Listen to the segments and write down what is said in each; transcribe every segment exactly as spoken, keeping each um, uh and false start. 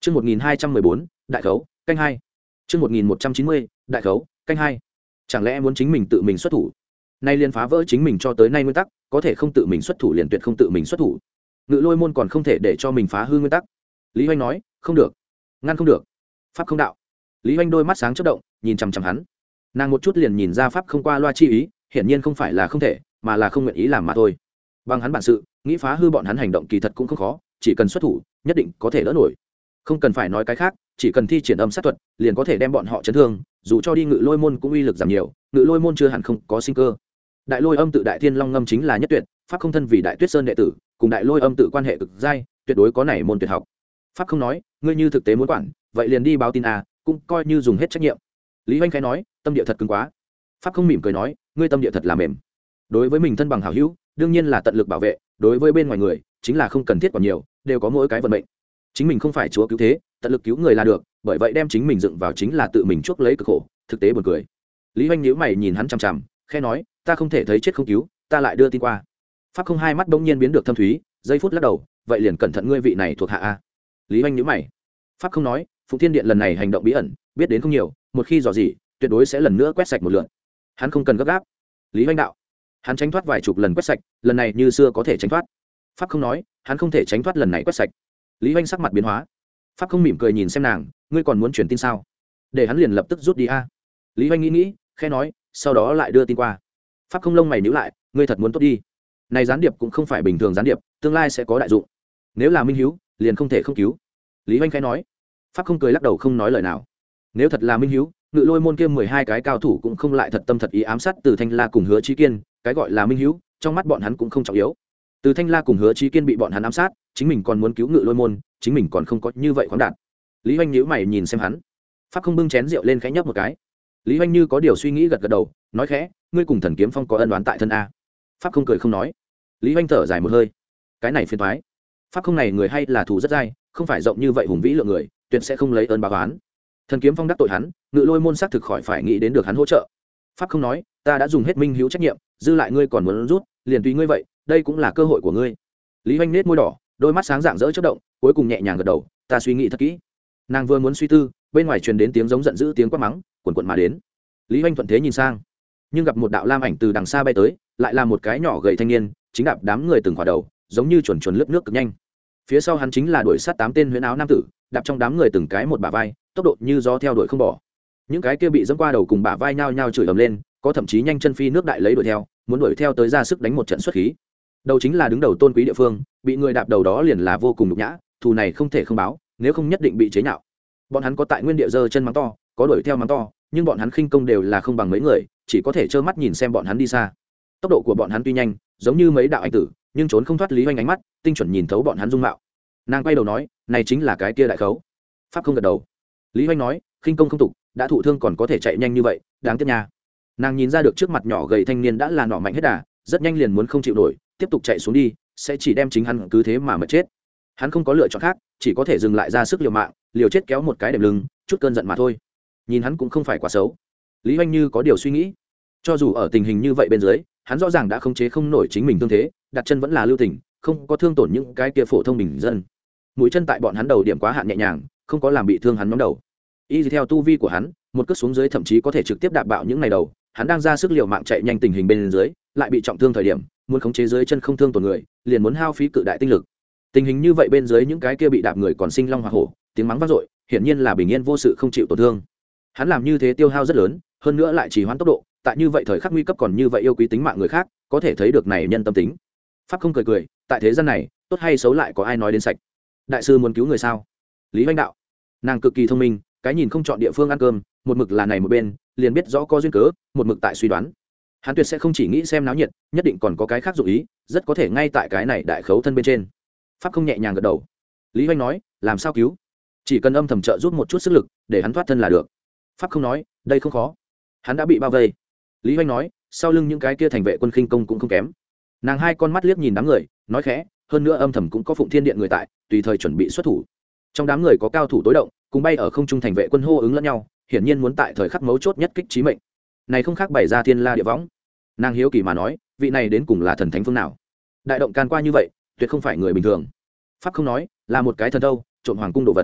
Chương một nghìn hai trăm mười bốn, đại khấu, canh hai. Chương một nghìn một trăm chín mươi, đại khấu, canh hai. Chẳng lẽ muốn chính mình tự mình xuất thủ? Nay liền phá vỡ chính mình cho tới nay nguyên tắc, có thể không tự mình xuất thủ liền tuyệt không tự mình xuất thủ. Ngự Lôi môn còn không thể để cho mình phá hư nguyên tắc. Lý Hoành nói, không được, ngăn không được. Pháp không đạo. Lý Hoành đôi mắt sáng chớp động, nhìn chằm chằm hắn. Nàng một chút liền nhìn ra pháp không qua loa chi ý, hiển nhiên không phải là không thể, mà là không nguyện ý làm mà thôi. Bằng hắn bản sự, nghĩ phá hư bọn hắn hành động kỳ thật cũng không khó, chỉ cần xuất thủ, nhất định có thể đỡ nổi. Không cần phải nói cái khác, chỉ cần thi triển âm sát thuật, liền có thể đem bọn họ chấn thương, dù cho đi Ngự Lôi môn cũng uy lực giảm nhiều, Ngự Lôi môn chưa hẳn không có sinh cơ. Đại Lôi âm tự Đại Thiên Long ngâm chính là nhất tuyệt, pháp không thân vì Đại Tuyết Sơn đệ tử, cùng Đại Lôi âm tự quan hệ cực dai, tuyệt đối có nảy môn tuyệt học. Pháp không nói, ngươi như thực tế muốn quản, vậy liền đi báo tin à, cũng coi như dùng hết trách nhiệm. Lý Hoành khẽ nói, tâm địa thật cứng quá. Pháp không mỉm cười nói, ngươi tâm địa thật là mềm. Đối với mình thân bằng hảo hữu, đương nhiên là tận lực bảo vệ, đối với bên ngoài người, chính là không cần thiết quản nhiều, đều có mỗi cái vận mệnh. Chính mình không phải chúa cứu thế, tận lực cứu người là được, bởi vậy đem chính mình dựng vào chính là tự mình chuốc lấy cực khổ, thực tế buồn cười. Lý Hoành nhíu mày nhìn hắn chằm chằm, khẽ nói, ta không thể thấy chết không cứu, ta lại đưa tin qua. Pháp không hai mắt bỗng nhiên biến được thâm thúy, giây phút lắc đầu, vậy liền cẩn thận ngươi vị này thuộc hạ a. Lý Hoành nhíu mày. Pháp không nói, Phụng Thiên Điện lần này hành động bí ẩn, biết đến không nhiều, một khi dò gì, tuyệt đối sẽ lần nữa quét sạch một lượt. Hắn không cần gấp gáp. Lý Hoành đạo. Hắn tránh thoát vài chục lần quét sạch, lần này như xưa có thể tránh thoát. Pháp không nói, hắn không thể tránh thoát lần này quét sạch. Lý Hoành sắc mặt biến hóa. Pháp không mỉm cười nhìn xem nàng, ngươi còn muốn truyền tin sao? Để hắn liền lập tức rút đi a. Lý Hoành nghĩ nghĩ, khẽ nói, sau đó lại đưa tin qua. Pháp không lông mày nhíu lại, ngươi thật muốn tốt đi. Này gián điệp cũng không phải bình thường gián điệp, tương lai sẽ có đại dụng. Nếu là minh hiếu, liền không thể không cứu. Lý Hoành khẽ nói. Pháp không cười lắc đầu không nói lời nào. Nếu thật là minh hiếu, Ngự Lôi môn kia mười hai cái cao thủ cũng không lại thật tâm thật ý ám sát Từ Thanh La cùng Hứa Chí Kiên, cái gọi là minh hiếu, trong mắt bọn hắn cũng không trọng yếu. Từ Thanh La cùng Hứa Chí Kiên bị bọn hắn ám sát, chính mình còn muốn cứu Ngự Lôi môn, chính mình còn không có như vậy khoáng đạt. Lý Hoành nhíu mày nhìn xem hắn. Pháp không bưng chén rượu lên khẽ nhấp một cái. Lý Hoành như có điều suy nghĩ gật gật đầu, nói khẽ, ngươi cùng Thần Kiếm Phong có ân oán tại thân a. Pháp không cười không nói. Lý Hoành thở dài một hơi. Cái này phiền toái. Pháp không này người hay là thù rất dai, không phải rộng như vậy hùng vĩ lượng người, tuyệt sẽ không lấy ơn báo oán. Thần Kiếm Phong đắc tội hắn, Ngự Lôi môn xác thực khỏi phải nghĩ đến được hắn hỗ trợ. Pháp không nói, ta đã dùng hết minh hiếu trách nhiệm, dư lại ngươi còn muốn rút, liền tùy ngươi vậy, đây cũng là cơ hội của ngươi. Lý Hoành nết môi đỏ, đôi mắt sáng rạng rỡ chớp động, cuối cùng nhẹ nhàng gật đầu, ta suy nghĩ thật kỹ. Nàng vừa muốn suy tư, bên ngoài truyền đến tiếng giống giận dữ tiếng quát mắng, quần quần mà đến. Lý Hoành thuận thế nhìn sang, nhưng gặp một đạo lam ảnh từ đằng xa bay tới, lại là một cái nhỏ gầy thanh niên, chính đạp đám người từng khỏa đầu, giống như chuẩn chuẩn lướt nước cực nhanh. Phía sau hắn chính là đuổi sát tám tên huyễn áo nam tử, đạp trong đám người từng cái một bả vai, tốc độ như gió theo đuổi không bỏ. Những cái kia bị dẫm qua đầu cùng bả vai nhao nhao chửi ầm lên, có thậm chí nhanh chân phi nước đại lấy đuổi theo, muốn đuổi theo tới ra sức đánh một trận xuất khí. Đầu chính là đứng đầu tôn quý địa phương, bị người đạp đầu đó liền là vô cùng nhục nhã, thù này không thể không báo, nếu không nhất định bị chế nhạo. Bọn hắn có tại nguyên địa giơ chân mắng to, có đuổi theo mắng to, nhưng bọn hắn khinh công đều là không bằng mấy người, chỉ có thể trơ mắt nhìn xem bọn hắn đi xa. Tốc độ của bọn hắn tuy nhanh, giống như mấy đạo ảnh tử, nhưng trốn không thoát Lý Hoành ánh mắt, tinh chuẩn nhìn thấu bọn hắn dung mạo. Nàng quay đầu nói, này chính là cái kia đại khấu. Pháp không gật đầu. Lý Hoành nói, khinh công không tục, đã thụ thương còn có thể chạy nhanh như vậy, đáng tiếc nha. Nàng nhìn ra được trước mặt nhỏ gầy thanh niên đã là nọ mạnh hết đà, rất nhanh liền muốn không chịu nổi, tiếp tục chạy xuống đi, sẽ chỉ đem chính hắn cứ thế mà mà chết. Hắn không có lựa chọn khác, chỉ có thể dừng lại ra sức liều mạng, liều chết kéo một cái đệm lưng, chút cơn giận mà thôi. Nhìn hắn cũng không phải quá xấu. Lý Hoành như có điều suy nghĩ, cho dù ở tình hình như vậy bên dưới, hắn rõ ràng đã khống chế không nổi chính mình thương thế, đặt chân vẫn là lưu tình, không có thương tổn những cái kia phổ thông bình dân. Mũi chân tại bọn hắn đầu điểm quá hạn nhẹ nhàng, không có làm bị thương hắn nhóm đầu. Y theo tu vi của hắn, một cước xuống dưới thậm chí có thể trực tiếp đạp bạo những này đầu. Hắn đang ra sức liều mạng chạy nhanh tình hình bên dưới, lại bị trọng thương thời điểm, muốn khống chế dưới chân không thương tổn người, liền muốn hao phí cự đại tinh lực. Tình hình như vậy bên dưới những cái kia bị đạp người còn sinh long hỏa hổ, tiếng mắng vang dội, hiển nhiên là bình yên vô sự không chịu tổn thương. Hắn làm như thế tiêu hao rất lớn, hơn nữa lại chỉ hoãn tốc độ, tại như vậy thời khắc nguy cấp còn như vậy yêu quý tính mạng người khác, có thể thấy được này nhân tâm tính. Pháp không cười cười, tại thế gian này, tốt hay xấu lại có ai nói đến sạch. Đại sư muốn cứu người sao? Lý Hoành đạo. Nàng cực kỳ thông minh, cái nhìn không chọn địa phương ăn cơm, một mực là này một bên, liền biết rõ có duyên cớ, một mực tại suy đoán. Hắn tuyệt sẽ không chỉ nghĩ xem náo nhiệt, nhất định còn có cái khác dụng ý, rất có thể ngay tại cái này đại khấu thân bên trên. Pháp không nhẹ nhàng gật đầu. Lý Hoành nói, làm sao cứu? Chỉ cần âm thầm trợ giúp một chút sức lực, để hắn thoát thân là được. Pháp không nói, đây không khó. Hắn đã bị bao vây. Lý Hoành nói, sau lưng những cái kia thành vệ quân khinh công cũng không kém. Nàng hai con mắt liếc nhìn đám người, nói khẽ, hơn nữa âm thầm cũng có Phụng Thiên Điện người tại, tùy thời chuẩn bị xuất thủ. Trong đám người có cao thủ tối động, cùng bay ở không trung thành vệ quân hô ứng lẫn nhau, hiển nhiên muốn tại thời khắc mấu chốt nhất kích chí mệnh. Này không khác bày ra thiên la địa võng. Nàng hiếu kỳ mà nói, vị này đến cùng là thần thánh phương nào? Đại động can qua như vậy, tuyệt không phải người bình thường. Pháp không nói, là một cái thần đâu, trộm hoàng cung đồ vật.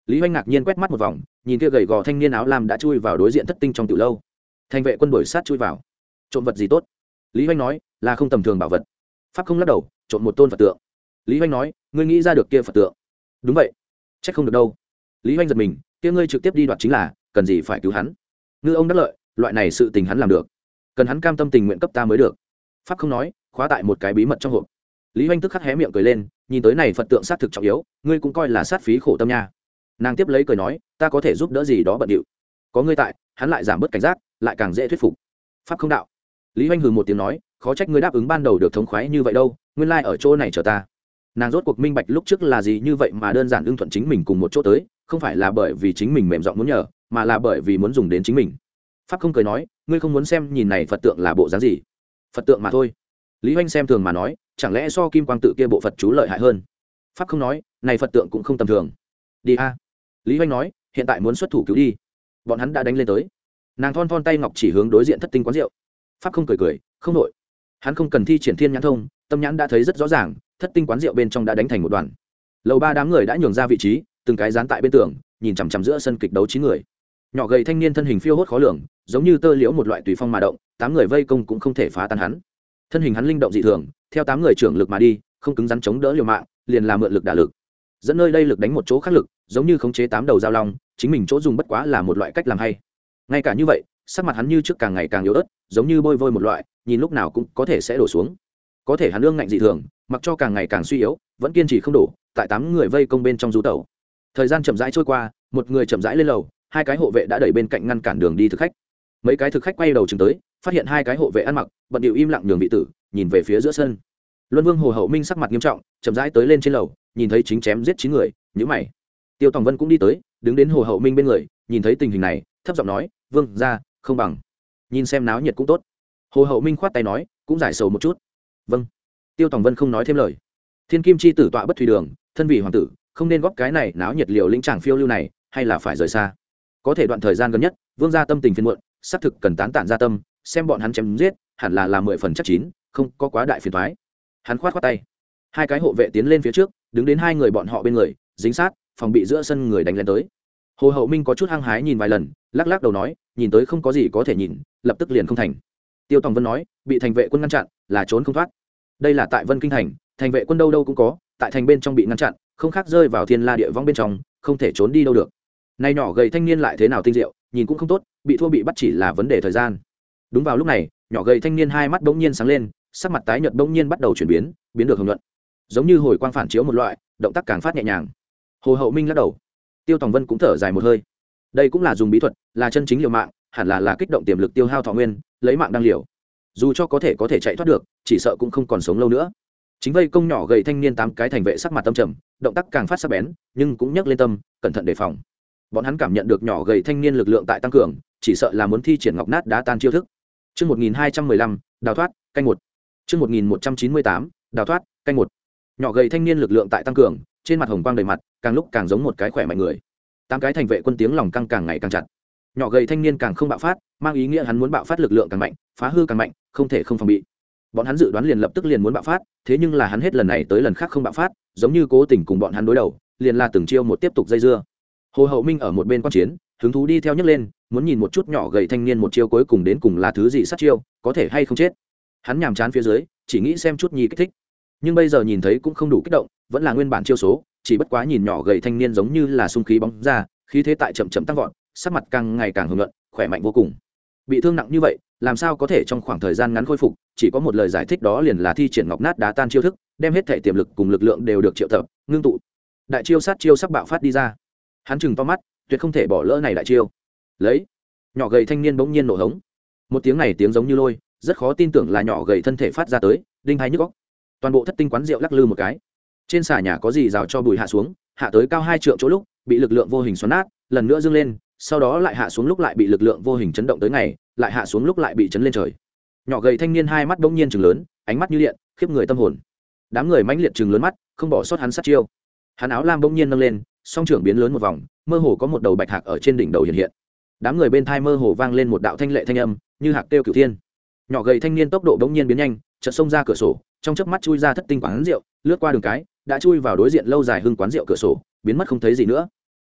Lý Hoành ngạc nhiên quét mắt một vòng, nhìn kia gầy gò thanh niên áo lam đã chui vào đối diện thất tinh trong tiểu lâu. Thành vệ quân đuổi sát chui vào. Trộm vật gì tốt? Lý Hoành nói, là không tầm thường bảo vật. Pháp không lắc đầu, trộm một tôn Phật tượng. Lý Hoành nói, ngươi nghĩ ra được kia Phật tượng? Đúng vậy. Chắc không được đâu. Lý Hoành giật mình, kia ngươi trực tiếp đi đoạt chính là, cần gì phải cứu hắn? Ngư ông đắc lợi, loại này sự tình hắn làm được, cần hắn cam tâm tình nguyện cấp ta mới được. Pháp không nói, khóa tại một cái bí mật trong hộp. Lý Hoành tức khắc hé miệng cười lên, nhìn tới này Phật tượng sát thực trọng yếu, ngươi cũng coi là sát phí khổ tâm nha. Nàng tiếp lấy cười nói, ta có thể giúp đỡ gì đó bận điệu, có ngươi tại, hắn lại giảm bớt cảnh giác, lại càng dễ thuyết phục. Pháp không đạo. Lý Hoành hừ một tiếng nói, khó trách ngươi đáp ứng ban đầu được thống khoái như vậy đâu, nguyên lai like ở chỗ này chờ ta. Nàng rốt cuộc minh bạch lúc trước là gì như vậy mà đơn giản ưng thuận chính mình cùng một chỗ tới, không phải là bởi vì chính mình mềm giọng muốn nhờ, mà là bởi vì muốn dùng đến chính mình. Pháp không cười nói, ngươi không muốn xem nhìn này Phật tượng là bộ dáng gì? Phật tượng mà thôi. Lý Hoành xem thường mà nói, chẳng lẽ so kim quang tự kia bộ Phật chú lợi hại hơn? Pháp không nói, này Phật tượng cũng không tầm thường. Đi a. Lý Hoành nói, hiện tại muốn xuất thủ cứu đi. Bọn hắn đã đánh lên tới. Nàng thon thon tay ngọc chỉ hướng đối diện thất tinh quán rượu. Pháp không cười cười, không nội. Hắn không cần thi triển thiên nhãn thông, tâm nhãn đã thấy rất rõ ràng, thất tinh quán rượu bên trong đã đánh thành một đoàn. Lầu ba đám người đã nhường ra vị trí, từng cái dán tại bên tường, nhìn chằm chằm giữa sân kịch đấu chín người. Nhỏ gầy thanh niên thân hình phiêu hốt khó lường, giống như tơ liễu một loại tùy phong mà động, tám người vây công cũng không thể phá tan hắn. Thân hình hắn linh động dị thường, theo tám người trưởng lực mà đi, không cứng rắn chống đỡ liều mạng, liền là mượn lực đả lực. Dẫn nơi đây lực đánh một chỗ khác lực, giống như khống chế tám đầu dao long, chính mình chỗ dùng bất quá là một loại cách làm hay. Ngay cả như vậy, sắc mặt hắn như trước càng ngày càng yếu ớt, giống như bôi vôi một loại, nhìn lúc nào cũng có thể sẽ đổ xuống. Có thể hắn ương ngạnh dị thường, mặc cho càng ngày càng suy yếu, vẫn kiên trì không đổ, tại tám người vây công bên trong du tẩu. Thời gian chậm rãi trôi qua, một người chậm rãi lên lầu, hai cái hộ vệ đã đẩy bên cạnh ngăn cản đường đi thực khách. Mấy cái thực khách quay đầu chừng tới, phát hiện hai cái hộ vệ ăn mặc, bận điệu im lặng nhường vị tử, nhìn về phía giữa sân. Luân Vương Hồ Hậu Minh sắc mặt nghiêm trọng, chậm rãi tới lên trên lầu, nhìn thấy chính chém giết chín người, nhíu mày. Tiêu Tòng Vân cũng đi tới, đứng đến Hồ Hậu Minh bên người, nhìn thấy tình hình này, thấp giọng nói, "Vương gia, không bằng nhìn xem náo nhiệt cũng tốt." Hồ Hậu Minh khoát tay nói, "Cũng giải sầu một chút." "Vâng." Tiêu Tòng Vân không nói thêm lời. Thiên Kim chi tử tọa bất thủy đường, thân vị hoàng tử, không nên góp cái này náo nhiệt liều lĩnh chàng phiêu lưu này, hay là phải rời xa. Có thể đoạn thời gian gần nhất, Vương gia tâm tình phiền muộn, xác thực cần tán tản gia tâm, xem bọn hắn chém giết, hẳn là là mười phần chắc chín, không có quá đại phiền toái. Hắn khoát khoát tay. Hai cái hộ vệ tiến lên phía trước, đứng đến hai người bọn họ bên người, dính sát, phòng bị giữa sân người đánh lên tới. Hồ Hậu Minh có chút hăng hái nhìn vài lần, lắc lắc đầu nói, nhìn tới không có gì có thể nhìn, lập tức liền không thành. Tiêu Tòng Vân nói, bị thành vệ quân ngăn chặn, là trốn không thoát. Đây là tại Vân Kinh thành, thành vệ quân đâu đâu cũng có, tại thành bên trong bị ngăn chặn, không khác rơi vào thiên la địa vong bên trong, không thể trốn đi đâu được. Nay nhỏ gầy thanh niên lại thế nào tinh diệu, nhìn cũng không tốt, bị thua bị bắt chỉ là vấn đề thời gian. Đúng vào lúc này, nhỏ gầy thanh niên hai mắt bỗng nhiên sáng lên, sắc mặt tái nhợt bỗng nhiên bắt đầu chuyển biến, biến được hồng nhuận, giống như hồi quang phản chiếu một loại, động tác càng phát nhẹ nhàng. Hồ Hậu Minh lắc đầu. Tiêu Tòng Vân cũng thở dài một hơi. Đây cũng là dùng bí thuật, là chân chính liều mạng, hẳn là là kích động tiềm lực tiêu hao thọ nguyên, lấy mạng đang liều. Dù cho có thể có thể chạy thoát được, chỉ sợ cũng không còn sống lâu nữa. Chính vây công nhỏ gầy thanh niên tám cái thành vệ sắc mặt tâm trầm, động tác càng phát sắc bén, nhưng cũng nhấc lên tâm, cẩn thận đề phòng. Bọn hắn cảm nhận được nhỏ gầy thanh niên lực lượng tại tăng cường, chỉ sợ là muốn thi triển ngọc nát đá tan chiêu thức. Chương một nghìn hai trăm mười lăm, đào thoát, canh một. Chương một nghìn một trăm chín mươi tám, đào thoát, canh một. Nhỏ gầy thanh niên lực lượng tại tăng cường, trên mặt hồng quang đầy mặt, càng lúc càng giống một cái khỏe mạnh người. Tám cái thành vệ quân tiếng lòng căng càng ngày càng chặt. Nhỏ gầy thanh niên càng không bạo phát, mang ý nghĩa hắn muốn bạo phát lực lượng càng mạnh, phá hư càng mạnh, không thể không phòng bị. Bọn hắn dự đoán liền lập tức liền muốn bạo phát, thế nhưng là hắn hết lần này tới lần khác không bạo phát, giống như cố tình cùng bọn hắn đối đầu, liền là từng chiêu một tiếp tục dây dưa. Hồ Hậu Minh ở một bên quan chiến, hứng thú đi theo nhấc lên, muốn nhìn một chút nhỏ gầy thanh niên một chiêu cuối cùng đến cùng là thứ gì sát chiêu, có thể hay không chết. Hắn nhàm chán phía dưới, chỉ nghĩ xem chút nhi kích thích. Nhưng bây giờ nhìn thấy cũng không đủ kích động, vẫn là nguyên bản chiêu số, chỉ bất quá nhìn nhỏ gầy thanh niên giống như là xung khí bóng ra, khí thế tại chậm chậm tăng vọt, sắc mặt càng ngày càng hùng luận, khỏe mạnh vô cùng. Bị thương nặng như vậy, làm sao có thể trong khoảng thời gian ngắn khôi phục, chỉ có một lời giải thích đó liền là thi triển ngọc nát đá tan chiêu thức, đem hết thể tiềm lực cùng lực lượng đều được triệu tập, ngưng tụ. Đại chiêu sát chiêu sắc bạo phát đi ra. Hắn chừng to mắt, tuyệt không thể bỏ lỡ này đại chiêu. Lấy. Nhỏ gầy thanh niên bỗng nhiên nổ hống. Một tiếng này tiếng giống như lôi, rất khó tin tưởng là nhỏ gầy thân thể phát ra tới, đinh hai nhức óc. Toàn bộ thất tinh quán rượu lắc lư một cái. Trên xà nhà có gì rào cho bùi hạ xuống, hạ tới cao hai trượng chỗ lúc, bị lực lượng vô hình xoắn nát, lần nữa dâng lên, sau đó lại hạ xuống lúc lại bị lực lượng vô hình chấn động tới ngày, lại hạ xuống lúc lại bị chấn lên trời. Nhỏ gầy thanh niên hai mắt bỗng nhiên trừng lớn, ánh mắt như điện, khiếp người tâm hồn. Đám người mãnh liệt trừng lớn mắt, không bỏ sót hắn sát chiêu. Hắn áo lam bỗng nhiên nâng lên, song trưởng biến lớn một vòng, mơ hồ có một đầu bạch hạc ở trên đỉnh đầu hiện hiện. Đám người bên thai mơ hồ vang lên một đạo thanh lệ thanh âm, như hạc kêu cửu thiên. Nhỏ gầy thanh niên tốc độ bỗng nhiên biến nhanh, chợt xông ra cửa sổ, trong chớp mắt chui ra thất tinh quán rượu, lướt qua đường cái, đã chui vào đối diện lâu dài hưng quán rượu cửa sổ, biến mất không thấy gì nữa.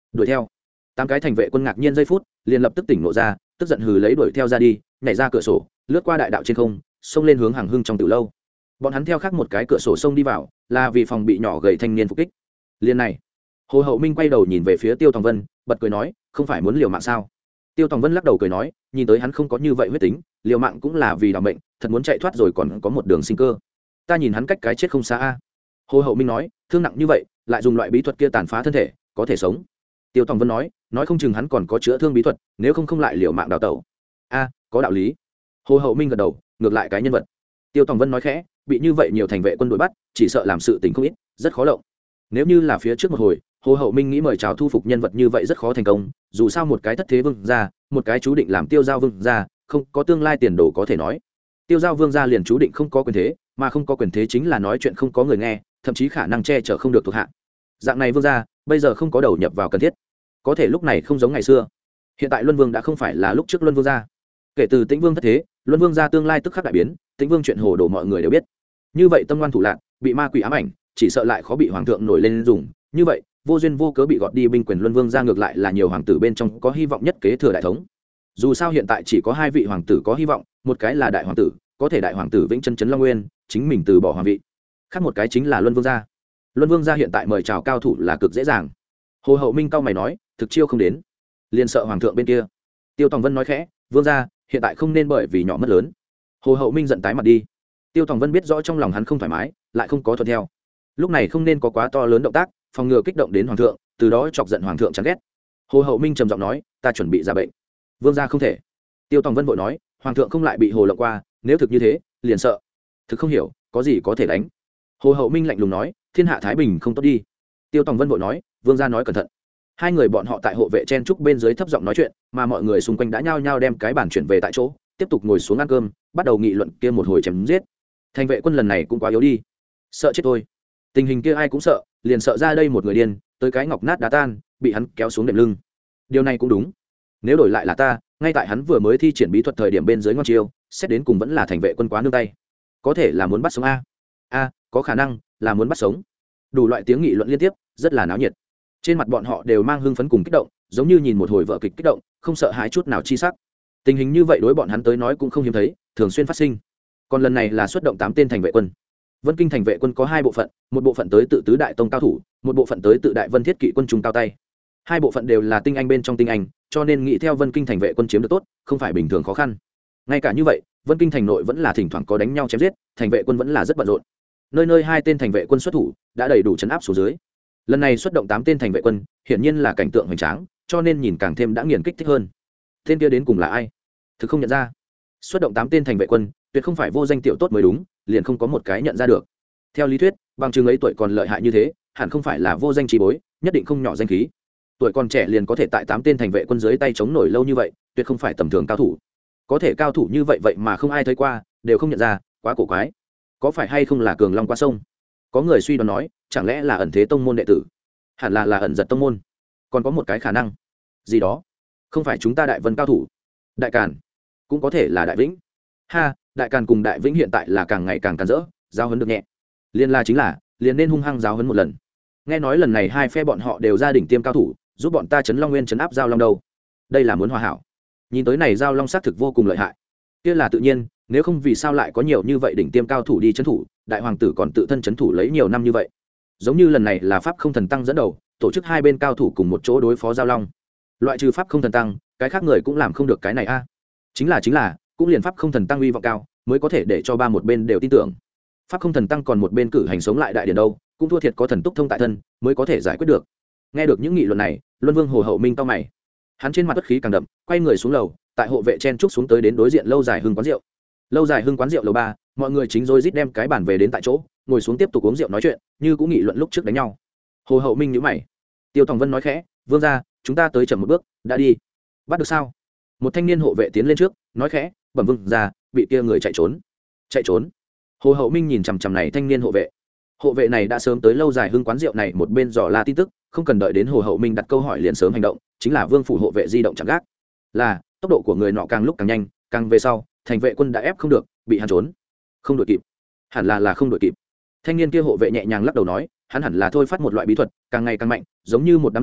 đuổi theo. Tám cái thành vệ quân ngạc nhiên giây phút liền lập tức tỉnh nộ ra, tức giận hừ lấy đuổi theo ra đi, nhảy ra cửa sổ, lướt qua đại đạo trên không, xông lên hướng hàng hưng trong tiểu lâu. Bọn hắn theo khác một cái cửa sổ xông đi vào, là vì phòng bị nhỏ gầy thanh niên phục kích. Liên này, Hồ Hậu Minh quay đầu nhìn về phía Tiêu Tòng Vân, bật cười nói, không phải muốn liều mạng sao? Tiêu Tòng Vân lắc đầu cười nói, nhìn tới hắn không có như vậy huyết tính, liều mạng cũng là vì đảm mệnh, thật muốn chạy thoát rồi còn có một đường sinh cơ. Ta nhìn hắn cách cái chết không xa a. Hồ Hậu Minh nói, thương nặng như vậy, lại dùng loại bí thuật kia tàn phá thân thể, có thể sống. Tiêu Tòng Vân nói, nói không chừng hắn còn có chữa thương bí thuật, nếu không không lại liều mạng đào tẩu. A, có đạo lý. Hồ Hậu Minh gật đầu, ngược lại cái nhân vật. Tiêu Tòng Vân nói khẽ, bị như vậy nhiều thành vệ quân đuổi bắt, chỉ sợ làm sự tình không ít, rất khó lộng. Nếu như là phía trước một hồi, Hồ Hậu Minh nghĩ mời chào thu phục nhân vật như vậy rất khó thành công, dù sao một cái thất thế vương gia, một cái chú định làm tiêu giao vương gia, không có tương lai tiền đồ có thể nói. Tiêu giao vương gia liền chú định không có quyền thế, mà không có quyền thế chính là nói chuyện không có người nghe, thậm chí khả năng che chở không được thuộc hạ. Dạng này vương gia, bây giờ không có đầu nhập vào cần thiết. Có thể lúc này không giống ngày xưa. Hiện tại Luân Vương đã không phải là lúc trước Luân Vương gia. Kể từ Tĩnh Vương thất thế, Luân Vương gia tương lai tức khắc đại biến, Tĩnh Vương chuyện hồ đồ mọi người đều biết. Như vậy tâm ngoan thủ lạn, bị ma quỷ ám ảnh, chỉ sợ lại khó bị hoàng thượng nổi lên dùng, như vậy, vô duyên vô cớ bị gọt đi binh quyền Luân Vương gia ngược lại là nhiều hoàng tử bên trong có hy vọng nhất kế thừa đại thống. Dù sao hiện tại chỉ có hai vị hoàng tử có hy vọng, một cái là đại hoàng tử, có thể đại hoàng tử vĩnh chân chấn Long Nguyên, chính mình từ bỏ hoàng vị. Khác một cái chính là Luân Vương gia. Luân Vương gia hiện tại mời chào cao thủ là cực dễ dàng. Hồ Hậu Minh cao mày nói, thực chiêu không đến, liền sợ hoàng thượng bên kia. Tiêu Tòng Vân nói khẽ, Vương gia, hiện tại không nên bởi vì nhỏ mất lớn. Hồ Hậu Minh giận tái mặt đi. Tiêu Tòng Vân biết rõ trong lòng hắn không thoải mái, lại không có thuận theo. Lúc này không nên có quá to lớn động tác, phòng ngừa kích động đến hoàng thượng, từ đó chọc giận hoàng thượng chán ghét. Hồ Hậu Minh trầm giọng nói, ta chuẩn bị ra bệnh. Vương gia không thể. Tiêu Tòng Vân vội nói, hoàng thượng không lại bị hồ lộng qua, nếu thực như thế, liền sợ. Thực không hiểu, có gì có thể đánh. Hồ Hậu Minh lạnh lùng nói, thiên hạ thái bình không tốt đi. Tiêu Tòng Vân vội nói, vương gia nói cẩn thận. Hai người bọn họ tại hộ vệ chen trúc bên dưới thấp giọng nói chuyện, mà mọi người xung quanh đã nhao nhao đem cái bàn chuyển về tại chỗ, tiếp tục ngồi xuống ăn cơm, bắt đầu nghị luận kia một hồi chém giết. Thành vệ quân lần này cũng quá yếu đi, sợ chết thôi. Tình hình kia ai cũng sợ, liền sợ ra đây một người điên, tới cái ngọc nát đá tan, bị hắn kéo xuống đệm lưng. Điều này cũng đúng. Nếu đổi lại là ta, ngay tại hắn vừa mới thi triển bí thuật thời điểm bên dưới ngon chiêu, xét đến cùng vẫn là thành vệ quân quá nương tay. Có thể là muốn bắt sống a. A, có khả năng là muốn bắt sống. Đủ loại tiếng nghị luận liên tiếp, rất là náo nhiệt. Trên mặt bọn họ đều mang hưng phấn cùng kích động, giống như nhìn một hồi vở kịch kích động, không sợ hãi chút nào chi sắc. Tình hình như vậy đối bọn hắn tới nói cũng không hiếm thấy, thường xuyên phát sinh. Còn lần này là xuất động tám tên thành vệ quân. Vân Kinh thành vệ quân có hai bộ phận, một bộ phận tới tự tứ đại tông cao thủ, một bộ phận tới tự đại Vân Thiết kỵ quân trung cao tay. Hai bộ phận đều là tinh anh bên trong tinh anh, cho nên nghĩ theo Vân Kinh thành vệ quân chiếm được tốt, không phải bình thường khó khăn. Ngay cả như vậy, Vân Kinh thành nội vẫn là thỉnh thoảng có đánh nhau chém giết, thành vệ quân vẫn là rất bận rộn. Nơi nơi hai tên thành vệ quân xuất thủ, đã đầy đủ chấn áp xuống dưới. Lần này xuất động tám tên thành vệ quân, hiển nhiên là cảnh tượng hoành tráng, cho nên nhìn càng thêm đã nghiền kích thích hơn. Tên kia đến cùng là ai? Thực không nhận ra. Xuất động tám tên thành vệ quân, tuyệt không phải vô danh tiểu tốt mới đúng, liền không có một cái nhận ra được. Theo lý thuyết, bằng chứng ấy tuổi còn lợi hại như thế, hẳn không phải là vô danh trí bối, nhất định không nhỏ danh khí. Tuổi còn trẻ liền có thể tại tám tên thành vệ quân dưới tay chống nổi lâu như vậy, tuyệt không phải tầm thường cao thủ. Có thể cao thủ như vậy vậy mà không ai thấy qua, đều không nhận ra, quá cổ quái. Có phải hay không là cường long qua sông? Có người suy đoán nói, chẳng lẽ là ẩn thế tông môn đệ tử? Hẳn là là ẩn giật tông môn. Còn có một cái khả năng gì đó, không phải chúng ta Đại Vân cao thủ, Đại Càn, cũng có thể là Đại Vĩnh. Ha, Đại Càn cùng Đại Vĩnh hiện tại là càng ngày càng càn rỡ, giáo huấn được nhẹ. Liên la chính là, liền nên hung hăng giáo huấn một lần. Nghe nói lần này hai phe bọn họ đều ra đỉnh tiêm cao thủ, giúp bọn ta chấn Long Nguyên chấn áp Giao Long đâu. Đây là muốn hòa hảo. Nhìn tới này Giao Long xác thực vô cùng lợi hại. Kia là tự nhiên, nếu không vì sao lại có nhiều như vậy đỉnh tiêm cao thủ đi chấn thủ, đại hoàng tử còn tự thân chấn thủ lấy nhiều năm như vậy. Giống như lần này là Pháp Không Thần Tăng dẫn đầu, tổ chức hai bên cao thủ cùng một chỗ đối phó Giao Long. Loại trừ Pháp Không Thần Tăng, cái khác người cũng làm không được cái này a. Chính là chính là, cũng liền Pháp Không Thần Tăng uy vọng cao, mới có thể để cho ba một bên đều tin tưởng. Pháp Không Thần Tăng còn một bên cử hành sống lại đại điển đâu, cũng thua thiệt có thần túc thông tại thân, mới có thể giải quyết được. Nghe được những nghị luận này, Luân Vương Hồ Hậu Minh cau mày. Hắn trên mặt bất khí càng đậm, quay người xuống lầu, tại hộ vệ chen trúc xuống tới đến đối diện Lâu Dài Hưng quán rượu. Lâu Dài Hưng quán rượu lầu ba, mọi người chính rồi rít đem cái bàn về đến tại chỗ, ngồi xuống tiếp tục uống rượu nói chuyện, như cũng nghị luận lúc trước đánh nhau. Hồ Hậu Minh nhíu mày. Tiêu Tòng Vân nói khẽ, "Vương gia, chúng ta tới chậm một bước, đã đi." "Bắt được sao?" Một thanh niên hộ vệ tiến lên trước, nói khẽ, "Bẩm vương gia, bị kia người chạy trốn." "Chạy trốn?" Hồ Hậu Minh nhìn chằm chằm này thanh niên hộ vệ. Hộ vệ này đã sớm tới Lâu Dài Hưng quán rượu này một bên dò la tin tức, không cần đợi đến Hồ Hậu Minh đặt câu hỏi liền sớm hành động, chính là vương phủ hộ vệ di động chẳng gác. Là, tốc độ của người nọ càng lúc càng nhanh, càng về sau, thành vệ quân đã ép không được, bị hắn trốn. Không đuổi kịp. Hẳn là là không đuổi kịp. Thanh niên kia hộ vệ nhẹ nhàng lắc đầu nói, hắn hẳn là thôi phát một loại bí thuật, càng ngày càng mạnh, giống như một đám lửa,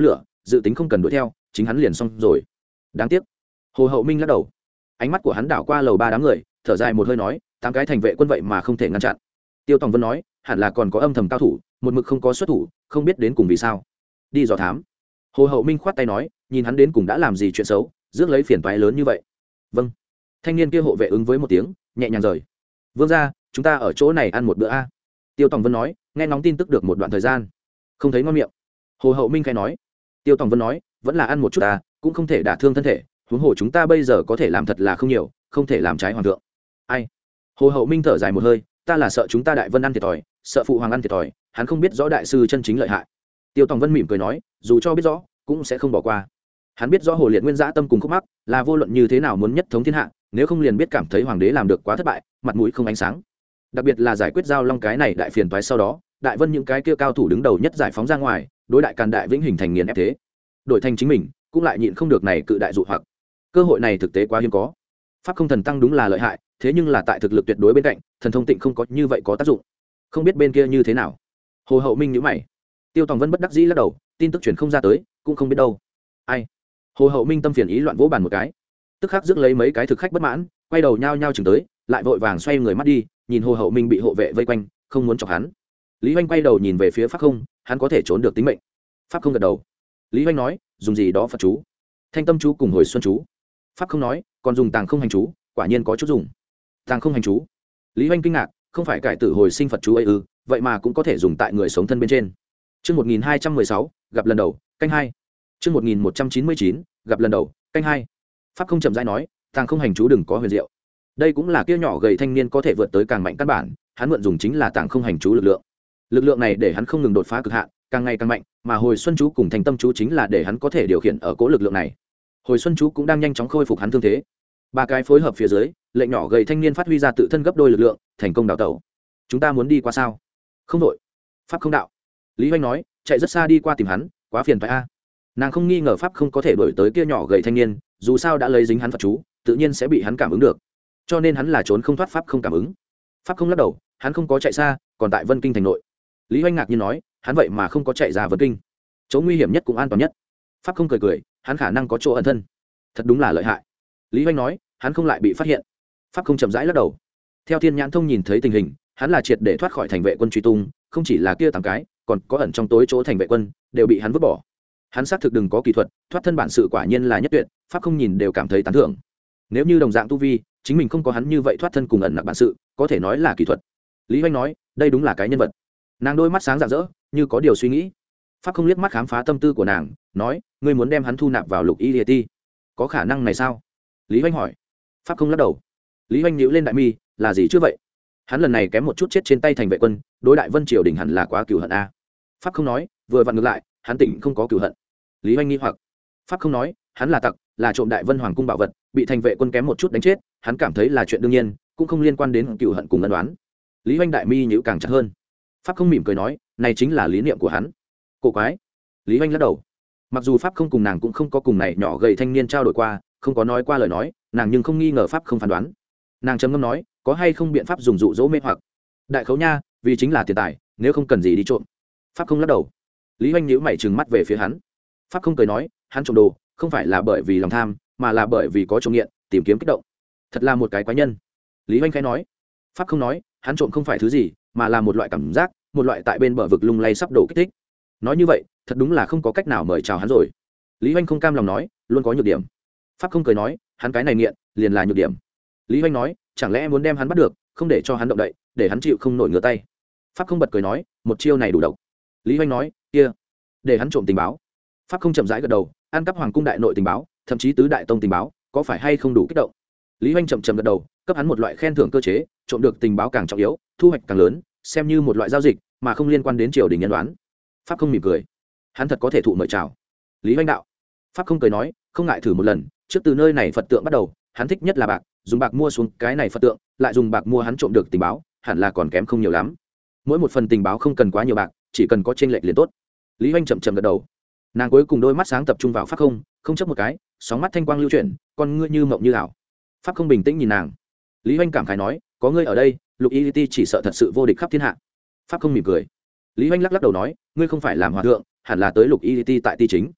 dự tính không cần đuổi theo chính hắn liền xong rồi. Đáng tiếc. Hồ Hậu Minh lắc đầu, ánh mắt của hắn đảo qua lầu ba đám người, thở dài một hơi nói, tám cái thành vệ quân vậy mà không thể ngăn chặn. Tiêu Tòng Vân nói, hẳn là còn có âm thầm cao thủ, một mực không có xuất thủ, không biết đến cùng vì sao. Đi dò thám. Hồ Hậu Minh khoát tay nói, nhìn hắn đến cùng đã làm gì chuyện xấu, rước lấy phiền toái lớn như vậy. Vâng. Thanh niên kia hộ vệ ứng với một tiếng, nhẹ nhàng rời. Vương gia, chúng ta ở chỗ này ăn một bữa a. Tiêu Tòng Vân nói, nghe ngóng tin tức được một đoạn thời gian, không thấy ngon miệng. Hồ Hậu Minh khai nói. Tiêu Tòng Vân nói, vẫn là ăn một chút ta, cũng không thể đả thương thân thể, huống hồ chúng ta bây giờ có thể làm thật là không nhiều, không thể làm trái hoàng thượng. Ai? Hồ Hậu Minh thở dài một hơi, ta là sợ chúng ta Đại Vân ăn thiệt thòi, sợ phụ hoàng ăn thiệt thòi, hắn không biết rõ đại sư chân chính lợi hại. Tiêu Tòng Vân mỉm cười nói, dù cho biết rõ, cũng sẽ không bỏ qua. Hắn biết rõ Hồ Liệt Nguyên dã tâm cùng khúc mắc, là vô luận như thế nào muốn nhất thống thiên hạ, nếu không liền biết cảm thấy hoàng đế làm được quá thất bại, mặt mũi không ánh sáng. Đặc biệt là giải quyết giao long cái này đại phiền toái sau đó, Đại Vân những cái kia cao thủ đứng đầu nhất giải phóng ra ngoài, đối đại Càn Đại Vĩnh hình thành nghiền ép thế. Đổi thành chính mình, cũng lại nhịn không được này cự đại dụ hoặc. Cơ hội này thực tế quá hiếm có. Pháp không thần tăng đúng là lợi hại, thế nhưng là tại thực lực tuyệt đối bên cạnh, thần thông tịnh không có như vậy có tác dụng. Không biết bên kia như thế nào. Hồ Hậu Minh nhíu mày. Tiêu Tòng Vân bất đắc dĩ lắc đầu, tin tức truyền không ra tới, cũng không biết đâu. Ai? Hồ Hậu Minh tâm phiền ý loạn vỗ bàn một cái, tức khắc rước lấy mấy cái thực khách bất mãn, quay đầu nhao nhao chừng tới, lại vội vàng xoay người mắt đi, nhìn Hồ Hậu Minh bị hộ vệ vây quanh, không muốn chọc hắn. Lý Hoành quay đầu nhìn về phía Pháp Không, hắn có thể trốn được tính mệnh. Pháp Không gật đầu. Lý Hoành nói, dùng gì đó Phật chú, Thanh Tâm chú cùng Hồi Xuân chú. Pháp Không nói, còn dùng Tàng Không Hành chú, quả nhiên có chút dùng. Tàng Không Hành chú. Lý Hoành kinh ngạc, không phải cải tử hồi sinh Phật chú ấy ư, vậy mà cũng có thể dùng tại người sống thân bên trên. Chương một nghìn hai trăm mười sáu, gặp lần đầu, canh hai. Chương một nghìn một trăm chín mươi chín, gặp lần đầu, canh hai. Pháp Không chậm rãi nói, Tàng Không Hành chú đừng có huyền diệu. Đây cũng là kia nhỏ gầy thanh niên có thể vượt tới càng mạnh căn bản, hắn mượn dùng chính là Tàng Không Hành chú lực lượng. Lực lượng này để hắn không ngừng đột phá cực hạn, càng ngày càng mạnh, mà Hồi Xuân chú cùng Thành Tâm chú chính là để hắn có thể điều khiển ở cỗ lực lượng này. Hồi Xuân chú cũng đang nhanh chóng khôi phục hắn thương thế. Ba cái phối hợp phía dưới, lệnh nhỏ gầy thanh niên phát huy ra tự thân gấp đôi lực lượng, thành công đào tẩu. Chúng ta muốn đi qua sao? Không đội. Pháp Không đạo. Lý Hoành nói, chạy rất xa đi qua tìm hắn, quá phiền phải a. Nàng không nghi ngờ Pháp Không có thể đuổi tới kia nhỏ gầy thanh niên, dù sao đã lấy dính hắn Phật chú, tự nhiên sẽ bị hắn cảm ứng được, cho nên hắn là trốn không thoát Pháp Không cảm ứng. Pháp Không lắc đầu, hắn không có chạy xa, còn tại Vân Kinh thành nội. Lý Hoành ngạc nhiên nói, hắn vậy mà không có chạy ra Vân Kinh, chỗ nguy hiểm nhất cũng an toàn nhất. Pháp Không cười cười, hắn khả năng có chỗ ẩn thân. Thật đúng là lợi hại. Lý Hoành nói, hắn không lại bị phát hiện. Pháp Không chậm rãi lắc đầu. Theo Thiên Nhãn Thông nhìn thấy tình hình, hắn là triệt để thoát khỏi thành vệ quân truy tung, không chỉ là kia tám cái, còn có ẩn trong tối chỗ thành vệ quân đều bị hắn vứt bỏ. Hắn xác thực đừng có kỹ thuật, thoát thân bản sự quả nhiên là nhất tuyệt, Pháp Không nhìn đều cảm thấy tán thưởng. Nếu như đồng dạng tu vi, chính mình không có hắn như vậy thoát thân cùng ẩn nặc bản sự, có thể nói là kỹ thuật. Lý Hoành nói, đây đúng là cái nhân vật. Nàng đôi mắt sáng rạng rỡ, như có điều suy nghĩ. Pháp Không liếc mắt khám phá tâm tư của nàng, nói, ngươi muốn đem hắn thu nạp vào Lục Y Liệt Ti, có khả năng này sao? Lý Hoành hỏi. Pháp Không lắc đầu. Lý Hoành nhíu lên đại mi, là gì chứ vậy? Hắn lần này kém một chút chết trên tay thành vệ quân, đối đại Vân triều đình hẳn là quá cừu hận a. Pháp Không nói, vừa vặn ngược lại, hắn tỉnh không có cừu hận. Lý Hoành nghi hoặc. Pháp Không nói, hắn là tặc, là trộm đại Vân hoàng cung bảo vật, bị thành vệ quân kém một chút đánh chết, hắn cảm thấy là chuyện đương nhiên, cũng không liên quan đến cừu hận cùng ân đoán. Lý Hoành đại mi nhíu càng chặt hơn. Pháp Không mỉm cười nói, này chính là lý niệm của hắn. Cổ quái. Lý Hoành lắc đầu. Mặc dù Pháp Không cùng nàng cũng không có cùng này nhỏ gầy thanh niên trao đổi qua, không có nói qua lời nói, nàng nhưng không nghi ngờ Pháp Không phán đoán. Nàng trầm ngâm nói, có hay không biện pháp dùng dụ dỗ mê hoặc? Đại khấu nha, vì chính là tiền tài, nếu không cần gì đi trộm. Pháp Không lắc đầu. Lý Hoành nhíu mày trừng mắt về phía hắn. Pháp Không cười nói, hắn trộm đồ, không phải là bởi vì lòng tham, mà là bởi vì có trộm nghiện, tìm kiếm kích động. Thật là một cái quái nhân. Lý Hoành khẽ nói. Pháp Không nói, hắn trộm không phải thứ gì, mà là một loại cảm giác, một loại tại bên bờ vực lung lay sắp đổ kích thích. Nói như vậy, thật đúng là không có cách nào mời chào hắn rồi. Lý Hoành không cam lòng nói, luôn có nhược điểm. Pháp Không cười nói, hắn cái này nghiện, liền là nhược điểm. Lý Hoành nói, chẳng lẽ muốn đem hắn bắt được, không để cho hắn động đậy, để hắn chịu không nổi ngửa tay. Pháp Không bật cười nói, một chiêu này đủ độc. Lý Hoành nói, kia, để hắn trộm tình báo. Pháp Không chậm rãi gật đầu, ăn cắp hoàng cung đại nội tình báo, thậm chí tứ đại tông tình báo, có phải hay không đủ kích động? Lý Hoành chậm chậm gật đầu, cấp hắn một loại khen thưởng cơ chế, trộm được tình báo càng trọng yếu, thu hoạch càng lớn, xem như một loại giao dịch, mà không liên quan đến triều đình nhân đoán. Pháp Không mỉm cười, hắn thật có thể thụ mời chào. Lý Hoành đạo. Pháp Không cười nói, không ngại thử một lần, trước từ nơi này Phật tượng bắt đầu, hắn thích nhất là bạc, dùng bạc mua xuống cái này Phật tượng, lại dùng bạc mua hắn trộm được tình báo, hẳn là còn kém không nhiều lắm. Mỗi một phần tình báo không cần quá nhiều bạc, chỉ cần có chênh lệch liền tốt. Lý Hoành chậm chậm gật đầu. Nàng cuối cùng đôi mắt sáng tập trung vào Pháp Không, không chớp một cái, sóng mắt thanh quang lưu chuyển, con ngươi như mộng như ảo. Pháp Không bình tĩnh nhìn nàng. Lý Hoành cảm khái nói, có ngươi ở đây, Lục Y Ti chỉ sợ thật sự vô địch khắp thiên hạ. Pháp Không mỉm cười. Lý Hoành lắc lắc đầu nói, ngươi không phải làm hòa thượng, hẳn là tới Lục Y Ti tại ti chính.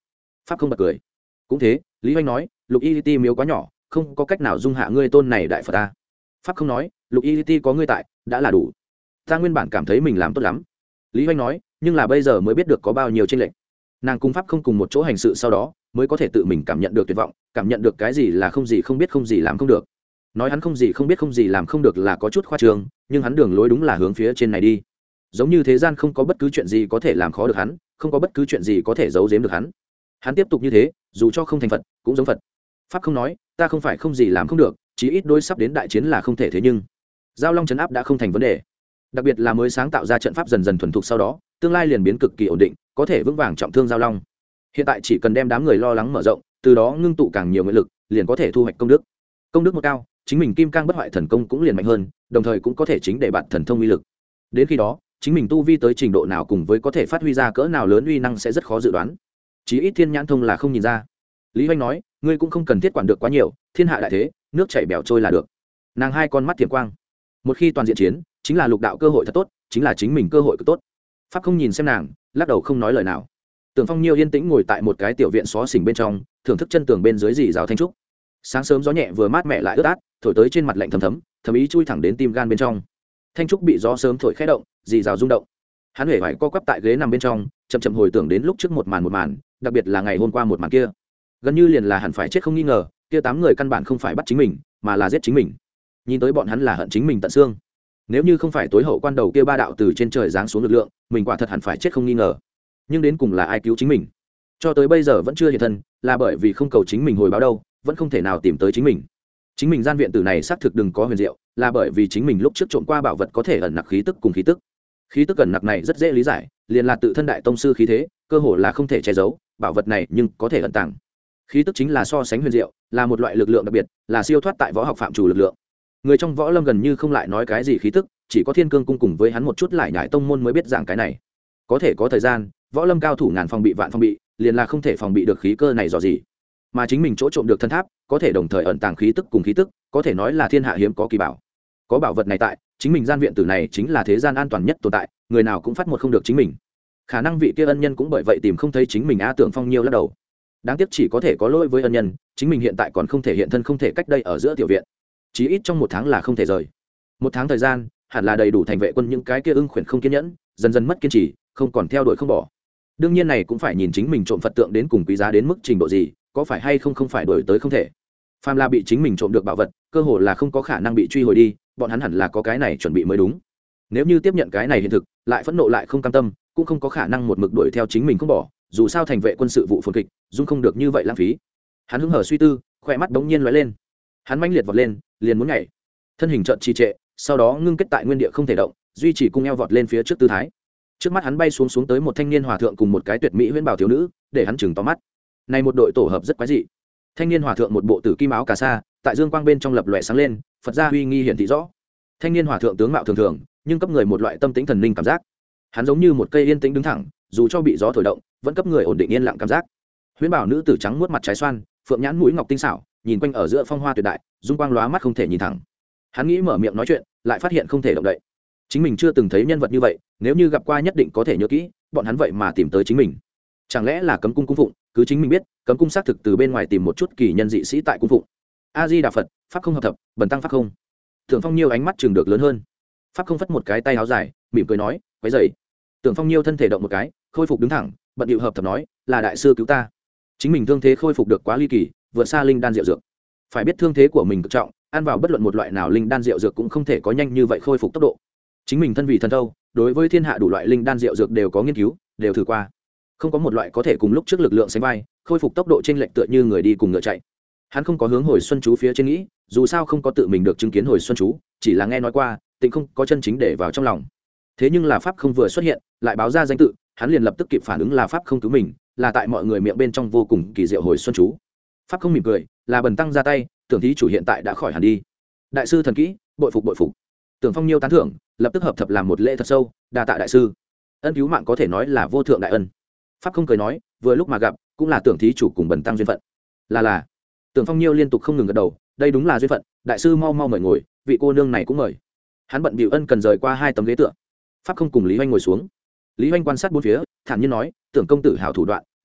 pháp không bật cười. Cũng thế, lý oanh nói, lục y ti miếu quá nhỏ, không có cách nào dung hạ ngươi tôn này đại phật ta. Pháp không nói, lục y ti có ngươi tại đã là đủ, ta nguyên bản cảm thấy mình làm tốt lắm. Lý oanh nói, nhưng là bây giờ mới biết được có bao nhiêu tranh lệch. Nàng cùng pháp không cùng một chỗ hành sự sau đó mới có thể tự mình cảm nhận được tuyệt vọng, cảm nhận được cái gì là không gì không biết không gì làm không được. Nói hắn không gì không biết không gì làm không được là có chút khoa trương, nhưng hắn đường lối đúng là hướng phía trên này đi. Giống như thế gian không có bất cứ chuyện gì có thể làm khó được hắn, không có bất cứ chuyện gì có thể giấu giếm được hắn. Hắn tiếp tục như thế, dù cho không thành phật cũng giống phật. Pháp không nói, ta không phải không gì làm không được, chí ít đôi sắp đến đại chiến là không thể, thế nhưng giao long trấn áp đã không thành vấn đề. Đặc biệt là mới sáng tạo ra trận pháp dần dần thuần thục sau đó, tương lai liền biến cực kỳ ổn định, có thể vững vàng trọng thương giao long. Hiện tại chỉ cần đem đám người lo lắng mở rộng, từ đó ngưng tụ càng nhiều nguyện lực, liền có thể thu hoạch công đức. Công đức một cao, chính mình kim cang bất hoại thần công cũng liền mạnh hơn, đồng thời cũng có thể chính để bạn thần thông uy lực. Đến khi đó, chính mình tu vi tới trình độ nào cùng với có thể phát huy ra cỡ nào lớn uy năng sẽ rất khó dự đoán. Chí ít thiên nhãn thông là không nhìn ra. Lý Hoành nói, ngươi cũng không cần thiết quản được quá nhiều, thiên hạ đại thế, nước chảy bèo trôi là được. Nàng hai con mắt thiểm quang. Một khi toàn diện chiến, chính là lục đạo cơ hội thật tốt, chính là chính mình cơ hội cực tốt. Pháp không nhìn xem nàng, lắc đầu không nói lời nào. Tưởng Phong Nhiêu yên tĩnh ngồi tại một cái tiểu viện xó xỉnh bên trong, thưởng thức chân tường bên dưới dì rào thanh trúc. Sáng sớm gió nhẹ vừa mát mẻ lại ướt át, thổi tới trên mặt lạnh thấm thấm, thấm ý chui thẳng đến tim gan bên trong. Thanh trúc bị gió sớm thổi khẽ động, dì rào rung động. Hắn hề phải co quắp tại ghế nằm bên trong, chậm chậm hồi tưởng đến lúc trước một màn một màn, đặc biệt là ngày hôm qua một màn kia. Gần như liền là hẳn phải chết không nghi ngờ, kia tám người căn bản không phải bắt chính mình, mà là giết chính mình. Nhìn tới bọn hắn là hận chính mình tận xương. Nếu như không phải tối hậu quan đầu kia ba đạo từ trên trời giáng xuống lực lượng, mình quả thật hẳn phải chết không nghi ngờ. Nhưng đến cùng là ai cứu chính mình? Cho tới bây giờ vẫn chưa hiện thân, là bởi vì không cầu chính mình hồi báo đâu, vẫn không thể nào tìm tới chính mình. Chính mình gian viện tử này xác thực đừng có huyền diệu, là bởi vì chính mình lúc trước trộm qua bảo vật có thể ẩn nặc khí tức cùng khí tức. Khí tức ẩn nặc này rất dễ lý giải, liền là tự thân đại tông sư khí thế, cơ hồ là không thể che giấu, bảo vật này nhưng có thể ẩn tàng. Khí tức chính là so sánh huyền diệu, là một loại lực lượng đặc biệt, là siêu thoát tại võ học phạm chủ lực lượng. Người trong võ lâm gần như không lại nói cái gì khí tức, chỉ có Thiên Cương cung cùng với hắn một chút lại nhải tông môn mới biết dạng cái này. Có thể có thời gian, võ lâm cao thủ ngàn phòng bị vạn phòng bị, liền là không thể phòng bị được khí cơ này dò gì. Mà chính mình chỗ trộm được thân tháp, có thể đồng thời ẩn tàng khí tức cùng khí tức, có thể nói là thiên hạ hiếm có kỳ bảo. Có bảo vật này tại, chính mình gian viện tử này chính là thế gian an toàn nhất tồn tại, người nào cũng phát một không được chính mình. Khả năng vị kia ân nhân cũng bởi vậy tìm không thấy chính mình. A Tưởng Phong Nhiêu lắc đầu. Đáng tiếc chỉ có thể có lỗi với ân nhân, chính mình hiện tại còn không thể hiện thân, không thể cách đây ở giữa tiểu viện. Chí ít trong một tháng là không thể rời. Một tháng thời gian, hẳn là đầy đủ thành vệ quân những cái kia ưng khuyển không kiên nhẫn, dần dần mất kiên trì, không còn theo đuổi không bỏ. Đương nhiên này cũng phải nhìn chính mình trộm Phật tượng đến cùng quý giá đến mức trình độ gì, có phải hay không không phải đuổi tới không thể. Phàm là bị chính mình trộm được bảo vật, cơ hồ là không có khả năng bị truy hồi đi, bọn hắn hẳn là có cái này chuẩn bị mới đúng. Nếu như tiếp nhận cái này hiện thực, lại phẫn nộ lại không cam tâm, cũng không có khả năng một mực đuổi theo chính mình không bỏ, dù sao thành vệ quân sự vụ phồn kịch, dung không được như vậy lãng phí. Hắn hứng hở suy tư, khỏe mắt đống nhiên lóe lên. Hắn mãnh liệt vọt lên, liền muốn nhảy. Thân hình chợt trì trệ, sau đó ngưng kết tại nguyên địa không thể động, duy trì cung eo vọt lên phía trước tư thái. Trước mắt hắn bay xuống xuống tới một thanh niên hòa thượng cùng một cái tuyệt mỹ huyễn bảo thiếu nữ, để hắn chừng to mắt. Này một đội tổ hợp rất quái dị. Thanh niên hòa thượng một bộ tử kim áo cà sa, tại dương quang bên trong lập lòe sáng lên, Phật gia uy nghi hiển thị rõ. Thanh niên hòa thượng tướng mạo thường thường, nhưng cấp người một loại tâm tĩnh thần linh cảm giác. Hắn giống như một cây yên tĩnh đứng thẳng, dù cho bị gió thổi động, vẫn cấp người ổn định yên lặng cảm giác. Huyễn bảo nữ tử trắng muốt mặt trái xoan, phượng nhãn mũi ngọc tinh xảo, nhìn quanh ở giữa phong hoa tuyệt đại, dung quang lóa mắt không thể nhìn thẳng. Hắn nghĩ mở miệng nói chuyện, lại phát hiện không thể động đậy. Chính mình chưa từng thấy nhân vật như vậy, nếu như gặp qua nhất định có thể nhớ kỹ, bọn hắn vậy mà tìm tới chính mình. Chẳng lẽ là cấm cung cung phụng? Cứ chính mình biết, cấm cung xác thực từ bên ngoài tìm một chút kỳ nhân dị sĩ tại cung phụng. A Di Đà Phật, pháp không hợp thập, bần tăng pháp không. Tưởng Phong Nhiêu ánh mắt chừng được lớn hơn. Pháp không phất một cái tay áo dài, mỉm cười nói, quấy rầy. Tưởng Phong Nhiêu thân thể động một cái, khôi phục đứng thẳng, bận điệu hợp thập nói, là đại sư cứu ta. Chính mình thương thế khôi phục được quá ly kỳ, vượt xa linh đan rượu dược. Phải biết thương thế của mình cực trọng, ăn vào bất luận một loại nào linh đan rượu dược cũng không thể có nhanh như vậy khôi phục tốc độ. Chính mình thân vị thần thâu, đối với thiên hạ đủ loại linh đan rượu dược đều có nghiên cứu, đều thử qua. Không có một loại có thể cùng lúc trước lực lượng sánh vai, khôi phục tốc độ trên lệch tựa như người đi cùng ngựa chạy. Hắn không có hướng hồi xuân chú phía trên nghĩ, dù sao không có tự mình được chứng kiến hồi xuân chú, chỉ là nghe nói qua, tịnh không có chân chính để vào trong lòng. Thế nhưng là pháp không vừa xuất hiện, lại báo ra danh tự, hắn liền lập tức kịp phản ứng là pháp không cứu mình, là tại mọi người miệng bên trong vô cùng kỳ diệu hồi xuân chú. Pháp không mỉm cười, là bần tăng ra tay, tưởng thí chủ hiện tại đã khỏi hẳn đi. Đại sư thần kỹ, bội phục bội phục. Tưởng Phong Nhiêu tán thưởng, lập tức hợp thập làm một lễ thật sâu, đa tạ đại sư. Ân cứu mạng có thể nói là vô thượng đại ân. Pháp không cười nói, vừa lúc mà gặp, cũng là tưởng thí chủ cùng bần tăng duyên phận. Là là. Tưởng Phong Nhiêu liên tục không ngừng gật đầu, đây đúng là duyên phận, đại sư mau mau mời ngồi, vị cô nương này cũng mời. Hắn bận bịu ân cần rời qua hai tấm ghế tựa. Pháp không cùng Lý Hoành ngồi xuống. Lý Hoành quan sát bốn phía, thản nhiên nói, tưởng công tử hảo thủ đoạn,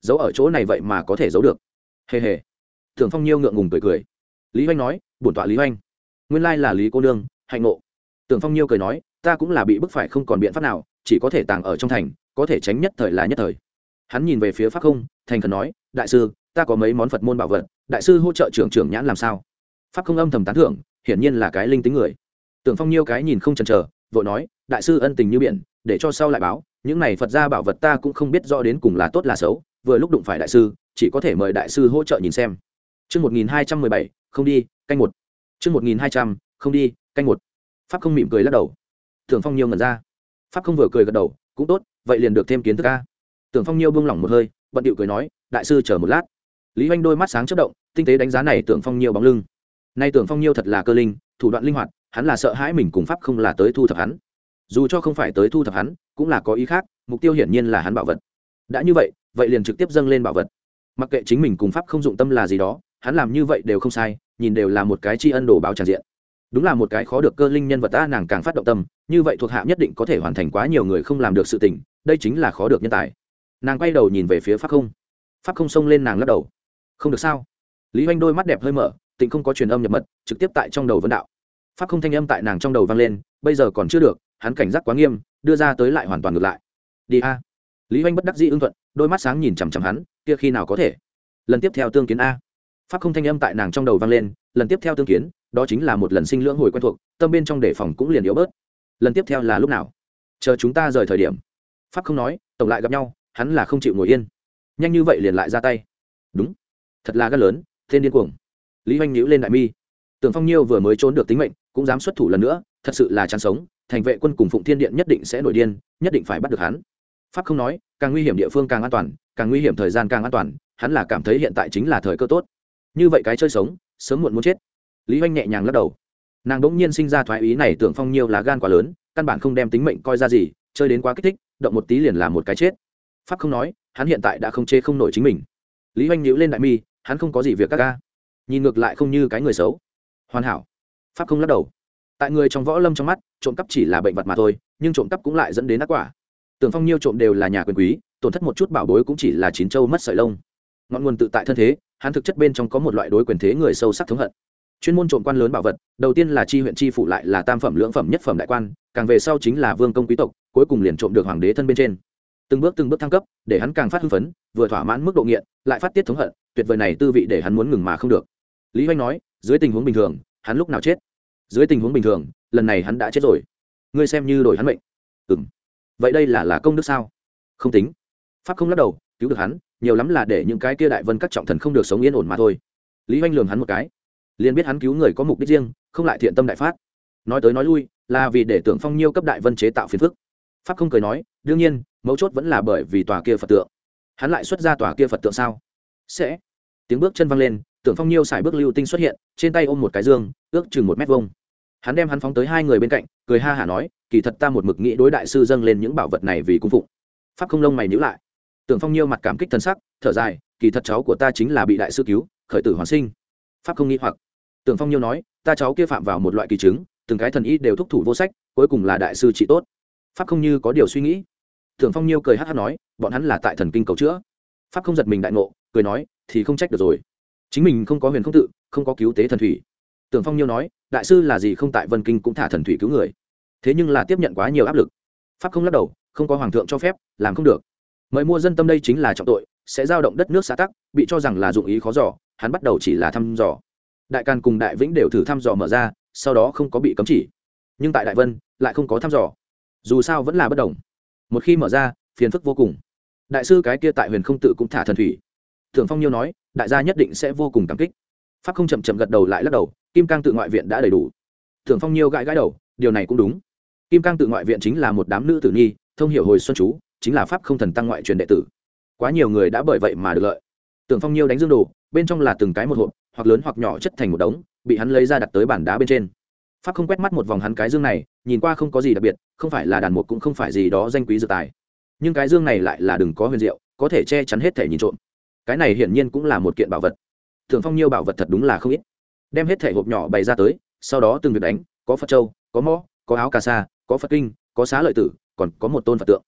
giấu ở chỗ này vậy mà có thể giấu được. Hề hề. Tưởng Phong Nhiêu ngượng ngùng cười cười. Lý Hoành nói, bổn tọa Lý Hoành. Nguyên lai là Lý cô nương, hạnh ngộ. Tưởng Phong Nhiêu cười nói, ta cũng là bị bức phải không còn biện pháp nào, chỉ có thể tàng ở trong thành, có thể tránh nhất thời là nhất thời. Hắn nhìn về phía Pháp Không, thành khẩn nói, đại sư, ta có mấy món Phật môn bảo vật, đại sư hỗ trợ trưởng trưởng nhãn làm sao? Pháp Không âm thầm tán thưởng, hiển nhiên là cái linh tính người. Tưởng Phong Nhiêu cái nhìn không chần chờ, vội nói, đại sư ân tình như biển, để cho sau lại báo, những này Phật gia bảo vật ta cũng không biết rõ đến cùng là tốt là xấu, vừa lúc đụng phải đại sư, chỉ có thể mời đại sư hỗ trợ nhìn xem. Chương một nghìn hai trăm mười bảy, không đi, canh một. Chương một nghìn hai trăm, không đi, canh một. Pháp Không mỉm cười lắc đầu. Tưởng Phong Nhiêu ngẩn ra. Pháp Không vừa cười gật đầu, cũng tốt, vậy liền được thêm kiến thức a. Tưởng Phong Nhiêu buông lỏng một hơi, bận điệu cười nói, đại sư chờ một lát. Lý Hoành đôi mắt sáng chớp động, tinh tế đánh giá này Tưởng Phong Nhiêu bóng lưng. Nay Tưởng Phong Nhiêu thật là cơ linh, thủ đoạn linh hoạt, hắn là sợ hãi mình cùng Pháp Không là tới thu thập hắn. Dù cho không phải tới thu thập hắn, cũng là có ý khác, mục tiêu hiển nhiên là hắn bảo vật. Đã như vậy, vậy liền trực tiếp dâng lên bảo vật. Mặc kệ chính mình cùng Pháp Không dụng tâm là gì đó, hắn làm như vậy đều không sai, nhìn đều là một cái tri ân đồ báo tràn diện. Đúng là một cái khó được cơ linh nhân vật ta, nàng càng phát động tâm, như vậy thuộc hạ nhất định có thể hoàn thành quá nhiều người không làm được sự tình, đây chính là khó được nhân tài. Nàng quay đầu nhìn về phía Pháp Không. Pháp Không xông lên nàng lắc đầu. Không được sao? Lý Hoành đôi mắt đẹp hơi mở, tịnh không có truyền âm nhập mật, trực tiếp tại trong đầu vấn đạo. Pháp Không thanh âm tại nàng trong đầu vang lên, bây giờ còn chưa được, hắn cảnh giác quá nghiêm, đưa ra tới lại hoàn toàn ngược lại. Đi a. Lý Hoành bất đắc dĩ ưng thuận, đôi mắt sáng nhìn chằm chằm hắn, kia khi nào có thể? Lần tiếp theo tương kiến a. Pháp Không thanh âm tại nàng trong đầu vang lên, lần tiếp theo tương kiến, đó chính là một lần sinh lưỡng hồi quen thuộc, tâm bên trong đề phòng cũng liền yếu bớt. Lần tiếp theo là lúc nào? Chờ chúng ta rời thời điểm. Pháp Không nói, tổng lại gặp nhau, hắn là không chịu ngồi yên, nhanh như vậy liền lại ra tay. Đúng, thật là gan lớn, tên điên cuồng. Lý Hoành nhíu lên đại mi. Tưởng Phong Nhiêu vừa mới trốn được tính mệnh, cũng dám xuất thủ lần nữa, thật sự là chán sống. Thành vệ quân cùng Phụng Thiên Điện nhất định sẽ nổi điên, nhất định phải bắt được hắn. Pháp Không nói, càng nguy hiểm địa phương càng an toàn, càng nguy hiểm thời gian càng an toàn, hắn là cảm thấy hiện tại chính là thời cơ tốt. Như vậy cái chơi sống, sớm muộn muốn chết. Lý Hoành nhẹ nhàng lắc đầu. Nàng đỗng nhiên sinh ra thoái ý này, Tưởng Phong Nhiêu là gan quá lớn, căn bản không đem tính mệnh coi ra gì, chơi đến quá kích thích, động một tí liền là một cái chết. Pháp Không nói, hắn hiện tại đã không chế không nổi chính mình. Lý Hoành nhíu lên đại mi, hắn không có gì việc các ca, nhìn ngược lại không như cái người xấu. Hoàn hảo. Pháp Không lắc đầu. Tại người trong võ lâm trong mắt, trộm cắp chỉ là bệnh vật mà thôi, nhưng trộm cắp cũng lại dẫn đến ác quả. Tưởng Phong Nhiêu trộm đều là nhà quyền quý, tổn thất một chút bảo bối cũng chỉ là chín châu mất sợi lông. Ngọn nguồn tự tại thân thế, hắn thực chất bên trong có một loại đối quyền thế người sâu sắc thống hận. Chuyên môn trộm quan lớn bảo vật, đầu tiên là chi huyện chi phụ, lại là tam phẩm lưỡng phẩm nhất phẩm đại quan, càng về sau chính là vương công quý tộc, cuối cùng liền trộm được hoàng đế thân bên trên. Từng bước từng bước thăng cấp, để hắn càng phát hưng phấn, vừa thỏa mãn mức độ nghiện, lại phát tiết thống hận, tuyệt vời này tư vị để hắn muốn ngừng mà không được. Lý Hoành nói, dưới tình huống bình thường, hắn lúc nào chết? Dưới tình huống bình thường, lần này hắn đã chết rồi. Ngươi xem như đổi hắn mệnh. Ừm. Vậy đây là là công đức sao? Không tính. Pháp Không lắc đầu, cứu được hắn, nhiều lắm là để những cái kia đại vân các trọng thần không được sống yên ổn mà thôi. Lý Hoành lườm hắn một cái, liền biết hắn cứu người có mục đích riêng, không lại thiện tâm đại phát. Nói tới nói lui, là vì để Tưởng Phong Nhiêu cấp đại vân chế tạo phiền phức. Pháp Không cười nói, đương nhiên, mấu chốt vẫn là bởi vì tòa kia Phật tượng. Hắn lại xuất ra tòa kia Phật tượng sao? Sẽ. Tiếng bước chân văng lên, Tưởng Phong Nhiêu xài bước lưu tinh xuất hiện, trên tay ôm một cái dương, ước chừng một mét vuông. Hắn đem hắn phóng tới hai người bên cạnh, cười ha hả nói, kỳ thật ta một mực nghĩ đối đại sư dâng lên những bảo vật này vì cung phụng. Pháp Không lông mày nhíu lại. Tưởng Phong Nhiêu mặt cảm kích thần sắc, thở dài, kỳ thật cháu của ta chính là bị đại sư cứu, khởi tử hoàn sinh. Pháp Không nghĩ hoặc. Tưởng Phong Nhiêu nói, ta cháu kia phạm vào một loại kỳ chứng, từng cái thần y đều thúc thủ vô sách, cuối cùng là đại sư trị tốt. Pháp Không như có điều suy nghĩ. Tưởng Phong Nhiêu cười hắt hắt nói, bọn hắn là tại thần kinh cầu chữa. Pháp Không giật mình đại ngộ, cười nói, thì không trách được rồi. Chính mình không có huyền không tự, không có cứu tế thần thủy. Tưởng Phong Nhiêu nói, đại sư là gì không tại Vân Kinh cũng thả thần thủy cứu người, thế nhưng là tiếp nhận quá nhiều áp lực. Pháp Không lắc đầu, không có hoàng thượng cho phép, làm không được. Mời mua dân tâm đây chính là trọng tội, sẽ giao động đất nước xã tắc, bị cho rằng là dụng ý khó dò, hắn bắt đầu chỉ là thăm dò. Đại Càn cùng Đại Vĩnh đều thử thăm dò mở ra, sau đó không có bị cấm chỉ, nhưng tại Đại Vân lại không có thăm dò, dù sao vẫn là bất đồng. Một khi mở ra, phiền phức vô cùng. Đại sư cái kia tại huyền không tự cũng thả thần thủy. Tưởng Phong Nhiêu nói, đại gia nhất định sẽ vô cùng cảm kích. Pháp Không chậm chậm gật đầu lại lắc đầu, Kim Cang tự ngoại viện đã đầy đủ. Tưởng Phong Nhiêu gãi gãi đầu, điều này cũng đúng. Kim Cang tự ngoại viện chính là một đám nữ tử nhi, thông hiểu hồi xuân chú, chính là Pháp Không thần tăng ngoại truyền đệ tử. Quá nhiều người đã bởi vậy mà được lợi. Tưởng Phong Nhiêu đánh dương đồ, bên trong là từng cái một hộp, hoặc lớn hoặc nhỏ chất thành một đống, bị hắn lấy ra đặt tới bàn đá bên trên. Pháp Không quét mắt một vòng hắn cái dương này, nhìn qua không có gì đặc biệt, không phải là đàn mục cũng không phải gì đó danh quý dược tài, nhưng cái dương này lại là đừng có huyền diệu, có thể che chắn hết thể nhìn trộm. Cái này hiển nhiên cũng là một kiện bảo vật. Tưởng Phong Nhiêu bảo vật thật đúng là không ít, đem hết thể hộp nhỏ bày ra tới, sau đó từng việc đánh, có Phật châu, có mõ, có áo cà sa, có Phật kinh, có xá lợi tử, còn có một tôn Phật tượng.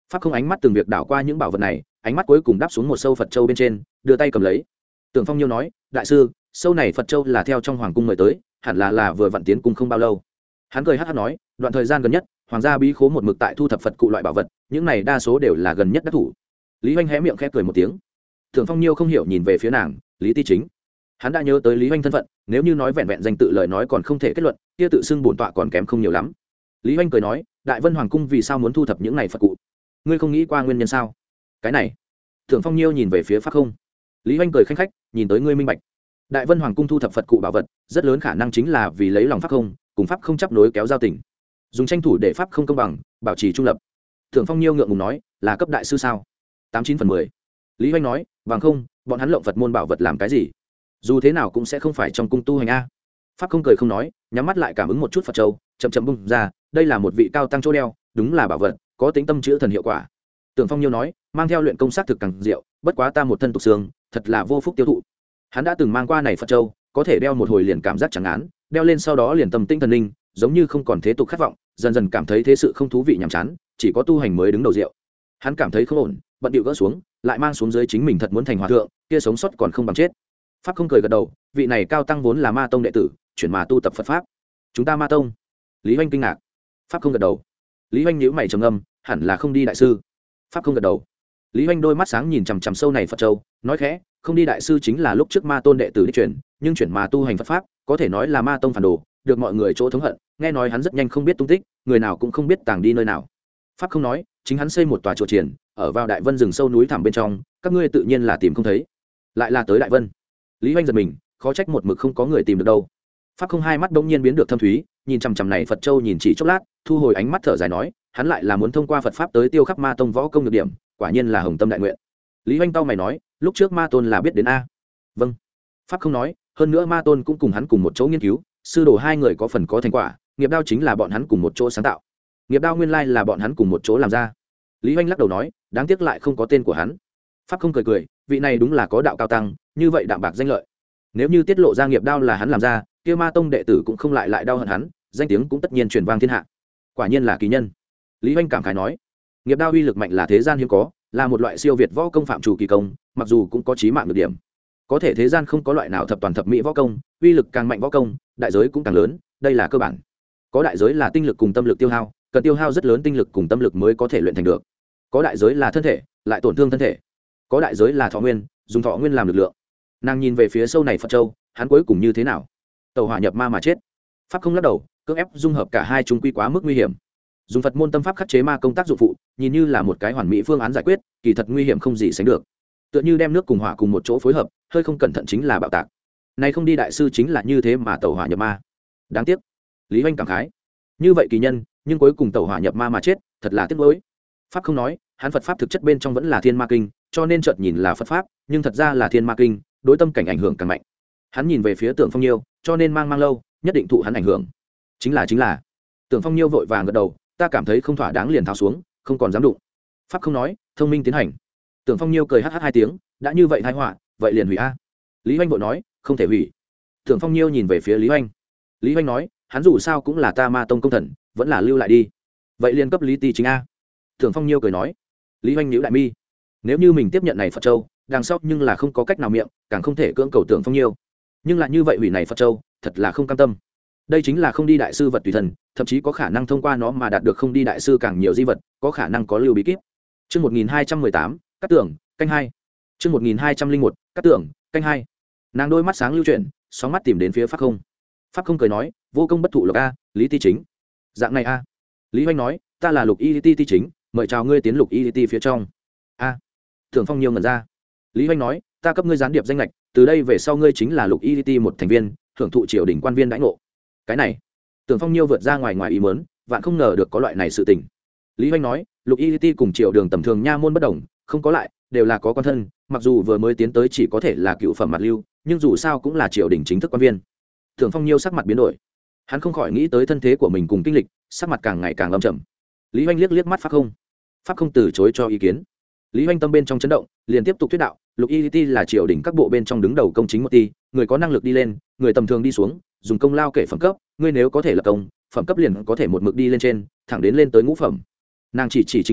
pháp không ánh mắt từng việc đảo qua những bảo vật này, ánh mắt cuối cùng đáp xuống một sâu Phật châu bên trên, đưa tay cầm lấy. Tưởng Phong Nhiêu nói, đại sư, sâu này Phật châu là theo trong hoàng cung mời tới, hẳn là là vừa vặn tiến cung không bao lâu. Hắn cười hắt hắt nói, đoạn thời gian gần nhất hoàng gia bí khố một mực tại thu thập Phật cụ loại bảo vật, những này đa số đều là gần nhất đắc thủ. Lý Hoành hé miệng khẽ cười một tiếng. Tưởng Phong Nhiêu không hiểu nhìn về phía nàng, Lý Ti Chính. Hắn đã nhớ tới Lý Hoành thân phận, nếu như nói vẹn vẹn danh tự lời nói còn không thể kết luận, kia tự xưng bổn tọa còn kém không nhiều lắm. Lý Hoành cười nói, đại vân hoàng cung vì sao muốn thu thập những này Phật cụ? Ngươi không nghĩ qua nguyên nhân sao? Cái này. Tưởng Phong Nhiêu nhìn về phía Pháp Không. Lý Hoành cười khanh khách, nhìn tới ngươi minh bạch. Đại vân hoàng cung thu thập Phật cụ bảo vật, rất lớn khả năng chính là vì lấy lòng Pháp Không, cùng Pháp Không chấp nối kéo giao tình, dùng tranh thủ để Pháp Không công bằng, bảo trì trung lập. Tưởng Phong Nhiêu ngượng ngùng nói, là cấp đại sư sao? Tám chín phần mười. Lý Hoành nói, bằng không, bọn hắn lộng Phật môn bảo vật làm cái gì? Dù thế nào cũng sẽ không phải trong cung tu hành a. Pháp Không cười không nói, nhắm mắt lại cảm ứng một chút Phật châu, chậm chậm bung ra, đây là một vị cao tăng chỗ đeo, đúng là bảo vật, có tính tâm chữa thần hiệu quả. Tưởng Phong Nhiêu nói, mang theo luyện công sát thực càng diệu, bất quá ta một thân tục xương, thật là vô phúc tiêu thụ. Hắn đã từng mang qua này Phật châu, có thể đeo một hồi liền cảm giác chẳng án, đeo lên sau đó liền tâm tinh thần linh, giống như không còn thế tục khát vọng, dần dần cảm thấy thế sự không thú vị nhàm chán, chỉ có tu hành mới đứng đầu rượu. Hắn cảm thấy không ổn, bận điệu gỡ xuống, lại mang xuống dưới chính mình thật muốn thành hòa thượng, kia sống sót còn không bằng chết. Pháp Không cười gật đầu, vị này cao tăng vốn là Ma tông đệ tử, chuyển mà tu tập Phật pháp. Chúng ta Ma tông? Lý Hoành kinh ngạc. Pháp Không gật đầu. Lý Hoành nhíu mày trầm ngâm, hẳn là không đi đại sư. Pháp Không gật đầu. Lý Hoành đôi mắt sáng nhìn chằm chằm sâu này Phật châu, nói khẽ, không đi đại sư chính là lúc trước Ma tôn đệ tử đi chuyển, nhưng chuyển mà tu hành Phật pháp, có thể nói là Ma tông phản đồ, được mọi người chỗ thống hận, nghe nói hắn rất nhanh không biết tung tích, người nào cũng không biết tàng đi nơi nào. Pháp Không nói, chính hắn xây một tòa chùa triển, ở vào Đại Vân rừng sâu núi thẳm bên trong, các ngươi tự nhiên là tìm không thấy. Lại là tới Đại Vân. Lý Hoành giật mình, khó trách một mực không có người tìm được đâu. Pháp Không hai mắt bỗng nhiên biến được thâm thúy, nhìn chằm chằm này Phật châu nhìn chỉ chốc lát, thu hồi ánh mắt thở dài nói, hắn lại là muốn thông qua Phật pháp tới tiêu khắc Ma tông võ công được điểm, quả nhiên là hồng tâm đại nguyện. Lý Hoành tao mày nói, lúc trước Ma tôn là biết đến a? Vâng. Pháp Không nói, hơn nữa Ma tôn cũng cùng hắn cùng một chỗ nghiên cứu, sư đồ hai người có phần có thành quả, nghiệp đao chính là bọn hắn cùng một chỗ sáng tạo, nghiệp đao nguyên lai là bọn hắn cùng một chỗ làm ra. Lý Hoành lắc đầu nói, đáng tiếc lại không có tên của hắn. Pháp Không cười cười, vị này đúng là có đạo cao tăng, như vậy đạm bạc danh lợi. Nếu như tiết lộ ra nghiệp đao là hắn làm ra, kia Ma tông đệ tử cũng không lại lại đau hận hắn, danh tiếng cũng tất nhiên truyền vang thiên hạ. Quả nhiên là kỳ nhân. Lý Hoành cảm khái nói, nghiệp đao uy lực mạnh là thế gian hiếm có, là một loại siêu việt võ công phạm chủ kỳ công, mặc dù cũng có chí mạng được điểm, có thể thế gian không có loại nào thập toàn thập mỹ võ công, uy lực càng mạnh võ công, đại giới cũng càng lớn, đây là cơ bản. Có đại giới là tinh lực cùng tâm lực tiêu hao, cần tiêu hao rất lớn tinh lực cùng tâm lực mới có thể luyện thành được. Có đại giới là thân thể, lại tổn thương thân thể. Có đại giới là thọ nguyên, dùng thọ nguyên làm lực lượng. Nàng nhìn về phía sâu này Phật châu, hắn cuối cùng như thế nào? Tẩu hỏa nhập ma mà chết. Pháp Không lắc đầu, cưỡng ép dung hợp cả hai chúng quy quá mức nguy hiểm. Dùng Phật môn tâm pháp khắc chế ma công tác dụng phụ, nhìn như là một cái hoàn mỹ phương án giải quyết, kỳ thật nguy hiểm không gì sánh được. Tựa như đem nước cùng hỏa cùng một chỗ phối hợp, hơi không cẩn thận chính là bạo tạc. Này không đi đại sư chính là như thế mà tẩu hỏa nhập ma. Đáng tiếc. Lý Hoành cảm khái. Như vậy kỳ nhân, nhưng cuối cùng tẩu hỏa nhập ma mà chết, thật là tiếc nuối. Pháp Không nói, hắn Phật pháp thực chất bên trong vẫn là Thiên Ma kinh, cho nên chợt nhìn là Phật pháp, nhưng thật ra là Thiên Ma kinh, đối tâm cảnh ảnh hưởng càng mạnh. Hắn nhìn về phía Tưởng Phong Nhiêu, cho nên mang mang lâu, nhất định thụ hắn ảnh hưởng. Chính là chính là. Tưởng Phong Nhiêu vội vàng gật đầu, ta cảm thấy không thỏa đáng liền tháo xuống, không còn dám đụng. Pháp Không nói, thông minh tiến hành. Tưởng Phong Nhiêu cười hắc hắc hai tiếng, đã như vậy tai họa, vậy liền hủy a. Lý Hoành vội nói, không thể hủy. Tưởng Phong Nhiêu nhìn về phía Lý Hoành. Lý Hoành nói, hắn dù sao cũng là ta Ma tông công thần, vẫn là lưu lại đi. Vậy liền cấp Lý Ti Chính a. Tưởng Phong Nhiêu cười nói. Lý Hoành nhíu đại mi. Nếu như mình tiếp nhận này Phật châu, đằng sau nhưng là không có cách nào miệng, càng không thể cưỡng cầu Tưởng Phong Nhiêu. Nhưng lại như vậy hủy này Phật châu, thật là không cam tâm. Đây chính là không đi đại sư vật tùy thần, thậm chí có khả năng thông qua nó mà đạt được không đi đại sư càng nhiều di vật, có khả năng có lưu bí kíp. Chương một nghìn hai trăm mười tám, Cát Tưởng, canh hai. Chương một nghìn hai trăm linh một, Cát Tưởng, canh hai. Nàng đôi mắt sáng lưu chuyển, sóng mắt tìm đến phía Pháp Không. Pháp Không cười nói, vô công bất thụ lộc a, Lý Ti Chính. Dạng này a. Lý Hoành nói, ta là Lục Y Ti Ti Chính, mời chào ngươi tiến Lục Y Ti phía trong. A. Tưởng Phong Nhiêu ngẩn ra. Lý Hoành nói, ta cấp ngươi gián điệp danh lệch, từ đây về sau ngươi chính là Lục Y Ti một thành viên, hưởng thụ triều đình quan viên đãi ngộ. Cái này, Tưởng Phong Nhiêu vượt ra ngoài ngoài ý muốn, vạn không ngờ được có loại này sự tình. Lý Hoành nói, Lục Y Ti cùng triều đường tầm thường nha môn bất đồng, không có lại, đều là có quan thân, mặc dù vừa mới tiến tới chỉ có thể là cựu phẩm mặt lưu, nhưng dù sao cũng là triều đình chính thức quan viên. Tưởng Phong Nhiêu sắc mặt biến đổi, hắn không khỏi nghĩ tới thân thế của mình cùng kinh lịch, sắc mặt càng ngày càng âm trầm. Lý Hoành liếc liếc mắt Pháp Không. Pháp Không từ chối cho ý kiến. Lý Hoành tâm bên trong chấn động, liền tiếp tục thuyết đạo, Lục Y Ti là triều đình các bộ bên trong đứng đầu công chính một ti, người có năng lực đi lên, người tầm thường đi xuống, dùng công lao kể phẩm cấp, ngươi nếu có thể lập công, phẩm cấp liền có thể một mực đi lên trên, thẳng đến lên tới ngũ phẩm. Nàng chỉ chỉ chính mình,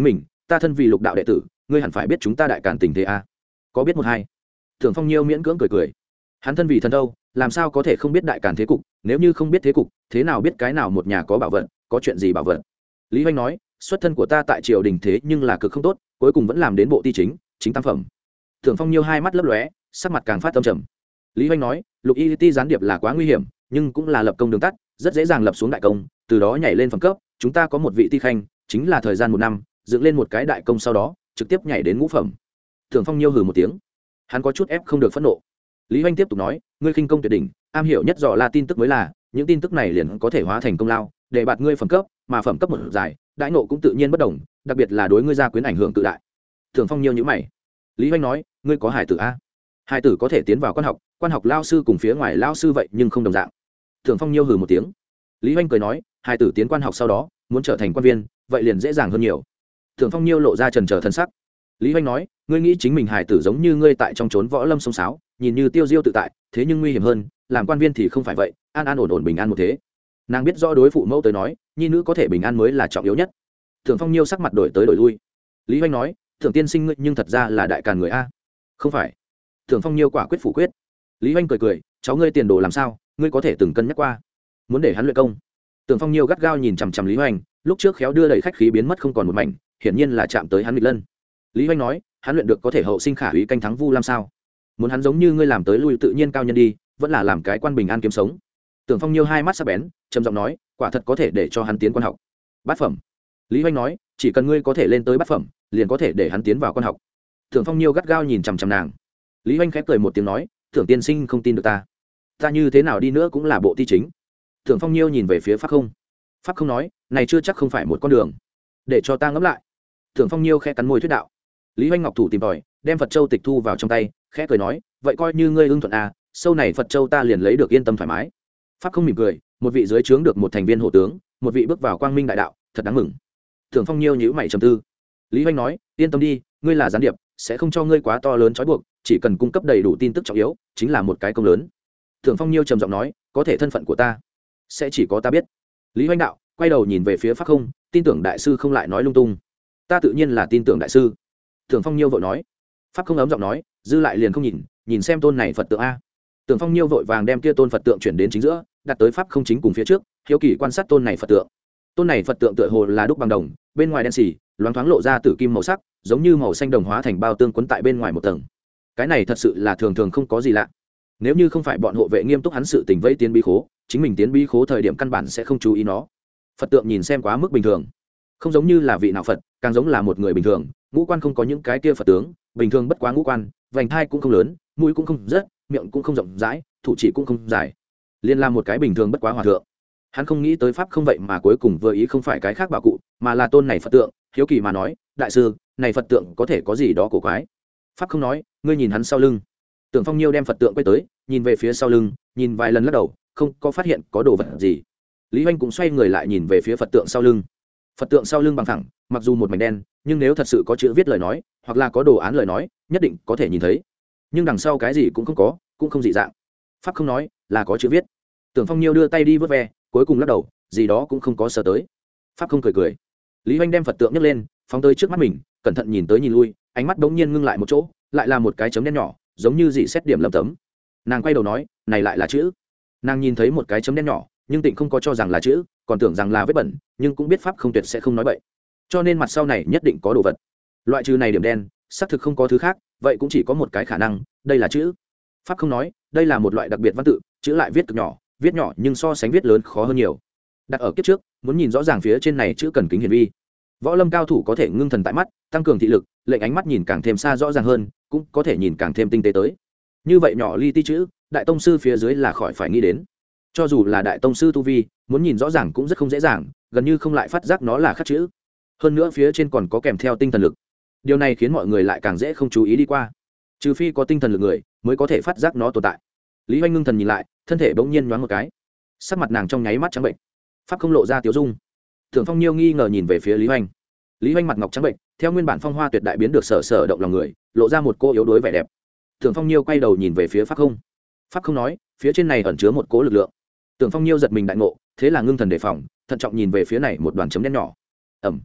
ta thân vì lục đạo đệ tử ngươi hẳn phải biết chúng ta đại càn tình thế a. Có biết một hai? Tưởng Phong Nhiêu miễn cưỡng cười cười. Hắn thân vì thần đâu, làm sao có thể không biết đại càn thế cục, nếu như không biết thế cục, thế nào biết cái nào một nhà có bảo vật, có chuyện gì bảo vật. Lý Hoành nói, xuất thân của ta tại triều đình thế nhưng là cực không tốt, cuối cùng vẫn làm đến bộ ti chính, chính tam phẩm. Tưởng Phong Nhiêu hai mắt lấp lóe, sắc mặt càng phát tâm trầm. Lý Hoành nói, lục y ti gián điệp là quá nguy hiểm, nhưng cũng là lập công đường tắt, rất dễ dàng lập xuống đại công, từ đó nhảy lên phẩm cấp. Chúng ta có một vị ti khanh, chính là thời gian một năm, dựng lên một cái đại công sau đó, trực tiếp nhảy đến ngũ phẩm. Tưởng Phong Nhiêu hừ một tiếng, hắn có chút ép không được phẫn nộ. Lý Hoành tiếp tục nói, ngươi khinh công tuyệt đỉnh, am hiểu nhất dò la tin tức mới là, những tin tức này liền có thể hóa thành công lao, để bạt ngươi phẩm cấp, mà phẩm cấp một dài, đại nộ cũng tự nhiên bất đồng, đặc biệt là đối ngươi gia quyến ảnh hưởng tự đại. Tưởng Phong Nhiêu nhíu mày. Lý Hoành nói, ngươi có hải tử a? Hải tử có thể tiến vào quan học, quan học lao sư cùng phía ngoài lao sư vậy nhưng không đồng dạng. Tưởng Phong Nhiêu hừ một tiếng. Lý Hoành cười nói, hải tử tiến quan học sau đó, muốn trở thành quan viên, vậy liền dễ dàng hơn nhiều. Tưởng Phong Nhiêu lộ ra trần trở thần sắc. Lý Hoành nói, ngươi nghĩ chính mình hải tử giống như ngươi tại trong trốn võ lâm sông sáo, nhìn như tiêu diêu tự tại, thế nhưng nguy hiểm hơn, làm quan viên thì không phải vậy, an an ổn ổn bình an một thế. Nàng biết rõ đối phụ mẫu tới nói, nhi nữ có thể bình an mới là trọng yếu nhất. Tưởng Phong Nhiêu sắc mặt đổi tới đổi lui. Lý Hoành nói, Tưởng tiên sinh ngươi nhưng thật ra là đại càn người a. Không phải. Tưởng Phong Nhiêu quả quyết phủ quyết. Lý Hoành cười cười, cháu ngươi tiền đồ làm sao, ngươi có thể từng cân nhắc qua. Muốn để hắn luyện công. Tưởng Phong Nhiêu gắt gao nhìn chằm chằm Lý Hoành, lúc trước khéo đưa đẩy khách khí biến mất không còn một mảnh, hiển nhiên là chạm tới hắn nghịch lân. Lý Hoành nói, hắn luyện được có thể hậu sinh khả úy canh thắng Vu Lam sao? Muốn hắn giống như ngươi làm tới lui tự nhiên cao nhân đi, vẫn là làm cái quan bình an kiếm sống. Tưởng Phong Nhiêu hai mắt sắc bén, trầm giọng nói, quả thật có thể để cho hắn tiến quan học. Bát phẩm. Lý Hoành nói, chỉ cần ngươi có thể lên tới bát phẩm, liền có thể để hắn tiến vào quan học. Tưởng Phong Nhiêu gắt gao nhìn chằm chằm nàng. Lý Hoành khép cười một tiếng nói, Tưởng tiên sinh không tin được ta, ta như thế nào đi nữa cũng là bộ ti chính. Tưởng Phong Nhiêu nhìn về phía Pháp Không. Pháp Không nói, này chưa chắc không phải một con đường, để cho ta ngẫm lại. Tưởng Phong Nhiêu khẽ cắn môi thuyết đạo. Lý Hoành ngọc thủ tìm tòi, đem Phật Châu tịch thu vào trong tay, khẽ cười nói, vậy coi như ngươi ưng thuận à, sâu này Phật Châu ta liền lấy được yên tâm thoải mái. Pháp Không mỉm cười, một vị dưới trướng được một thành viên hộ tướng, một vị bước vào quang minh đại đạo, thật đáng mừng. Tưởng Phong Nhiêu nhíu mày trầm tư. Lý Hoành nói, yên tâm đi, ngươi là gián điệp, sẽ không cho ngươi quá to lớn trói buộc, chỉ cần cung cấp đầy đủ tin tức trọng yếu, chính là một cái công lớn. Tưởng Phong Nhiêu trầm giọng nói, có thể thân phận của ta sẽ chỉ có ta biết. Lý Hoành đạo, quay đầu nhìn về phía Pháp Không, tin tưởng đại sư không lại nói lung tung. Ta tự nhiên là tin tưởng đại sư. Tưởng Phong Nhiêu vội nói. Pháp Không ấm giọng nói, dư lại liền không nhìn, nhìn xem tôn này Phật tượng a. Tưởng Phong Nhiêu vội vàng đem kia tôn Phật tượng chuyển đến chính giữa, đặt tới Pháp Không chính cùng phía trước, hiếu kỳ quan sát tôn này Phật tượng. Tôn này Phật tượng tựa hồ là đúc bằng đồng, bên ngoài đen xì, loáng thoáng lộ ra tử kim màu sắc, giống như màu xanh đồng hóa thành bao tương quấn tại bên ngoài một tầng. Cái này thật sự là thường thường không có gì lạ. Nếu như không phải bọn hộ vệ nghiêm túc hắn sự tình vây tiến bí khố, chính mình tiến bí khố thời điểm căn bản sẽ không chú ý nó. Phật tượng nhìn xem quá mức bình thường, không giống như là vị nào Phật, càng giống là một người bình thường. Ngũ quan không có những cái kia Phật tướng, bình thường bất quá ngũ quan, vành thai cũng không lớn, mũi cũng không rất, miệng cũng không rộng rãi, thủ chỉ cũng không dài, liên làm một cái bình thường bất quá hòa thượng. Hắn không nghĩ tới Pháp Không vậy mà cuối cùng vừa ý không phải cái khác bảo cụ, mà là tôn này Phật tượng. Hiếu kỳ mà nói, đại sư, này Phật tượng có thể có gì đó cổ quái? Pháp Không nói, ngươi nhìn hắn sau lưng. Tưởng Phong Nhiêu đem Phật tượng quay tới, nhìn về phía sau lưng, nhìn vài lần lắc đầu, không có phát hiện có đồ vật gì. Lý Hoành cũng xoay người lại nhìn về phía Phật tượng sau lưng. Phật tượng sau lưng bằng thẳng, mặc dù một mảnh đen, nhưng nếu thật sự có chữ viết lời nói, hoặc là có đồ án lời nói, nhất định có thể nhìn thấy. Nhưng đằng sau cái gì cũng không có, cũng không dị dạng. Pháp Không nói, là có chữ viết. Tưởng Phong Nhiêu đưa tay đi vớt ve, cuối cùng lắc đầu, gì đó cũng không có sờ tới. Pháp Không cười cười. Lý Hoành đem Phật tượng nhấc lên, phóng tới trước mắt mình, cẩn thận nhìn tới nhìn lui, ánh mắt bỗng nhiên ngưng lại một chỗ, lại là một cái chấm đen nhỏ, giống như dị xét điểm lầm tấm. Nàng quay đầu nói, này lại là chữ. Nàng nhìn thấy một cái chấm đen nhỏ, nhưng tịnh không có cho rằng là chữ, còn tưởng rằng là vết bẩn, nhưng cũng biết Pháp Không tuyệt sẽ không nói bậy, cho nên mặt sau này nhất định có đồ vật. Loại trừ này điểm đen, xác thực không có thứ khác, vậy cũng chỉ có một cái khả năng, đây là chữ. Pháp Không nói, đây là một loại đặc biệt văn tự, chữ lại viết cực nhỏ, viết nhỏ nhưng so sánh viết lớn khó hơn nhiều. Đặt ở kiếp trước, muốn nhìn rõ ràng phía trên này chữ cần kính hiển vi. Võ lâm cao thủ có thể ngưng thần tại mắt, tăng cường thị lực, lệnh ánh mắt nhìn càng thêm xa rõ ràng hơn, cũng có thể nhìn càng thêm tinh tế tới. Như vậy nhỏ li ti chữ, đại tông sư phía dưới là khỏi phải nghĩ đến. Cho dù là đại tông sư tu vi, muốn nhìn rõ ràng cũng rất không dễ dàng, gần như không lại phát giác nó là khắc chữ. Hơn nữa phía trên còn có kèm theo tinh thần lực. Điều này khiến mọi người lại càng dễ không chú ý đi qua. Trừ phi có tinh thần lực người, mới có thể phát giác nó tồn tại. Lý Hoành ngưng thần nhìn lại, thân thể bỗng nhiên nhoáng một cái. Sắc mặt nàng trong nháy mắt trắng bệnh. Pháp Không lộ ra tiểu dung. Tưởng Phong Nhiêu nghi ngờ nhìn về phía Lý Hoành. Lý Hoành mặt ngọc trắng bệnh, theo nguyên bản phong hoa tuyệt đại biến được sở sở động lòng người, lộ ra một cô yếu đuối vẻ đẹp. Tưởng Phong Nhiêu quay đầu nhìn về phía Pháp Không. Pháp Không nói, phía trên này ẩn chứa một cỗ lực lượng. Tưởng Phong Nhiêu giật mình đại ngộ, thế là ngưng thần đề phòng, thận trọng nhìn về phía này một đoàn chấm đen nhỏ. Ầm.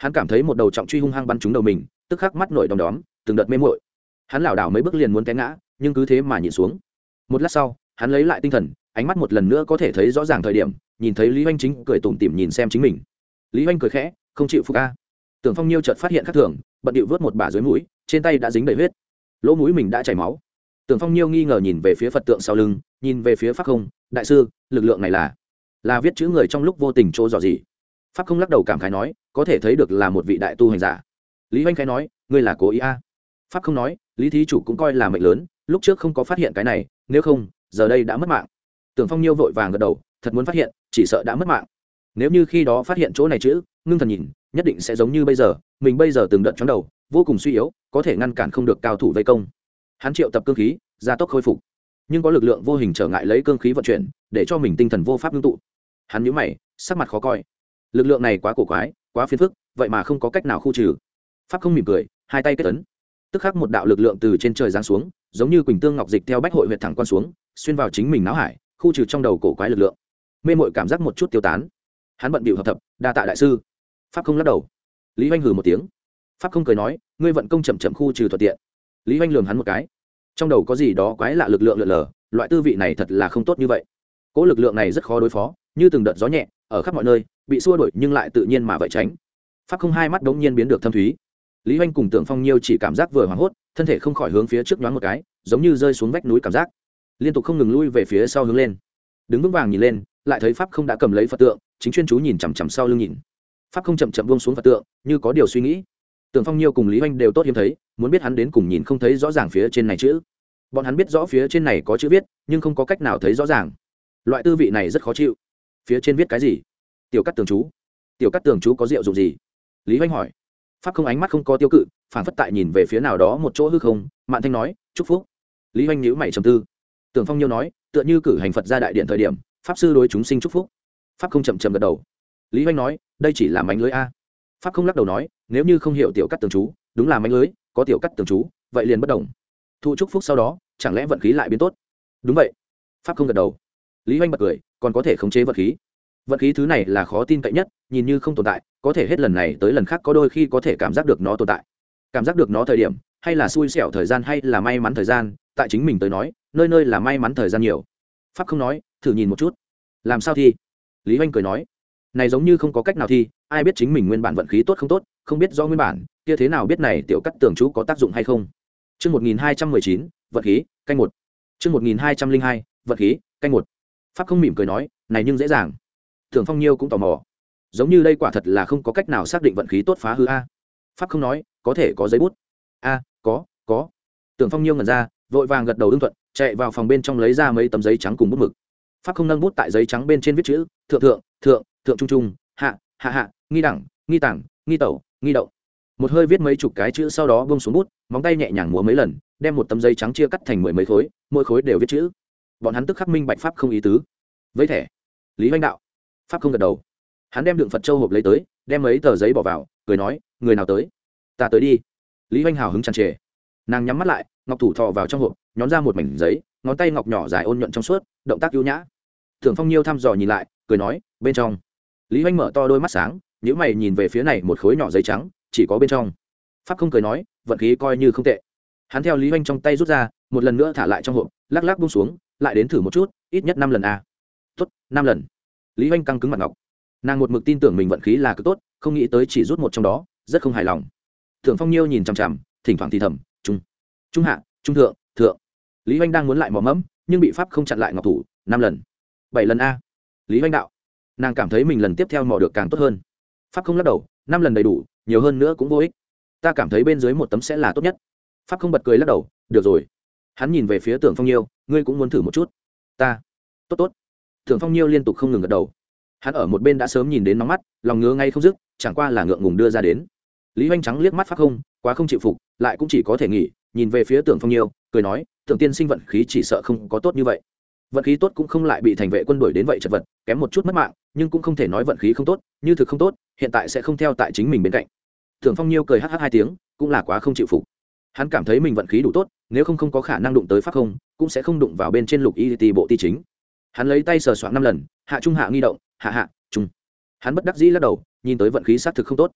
hắn cảm thấy một đầu trọng truy hung hăng bắn trúng đầu mình, tức khắc mắt nổi đom đóm, từng đợt mê muội. Hắn lảo đảo mấy bước liền muốn té ngã, nhưng cứ thế mà nhịn xuống. Một lát sau, hắn lấy lại tinh thần, ánh mắt một lần nữa có thể thấy rõ ràng thời điểm, nhìn thấy Lý Hoành chính cười tủm tỉm nhìn xem chính mình. Lý Hoành cười khẽ, không chịu phục a. Tưởng Phong Nhiêu chợt phát hiện khác thường, bận điệu vớt một bả dưới mũi, trên tay đã dính đầy huyết, lỗ mũi mình đã chảy máu. Tưởng Phong Nhiêu nghi ngờ nhìn về phía Phật tượng sau lưng, nhìn về phía Pháp Không, đại sư, lực lượng này là là viết chữ người trong lúc vô tình chỗ dò gì? Pháp Không lắc đầu cảm khái nói, có thể thấy được là một vị đại tu hành giả. Lý Hoành khẽ nói, ngươi là cố ý a? Pháp Không nói, Lý thí chủ cũng coi là mệnh lớn, lúc trước không có phát hiện cái này, nếu không, giờ đây đã mất mạng. Tưởng Phong Nhiêu vội vàng gật đầu, thật muốn phát hiện, chỉ sợ đã mất mạng. Nếu như khi đó phát hiện chỗ này chữ, ngưng thần nhìn, nhất định sẽ giống như bây giờ, mình bây giờ từng đợt chóng đầu, vô cùng suy yếu, có thể ngăn cản không được cao thủ vây công. Hắn triệu tập cương khí, gia tốc khôi phục, nhưng có lực lượng vô hình trở ngại lấy cương khí vận chuyển, để cho mình tinh thần vô pháp ngưng tụ. Hắn nhíu mày, sắc mặt khó coi. Lực lượng này quá cổ quái, quá phiền phức, vậy mà không có cách nào khu trừ. Pháp Không mỉm cười, hai tay kết ấn, tức khắc một đạo lực lượng từ trên trời giáng xuống, giống như quỳnh tương ngọc dịch theo bách hội huyệt thẳng quan xuống, xuyên vào chính mình não hải, khu trừ trong đầu cổ quái lực lượng. Mê mội cảm giác một chút tiêu tán. Hắn bận bịu hợp thập, đa tạ đại sư. Pháp Không lắc đầu. Lý Hoành hừ một tiếng. Pháp Không cười nói, ngươi vận công chậm chậm khu trừ thuận tiện. Lý Hoành lườm hắn một cái. Trong đầu có gì đó quái lạ lực lượng lượn lờ, loại tư vị này thật là không tốt như vậy. Cỗ lực lượng này rất khó đối phó, như từng đợt gió nhẹ, ở khắp mọi nơi, bị xua đuổi nhưng lại tự nhiên mà vậy tránh. Pháp Không hai mắt đống nhiên biến được thâm thúy. Lý Hoành cùng Tưởng Phong Nhiêu chỉ cảm giác vừa hoảng hốt, thân thể không khỏi hướng phía trước nhoáng một cái, giống như rơi xuống vách núi cảm giác, liên tục không ngừng lui về phía sau hướng lên. Đứng vững vàng nhìn lên, lại thấy Pháp Không đã cầm lấy Phật tượng, chính chuyên chú nhìn chằm chằm sau lưng nhìn. Pháp Không chậm chậm buông xuống Phật tượng, như có điều suy nghĩ. Tưởng Phong Nhiêu cùng Lý Hoành đều tốt hiếm thấy, muốn biết hắn đến cùng nhìn không thấy rõ ràng phía trên này chữ. Bọn hắn biết rõ phía trên này có chữ viết, nhưng không có cách nào thấy rõ ràng. Loại tư vị này rất khó chịu. Phía trên viết cái gì? Tiểu Cát Tường chú. Tiểu Cát Tường chú có diệu dụng gì? Lý Hoành hỏi. Pháp Không ánh mắt không có tiêu cự, phản phất tại nhìn về phía nào đó một chỗ hư không. Mạn Thanh nói, chúc phúc. Lý Hoành nhíu mày trầm tư. Tưởng Phong Nhiêu nói, tựa như cử hành Phật ra đại điện thời điểm, pháp sư đối chúng sinh chúc phúc. Pháp Không chậm chậm gật đầu. Lý Hoành nói, đây chỉ là mánh lưới a. Pháp Không lắc đầu nói, nếu như không hiểu Tiểu Cát Tường chú, đúng là mánh lưới, có Tiểu Cát Tường chú, vậy liền bất đồng. Thu chúc phúc sau đó, chẳng lẽ vận khí lại biến tốt? Đúng vậy. Pháp Không gật đầu. Lý Hoành bật cười, còn có thể khống chế vận khí. Vận khí thứ này là khó tin cậy nhất, nhìn như không tồn tại, có thể hết lần này tới lần khác có đôi khi có thể cảm giác được nó tồn tại. Cảm giác được nó thời điểm, hay là xui xẻo thời gian hay là may mắn thời gian, tại chính mình tới nói, nơi nơi là may mắn thời gian nhiều. Pháp Không nói, thử nhìn một chút. Làm sao thi? Lý Hoành cười nói, này giống như không có cách nào thi, ai biết chính mình nguyên bản vận khí tốt không tốt, không biết do nguyên bản, kia thế nào biết này Tiểu Cát Tường chú có tác dụng hay không? Chương một nghìn hai trăm mười chín, vận khí, canh một. Chương một nghìn hai trăm linh hai, vận khí, canh một. Pháp Không mỉm cười nói, này nhưng dễ dàng. Tưởng Phong Nhiêu cũng tò mò, giống như đây quả thật là không có cách nào xác định vận khí tốt phá hư a. Pháp Không nói, có thể có giấy bút. A, có, có. Tưởng Phong Nhiêu ngẩn ra, vội vàng gật đầu ưng thuận, chạy vào phòng bên trong lấy ra mấy tấm giấy trắng cùng bút mực. Pháp Không nâng bút tại giấy trắng bên trên viết chữ, thượng thượng, thượng, thượng trung trung, hạ, hạ hạ, nghi đẳng, nghi tảng, nghi tẩu, nghi đậu. Một hơi viết mấy chục cái chữ sau đó buông xuống bút, móng tay nhẹ nhàng múa mấy lần, đem một tấm giấy trắng chia cắt thành mười mấy khối, mỗi khối đều viết chữ. Bọn hắn tức khắc minh bạch Pháp Không ý tứ. Với thẻ. Lý Hoành đạo. Pháp Không gật đầu. Hắn đem đựng Phật châu hộp lấy tới, đem mấy tờ giấy bỏ vào, cười nói, người nào tới? Ta tới đi. Lý Hoành hào hứng tràn trề. Nàng nhắm mắt lại, ngọc thủ thò vào trong hộp, nhón ra một mảnh giấy, ngón tay ngọc nhỏ dài ôn nhuận trong suốt, động tác ưu nhã. Tưởng Phong Nhiêu thăm dò nhìn lại, cười nói, bên trong. Lý Hoành mở to đôi mắt sáng, nhíu mày nhìn về phía này một khối nhỏ giấy trắng, chỉ có bên trong. Pháp Không cười nói, vận khí coi như không tệ. Hắn theo Lý Hoành trong tay rút ra, một lần nữa thả lại trong hộp, lắc lắc buông xuống, lại đến thử một chút, ít nhất năm lần a. Tốt, năm lần. Lý Hoành căng cứng mặt ngọc. Nàng một mực tin tưởng mình vận khí là cực tốt, không nghĩ tới chỉ rút một trong đó, rất không hài lòng. Tưởng Phong Nhiêu nhìn chằm chằm, thỉnh thoảng thì thầm, trung, trung hạ, trung thượng, thượng. Lý Hoành đang muốn lại mò mẫm, nhưng bị Pháp Không chặn lại ngọc thủ, năm lần, bảy lần a. Lý Hoành đạo. Nàng cảm thấy mình lần tiếp theo mò được càng tốt hơn. Pháp Không lắc đầu, năm lần đầy đủ, nhiều hơn nữa cũng vô ích. Ta cảm thấy bên dưới một tấm sẽ là tốt nhất. Pháp Không bật cười lắc đầu, được rồi. Hắn nhìn về phía Tưởng Phong Nhiêu, ngươi cũng muốn thử một chút. Ta, tốt tốt. Tưởng Phong Nhiêu liên tục không ngừng gật đầu. Hắn ở một bên đã sớm nhìn đến nóng mắt, lòng ngứa ngay không dứt, chẳng qua là ngượng ngùng đưa ra đến. Lý Hoành trắng liếc mắt Pháp Không, quá không chịu phục, lại cũng chỉ có thể nghỉ, nhìn về phía Tưởng Phong Nhiêu, cười nói, Tưởng tiên sinh vận khí chỉ sợ không có tốt như vậy. Vận khí tốt cũng không lại bị thành vệ quân đuổi đến vậy chật vật, kém một chút mất mạng, nhưng cũng không thể nói vận khí không tốt, như thực không tốt, hiện tại sẽ không theo tại chính mình bên cạnh. Tưởng Phong Nhiêu cười hắc hắc hai tiếng, cũng là quá không chịu phục. Hắn cảm thấy mình vận khí đủ tốt, nếu không không có khả năng đụng tới Pháp Không, cũng sẽ không đụng vào bên trên lục y ti bộ ti chính. Hắn lấy tay sờ soạn năm lần, hạ trung hạ nghi động, hạ hạ trung. Hắn bất đắc dĩ lắc đầu, nhìn tới vận khí xác thực không tốt.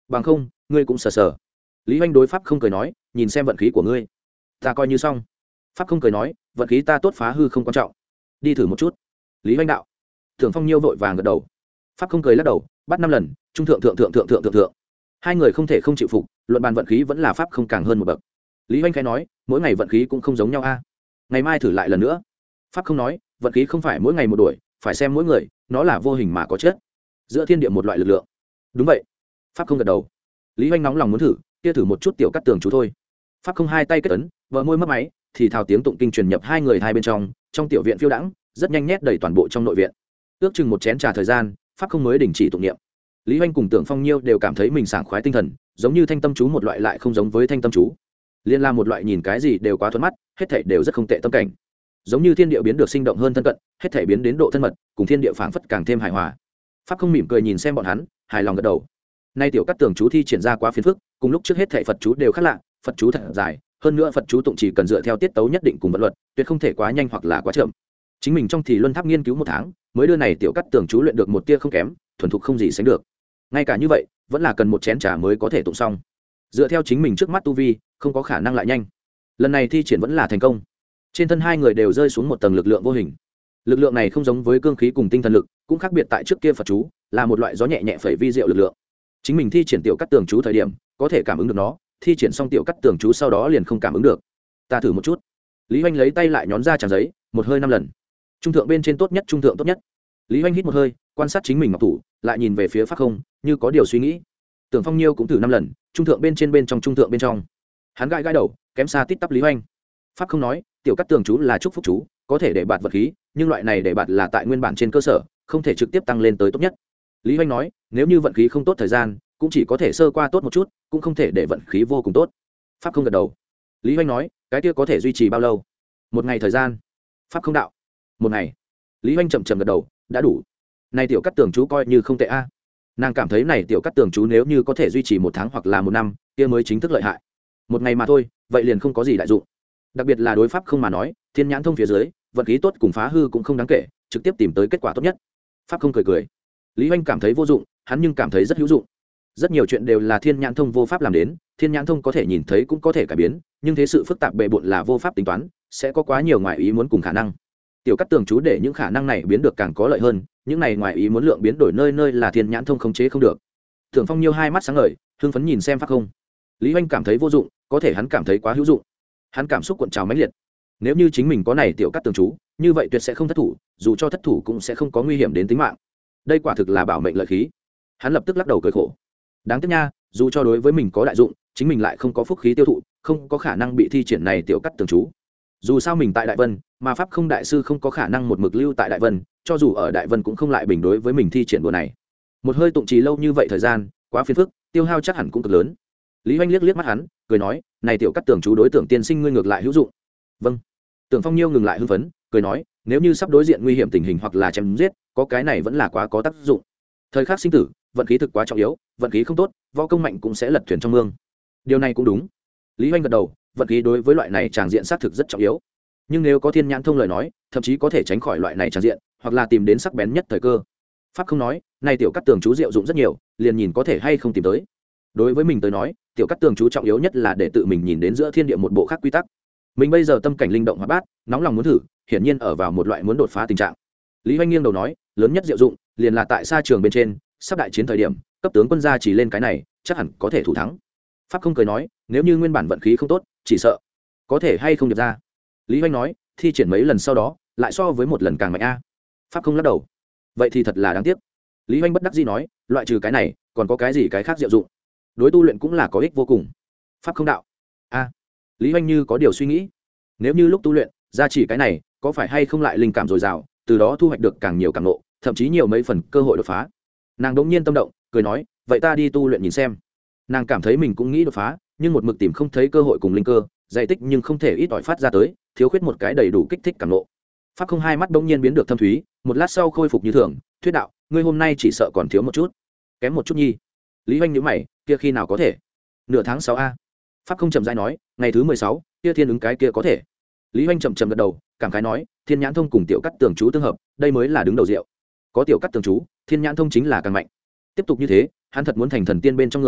bằng không ngươi cũng sờ sờ. Lý Hoành đối pháp không cười nói, nhìn xem vận khí của ngươi, ta coi như xong. Pháp không cười nói, vận khí ta tốt phá hư không quan trọng, đi thử một chút. Lý Hoành đạo. Tưởng Phong Nhiêu vội vàng gật đầu. Pháp không cười lắc đầu, bắt năm lần, trung thượng thượng thượng thượng thượng thượng thượng. Hai người không thể không chịu phục, luận bàn vận khí vẫn là pháp không càng hơn một bậc. Lý Hoành khẽ nói, mỗi ngày vận khí cũng không giống nhau a, ngày mai thử lại lần nữa. Pháp không nói, vận khí không phải mỗi ngày một đuổi, phải xem mỗi người, nó là vô hình mà có chất, giữa thiên địa một loại lực lượng. Đúng vậy. Pháp không gật đầu. Lý Hoành nóng lòng muốn thử, kia thử một chút tiểu cắt tường chú thôi. Pháp không hai tay kết ấn, vợ môi mấp máy, thì thào tiếng tụng kinh truyền nhập hai người hai bên trong, trong tiểu viện phiêu đãng, rất nhanh nhét đầy toàn bộ trong nội viện. Ước chừng một chén trà thời gian, pháp không mới đình chỉ tụng niệm. Lý Hoành cùng Tưởng Phong Nhiêu đều cảm thấy mình sảng khoái tinh thần, giống như thanh tâm chú một loại lại không giống với thanh tâm chú, liên la một loại nhìn cái gì đều quá thuận mắt, hết thảy đều rất không tệ tâm cảnh, giống như thiên địa biến được sinh động hơn thân cận, hết thảy biến đến độ thân mật, cùng thiên địa phảng phất càng thêm hài hòa. Pháp không mỉm cười nhìn xem bọn hắn, hài lòng gật đầu. Nay tiểu cắt tường chú thi triển ra quá phiền phức, cùng lúc trước hết thảy Phật chú đều khác lạ, Phật chú thật dài, hơn nữa Phật chú tụng chỉ cần dựa theo tiết tấu nhất định cùng vận luật, tuyệt không thể quá nhanh hoặc là quá chậm. Chính mình trong thì luân tháp nghiên cứu một tháng, mới đưa này tiểu cắt tường chú luyện được một tia không kém, thuần thục không gì sánh được. Ngay cả như vậy, vẫn là cần một chén trà mới có thể tụng xong. Dựa theo chính mình trước mắt tu vi, không có khả năng lại nhanh. Lần này thi triển vẫn là thành công. Trên thân hai người đều rơi xuống một tầng lực lượng vô hình. Lực lượng này không giống với cương khí cùng tinh thần lực, cũng khác biệt tại trước kia Phật chú, là một loại gió nhẹ nhẹ phẩy vi diệu lực lượng. Chính mình thi triển tiểu cắt tường chú thời điểm, có thể cảm ứng được nó, thi triển xong tiểu cắt tường chú sau đó liền không cảm ứng được. Ta thử một chút. Lý Hoành lấy tay lại nhón ra trang giấy, một hơi năm lần. Trung thượng bên trên tốt nhất, trung thượng tốt nhất. Lý Hoành hít một hơi, quan sát chính mình ngọc thủ, lại nhìn về phía pháp không, như có điều suy nghĩ. Tưởng Phong Nhiêu cũng thử năm lần, trung thượng bên trên bên trong trung thượng bên trong. Hắn gãi gãi đầu, kém xa tít tắp Lý Hoành. Pháp không nói, tiểu cắt tường chú là chúc phúc chú, có thể để bạt vật khí, nhưng loại này để bạt là tại nguyên bản trên cơ sở, không thể trực tiếp tăng lên tới tốt nhất. Lý Hoành nói, nếu như vận khí không tốt thời gian, cũng chỉ có thể sơ qua tốt một chút, cũng không thể để vận khí vô cùng tốt. Pháp không gật đầu. Lý Hoành nói, cái kia có thể duy trì bao lâu? Một ngày thời gian. Pháp không đạo. Một ngày. Lý Hoành chậm chậm gật đầu, đã đủ. Này tiểu cắt tường chú coi như không tệ a. Nàng cảm thấy này tiểu cắt tường chú nếu như có thể duy trì một tháng hoặc là một năm, kia mới chính thức lợi hại. Một ngày mà thôi, vậy liền không có gì đại dụng. Đặc biệt là đối pháp không mà nói, thiên nhãn thông phía dưới, vận khí tốt cùng phá hư cũng không đáng kể, trực tiếp tìm tới kết quả tốt nhất. Pháp không cười cười. Lý Hoành cảm thấy vô dụng, hắn nhưng cảm thấy rất hữu dụng. Rất nhiều chuyện đều là thiên nhãn thông vô pháp làm đến, thiên nhãn thông có thể nhìn thấy cũng có thể cải biến, nhưng thế sự phức tạp bề bộn là vô pháp tính toán, sẽ có quá nhiều ngoại ý muốn cùng khả năng. Tiểu cắt tường chú để những khả năng này biến được càng có lợi hơn, những này ngoại ý muốn lượng biến đổi nơi nơi là thiên nhãn thông khống chế không được. Tưởng Phong Nhiêu hai mắt sáng ngời, hưng phấn nhìn xem pháp không. Lý Hoành cảm thấy vô dụng, có thể hắn cảm thấy quá hữu dụng. Hắn cảm xúc cuộn trào mãnh liệt. Nếu như chính mình có này tiểu cắt tường chú, như vậy tuyệt sẽ không thất thủ, dù cho thất thủ cũng sẽ không có nguy hiểm đến tính mạng. Đây quả thực là bảo mệnh lợi khí. Hắn lập tức lắc đầu cười khổ. Đáng tiếc nha, dù cho đối với mình có đại dụng, chính mình lại không có phúc khí tiêu thụ, không có khả năng bị thi triển này tiểu cắt tường chú. Dù sao mình tại Đại Vân, mà pháp không đại sư không có khả năng một mực lưu tại Đại Vân, cho dù ở Đại Vân cũng không lại bình đối với mình thi triển bữa này. Một hơi tụng trì lâu như vậy thời gian, quá phiền phức, tiêu hao chắc hẳn cũng cực lớn. Lý Hoành liếc liếc mắt hắn, cười nói, này tiểu cắt tường chú đối tượng tiên sinh ngươi ngược lại hữu dụng. Vâng. Tưởng Phong Nhiêu ngừng lại hưng phấn, cười nói, nếu như sắp đối diện nguy hiểm tình hình hoặc là chém giết, có cái này vẫn là quá có tác dụng. Thời khắc sinh tử, vận khí thực quá trọng yếu, vận khí không tốt, võ công mạnh cũng sẽ lật thuyền trong mương. Điều này cũng đúng. Lý Hoành gật đầu, vận khí đối với loại này tràng diện xác thực rất trọng yếu. Nhưng nếu có thiên nhãn thông lời nói, thậm chí có thể tránh khỏi loại này tràng diện, hoặc là tìm đến sắc bén nhất thời cơ. Pháp không nói, này tiểu cắt tường chú diệu dụng rất nhiều, liền nhìn có thể hay không tìm tới. Đối với mình tới nói, tiểu cắt tường chú trọng yếu nhất là để tự mình nhìn đến giữa thiên địa một bộ khác quy tắc. Mình bây giờ tâm cảnh linh động hoạt bát, nóng lòng muốn thử, hiển nhiên ở vào một loại muốn đột phá tình trạng. Lý Hoành nghiêng đầu nói, lớn nhất diệu dụng liền là tại xa trường bên trên, sắp đại chiến thời điểm, cấp tướng quân gia chỉ lên cái này, chắc hẳn có thể thủ thắng. Pháp không cười nói, nếu như nguyên bản vận khí không tốt, chỉ sợ có thể hay không được ra. Lý Hoành nói, thi triển mấy lần sau đó, lại so với một lần càng mạnh a. Pháp không lắc đầu. Vậy thì thật là đáng tiếc. Lý Hoành bất đắc dĩ nói, loại trừ cái này, còn có cái gì cái khác diệu dụng? Đối tu luyện cũng là có ích vô cùng. Pháp không đạo. A. Lý Hoành như có điều suy nghĩ. Nếu như lúc tu luyện, gia chỉ cái này, có phải hay không lại linh cảm dồi dào, từ đó thu hoạch được càng nhiều càng ngộ, thậm chí nhiều mấy phần cơ hội đột phá. Nàng đống nhiên tâm động, cười nói, vậy ta đi tu luyện nhìn xem. Nàng cảm thấy mình cũng nghĩ đột phá, nhưng một mực tìm không thấy cơ hội cùng linh cơ, dày tích nhưng không thể ít ỏi phát ra tới, thiếu khuyết một cái đầy đủ kích thích cảm ngộ. Pháp không hai mắt đống nhiên biến được thâm thúy, một lát sau khôi phục như thường, thuyết đạo, ngươi hôm nay chỉ sợ còn thiếu một chút, kém một chút nhi. Lý Hoành nhíu mày, kia khi nào có thể? Nửa tháng sáu a. Pháp không chậm rãi nói, ngày thứ mười sáu, kia thiên ứng cái kia có thể. Lý Hoành chậm chậm gật đầu, cảm khái nói, thiên nhãn thông cùng tiểu cắt tường chú tương hợp, đây mới là đứng đầu rượu. Có tiểu cắt tường chú, thiên nhãn thông chính là càng mạnh. Tiếp tục như thế, hắn thật muốn thành thần tiên bên trong người,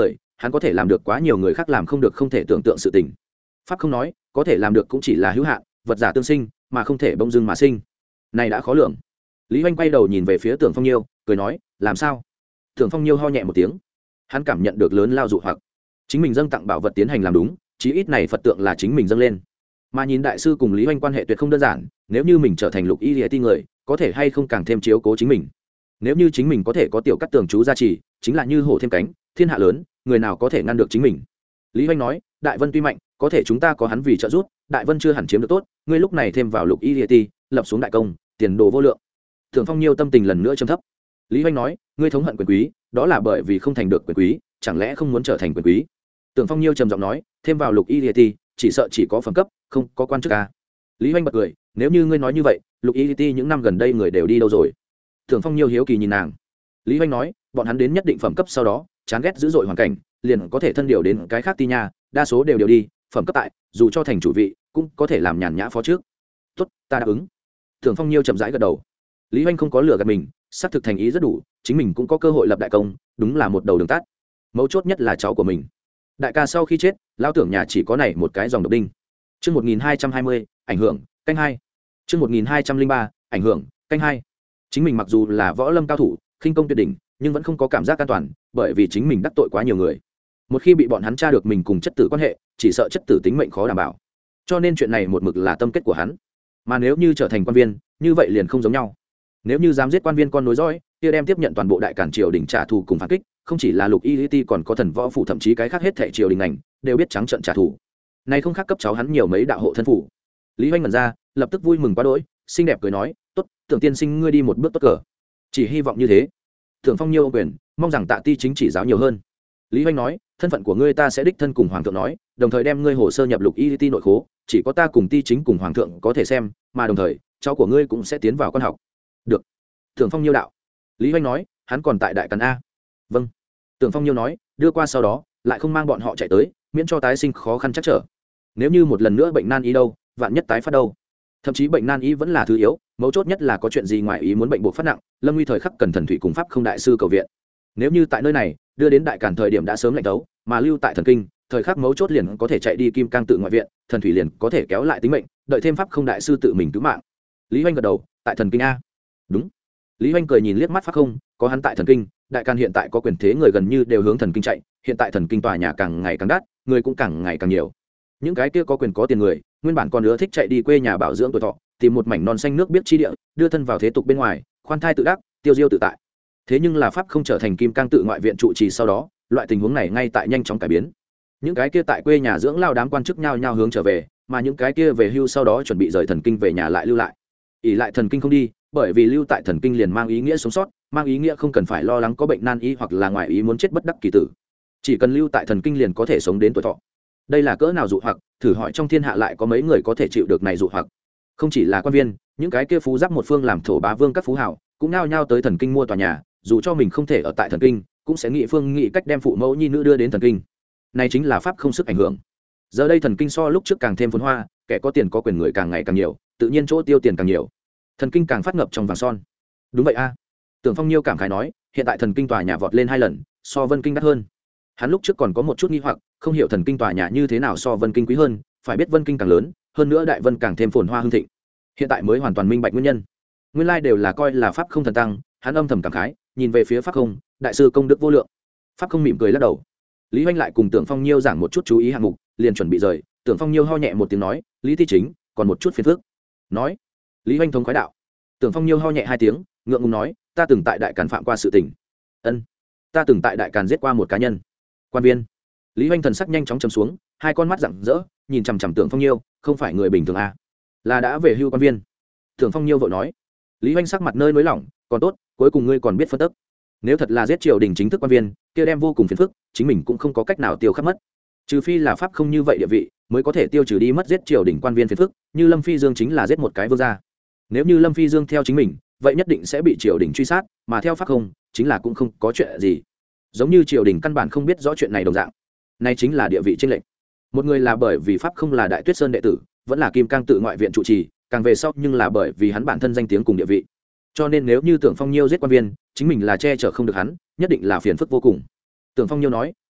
hắn có thể làm được quá nhiều người khác làm không được, không thể tưởng tượng sự tình. Pháp không nói, có thể làm được cũng chỉ là hữu hạn, vật giả tương sinh mà không thể bỗng dưng mà sinh, này đã khó lường. Lý Hoành quay đầu nhìn về phía Tưởng Phong Nhiêu, cười nói, làm sao? Tưởng Phong Nhiêu ho nhẹ một tiếng, hắn cảm nhận được lớn lao dụ hoặc, chính mình dâng tặng bảo vật tiến hành làm đúng, chí ít này Phật tượng là chính mình dâng lên, mà nhìn đại sư cùng Lý Hoành quan hệ tuyệt không đơn giản, nếu như mình trở thành Lục Y Lìa Ti người, có thể hay không càng thêm chiếu cố chính mình. Nếu như chính mình có thể có tiểu cắt tường chú gia trì, chính là như hổ thêm cánh, thiên hạ lớn, người nào có thể ngăn được chính mình. Lý Hoành nói, Đại Vân tuy mạnh, có thể chúng ta có hắn vì trợ giúp, Đại Vân chưa hẳn chiếm được tốt, ngươi lúc này thêm vào Lục Y Lìa Ti, lập xuống đại công, tiền đồ vô lượng. Tưởng Phong Nhiêu tâm tình lần nữa trầm thấp. Lý Hoành nói, ngươi thống hận quyền quý, đó là bởi vì không thành được quyền quý, chẳng lẽ không muốn trở thành quyền quý? Tưởng Phong Nhiêu trầm giọng nói, thêm vào Lục Y Lìa Ti, chỉ sợ chỉ có phẩm cấp, không có quan chức à? Lý Hoành bật cười, nếu như ngươi nói như vậy, Lục Y Lìa Ti những năm gần đây người đều đi đâu rồi? Tưởng Phong Nhiêu hiếu kỳ nhìn nàng. Lý Hoành nói, bọn hắn đến nhất định phẩm cấp sau đó, chán ghét dữ dội hoàn cảnh, liền có thể thân điều đến cái khác ti nha, đa số đều đều đi, phẩm cấp tại, dù cho thành chủ vị, cũng có thể làm nhàn nhã phó trước. Tốt, ta đáp ứng. Tưởng Phong Nhiêu chậm rãi gật đầu. Lý Hoành không có lừa gạt mình, xác thực thành ý rất đủ, chính mình cũng có cơ hội lập đại công, đúng là một đầu đường tắt. Mấu chốt nhất là cháu của mình. Đại ca sau khi chết, lão tưởng nhà chỉ có này một cái dòng độc đinh. Chương một nghìn hai trăm hai mươi, ảnh hưởng, canh hai. Chương một nghìn hai trăm linh ba, ảnh hưởng, canh hai. Chính mình mặc dù là võ lâm cao thủ, khinh công tuyệt đỉnh, nhưng vẫn không có cảm giác an toàn, bởi vì chính mình đắc tội quá nhiều người. Một khi bị bọn hắn tra được mình cùng chất tử quan hệ, chỉ sợ chất tử tính mệnh khó đảm bảo. Cho nên chuyện này một mực là tâm kết của hắn. Mà nếu như trở thành quan viên, như vậy liền không giống nhau. Nếu như dám giết quan viên con nối dõi, kia đem tiếp nhận toàn bộ đại cản triều đình trả thù cùng phản kích, không chỉ là Lục Y Lìa Ti còn có thần võ phủ thậm chí cái khác hết thảy triều đình ngành đều biết trắng trợn trả thù. Này không khác cấp cháu hắn nhiều mấy đạo hộ thân phủ. Lý Hoành ngẩn ra, lập tức vui mừng quá đỗi, xinh đẹp cười nói, "Tốt, Tưởng tiên sinh ngươi đi một bước tốt cờ." Chỉ hy vọng như thế. Tưởng Phong Nhiêu quyền, mong rằng Tạ Ti chính chỉ giáo nhiều hơn. Lý Hoành nói, thân phận của ngươi ta sẽ đích thân cùng hoàng thượng nói, đồng thời đem ngươi hồ sơ nhập Lục Y Lìa Ti nội khố, chỉ có ta cùng Ti chính cùng hoàng thượng có thể xem, mà đồng thời, cháu của ngươi cũng sẽ tiến vào quan học. Được. Tưởng Phong Nhiêu đạo. Lý Hoành nói, hắn còn tại đại càn a. Vâng. Tưởng Phong Nhiêu nói, đưa qua sau đó, lại không mang bọn họ chạy tới, miễn cho tái sinh khó khăn chắc trở. Nếu như một lần nữa bệnh nan y đâu, vạn nhất tái phát đâu. Thậm chí bệnh nan y vẫn là thứ yếu, mấu chốt nhất là có chuyện gì ngoài ý muốn bệnh buộc phát nặng, lâm nguy thời khắc cần thần thủy cùng pháp không đại sư cầu viện. Nếu như tại nơi này, đưa đến đại càn thời điểm đã sớm lạnh tấu, mà lưu tại thần kinh, thời khắc mấu chốt liền có thể chạy đi kim cang tự ngoại viện, thần thủy liền có thể kéo lại tính mệnh, đợi thêm pháp không đại sư tự mình cứu mạng. Lý Hoành gật đầu, tại thần kinh a. Đúng. Lý Hoành cười nhìn liếc mắt pháp không, có hắn tại thần kinh, đại càn hiện tại có quyền thế người gần như đều hướng thần kinh chạy, hiện tại thần kinh tòa nhà càng ngày càng đắt, người cũng càng ngày càng nhiều. Những cái kia có quyền có tiền người, nguyên bản còn nữa thích chạy đi quê nhà bảo dưỡng tuổi thọ, tìm một mảnh non xanh nước biết chi địa, đưa thân vào thế tục bên ngoài, khoan thai tự đắc, tiêu diêu tự tại. Thế nhưng là pháp không trở thành kim cang tự ngoại viện trụ trì sau đó, loại tình huống này ngay tại nhanh chóng cải biến. Những cái kia tại quê nhà dưỡng lao đám quan chức nhao nhao hướng trở về, mà những cái kia về hưu sau đó chuẩn bị rời thần kinh về nhà lại lưu lại. ỷ lại thần kinh không đi, bởi vì lưu tại thần kinh liền mang ý nghĩa sống sót, mang ý nghĩa không cần phải lo lắng có bệnh nan y hoặc là ngoài ý muốn chết bất đắc kỳ tử, chỉ cần lưu tại thần kinh liền có thể sống đến tuổi thọ. Đây là cỡ nào dụ hoặc, thử hỏi trong thiên hạ lại có mấy người có thể chịu được này dụ hoặc. Không chỉ là quan viên, những cái kia phú giáp một phương làm thổ bá vương các phú hảo cũng nao nhao tới thần kinh mua tòa nhà, dù cho mình không thể ở tại thần kinh, cũng sẽ nghị phương nghị cách đem phụ mẫu nhi nữ đưa đến thần kinh. Này chính là pháp không sức ảnh hưởng. Giờ đây thần kinh so lúc trước càng thêm phồn hoa, kẻ có tiền có quyền người càng ngày càng nhiều, tự nhiên chỗ tiêu tiền càng nhiều, thần kinh càng phát ngập trong vàng son. Đúng vậy a. Tưởng Phong Nhiêu cảm khái nói, hiện tại thần kinh tòa nhà vọt lên hai lần, so Vân Kinh đắt hơn. Hắn lúc trước còn có một chút nghi hoặc, không hiểu thần kinh tòa nhà như thế nào so Vân Kinh quý hơn, phải biết Vân Kinh càng lớn, hơn nữa Đại Vân càng thêm phồn hoa hưng thịnh. Hiện tại mới hoàn toàn minh bạch nguyên nhân. Nguyên lai đều là coi là pháp không thần tăng, hắn âm thầm cảm khái, nhìn về phía pháp không, đại sư công đức vô lượng. Pháp không mỉm cười lắc đầu. Lý Hoành lại cùng Tưởng Phong Nhiêu giảng một chút chú ý hạng mục, liền chuẩn bị rời, Tưởng Phong Nhiêu ho nhẹ một tiếng nói, Lý Thi Chính, còn một chút phiền phức. Nói. Lý Hoành thống khoái đạo. Tưởng Phong Nhiêu ho nhẹ hai tiếng, ngượng ngùng nói, ta từng tại đại càn phạm qua sự tình. Ân. Ta từng tại đại càn giết qua một cá nhân. Quan viên. Lý Hoành thần sắc nhanh chóng trầm xuống, hai con mắt rạng rỡ, nhìn chằm chằm Tưởng Phong Nhiêu, không phải người bình thường à? Là đã về hưu quan viên. Tưởng Phong Nhiêu vội nói. Lý Hoành sắc mặt nơi nới lỏng, còn tốt, cuối cùng ngươi còn biết phân tích. Nếu thật là giết triều đình chính thức quan viên, kia đem vô cùng phiền phức, chính mình cũng không có cách nào tiêu khắc mất. Trừ phi là pháp không như vậy địa vị, mới có thể tiêu trừ đi mất giết triều đình quan viên phiền phức, như Lâm Phi Dương chính là giết một cái vương gia. Nếu như Lâm Phi Dương theo chính mình, vậy nhất định sẽ bị triều đình truy sát, mà theo pháp không, chính là cũng không có chuyện gì. Giống như triều đình căn bản không biết rõ chuyện này đồng dạng. Này chính là địa vị chênh lệch. Một người là bởi vì pháp không là Đại Tuyết Sơn đệ tử, vẫn là Kim Cang tự ngoại viện trụ trì, càng về sau nhưng là bởi vì hắn bản thân danh tiếng cùng địa vị. Cho nên nếu như Tưởng Phong Nhiêu giết quan viên, chính mình là che chở không được hắn, nhất định là phiền phức vô cùng. Tưởng Phong Nhiêu nói,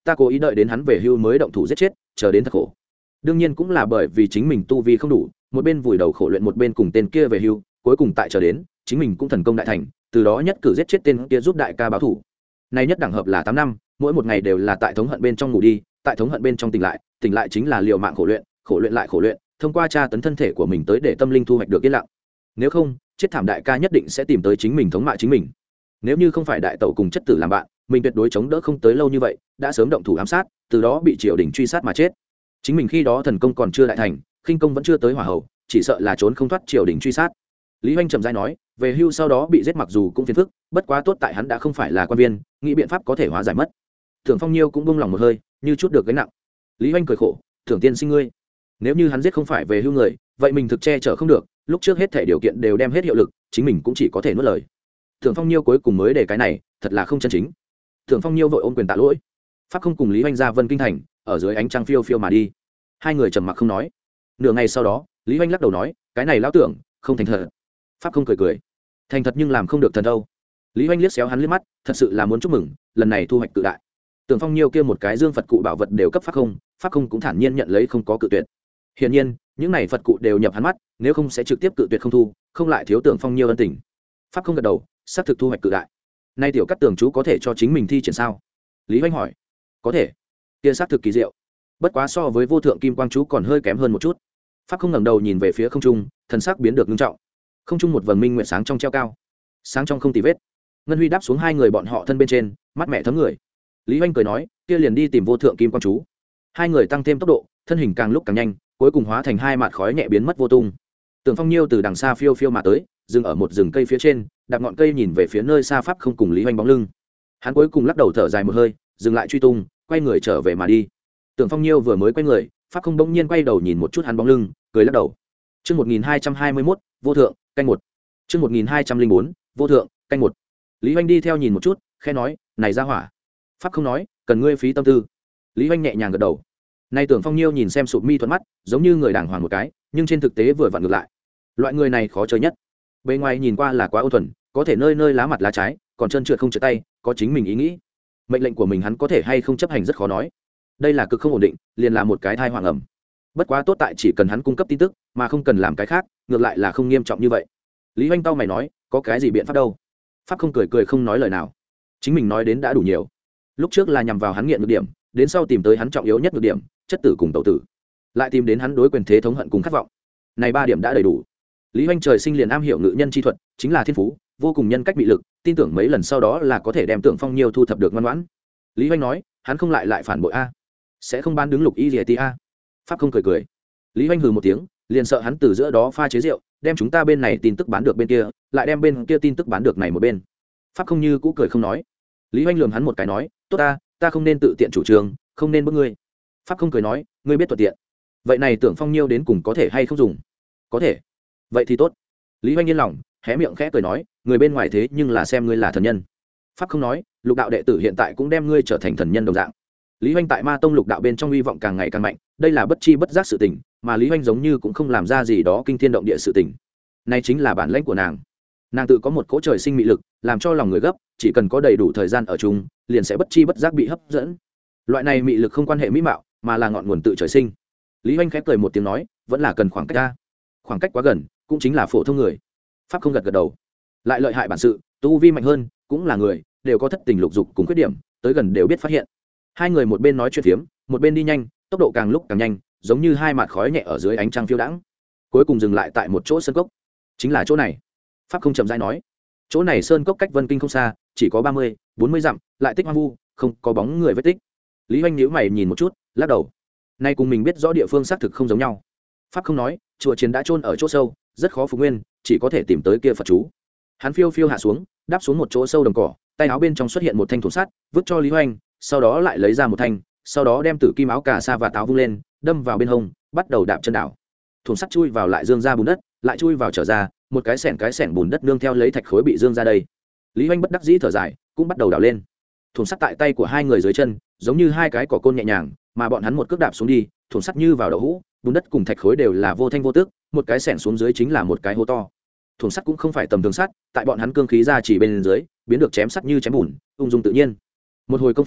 ta cố ý đợi đến hắn về hưu mới động thủ giết chết, chờ đến thật khổ. Đương nhiên cũng là bởi vì chính mình tu vi không đủ, một bên vùi đầu khổ luyện một bên cùng tên kia về hưu, cuối cùng tại chờ đến chính mình cũng thần công đại thành, từ đó nhất cử giết chết tên kia giúp đại ca báo thủ. Nay nhất đẳng hợp là tám năm, mỗi một ngày đều là tại thống hận bên trong ngủ đi, tại thống hận bên trong tỉnh lại, tỉnh lại chính là liều mạng khổ luyện, khổ luyện lại khổ luyện, thông qua tra tấn thân thể của mình tới để tâm linh thu hoạch được yên lặng. Nếu không, chết thảm đại ca nhất định sẽ tìm tới chính mình thống mạ chính mình. Nếu như không phải đại tẩu cùng chất tử làm bạn, mình tuyệt đối chống đỡ không tới lâu như vậy, đã sớm động thủ ám sát, từ đó bị triều đình truy sát mà chết. Chính mình khi đó thần công còn chưa đại thành, khinh công vẫn chưa tới hỏa hậu, chỉ sợ là trốn không thoát triều đình truy sát. Lý Hoành trầm rãi nói, về hưu sau đó bị giết mặc dù cũng phiền phức, bất quá tốt tại hắn đã không phải là quan viên, nghĩ biện pháp có thể hóa giải mất. Thượng Phong Nhiêu cũng buông lòng một hơi, như chút được gánh nặng. Lý Hoành cười khổ, "Thượng tiên sinh ngươi, nếu như hắn giết không phải về hưu người, vậy mình thực che chở không được, lúc trước hết thể điều kiện đều đem hết hiệu lực, chính mình cũng chỉ có thể nuốt lời." Thượng Phong Nhiêu cuối cùng mới để cái này, thật là không chân chính. Thượng Phong Nhiêu vội ôm quyền tạ lỗi. Pháp không cùng Lý Hoành ra Vân Kinh thành, ở dưới ánh trăng phiêu phiêu mà đi. Hai người trầm mặc không nói. Nửa ngày sau đó, Lý Hoành lắc đầu nói, "Cái này lão tưởng, không thành thật." Pháp không cười cười, "Thành thật nhưng làm không được thần đâu." Lý Hoành liếc xéo hắn liếc mắt, thật sự là muốn chúc mừng, lần này thu hoạch cự đại. Tưởng Phong Nhiêu kia một cái dương Phật cụ bảo vật đều cấp Pháp không, Pháp không cũng thản nhiên nhận lấy không có cự tuyệt. Hiển nhiên, những này Phật cụ đều nhập hắn mắt, nếu không sẽ trực tiếp cự tuyệt không thu, không lại thiếu Tưởng Phong Nhiêu ân tình. Pháp không gật đầu, xác thực thu hoạch cự đại. Nay tiểu Cát Tường chú có thể cho chính mình thi triển sao? Lý Hoành hỏi. Có thể. Kia xác thực kỳ diệu. Bất quá so với vô thượng kim quang chú còn hơi kém hơn một chút. Pháp không ngẩng đầu nhìn về phía không trung, thần sắc biến được nghiêm trọng. Không trung một vầng minh nguyệt sáng trong treo cao, sáng trong không tì vết. Ngân huy đáp xuống hai người bọn họ thân bên trên, mắt mẹ thấm người. Lý Hoành cười nói, kia liền đi tìm vô thượng kim quang chú. Hai người tăng thêm tốc độ, thân hình càng lúc càng nhanh, cuối cùng hóa thành hai mạt khói nhẹ biến mất vô tung. Tưởng Phong Nhiêu từ đằng xa phiêu phiêu mà tới, dừng ở một rừng cây phía trên, đạp ngọn cây nhìn về phía nơi xa Pháp không cùng Lý Hoành bóng lưng. Hắn cuối cùng lắc đầu thở dài một hơi, dừng lại truy tung, quay người trở về mà đi. Tưởng Phong Nhiêu vừa mới quay người, Pháp không bỗng nhiên quay đầu nhìn một chút hắn bóng lưng, cười lắc đầu. Chương một nghìn hai trăm hai mươi mốt, vô thượng, canh một. Chương một nghìn hai trăm linh bốn, vô thượng, canh một. Lý Hoành đi theo nhìn một chút, khẽ nói, "Này ra hỏa." Pháp không nói, "Cần ngươi phí tâm tư." Lý Hoành nhẹ nhàng gật đầu. Nay Tưởng Phong Nhiêu nhìn xem sụp mi thuận mắt, giống như người đàng hoàng một cái, nhưng trên thực tế vừa vặn ngược lại. Loại người này khó chơi nhất. Bề ngoài nhìn qua là quá ôn thuần, có thể nơi nơi lá mặt lá trái, còn trơn trượt không trượt tay, có chính mình ý nghĩ. Mệnh lệnh của mình hắn có thể hay không chấp hành rất khó nói. Đây là cực không ổn định, liền là một cái thai hoàng ẩm. Bất quá tốt tại chỉ cần hắn cung cấp tin tức, mà không cần làm cái khác, ngược lại là không nghiêm trọng như vậy. Lý Hoành tao mày nói, "Có cái gì biện pháp đâu?" Pháp không cười cười không nói lời nào. Chính mình nói đến đã đủ nhiều. Lúc trước là nhằm vào hắn nghiện nhược điểm, đến sau tìm tới hắn trọng yếu nhất nhược điểm, chất tử cùng tẩu tử, lại tìm đến hắn đối quyền thế thống hận cùng khát vọng. Này ba điểm đã đầy đủ. Lý Hoành trời sinh liền am hiểu ngự nhân chi thuật, chính là thiên phú, vô cùng nhân cách bị lực, tin tưởng mấy lần sau đó là có thể đem Tưởng Phong Nhiêu thu thập được ngoan ngoãn. Lý Hoành nói, hắn không lại lại phản bội a, sẽ không bán đứng lục y liệt a. Pháp không cười cười. Lý Hoành hừ một tiếng, liền sợ hắn từ giữa đó pha chế rượu, đem chúng ta bên này tin tức bán được bên kia, lại đem bên kia tin tức bán được này một bên. Pháp không như cũ cười không nói. Lý Hoành lườm hắn một cái nói, "Tốt ta, ta không nên tự tiện chủ trương, không nên bức ngươi." Pháp không cười nói, "Ngươi biết thuận tiện. Vậy này Tưởng Phong Nhiêu đến cùng có thể hay không dùng?" "Có thể." "Vậy thì tốt." Lý Hoành yên lòng, hé miệng khẽ cười nói, "Người bên ngoài thế nhưng là xem ngươi là thần nhân." Pháp không nói, "Lục đạo đệ tử hiện tại cũng đem ngươi trở thành thần nhân đồng dạng." Lý Hoành tại Ma Tông Lục đạo bên trong hy vọng càng ngày càng mạnh, đây là bất chi bất giác sự tình, mà Lý Hoành giống như cũng không làm ra gì đó kinh thiên động địa sự tình. Này chính là bản lĩnh của nàng. Nàng tự có một cỗ trời sinh mị lực, làm cho lòng người gấp, chỉ cần có đầy đủ thời gian ở chung, liền sẽ bất chi bất giác bị hấp dẫn. Loại này mị lực không quan hệ mỹ mạo, mà là ngọn nguồn tự trời sinh. Lý Hoành khép cười một tiếng nói, "Vẫn là cần khoảng cách ra." Khoảng cách quá gần, cũng chính là phổ thông người. Pháp không gật gật đầu. Lại lợi hại bản sự, tu vi mạnh hơn, cũng là người, đều có thất tình lục dục cùng khuyết điểm, tới gần đều biết phát hiện. Hai người một bên nói chuyện phiếm, một bên đi nhanh, tốc độ càng lúc càng nhanh, giống như hai mạt khói nhẹ ở dưới ánh trăng phiêu đãng. Cuối cùng dừng lại tại một chỗ sơn cốc. Chính là chỗ này. Pháp không chậm rãi nói, chỗ này sơn cốc cách Vân Kinh không xa, chỉ có ba mươi, bốn mươi dặm, lại tích hoang vu, không có bóng người vết tích. Lý Hoành nhíu mày nhìn một chút, lắc đầu. Nay cùng mình biết rõ địa phương xác thực không giống nhau. Pháp không nói, chùa chiến đã chôn ở chỗ sâu, rất khó phục nguyên, chỉ có thể tìm tới kia Phật chú. Hắn phiêu phiêu hạ xuống, đáp xuống một chỗ sâu đồng cỏ, tay áo bên trong xuất hiện một thanh thùng sắt, vứt cho Lý Hoành, sau đó lại lấy ra một thanh, sau đó đem tử kim áo cà sa và táo vung lên, đâm vào bên hông, bắt đầu đạp chân đảo. Thùng sắt chui vào lại dương ra bùn đất, lại chui vào trở ra, một cái xẻng cái xẻng bùn đất nương theo lấy thạch khối bị dương ra đây. Lý Hoành bất đắc dĩ thở dài, cũng bắt đầu đảo lên. Thùng sắt tại tay của hai người dưới chân, giống như hai cái cỏ côn nhẹ nhàng, mà bọn hắn một cước đạp xuống đi, thùng sắt như vào đậu hũ, bùn đất cùng thạch khối đều là vô thanh vô tức, một cái xẻng xuống dưới chính là một cái hố to. Thùng sắt cũng không phải tầm thường sắt, tại bọn hắn cương khí ra chỉ bên dưới, biến được chém sắt như chém bùn, ung dung tự nhiên. Một hồi công phu,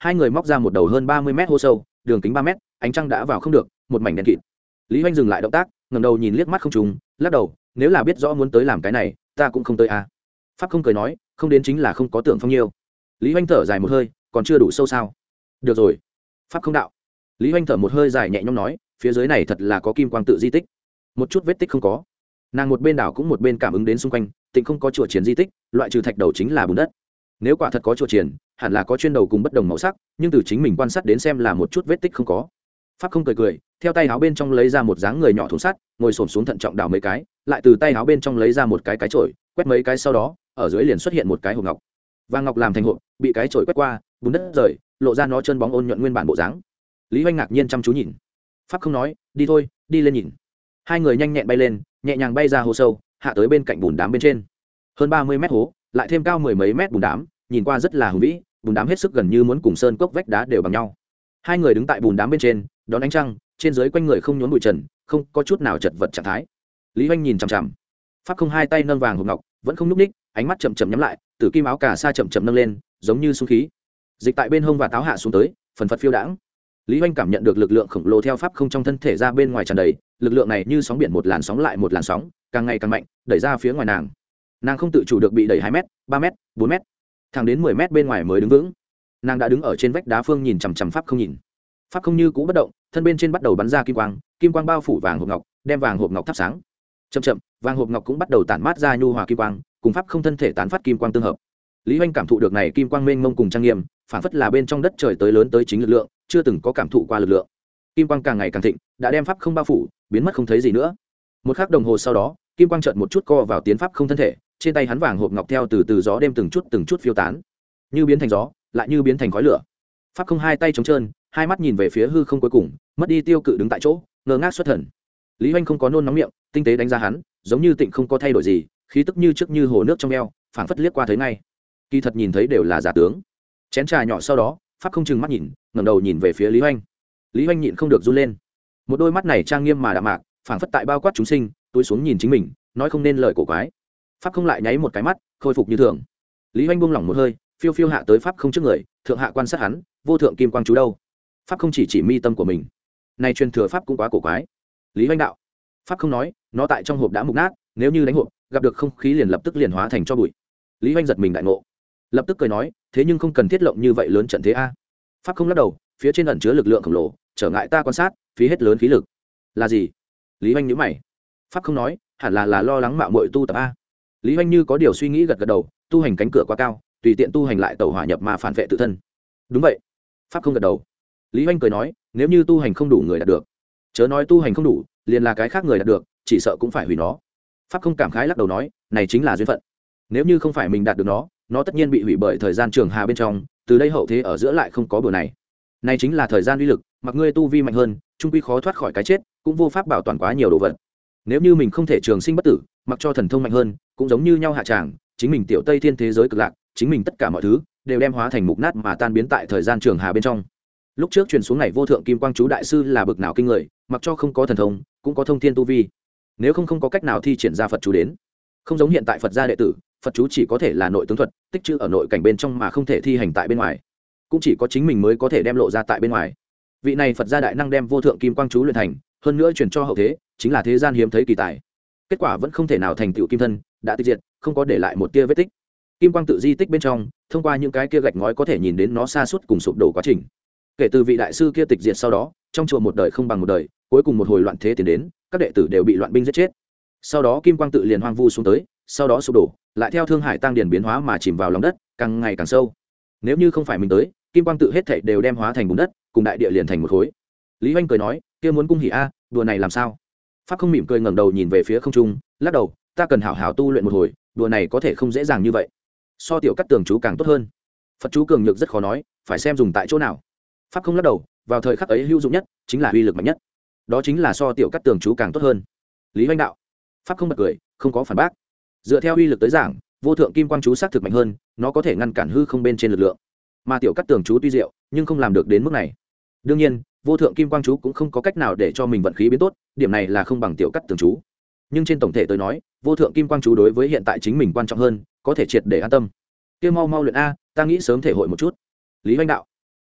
hai người móc ra một đầu hơn ba mươi mét hô sâu, đường kính ba mét, ánh trăng đã vào không được, một mảnh đen kịt. Lý Hoành dừng lại động tác, ngẩng đầu nhìn liếc mắt không trùng, lắc đầu, nếu là biết rõ muốn tới làm cái này, ta cũng không tới a. À. Pháp không cười nói, không đến chính là không có tưởng phong nhiêu. Lý Hoành thở dài một hơi, còn chưa đủ sâu sao? Được rồi. Pháp không đạo. Lý Hoành thở một hơi dài nhẹ nhõm nói, phía dưới này thật là có kim quang tự di tích, một chút vết tích không có. Nàng một bên đảo cũng một bên cảm ứng đến xung quanh, tịnh không có chùa triển di tích, loại trừ thạch đầu chính là bùn đất. Nếu quả thật có chùa triển, hẳn là có chuyên đầu cùng bất đồng màu sắc, nhưng từ chính mình quan sát đến xem là một chút vết tích không có. Pháp không cười cười, theo tay áo bên trong lấy ra một dáng người nhỏ thùng sắt, ngồi xổm xuống thận trọng đào mấy cái, lại từ tay áo bên trong lấy ra một cái cái chổi, quét mấy cái sau đó, ở dưới liền xuất hiện một cái hộp ngọc. Vàng ngọc làm thành hộp, bị cái chổi quét qua, bùn đất rời, lộ ra nó chân bóng ôn nhuận nguyên bản bộ dáng. Lý Hoành ngạc nhiên chăm chú nhìn. Pháp không nói, đi thôi, đi lên nhìn. Hai người nhanh nhẹn bay lên, nhẹ nhàng bay ra hồ sâu, hạ tới bên cạnh bùn đám bên trên. Hơn ba mươi mét hố, lại thêm cao mười mấy mét bùn đám, nhìn qua rất là hùng vĩ, bùn đám hết sức gần như muốn cùng sơn cốc vách đá đều bằng nhau. Hai người đứng tại bùn đám bên trên, đón ánh trăng, trên dưới quanh người không nhốn bụi trần, không có chút nào chật vật trạng thái. Lý Hoành nhìn chằm chằm. Pháp không hai tay nâng vàng hộp ngọc, vẫn không nhúc ních, ánh mắt chậm chậm nhắm lại, tử kim áo cà sa chậm chậm nâng lên, giống như xung khí. Dịch tại bên hông và táo hạ xuống tới, phần phật phiêu đãng. Lý Hoành cảm nhận được lực lượng khổng lồ theo pháp không trong thân thể ra bên ngoài tràn đầy, lực lượng này như sóng biển một làn sóng lại một làn sóng, càng ngày càng mạnh, đẩy ra phía ngoài nàng. Nàng không tự chủ được bị đẩy hai mét, ba mét, bốn mét, thẳng đến mười mét bên ngoài mới đứng vững. Nàng đã đứng ở trên vách đá phương nhìn chằm chằm pháp không nhìn. Pháp không như cũ bất động, thân bên trên bắt đầu bắn ra kim quang, kim quang bao phủ vàng hộp ngọc, đem vàng hộp ngọc thắp sáng. Chậm chậm, vàng hộp ngọc cũng bắt đầu tản mát ra nhu hòa kim quang, cùng pháp không thân thể tán phát kim quang tương hợp. Lý Hoành cảm thụ được này kim quang mênh mông cùng trang nghiêm, phản phất là bên trong đất trời tới lớn tới chính lực lượng, chưa từng có cảm thụ qua lực lượng. Kim quang càng ngày càng thịnh, đã đem pháp không bao phủ, biến mất không thấy gì nữa. Một khắc đồng hồ sau đó, kim quang chợt một chút co vào tiến pháp không thân thể, trên tay hắn vàng hộp ngọc theo từ từ gió đêm từng chút từng chút phiêu tán, như biến thành gió, lại như biến thành khói lửa. Pháp không hai tay trống trơn, hai mắt nhìn về phía hư không cuối cùng, mất đi tiêu cự đứng tại chỗ, ngơ ngác xuất thần. Lý Hoành không có nôn nóng miệng, tinh tế đánh giá hắn, giống như tịnh không có thay đổi gì, khí tức như trước như hồ nước trong eo, phảng phất liếc qua thấy ngay. Kỳ thật nhìn thấy đều là giả tướng. Chén trà nhỏ sau đó, pháp không chừng mắt nhìn, ngẩng đầu nhìn về phía Lý Hoành. Lý Hoành nhịn không được run lên. Một đôi mắt này trang nghiêm mà đạm mạc, phảng phất tại bao quát chúng sinh, túi xuống nhìn chính mình, nói không nên lời cổ quái. Pháp không lại nháy một cái mắt, khôi phục như thường. Lý Hoành buông lỏng một hơi, phiêu phiêu hạ tới pháp không trước người, thượng hạ quan sát hắn, vô thượng kim quang chú đâu? Pháp không chỉ chỉ mi tâm của mình. Này truyền thừa pháp cũng quá cổ quái. Lý Hoành đạo. Pháp không nói, nó tại trong hộp đã mục nát, nếu như đánh hộp, gặp được không khí liền lập tức liền hóa thành cho bụi. Lý Hoành giật mình đại ngộ, lập tức cười nói, thế nhưng không cần thiết lộng như vậy lớn trận thế a. Pháp không lắc đầu, phía trên ẩn chứa lực lượng khổng lồ, trở ngại ta quan sát, phí hết lớn khí lực. Là gì? Lý Hoành nhíu mày. Pháp không nói, hẳn là là lo lắng mạo muội tu tập a. Lý Hoành như có điều suy nghĩ gật gật đầu, tu hành cánh cửa quá cao, tùy tiện tu hành lại tẩu hỏa nhập mà phản vệ tự thân. Đúng vậy. Pháp không gật đầu. Lý Hoành cười nói, nếu như tu hành không đủ người đạt được, chớ nói tu hành không đủ, liền là cái khác người đạt được, chỉ sợ cũng phải hủy nó. Pháp không cảm khái lắc đầu nói, này chính là duyên phận. Nếu như không phải mình đạt được nó, nó tất nhiên bị hủy bởi thời gian trường hà bên trong, từ đây hậu thế ở giữa lại không có bữa này. Này chính là thời gian uy lực, mặc ngươi tu vi mạnh hơn, trung quy khó thoát khỏi cái chết, cũng vô pháp bảo toàn quá nhiều đồ vật. Nếu như mình không thể trường sinh bất tử, mặc cho thần thông mạnh hơn, cũng giống như nhau hạ tràng, chính mình tiểu Tây Thiên thế giới cực lạc, chính mình tất cả mọi thứ đều đem hóa thành mục nát mà tan biến tại thời gian trường hà bên trong. Lúc trước truyền xuống này vô thượng kim quang chú đại sư là bực nào kinh người, mặc cho không có thần thông, cũng có thông thiên tu vi. Nếu không không có cách nào thi triển ra Phật chú đến. Không giống hiện tại Phật gia đệ tử, Phật chú chỉ có thể là nội tướng thuật, tích trữ ở nội cảnh bên trong mà không thể thi hành tại bên ngoài. Cũng chỉ có chính mình mới có thể đem lộ ra tại bên ngoài. Vị này Phật gia đại năng đem vô thượng kim quang chú luyện thành, hơn nữa truyền cho hậu thế, chính là thế gian hiếm thấy kỳ tài. Kết quả vẫn không thể nào thành tựu kim thân, đã tịch diệt, không có để lại một tia vết tích. Kim quang tự di tích bên trong, thông qua những cái kia gạch ngói có thể nhìn đến nó sa sút cùng sụp đổ quá trình. Kể từ vị đại sư kia tịch diệt sau đó, trong chùa một đời không bằng một đời, cuối cùng một hồi loạn thế tiến đến, các đệ tử đều bị loạn binh giết chết. Sau đó kim quang tự liền hoang vu xuống tới, sau đó sụp đổ, lại theo thương hải tăng điển biến hóa mà chìm vào lòng đất, càng ngày càng sâu. Nếu như không phải mình tới, kim quang tự hết thảy đều đem hóa thành bùn đất, cùng đại địa liền thành một khối. Lý Hoành cười nói, kia muốn cung hỉ a, đùa này làm sao? Pháp không mỉm cười ngẩng đầu nhìn về phía không trung, lắc đầu, ta cần hảo hảo tu luyện một hồi, đùa này có thể không dễ dàng như vậy. So tiểu cắt tường chú càng tốt hơn. Phật chú cường nhược rất khó nói, phải xem dùng tại chỗ nào. Pháp không lắc đầu, vào thời khắc ấy hữu dụng nhất, chính là uy lực mạnh nhất. Đó chính là so tiểu cắt tường chú càng tốt hơn. Lý Hoành đạo. Pháp không bật cười, không có phản bác. Dựa theo uy lực tới giảng, vô thượng kim quang chú xác thực mạnh hơn, nó có thể ngăn cản hư không bên trên lực lượng. Mà tiểu cắt tường chú tuy diệu, nhưng không làm được đến mức này. Đương nhiên, vô thượng kim quang chú cũng không có cách nào để cho mình vận khí biến tốt, điểm này là không bằng tiểu cắt tường chú. Nhưng trên tổng thể tôi nói, vô thượng kim quang chú đối với hiện tại chính mình quan trọng hơn, có thể triệt để an tâm. Kia mau mau luyện a, ta nghĩ sớm thể hội một chút. Lý Hoành đạo.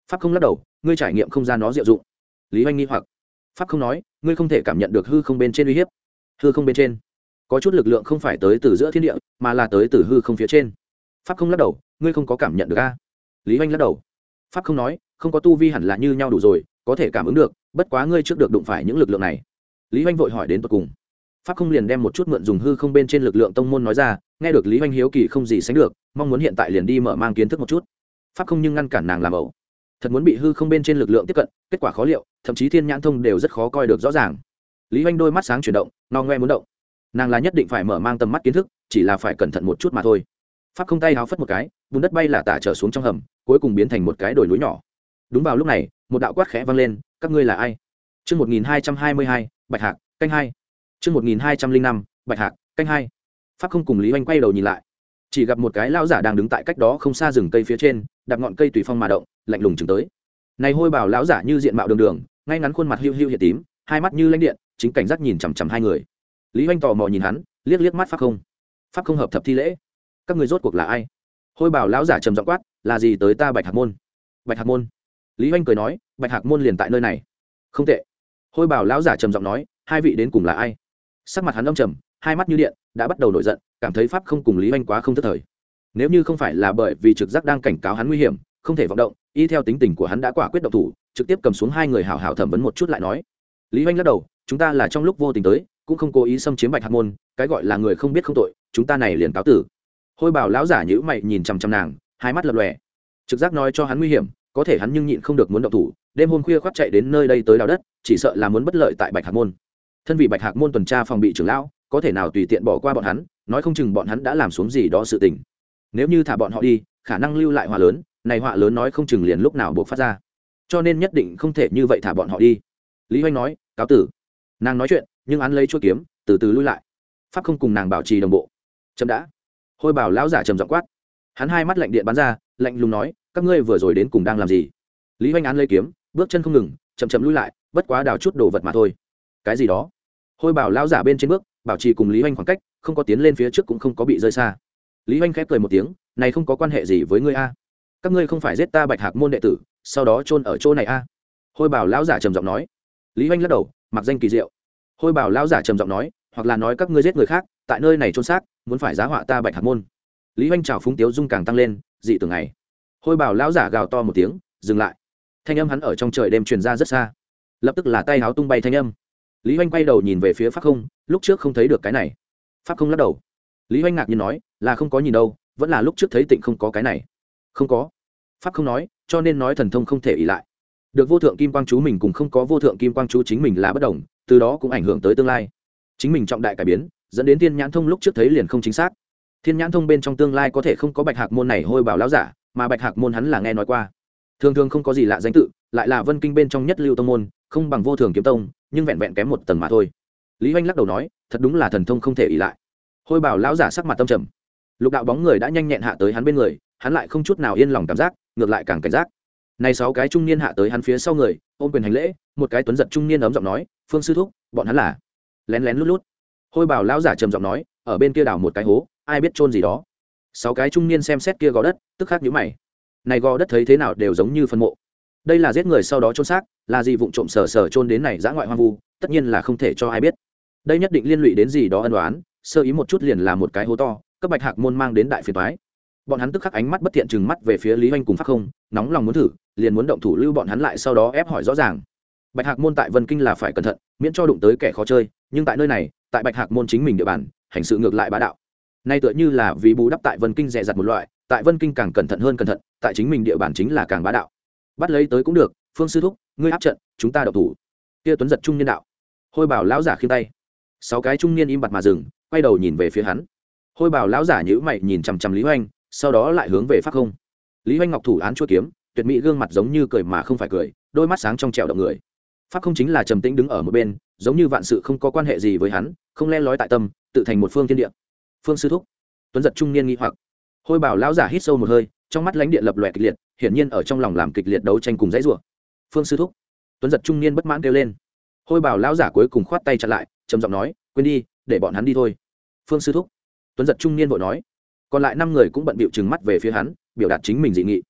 Pháp không lắc đầu, ngươi trải nghiệm không ra nó diệu dụng. Lý Oanh nghi hoặc. Pháp không nói, ngươi không thể cảm nhận được hư không bên trên uy hiếp. Hư không bên trên có chút lực lượng không phải tới từ giữa thiên địa, mà là tới từ hư không phía trên. Pháp không lắc đầu, ngươi không có cảm nhận được a? Lý Oanh lắc đầu. Pháp không nói, không có tu vi hẳn là như nhau đủ rồi, có thể cảm ứng được, bất quá ngươi trước được đụng phải những lực lượng này. Lý Oanh vội hỏi đến tận cùng. Pháp không liền đem một chút mượn dùng hư không bên trên lực lượng tông môn nói ra, nghe được Lý Oanh hiếu kỳ không gì sánh được, mong muốn hiện tại liền đi mở mang kiến thức một chút. Pháp không nhưng ngăn cản nàng làm ẩu. Thật muốn bị hư không bên trên lực lượng tiếp cận, kết quả khó liệu, thậm chí thiên nhãn thông đều rất khó coi được rõ ràng. Lý Oanh đôi mắt sáng chuyển động, no ngoe muốn động. Nàng là nhất định phải mở mang tầm mắt kiến thức, chỉ là phải cẩn thận một chút mà thôi. Pháp không tay háo phất một cái, bùn đất bay là tả trở xuống trong hầm, cuối cùng biến thành một cái đồi núi nhỏ. Đúng vào lúc này, một đạo quát khẽ vang lên, các ngươi là ai? Chương một nghìn hai trăm hai mươi hai, Bạch Hạc, canh hai. Chương một nghìn hai trăm linh năm, Bạch Hạc, canh hai. Pháp không cùng Lý Oanh quay đầu nhìn lại, chỉ gặp một cái lão giả đang đứng tại cách đó không xa rừng cây phía trên, đạp ngọn cây tùy phong mà động, lạnh lùng chừng tới. Này hôi bảo lão giả như diện mạo đường đường, ngay ngắn khuôn mặt hiu hiu hiện tím, hai mắt như lãnh điện, chính cảnh giác nhìn chằm chằm hai người. Lý Oanh tò mò nhìn hắn, liếc liếc mắt Pháp không. Pháp không hợp thập thi lễ. Các người rốt cuộc là ai? Hôi bảo lão giả trầm giọng quát, là gì tới ta Bạch Hạc môn? Bạch Hạc môn? Lý Oanh cười nói, Bạch Hạc môn liền tại nơi này. Không tệ. Hôi bảo lão giả trầm giọng nói, hai vị đến cùng là ai? Sắc mặt hắn âm trầm, hai mắt như điện, đã bắt đầu nổi giận, cảm thấy Pháp không cùng Lý Oanh quá không thất thời. Nếu như không phải là bởi vì trực giác đang cảnh cáo hắn nguy hiểm, không thể vọng động, y theo tính tình của hắn đã quả quyết động thủ, trực tiếp cầm xuống hai người hảo hảo thẩm vấn một chút lại nói. Lý Oanh lắc đầu, chúng ta là trong lúc vô tình tới, cũng không cố ý xâm chiếm Bạch Hạc môn, cái gọi là người không biết không tội, chúng ta này liền cáo tử. Hôi bảo lão giả nhíu mày nhìn chằm chằm nàng, hai mắt lập lòe. Trực giác nói cho hắn nguy hiểm, có thể hắn nhưng nhịn không được muốn động thủ, đêm hôm khuya khoắt chạy đến nơi đây tới đào đất, chỉ sợ là muốn bất lợi tại Bạch Hạc môn. Thân vị Bạch Hạc môn tuần tra phòng bị trưởng lão, có thể nào tùy tiện bỏ qua bọn hắn, nói không chừng bọn hắn đã làm xuống gì đó sự tình. Nếu như thả bọn họ đi, khả năng lưu lại họa lớn, này họa lớn nói không chừng liền lúc nào buộc phát ra, cho nên nhất định không thể như vậy thả bọn họ đi. Lý Hoành nói, cáo tử. Nàng nói chuyện, nhưng án lấy chuôi kiếm, từ từ lui lại. Pháp không cùng nàng bảo trì đồng bộ. Chậm đã. Hôi bảo lão giả trầm giọng quát. Hắn hai mắt lạnh điện bắn ra, lạnh lùng nói, các ngươi vừa rồi đến cùng đang làm gì? Lý Hoành án lấy kiếm, bước chân không ngừng, chậm chậm lui lại, bất quá đào chút đồ vật mà thôi. Cái gì đó? Hôi bảo lão giả bên trên bước, bảo trì cùng Lý Hoành khoảng cách, không có tiến lên phía trước cũng không có bị rơi xa. Lý Hoành khép cười một tiếng, này không có quan hệ gì với ngươi a. Các ngươi không phải giết ta Bạch Hạc môn đệ tử, sau đó chôn ở chỗ này a? Hôi bảo lão giả trầm giọng nói. Lý Hoành lắc đầu, mặc danh kỳ diệu. Hôi bảo lão giả trầm giọng nói, hoặc là nói các ngươi giết người khác, tại nơi này chôn xác, muốn phải giá họa ta Bạch Hạc môn. Lý Hoành trào phúng tiếu dung càng tăng lên, dị tưởng này. Hôi bảo lão giả gào to một tiếng, dừng lại. Thanh âm hắn ở trong trời đêm truyền ra rất xa, lập tức là tay háo tung bay thanh âm. Lý Hoành quay đầu nhìn về phía Pháp Không, lúc trước không thấy được cái này. Pháp Không lắc đầu. Lý Hoành ngạc nhiên nói, là không có nhìn đâu, vẫn là lúc trước thấy Tịnh không có cái này. Không có. Pháp Không nói, cho nên nói thần thông không thể ỷ lại. Được vô thượng kim quang chú mình cùng không có vô thượng kim quang chú chính mình là bất đồng, từ đó cũng ảnh hưởng tới tương lai. Chính mình trọng đại cải biến, dẫn đến Thiên Nhãn thông lúc trước thấy liền không chính xác. Thiên Nhãn thông bên trong tương lai có thể không có Bạch Hạc môn này hôi bảo lão giả, mà Bạch Hạc môn hắn là nghe nói qua. Thường thường không có gì lạ danh tự, lại là Vân Kinh bên trong nhất lưu tông môn, không bằng vô thượng kiếm tông, nhưng vẹn vẹn kém một tầng mà thôi. Lý Hoành lắc đầu nói, thật đúng là thần thông không thể ỷ lại. Hôi bảo lão giả sắc mặt tâm trầm. Lục đạo bóng người đã nhanh nhẹn hạ tới hắn bên người, hắn lại không chút nào yên lòng cảm giác, ngược lại càng cảnh giác. Này sáu cái trung niên hạ tới hắn phía sau người, ôm quyền hành lễ, một cái tuấn giật trung niên ấm giọng nói, "Phương sư thúc, bọn hắn là?" Lén lén lút lút. Hôi bảo lão giả trầm giọng nói, "Ở bên kia đào một cái hố, ai biết chôn gì đó." Sáu cái trung niên xem xét kia gò đất, tức khắc nhíu mày. Này gò đất thấy thế nào đều giống như phân mộ. Đây là giết người sau đó chôn xác, là gì vụng trộm sở sở chôn đến này dã ngoại hoang vu, tất nhiên là không thể cho ai biết. Đây nhất định liên lụy đến gì đó ân oán, sơ ý một chút liền là một cái hố to, cấp Bạch Hạc môn mang đến đại phiền toái. Bọn hắn tức khắc ánh mắt bất thiện trừng mắt về phía Lý Hoành cùng Pháp Không, nóng lòng muốn thử, liền muốn động thủ lưu bọn hắn lại sau đó ép hỏi rõ ràng. Bạch Hạc môn tại Vân Kinh là phải cẩn thận, miễn cho đụng tới kẻ khó chơi, nhưng tại nơi này, tại Bạch Hạc môn chính mình địa bàn, hành sự ngược lại bá đạo. Nay tựa như là vì bù đắp tại Vân Kinh dè dặt một loại, tại Vân Kinh càng cẩn thận hơn cẩn thận, tại chính mình địa bàn chính là càng bá đạo. Bắt lấy tới cũng được, Phương sư thúc, ngươi áp trận, chúng ta động thủ. Kia tuấn giật trung niên đạo. Hôi bảo lão giả khiêng tay. Sáu cái trung niên im bặt mà dừng, quay đầu nhìn về phía hắn. Hôi bảo lão giả nhíu mày nhìn chằm chằm Lý Hoành, sau đó lại hướng về Pháp Không. Lý Hoành ngọc thủ án chuôi kiếm, tuyệt mỹ gương mặt giống như cười mà không phải cười, đôi mắt sáng trong trẻo động người. Pháp Không chính là trầm tĩnh đứng ở một bên, giống như vạn sự không có quan hệ gì với hắn, không le lói tại tâm, tự thành một phương thiên địa. Phương sư thúc. Tuấn giật trung niên nghi hoặc. Hôi bảo lão giả hít sâu một hơi, trong mắt lãnh điện lập lòe kịch liệt, hiển nhiên ở trong lòng làm kịch liệt đấu tranh cùng dãy rủa. Phương sư thúc. Tuấn giật trung niên bất mãn kêu lên. Hôi bảo lão giả cuối cùng khoát tay chặn lại, trầm giọng nói, quên đi, để bọn hắn đi thôi. Phương sư thúc. Tuấn giật trung niên vội nói. Còn lại năm người cũng bận bịu trừng mắt về phía hắn, biểu đạt chính mình dị nghị.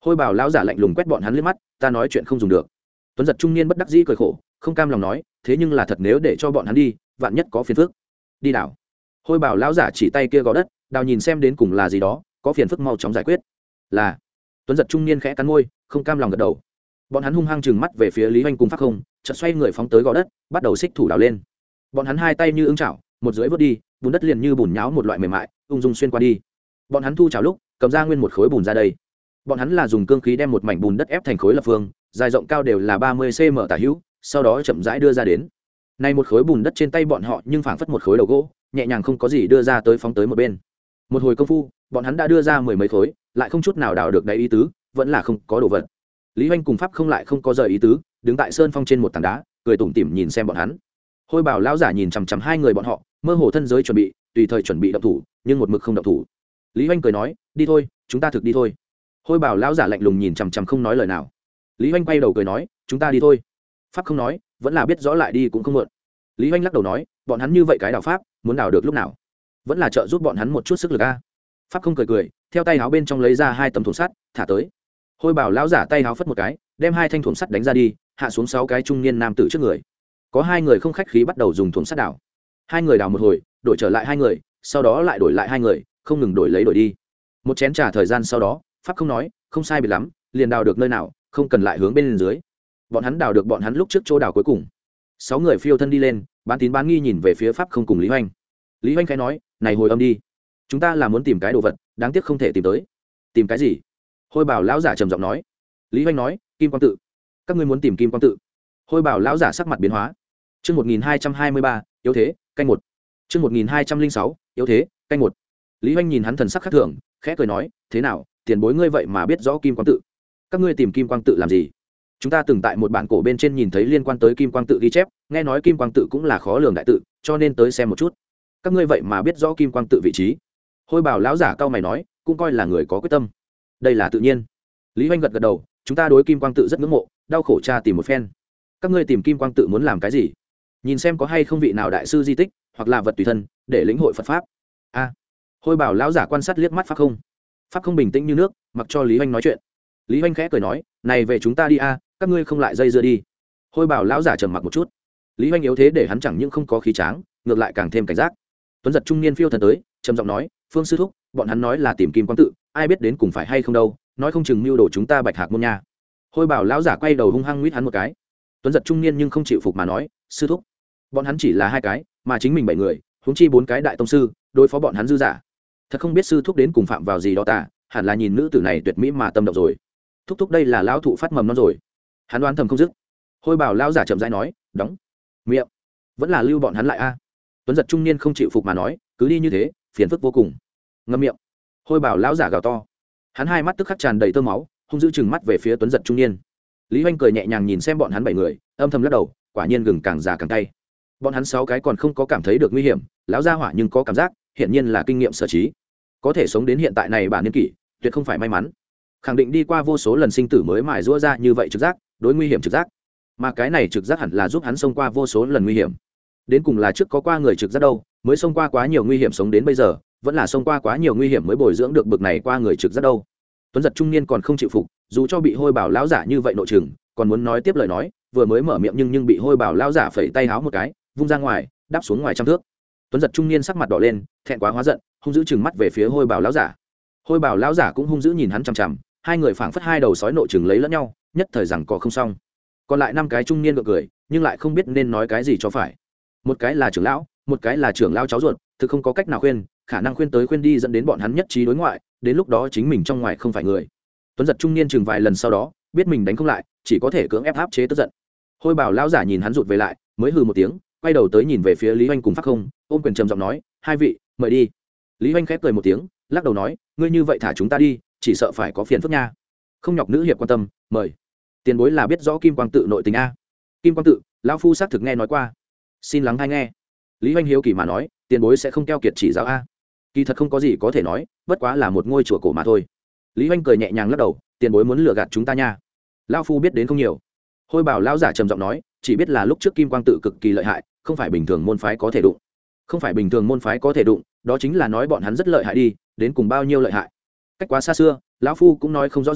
Hôi bảo lão giả lạnh lùng quét bọn hắn liếc mắt, ta nói chuyện không dùng được. Tuấn giật trung niên bất đắc dĩ cười khổ, không cam lòng nói, thế nhưng là thật nếu để cho bọn hắn đi, vạn nhất có phiền phức. Đi đảo. Hôi bảo lão giả chỉ tay kia gò đất, đào nhìn xem đến cùng là gì đó, có phiền phức mau chóng giải quyết. Là. Tuấn giật trung niên khẽ cắn môi, không cam lòng gật đầu. Bọn hắn hung hăng chừng mắt về phía Lý Hoành cùng Pháp Không, chợt xoay người phóng tới gò đất, bắt đầu xích thủ đào lên. Bọn hắn hai tay như ưng chảo, một dưới vớt đi, bùn đất liền như bùn nhão một loại mềm mại, ung dung xuyên qua đi. Bọn hắn thu chảo lúc, cầm ra nguyên một khối bùn ra đây. Bọn hắn là dùng cương khí đem một mảnh bùn đất ép thành khối lập phương, dài rộng cao đều là ba mươi xăng-ti-mét tả hữu, sau đó chậm rãi đưa ra đến. Này một khối bùn đất trên tay bọn họ nhưng phảng phất một khối đầu gỗ, nhẹ nhàng không có gì đưa ra tới phóng tới một bên. Một hồi công phu, bọn hắn đã đưa ra mười mấy khối, lại không chút nào đào được đáy ý tứ, vẫn là không có đồ vật. Lý Hoành cùng Pháp Không lại không có rời ý tứ, đứng tại sơn phong trên một tảng đá, cười tủm tỉm nhìn xem bọn hắn. Hôi bảo lão giả nhìn chằm chằm hai người bọn họ, mơ hồ thân giới chuẩn bị, tùy thời chuẩn bị động thủ, nhưng một mực không động thủ. Lý Hoành cười nói, đi thôi, chúng ta thực đi thôi. Hôi bảo lão giả lạnh lùng nhìn chằm chằm không nói lời nào. Lý Hoành quay đầu cười nói, chúng ta đi thôi. Pháp Không nói, vẫn là biết rõ lại đi cũng không muộn. Lý Hoành lắc đầu nói, bọn hắn như vậy cái đào pháp, muốn đào được lúc nào? Vẫn là trợ giúp bọn hắn một chút sức lực a. Pháp Không cười cười, theo tay áo bên trong lấy ra hai tấm thùng sắt, thả tới. Hôi bảo lão giả tay áo phất một cái, đem hai thanh thùng sắt đánh ra đi, hạ xuống sáu cái trung niên nam tử trước người. Có hai người không khách khí bắt đầu dùng thùng sắt đào. Hai người đào một hồi, đổi trở lại hai người, sau đó lại đổi lại hai người, không ngừng đổi lấy đổi đi. Một chén trà thời gian sau đó, Pháp Không nói, không sai biệt lắm, liền đào được nơi nào, không cần lại hướng bên dưới. Bọn hắn đào được bọn hắn lúc trước chỗ đào cuối cùng. Sáu người phiêu thân đi lên, bán tín bán nghi nhìn về phía Pháp Không cùng Lý Hoành. Lý Hoành khẽ nói, này hồi âm đi, chúng ta là muốn tìm cái đồ vật, đáng tiếc không thể tìm tới. Tìm cái gì? Hôi bảo lão giả trầm giọng nói. Lý Hoành nói, kim quang tự. Các ngươi muốn tìm kim quang tự? Hôi bảo lão giả sắc mặt biến hóa. Chương một nghìn hai trăm hai mươi ba, yếu thế, canh một. Chương một nghìn hai trăm linh sáu, yếu thế, canh một. Lý Hoành nhìn hắn thần sắc khác thường, khẽ cười nói, thế nào, tiền bối ngươi vậy mà biết rõ kim quang tự? Các ngươi tìm kim quang tự làm gì? Chúng ta từng tại một bản cổ bên trên nhìn thấy liên quan tới kim quang tự ghi chép, nghe nói kim quang tự cũng là khó lường đại tự, cho nên tới xem một chút. Các ngươi vậy mà biết rõ kim quang tự vị trí? Hôi bảo lão giả cao mày nói, cũng coi là người có quyết tâm. Đây là tự nhiên. Lý Hoành gật gật đầu, chúng ta đối kim quang tự rất ngưỡng mộ, đau khổ tra tìm một phen. Các ngươi tìm kim quang tự muốn làm cái gì? Nhìn xem có hay không vị nào đại sư di tích, hoặc là vật tùy thân, để lĩnh hội Phật pháp. A. Hôi bảo lão giả quan sát liếc mắt Pháp Không. Pháp Không bình tĩnh như nước, mặc cho Lý Hoành nói chuyện. Lý Hoành khẽ cười nói, này về chúng ta đi a, các ngươi không lại dây dưa đi. Hôi bảo lão giả trầm mặc một chút. Lý Hoành yếu thế để hắn chẳng những không có khí tráng, ngược lại càng thêm cảnh giác. Tuấn giật trung niên phiêu thần tới, trầm giọng nói, Phương sư thúc, bọn hắn nói là tìm kim quang tự, ai biết đến cùng phải hay không đâu, nói không chừng mưu đồ chúng ta Bạch Hạc môn nha. Hôi bảo lão giả quay đầu hung hăng nguyết hắn một cái. Tuấn giật trung niên nhưng không chịu phục mà nói, sư thúc, bọn hắn chỉ là hai cái, mà chính mình bảy người, huống chi bốn cái đại tông sư, đối phó bọn hắn dư giả. Thật không biết sư thúc đến cùng phạm vào gì đó ta, hẳn là nhìn nữ tử này tuyệt mỹ mà tâm động rồi. Thúc thúc đây là lão thụ phát mầm non rồi. Hắn đoán thầm không dứt. Hôi bảo lão giả chậm rãi nói, đóng miệng, vẫn là lưu bọn hắn lại a. Tuấn giật trung niên không chịu phục mà nói, cứ đi như thế, phiền phức vô cùng. Ngậm miệng. Hôi bảo lão giả gào to. Hắn hai mắt tức khắc tràn đầy tơ máu, hung dữ chừng mắt về phía Tuấn giật trung niên. Lý Hoành cười nhẹ nhàng nhìn xem bọn hắn bảy người, âm thầm lắc đầu, quả nhiên gừng càng già càng cay. Bọn hắn sáu cái còn không có cảm thấy được nguy hiểm, lão gia hỏa nhưng có cảm giác, hiển nhiên là kinh nghiệm sở trí. Có thể sống đến hiện tại này bản niên kỷ, tuyệt không phải may mắn. Khẳng định đi qua vô số lần sinh tử mới mài giũa ra như vậy trực giác, đối nguy hiểm trực giác. Mà cái này trực giác hẳn là giúp hắn xông qua vô số lần nguy hiểm. Đến cùng là trước có qua người trực giác đâu, mới xông qua quá nhiều nguy hiểm sống đến bây giờ, vẫn là xông qua quá nhiều nguy hiểm mới bồi dưỡng được bực này qua người trực giác đâu. Tuấn giật trung niên còn không chịu phục, dù cho bị hôi bảo lão giả như vậy nội chừng, còn muốn nói tiếp lời nói, vừa mới mở miệng nhưng nhưng bị hôi bảo lão giả phẩy tay háo một cái, vung ra ngoài, đáp xuống ngoài trăm thước. Tuấn giật trung niên sắc mặt đỏ lên, thẹn quá hóa giận, hung dữ chừng mắt về phía hôi bảo lão giả. Hôi bảo lão giả cũng hung dữ nhìn hắn chằm chằm, hai người phảng phất hai đầu sói nội chừng lấy lẫn nhau, nhất thời rằng có không xong. Còn lại năm cái trung niên gượng cười, nhưng lại không biết nên nói cái gì cho phải. Một cái là trưởng lão, một cái là trưởng lão cháu ruột, thực không có cách nào khuyên, khả năng khuyên tới khuyên đi dẫn đến bọn hắn nhất trí đối ngoại, đến lúc đó chính mình trong ngoài không phải người. Tuấn giật trung niên chừng vài lần sau đó, biết mình đánh không lại, chỉ có thể cưỡng ép áp chế tức giận. Hôi bảo lão giả nhìn hắn rụt về lại, mới hừ một tiếng, quay đầu tới nhìn về phía Lý Hoành cùng Pháp Không, ôm quyền trầm giọng nói, hai vị, mời đi. Lý Hoành khép cười một tiếng, lắc đầu nói, ngươi như vậy thả chúng ta đi, chỉ sợ phải có phiền phức nha. Không nhọc nữ hiệp quan tâm, mời. Tiền bối là biết rõ kim quang tự nội tình a. Kim quang tự, lão phu xác thực nghe nói qua. Xin lắng hay nghe. Lý Hoành hiếu kỳ mà nói, tiền bối sẽ không keo kiệt chỉ giáo a. Kỳ thật không có gì có thể nói, bất quá là một ngôi chùa cổ mà thôi. Lý Hoành cười nhẹ nhàng lắc đầu, tiền bối muốn lừa gạt chúng ta nha. Lão phu biết đến không nhiều. Hôi bảo lão giả trầm giọng nói, chỉ biết là lúc trước kim quang tự cực kỳ lợi hại, không phải bình thường môn phái có thể đụng. Không phải bình thường môn phái có thể đụng, đó chính là nói bọn hắn rất lợi hại đi, đến cùng bao nhiêu lợi hại. Cách quá xa xưa, lão phu cũng nói không rõ ràng,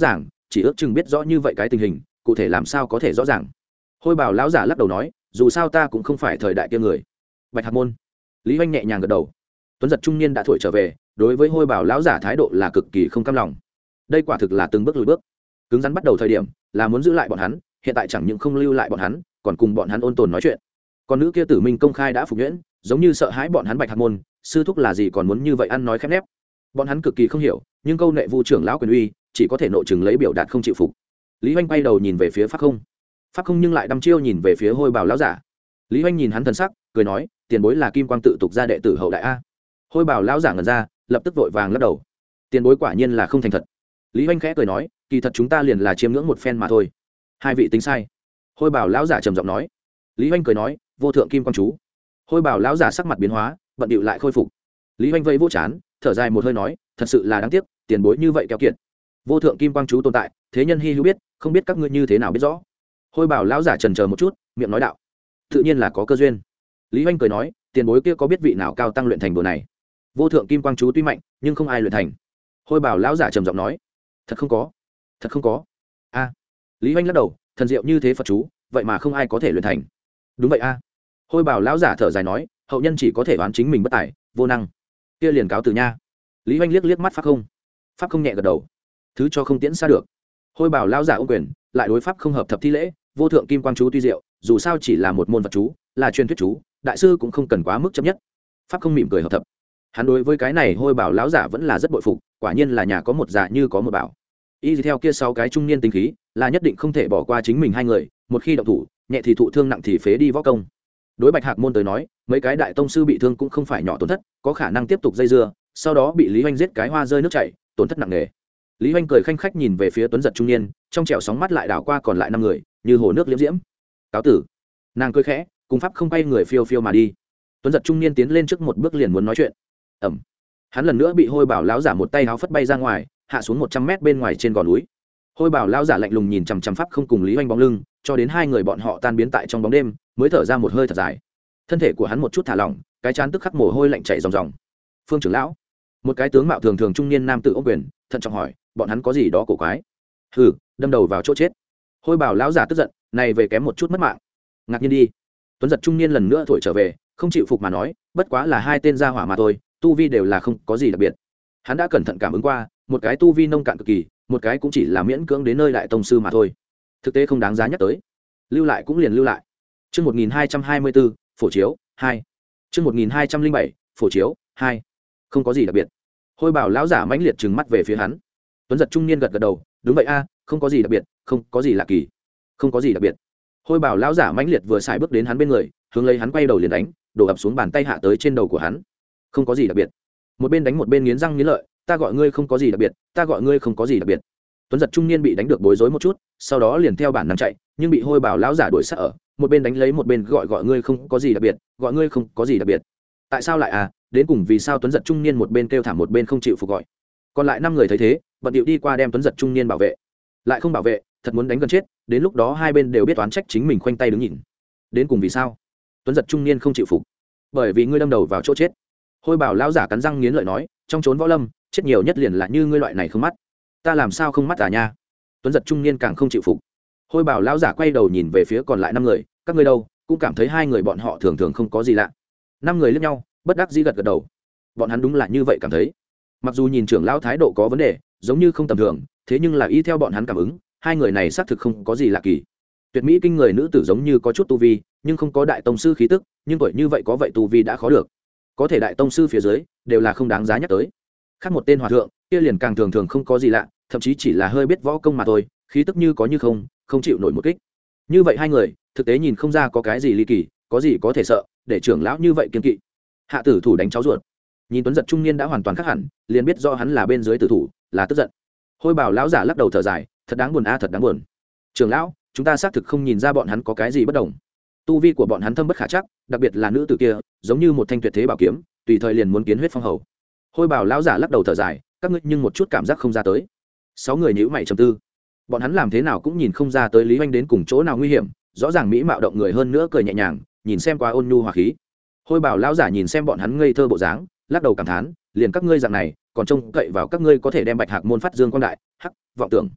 chỉ ước chừng biết rõ như vậy cái tình hình cụ thể làm sao có thể rõ ràng. Hôi Bảo lão giả lắc đầu nói, dù sao ta cũng không phải thời đại kia người. Bạch Hạc môn. Lý Hoành nhẹ nhàng gật đầu. Tuấn giật trung niên đã thổi trở về, đối với Hôi Bảo lão giả thái độ là cực kỳ không cam lòng. Đây quả thực là từng bước lùi bước. Cứng rắn bắt đầu thời điểm là muốn giữ lại bọn hắn, hiện tại chẳng những không lưu lại bọn hắn, còn cùng bọn hắn ôn tồn nói chuyện. Còn nữ kia Tử Minh công khai đã phục nhuyễn, giống như sợ hãi bọn hắn Bạch Hạc môn, sư thúc là gì còn muốn như vậy ăn nói khép nép. Bọn hắn cực kỳ không hiểu, nhưng câu nệ vu trưởng lão quyền uy, chỉ có thể nội chừng lấy biểu đạt không chịu phục. Lý Hoành quay đầu nhìn về phía Pháp Không. Pháp Không nhưng lại đăm chiêu nhìn về phía Hôi Bảo lão giả. Lý Hoành nhìn hắn thần sắc, cười nói, tiền bối là Kim Quang tự tục gia đệ tử hậu đại a. Hôi Bảo lão giả ngẩn ra, lập tức vội vàng lắc đầu. Tiền bối quả nhiên là không thành thật. Lý Hoành khẽ cười nói, kỳ thật chúng ta liền là chiêm ngưỡng một phen mà thôi. Hai vị tính sai. Hôi Bảo lão giả trầm giọng nói. Lý Hoành cười nói, vô thượng Kim Quang chú. Hôi Bảo lão giả sắc mặt biến hóa, bận điệu lại khôi phục. Lý Hoành vẫy vỗ chán, thở dài một hơi nói, thật sự là đáng tiếc, tiền bối như vậy keo kiệt. Vô thượng Kim Quang chú tồn tại, thế nhân hi hữu biết, không biết các ngươi như thế nào biết rõ. Hôi Bảo lão giả chần chờ một chút, miệng nói đạo, tự nhiên là có cơ duyên. Lý Hoành cười nói, tiền bối kia có biết vị nào cao tăng luyện thành đồ này? Vô thượng Kim Quang chú tuy mạnh, nhưng không ai luyện thành. Hôi Bảo lão giả trầm giọng nói, thật không có, thật không có. A. Lý Hoành lắc đầu, thần diệu như thế Phật chú, vậy mà không ai có thể luyện thành. Đúng vậy a. Hôi Bảo lão giả thở dài nói, hậu nhân chỉ có thể oán chính mình bất tài, vô năng. Kia liền cáo từ nha. Lý Hoành liếc liếc mắt Pháp Không. Pháp Không nhẹ gật đầu, thứ cho không tiễn xa được. Hôi Bảo lão giả ôm quyền, lại đối pháp không hợp thập thi lễ, vô thượng Kim Quang chú tuy diệu, dù sao chỉ là một môn vật chú, là truyền thuyết chú, đại sư cũng không cần quá mức chấp nhất. Pháp Không mỉm cười hợp thập. Hắn đối với cái này Hôi Bảo lão giả vẫn là rất bội phục, quả nhiên là nhà có một giả như có một bảo. Y theo kia sáu cái trung niên tinh khí, là nhất định không thể bỏ qua chính mình hai người, một khi động thủ, nhẹ thì thụ thương nặng thì phế đi võ công. Đối Bạch Hạc môn tới nói, mấy cái đại tông sư bị thương cũng không phải nhỏ tổn thất, có khả năng tiếp tục dây dưa, sau đó bị Lý Hoành giết cái hoa rơi nước chảy, tổn thất nặng nề. Lý Hoành cười khanh khách nhìn về phía Tuấn giật trung niên, trong trẻo sóng mắt lại đảo qua còn lại năm người, như hồ nước liễm diễm. Cáo tử. Nàng cười khẽ, cùng pháp không bay người phiêu phiêu mà đi. Tuấn giật trung niên tiến lên trước một bước liền muốn nói chuyện. Ẩm. Hắn lần nữa bị Hôi Bảo lão giả một tay háo phất bay ra ngoài, hạ xuống một trăm mét bên ngoài trên gò núi. Hôi Bảo lão giả lạnh lùng nhìn chằm chằm pháp không cùng Lý Hoành bóng lưng, cho đến hai người bọn họ tan biến tại trong bóng đêm, mới thở ra một hơi thật dài. Thân thể của hắn một chút thả lỏng, cái trán tức khắc mồ hôi lạnh chảy ròng ròng. Phương trưởng lão, một cái tướng mạo thường thường trung niên nam tử ôm quyền, thận trọng hỏi, bọn hắn có gì đó cổ quái? Hừ, đâm đầu vào chỗ chết. Hôi Bảo lão giả tức giận, này về kém một chút mất mạng. Ngạc nhiên đi. Tuấn giật trung niên lần nữa thổi trở về, không chịu phục mà nói, bất quá là hai tên gia hỏa mà thôi, tu vi đều là không có gì đặc biệt. Hắn đã cẩn thận cảm ứng qua, một cái tu vi nông cạn cực kỳ, một cái cũng chỉ là miễn cưỡng đến nơi đại tông sư mà thôi, thực tế không đáng giá nhắc tới. Lưu lại cũng liền lưu lại. Chương một nghìn hai trăm hai mươi bốn, phổ chiếu hai. Chương một nghìn hai trăm linh bảy, phổ chiếu hai. Không có gì đặc biệt. Hôi Bảo lão giả mãnh liệt trừng mắt về phía hắn. Tuấn giật trung niên gật gật đầu, đúng vậy a, không có gì đặc biệt, không có gì lạ kỳ, không có gì đặc biệt. Hôi Bảo lão giả mãnh liệt vừa xài bước đến hắn bên người, hướng lấy hắn quay đầu liền đánh, đổ ập xuống bàn tay hạ tới trên đầu của hắn. Không có gì đặc biệt. Một bên đánh một bên nghiến răng nghiến lợi, ta gọi ngươi không có gì đặc biệt, ta gọi ngươi không có gì đặc biệt. Tuấn giật trung niên bị đánh được bối rối một chút, sau đó liền theo bản năng chạy, nhưng bị Hôi Bảo lão giả đuổi sát ở, một bên đánh lấy một bên gọi gọi ngươi không có gì đặc biệt, gọi ngươi không có gì đặc biệt. Tại sao lại à? Đến cùng vì sao Tuấn giật trung niên một bên kêu thảm một bên không chịu phục gọi? Còn lại năm người thấy thế, bận điệu đi qua đem Tuấn giật trung niên bảo vệ, lại không bảo vệ, thật muốn đánh gần chết, đến lúc đó hai bên đều biết oán trách chính mình khoanh tay đứng nhìn. Đến cùng vì sao? Tuấn giật trung niên không chịu phục. Bởi vì ngươi đâm đầu vào chỗ chết. Hôi Bảo lão giả cắn răng nghiến lợi nói, trong chốn võ lâm, chết nhiều nhất liền là như ngươi loại này không mắt. Ta làm sao không mắt à nha? Tuấn giật trung niên càng không chịu phục. Hôi Bảo lão giả quay đầu nhìn về phía còn lại năm người, các ngươi đâu? Cũng cảm thấy hai người bọn họ thường thường không có gì lạ. Năm người liếc nhau, bất đắc dĩ gật gật đầu. Bọn hắn đúng là như vậy cảm thấy. Mặc dù nhìn trưởng lão thái độ có vấn đề, giống như không tầm thường, thế nhưng là y theo bọn hắn cảm ứng, hai người này xác thực không có gì lạ kỳ. Tuyệt mỹ kinh người nữ tử giống như có chút tu vi, nhưng không có đại tông sư khí tức, nhưng tuổi như vậy có vậy tu vi đã khó được. Có thể đại tông sư phía dưới đều là không đáng giá nhắc tới. Khác một tên hòa thượng, kia liền càng thường thường không có gì lạ, thậm chí chỉ là hơi biết võ công mà thôi, khí tức như có như không, không chịu nổi một kích. Như vậy hai người, thực tế nhìn không ra có cái gì ly kỳ, có gì có thể sợ, để trưởng lão như vậy kiên kỵ. Hạ tử thủ đánh cháu ruột. Nhìn Tuấn giật trung niên đã hoàn toàn khác hẳn, liền biết do hắn là bên dưới tử thủ, là tức giận. Hôi Bảo lão giả lắc đầu thở dài, thật đáng buồn a, thật đáng buồn. Trưởng lão, chúng ta xác thực không nhìn ra bọn hắn có cái gì bất đồng. Tu vi của bọn hắn thâm bất khả chắc, đặc biệt là nữ tử kia, giống như một thanh tuyệt thế bảo kiếm, tùy thời liền muốn kiến huyết phong hầu. Hôi Bảo lão giả lắc đầu thở dài, các ngươi nhưng một chút cảm giác không ra tới. Sáu người nhíu mày trầm tư. Bọn hắn làm thế nào cũng nhìn không ra tới Lý Hoành đến cùng chỗ nào nguy hiểm, rõ ràng mỹ mạo động người hơn nữa cười nhẹ nhàng, nhìn xem quá ôn nhu hòa khí. Hôi Bảo lão giả nhìn xem bọn hắn ngây thơ bộ dáng, lắc đầu cảm thán, liền các ngươi dạng này, còn trông cậy vào các ngươi có thể đem Bạch Hạc môn phát dương quang đại, hắc, vọng tưởng.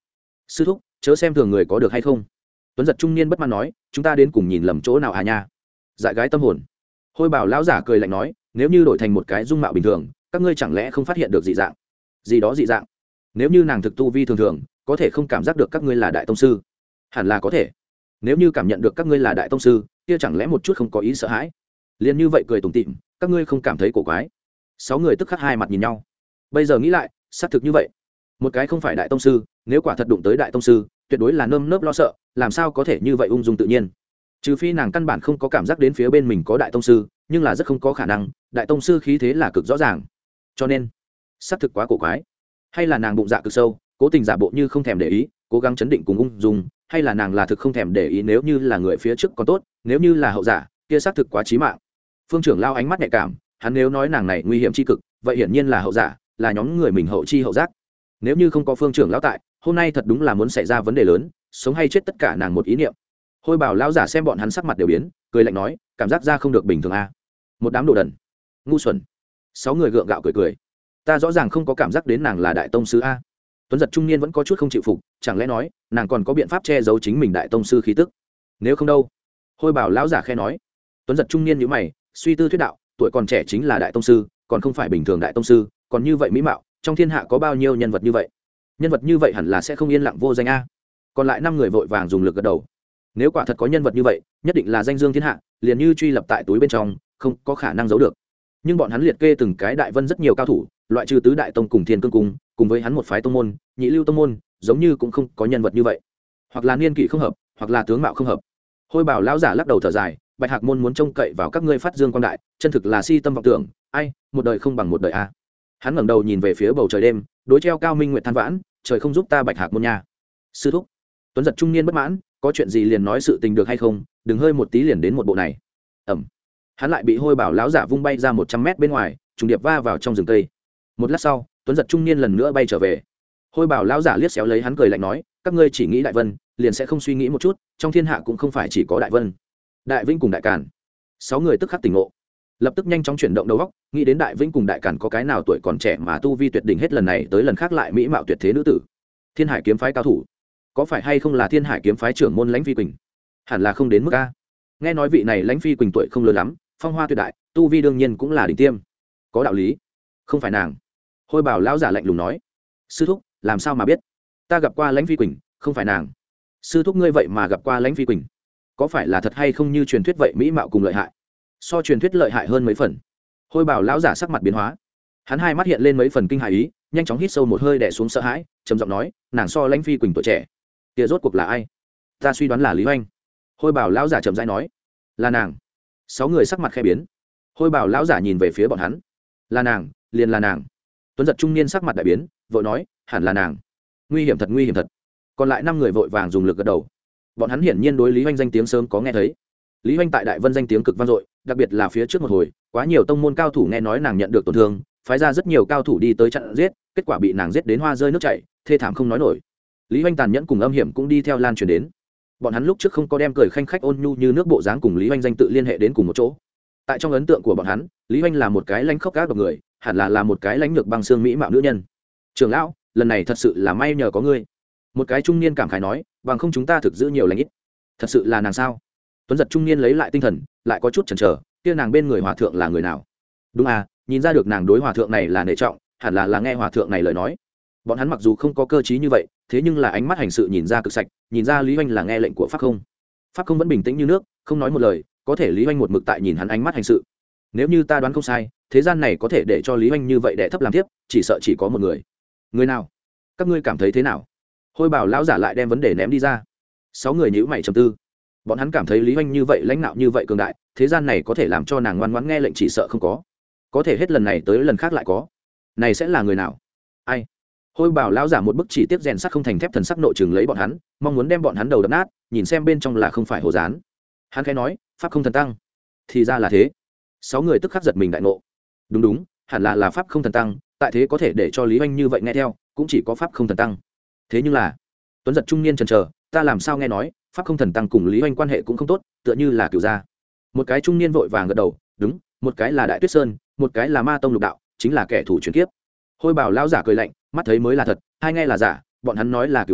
sư thúc chớ xem thường người có được hay không. Tuấn giật trung niên bất mãn nói, chúng ta đến cùng nhìn lầm chỗ nào à nha. Dại gái tâm hồn. Hôi bảo lão giả cười lạnh nói, nếu như đổi thành một cái dung mạo bình thường, các ngươi chẳng lẽ không phát hiện được dị dạng? Gì đó dị dạng? Nếu như nàng thực tu vi thường thường, có thể không cảm giác được các ngươi là đại tông sư? Hẳn là có thể. Nếu như cảm nhận được các ngươi là đại tông sư, kia chẳng lẽ một chút không có ý sợ hãi? Liên như vậy cười tủm tỉm, các ngươi không cảm thấy cổ quái? Sáu người tức khắc hai mặt nhìn nhau. Bây giờ nghĩ lại, xác thực như vậy. Một cái không phải đại tông sư, nếu quả thật đụng tới đại tông sư, tuyệt đối là nơm nớp lo sợ, làm sao có thể như vậy ung dung tự nhiên? Trừ phi nàng căn bản không có cảm giác đến phía bên mình có đại tông sư, nhưng là rất không có khả năng, đại tông sư khí thế là cực rõ ràng. Cho nên, xác thực quá cổ quái. Hay là nàng bụng dạ cực sâu, cố tình giả bộ như không thèm để ý, cố gắng chấn định cùng ung dung, hay là nàng là thực không thèm để ý, nếu như là người phía trước còn tốt, nếu như là hậu giả, kia xác thực quá chí mạng. Phương trưởng lao ánh mắt nhạy cảm, hắn nếu nói nàng này nguy hiểm chi cực, vậy hiển nhiên là hậu giả, là nhóm người mình hậu chi hậu giác. Nếu như không có phương trưởng lão tại, hôm nay thật đúng là muốn xảy ra vấn đề lớn, sống hay chết tất cả nàng một ý niệm. Hôi bảo lão giả xem bọn hắn sắc mặt đều biến, cười lạnh nói, cảm giác ra không được bình thường a. À? Một đám đồ đần, ngu xuẩn. Sáu người gượng gạo cười cười. Ta rõ ràng không có cảm giác đến nàng là đại tông sư a. Tuấn giật trung niên vẫn có chút không chịu phục, chẳng lẽ nói nàng còn có biện pháp che giấu chính mình đại tông sư khí tức? Nếu không đâu? Hôi bảo lão giả khe nói. Tuấn giật trung niên nhíu mày, suy tư thuyết đạo, tuổi còn trẻ chính là đại tông sư, còn không phải bình thường đại tông sư, còn như vậy mỹ mạo, trong thiên hạ có bao nhiêu nhân vật như vậy? Nhân vật như vậy hẳn là sẽ không yên lặng vô danh a. Còn lại năm người vội vàng dùng lực gật đầu. Nếu quả thật có nhân vật như vậy, nhất định là danh dương thiên hạ, liền như truy lập tại túi bên trong, không có khả năng giấu được. Nhưng bọn hắn liệt kê từng cái đại vân rất nhiều cao thủ, loại trừ tứ đại tông cùng thiên cương cung, cùng với hắn một phái tông môn, nhị lưu tông môn, giống như cũng không có nhân vật như vậy. Hoặc là niên kỷ không hợp, hoặc là tướng mạo không hợp. Hôi bảo lão giả lắc đầu thở dài, Bạch Hạc môn muốn trông cậy vào các ngươi phát dương quang đại, chân thực là si tâm vọng tưởng, ai, một đời không bằng một đời a. Hắn ngẩng đầu nhìn về phía bầu trời đêm, đối treo cao minh nguyệt than vãn, trời không giúp ta Bạch Hạc môn nha. Sư thúc. Tuấn giật trung niên bất mãn, có chuyện gì liền nói sự tình được hay không, đừng hơi một tí liền đến một bộ này. Ẩm. Hắn lại bị hôi bảo lão giả vung bay ra một trăm mét bên ngoài, trùng điệp va vào trong rừng cây. Một lát sau, Tuấn giật trung niên lần nữa bay trở về. Hôi bảo lão giả liếc xéo lấy hắn cười lạnh nói, các ngươi chỉ nghĩ đại vân, liền sẽ không suy nghĩ một chút, trong thiên hạ cũng không phải chỉ có đại vân, đại vĩnh cùng đại càn. Sáu người tức khắc tỉnh ngộ, lập tức nhanh chóng chuyển động đầu óc, nghĩ đến đại vĩnh cùng đại càn có cái nào tuổi còn trẻ mà tu vi tuyệt đỉnh hết lần này tới lần khác lại mỹ mạo tuyệt thế nữ tử. Thiên Hải kiếm phái cao thủ, có phải hay không là Thiên Hải kiếm phái trưởng môn Lãnh Phi Quỳnh? Hẳn là không đến mức a. Nghe nói vị này Lãnh Phi Quỳnh tuổi không lớn lắm, phong hoa tuyệt đại, tu vi đương nhiên cũng là đỉnh tiêm. Có đạo lý. Không phải nàng. Hôi bảo lão giả lạnh lùng nói. Sư thúc, làm sao mà biết? Ta gặp qua Lãnh Phi Quỳnh, không phải nàng. Sư thúc ngươi vậy mà gặp qua Lãnh Phi Quỳnh, có phải là thật hay không như truyền thuyết vậy mỹ mạo cùng lợi hại? So truyền thuyết lợi hại hơn mấy phần. Hôi bảo lão giả sắc mặt biến hóa, hắn hai mắt hiện lên mấy phần kinh hãi ý, nhanh chóng hít sâu một hơi đè xuống sợ hãi, trầm giọng nói, nàng so Lãnh Phi Quỳnh tuổi trẻ, kia rốt cuộc là ai? Ta suy đoán là Lý Hoành. Hôi bảo lão giả chậm rãi nói, là nàng. Sáu người sắc mặt khẽ biến. Hôi bảo lão giả nhìn về phía bọn hắn, là nàng, liền là nàng. Tuấn giật trung niên sắc mặt đại biến, vội nói, hẳn là nàng. Nguy hiểm thật, nguy hiểm thật. Còn lại năm người vội vàng dùng lực gật đầu. Bọn hắn hiển nhiên đối Lý Hoành danh tiếng sớm có nghe thấy. Lý Hoành tại đại vân danh tiếng cực vang dội, đặc biệt là phía trước một hồi, quá nhiều tông môn cao thủ nghe nói nàng nhận được tổn thương, phái ra rất nhiều cao thủ đi tới chặn giết, kết quả bị nàng giết đến hoa rơi nước chảy, thê thảm không nói nổi. Lý Hoành tàn nhẫn cùng âm hiểm cũng đi theo lan truyền đến. Bọn hắn lúc trước không có đem cười khanh khách ôn nhu như nước bộ dáng cùng Lý Hoành danh tự liên hệ đến cùng một chỗ. Tại trong ấn tượng của bọn hắn, Lý Hoành là một cái lãnh khốc ác độc người, hẳn là là một cái lãnh lược băng xương mỹ mạo nữ nhân. Trưởng lão, lần này thật sự là may nhờ có ngươi. Một cái trung niên cảm khái nói, bằng không chúng ta thực giữ nhiều lãnh ít. Thật sự là nàng sao? Tuấn giật trung niên lấy lại tinh thần, lại có chút chần chờ, kia nàng bên người hòa thượng là người nào? Đúng à, nhìn ra được nàng đối hòa thượng này là nể trọng, hẳn là là nghe hòa thượng này lời nói. Bọn hắn mặc dù không có cơ trí như vậy, thế nhưng là ánh mắt hành sự nhìn ra cực sạch, nhìn ra Lý Hoành là nghe lệnh của Pháp Không. Pháp Không vẫn bình tĩnh như nước, không nói một lời, có thể Lý Hoành một mực tại nhìn hắn ánh mắt hành sự. Nếu như ta đoán không sai, thế gian này có thể để cho Lý Hoành như vậy đè thấp làm tiếp, chỉ sợ chỉ có một người. Người nào? Các ngươi cảm thấy thế nào? Hôi bảo lão giả lại đem vấn đề ném đi ra. Sáu người nhíu mày trầm tư. Bọn hắn cảm thấy Lý Hoành như vậy lãnh nạo như vậy cường đại, thế gian này có thể làm cho nàng ngoan ngoãn nghe lệnh chỉ sợ không có. Có thể hết lần này tới lần khác lại có. Này sẽ là người nào? Ai? Hôi bảo lão giả một bức chỉ tiếp rèn sắt không thành thép thần sắc nội trừng lấy bọn hắn, mong muốn đem bọn hắn đầu đập nát, nhìn xem bên trong là không phải hồ dán. Hắn khẽ nói, Pháp Không thần tăng. Thì ra là thế. Sáu người tức khắc giật mình đại ngộ. Đúng đúng, hẳn là là Pháp Không thần tăng, tại thế có thể để cho Lý Hoành như vậy nghe theo, cũng chỉ có Pháp Không thần tăng. Thế nhưng là, Tuấn giật trung niên chần chờ, ta làm sao nghe nói Pháp Không thần tăng cùng Lý Hoành quan hệ cũng không tốt, tựa như là cửu gia. Một cái trung niên vội vàng gật đầu, đúng, một cái là Đại Tuyết Sơn, một cái là Ma tông lục đạo, chính là kẻ thù chuyển kiếp. Hôi bảo lão giả cười lạnh, mắt thấy mới là thật, hai nghe là giả, bọn hắn nói là cửu gia,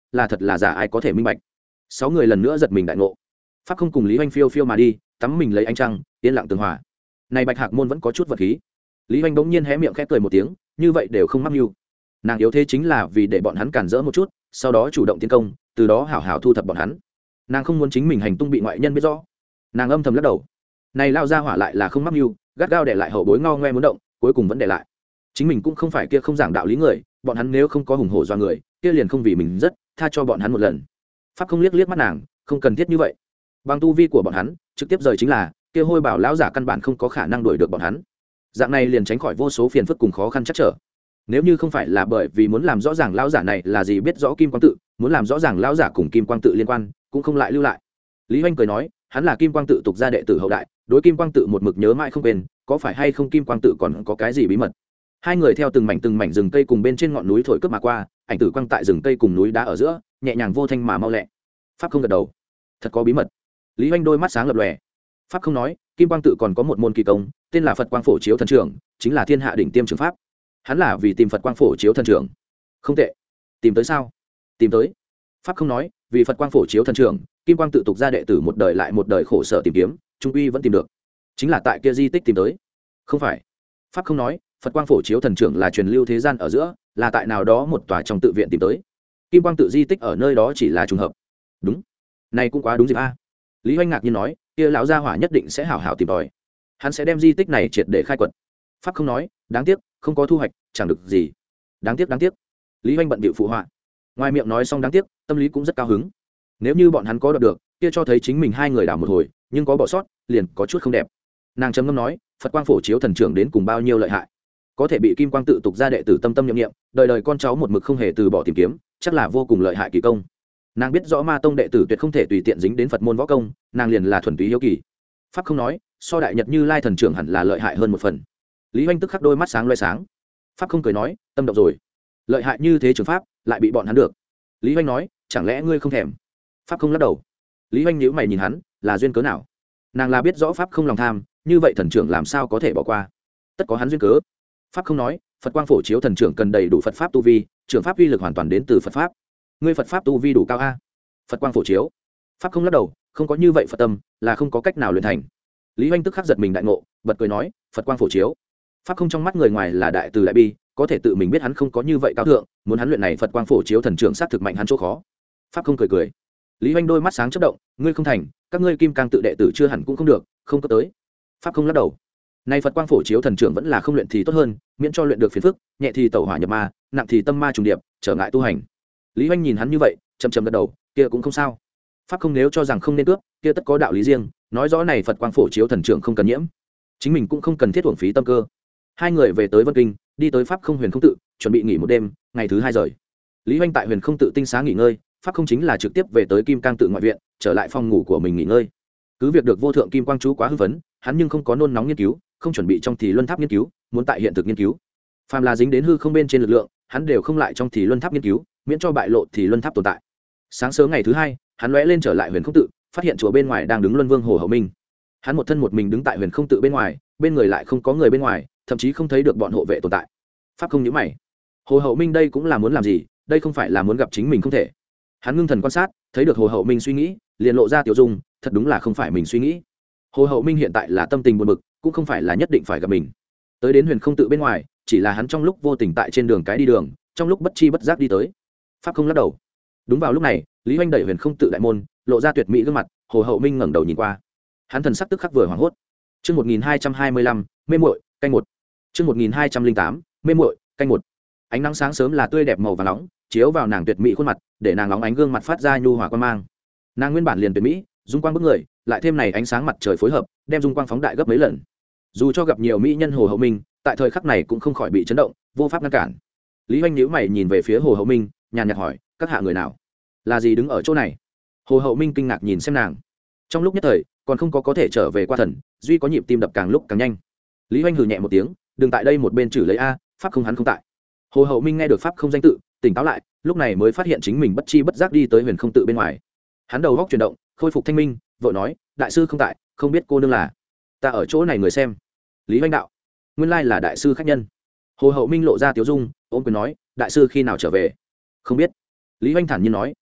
là thật là giả ai có thể minh bạch. Sáu người lần nữa giật mình đại ngộ. Pháp không cùng Lý Hoành phiêu phiêu mà đi, tắm mình lấy ánh trăng, yên lặng tường hòa. Này Bạch Hạc môn vẫn có chút vật khí. Lý Hoành bỗng nhiên hé miệng khẽ cười một tiếng, như vậy đều không mắc mưu. Nàng yếu thế chính là vì để bọn hắn cản rỡ một chút, sau đó chủ động tiến công, từ đó hảo hảo thu thập bọn hắn. Nàng không muốn chính mình hành tung bị ngoại nhân biết rõ. Nàng âm thầm lắc đầu. Này lao ra hỏa lại là không mắc mưu, gắt gao để lại hậu bối ngao ngoe muốn động, cuối cùng vẫn để lại. Chính mình cũng không phải kia không giảng đạo lý người, bọn hắn nếu không có hùng hổ do người, kia liền không vì mình rất, tha cho bọn hắn một lần. Pháp không liếc liếc mắt nàng, không cần thiết như vậy. Bằng tu vi của bọn hắn, trực tiếp rời chính là, kia hôi bảo lão giả căn bản không có khả năng đuổi được bọn hắn. Dạng này liền tránh khỏi vô số phiền phức cùng khó khăn chắc trở. Nếu như không phải là bởi vì muốn làm rõ ràng lão giả này là gì biết rõ Kim Quang Tự, muốn làm rõ ràng lão giả cùng Kim Quang Tự liên quan, cũng không lại lưu lại. Lý Hoành cười nói, hắn là Kim Quang Tự tục gia đệ tử hậu đại, đối Kim Quang Tự một mực nhớ mãi không quên, có phải hay không Kim Quang Tự còn có cái gì bí mật. Hai người theo từng mảnh từng mảnh rừng cây cùng bên trên ngọn núi thổi cướp mà qua, ảnh tử quang tại rừng cây cùng núi đá ở giữa, nhẹ nhàng vô thanh mà mau lẹ. Pháp không gật đầu, thật có bí mật. Lý Hoành đôi mắt sáng lập lòe. Pháp không nói, Kim Quang Tự còn có một môn kỳ công, tên là Phật Quang Phổ Chiếu Thần Trưởng, chính là thiên hạ đỉnh tiêm trường pháp. Hắn là vì tìm Phật Quang Phổ Chiếu Thần Trưởng. Không tệ. Tìm tới sao? Tìm tới. Pháp không nói, vì Phật Quang Phổ Chiếu Thần Trưởng, Kim Quang Tự tục ra đệ tử một đời lại một đời khổ sở tìm kiếm, trung quy vẫn tìm được. Chính là tại kia di tích tìm tới. Không phải. Pháp không nói, Phật Quang Phổ Chiếu Thần Trưởng là truyền lưu thế gian ở giữa, là tại nào đó một tòa trong tự viện tìm tới. Kim Quang Tự di tích ở nơi đó chỉ là trùng hợp. Đúng. Này cũng quá đúng dịp a. Lý Hoành ngạc nhiên nói, kia lão gia hỏa nhất định sẽ hảo hảo tìm tòi. Hắn sẽ đem di tích này triệt để khai quật. Pháp không nói, đáng tiếc, không có thu hoạch, chẳng được gì. Đáng tiếc đáng tiếc. Lý Hoành bận bịu phụ họa. Ngoài miệng nói xong đáng tiếc, tâm lý cũng rất cao hứng. Nếu như bọn hắn có đoạt được, kia cho thấy chính mình hai người đảo một hồi, nhưng có bỏ sót, liền có chút không đẹp. Nàng trầm ngâm nói, Phật Quang Phổ Chiếu Thần Trưởng đến cùng bao nhiêu lợi hại, có thể bị Kim Quang Tự tục ra đệ tử tâm tâm nhiệm nhiệm, đời đời con cháu một mực không hề từ bỏ tìm kiếm, chắc là vô cùng lợi hại kỳ công. Nàng biết rõ Ma Tông đệ tử tuyệt không thể tùy tiện dính đến Phật môn võ công, nàng liền là thuần túy hiếu kỳ. Pháp không nói, so đại nhật Như Lai Thần Trưởng hẳn là lợi hại hơn một phần. Lý Hoành tức khắc đôi mắt sáng loé sáng. Pháp không cười nói, tâm động rồi. Lợi hại như thế trường pháp, lại bị bọn hắn được. Lý Hoành nói, chẳng lẽ ngươi không thèm? Pháp không lắc đầu. Lý Hoành nhíu mày nhìn hắn, là duyên cớ nào? Nàng là biết rõ Pháp không lòng tham, như vậy Thần Trưởng làm sao có thể bỏ qua? Tất có hắn duyên cớ. Pháp không nói, Phật Quang Phổ Chiếu Thần Trưởng cần đầy đủ Phật pháp tu vi, trưởng pháp uy lực hoàn toàn đến từ Phật pháp. Ngươi Phật pháp tu vi đủ cao a? Phật Quang Phổ Chiếu. Pháp không lắc đầu, không có như vậy Phật tâm, là không có cách nào luyện thành. Lý Hoành tức khắc giật mình đại ngộ, bật cười nói, Phật Quang Phổ Chiếu. Pháp không trong mắt người ngoài là đại từ đại bi, có thể tự mình biết hắn không có như vậy cao thượng, muốn hắn luyện này Phật Quang Phổ Chiếu Thần Trưởng sát thực mạnh hắn chỗ khó. Pháp không cười cười. Lý Hoành đôi mắt sáng chớp động, ngươi không thành, các ngươi Kim Cang Tự đệ tử chưa hẳn cũng không được, không có tới. Pháp không lắc đầu. Này Phật Quang Phổ Chiếu Thần Trưởng vẫn là không luyện thì tốt hơn, miễn cho luyện được phiền phức, nhẹ thì tẩu hỏa nhập ma, nặng thì tâm ma trùng điệp, trở ngại tu hành. Lý Hoành nhìn hắn như vậy, chậm chậm gật đầu, kia cũng không sao. Pháp không nếu cho rằng không nên cướp, kia tất có đạo lý riêng, nói rõ này Phật Quang Phổ Chiếu Thần Trưởng không cần nhiễm, chính mình cũng không cần thiết uổng phí tâm cơ. Hai người về tới Vân Kinh, đi tới Pháp không Huyền Không Tự, chuẩn bị nghỉ một đêm, ngày thứ hai rời. Lý Hoành tại Huyền Không Tự tinh xá nghỉ ngơi, Pháp không chính là trực tiếp về tới Kim Cang Tự ngoại viện, trở lại phòng ngủ của mình nghỉ ngơi. Cứ việc được vô thượng kim quang chú quá hưng phấn, hắn nhưng không có nôn nóng nghiên cứu, không chuẩn bị trong thì luân tháp nghiên cứu, muốn tại hiện thực nghiên cứu. Phàm là dính đến hư không bên trên lực lượng, hắn đều không lại trong thì luân tháp nghiên cứu, miễn cho bại lộ thì luân tháp tồn tại. Sáng sớm ngày thứ hai, hắn lóe lên trở lại Huyền Không Tự, phát hiện chùa bên ngoài đang đứng Luân Vương Hồ Hậu Minh. Hắn một thân một mình đứng tại Huyền Không Tự bên ngoài, bên người lại không có người bên ngoài, thậm chí không thấy được bọn hộ vệ tồn tại. Pháp không nhíu mày. Hồ Hậu Minh đây cũng là muốn làm gì, đây không phải là muốn gặp chính mình không thể. Hắn ngưng thần quan sát, thấy được Hồ Hậu Minh suy nghĩ, liền lộ ra tiểu dung, thật đúng là không phải mình suy nghĩ. Hồ Hậu Minh hiện tại là tâm tình buồn bực, cũng không phải là nhất định phải gặp mình. Tới đến Huyền Không Tự bên ngoài, chỉ là hắn trong lúc vô tình tại trên đường cái đi đường, trong lúc bất chi bất giác đi tới. Pháp không lắc đầu. Đúng vào lúc này, Lý Hoành đẩy Huyền Không Tự đại môn, lộ ra tuyệt mỹ gương mặt. Hồ Hậu Minh ngẩng đầu nhìn qua, hắn thần sắc tức khắc vừa hoảng hốt. Chương một nghìn hai trăm hai mươi lăm, mê muội, canh một. Chương một nghìn hai trăm linh tám, mê muội, canh một. Ánh nắng sáng sớm là tươi đẹp màu vàng nóng, chiếu vào nàng tuyệt mỹ khuôn mặt, để nàng nóng ánh gương mặt phát ra nhu hòa quan mang. Nàng nguyên bản liền tuyệt mỹ, dung quang bức người, lại thêm này ánh sáng mặt trời phối hợp, đem dung quang phóng đại gấp mấy lần. Dù cho gặp nhiều mỹ nhân Hồ Hậu Minh, tại thời khắc này cũng không khỏi bị chấn động, vô pháp ngăn cản. Lý Hoành nhíu mày nhìn về phía Hồ Hậu Minh, nhàn nhạt hỏi, các hạ người nào? Là gì đứng ở chỗ này? Hồ Hậu Minh kinh ngạc nhìn xem nàng. Trong lúc nhất thời, còn không có có thể trở về qua thần, duy có nhịp tim đập càng lúc càng nhanh. Lý Hoành hừ nhẹ một tiếng, đừng tại đây một bên chửi lấy a, pháp không hắn không tại. Hồ Hậu Minh nghe được pháp không danh tự, tỉnh táo lại, lúc này mới phát hiện chính mình bất chi bất giác đi tới Huyền Không Tự bên ngoài. Hắn đầu góc chuyển động, khôi phục thanh minh, vội nói, đại sư không tại, không biết cô nương là? Ta ở chỗ này người xem. Lý Hoành đạo, nguyên lai là đại sư khách nhân. Hồ Hậu Minh lộ ra tiếu dung, ôm quyền nói, đại sư khi nào trở về? Không biết. Lý Hoành thản nhiên nói,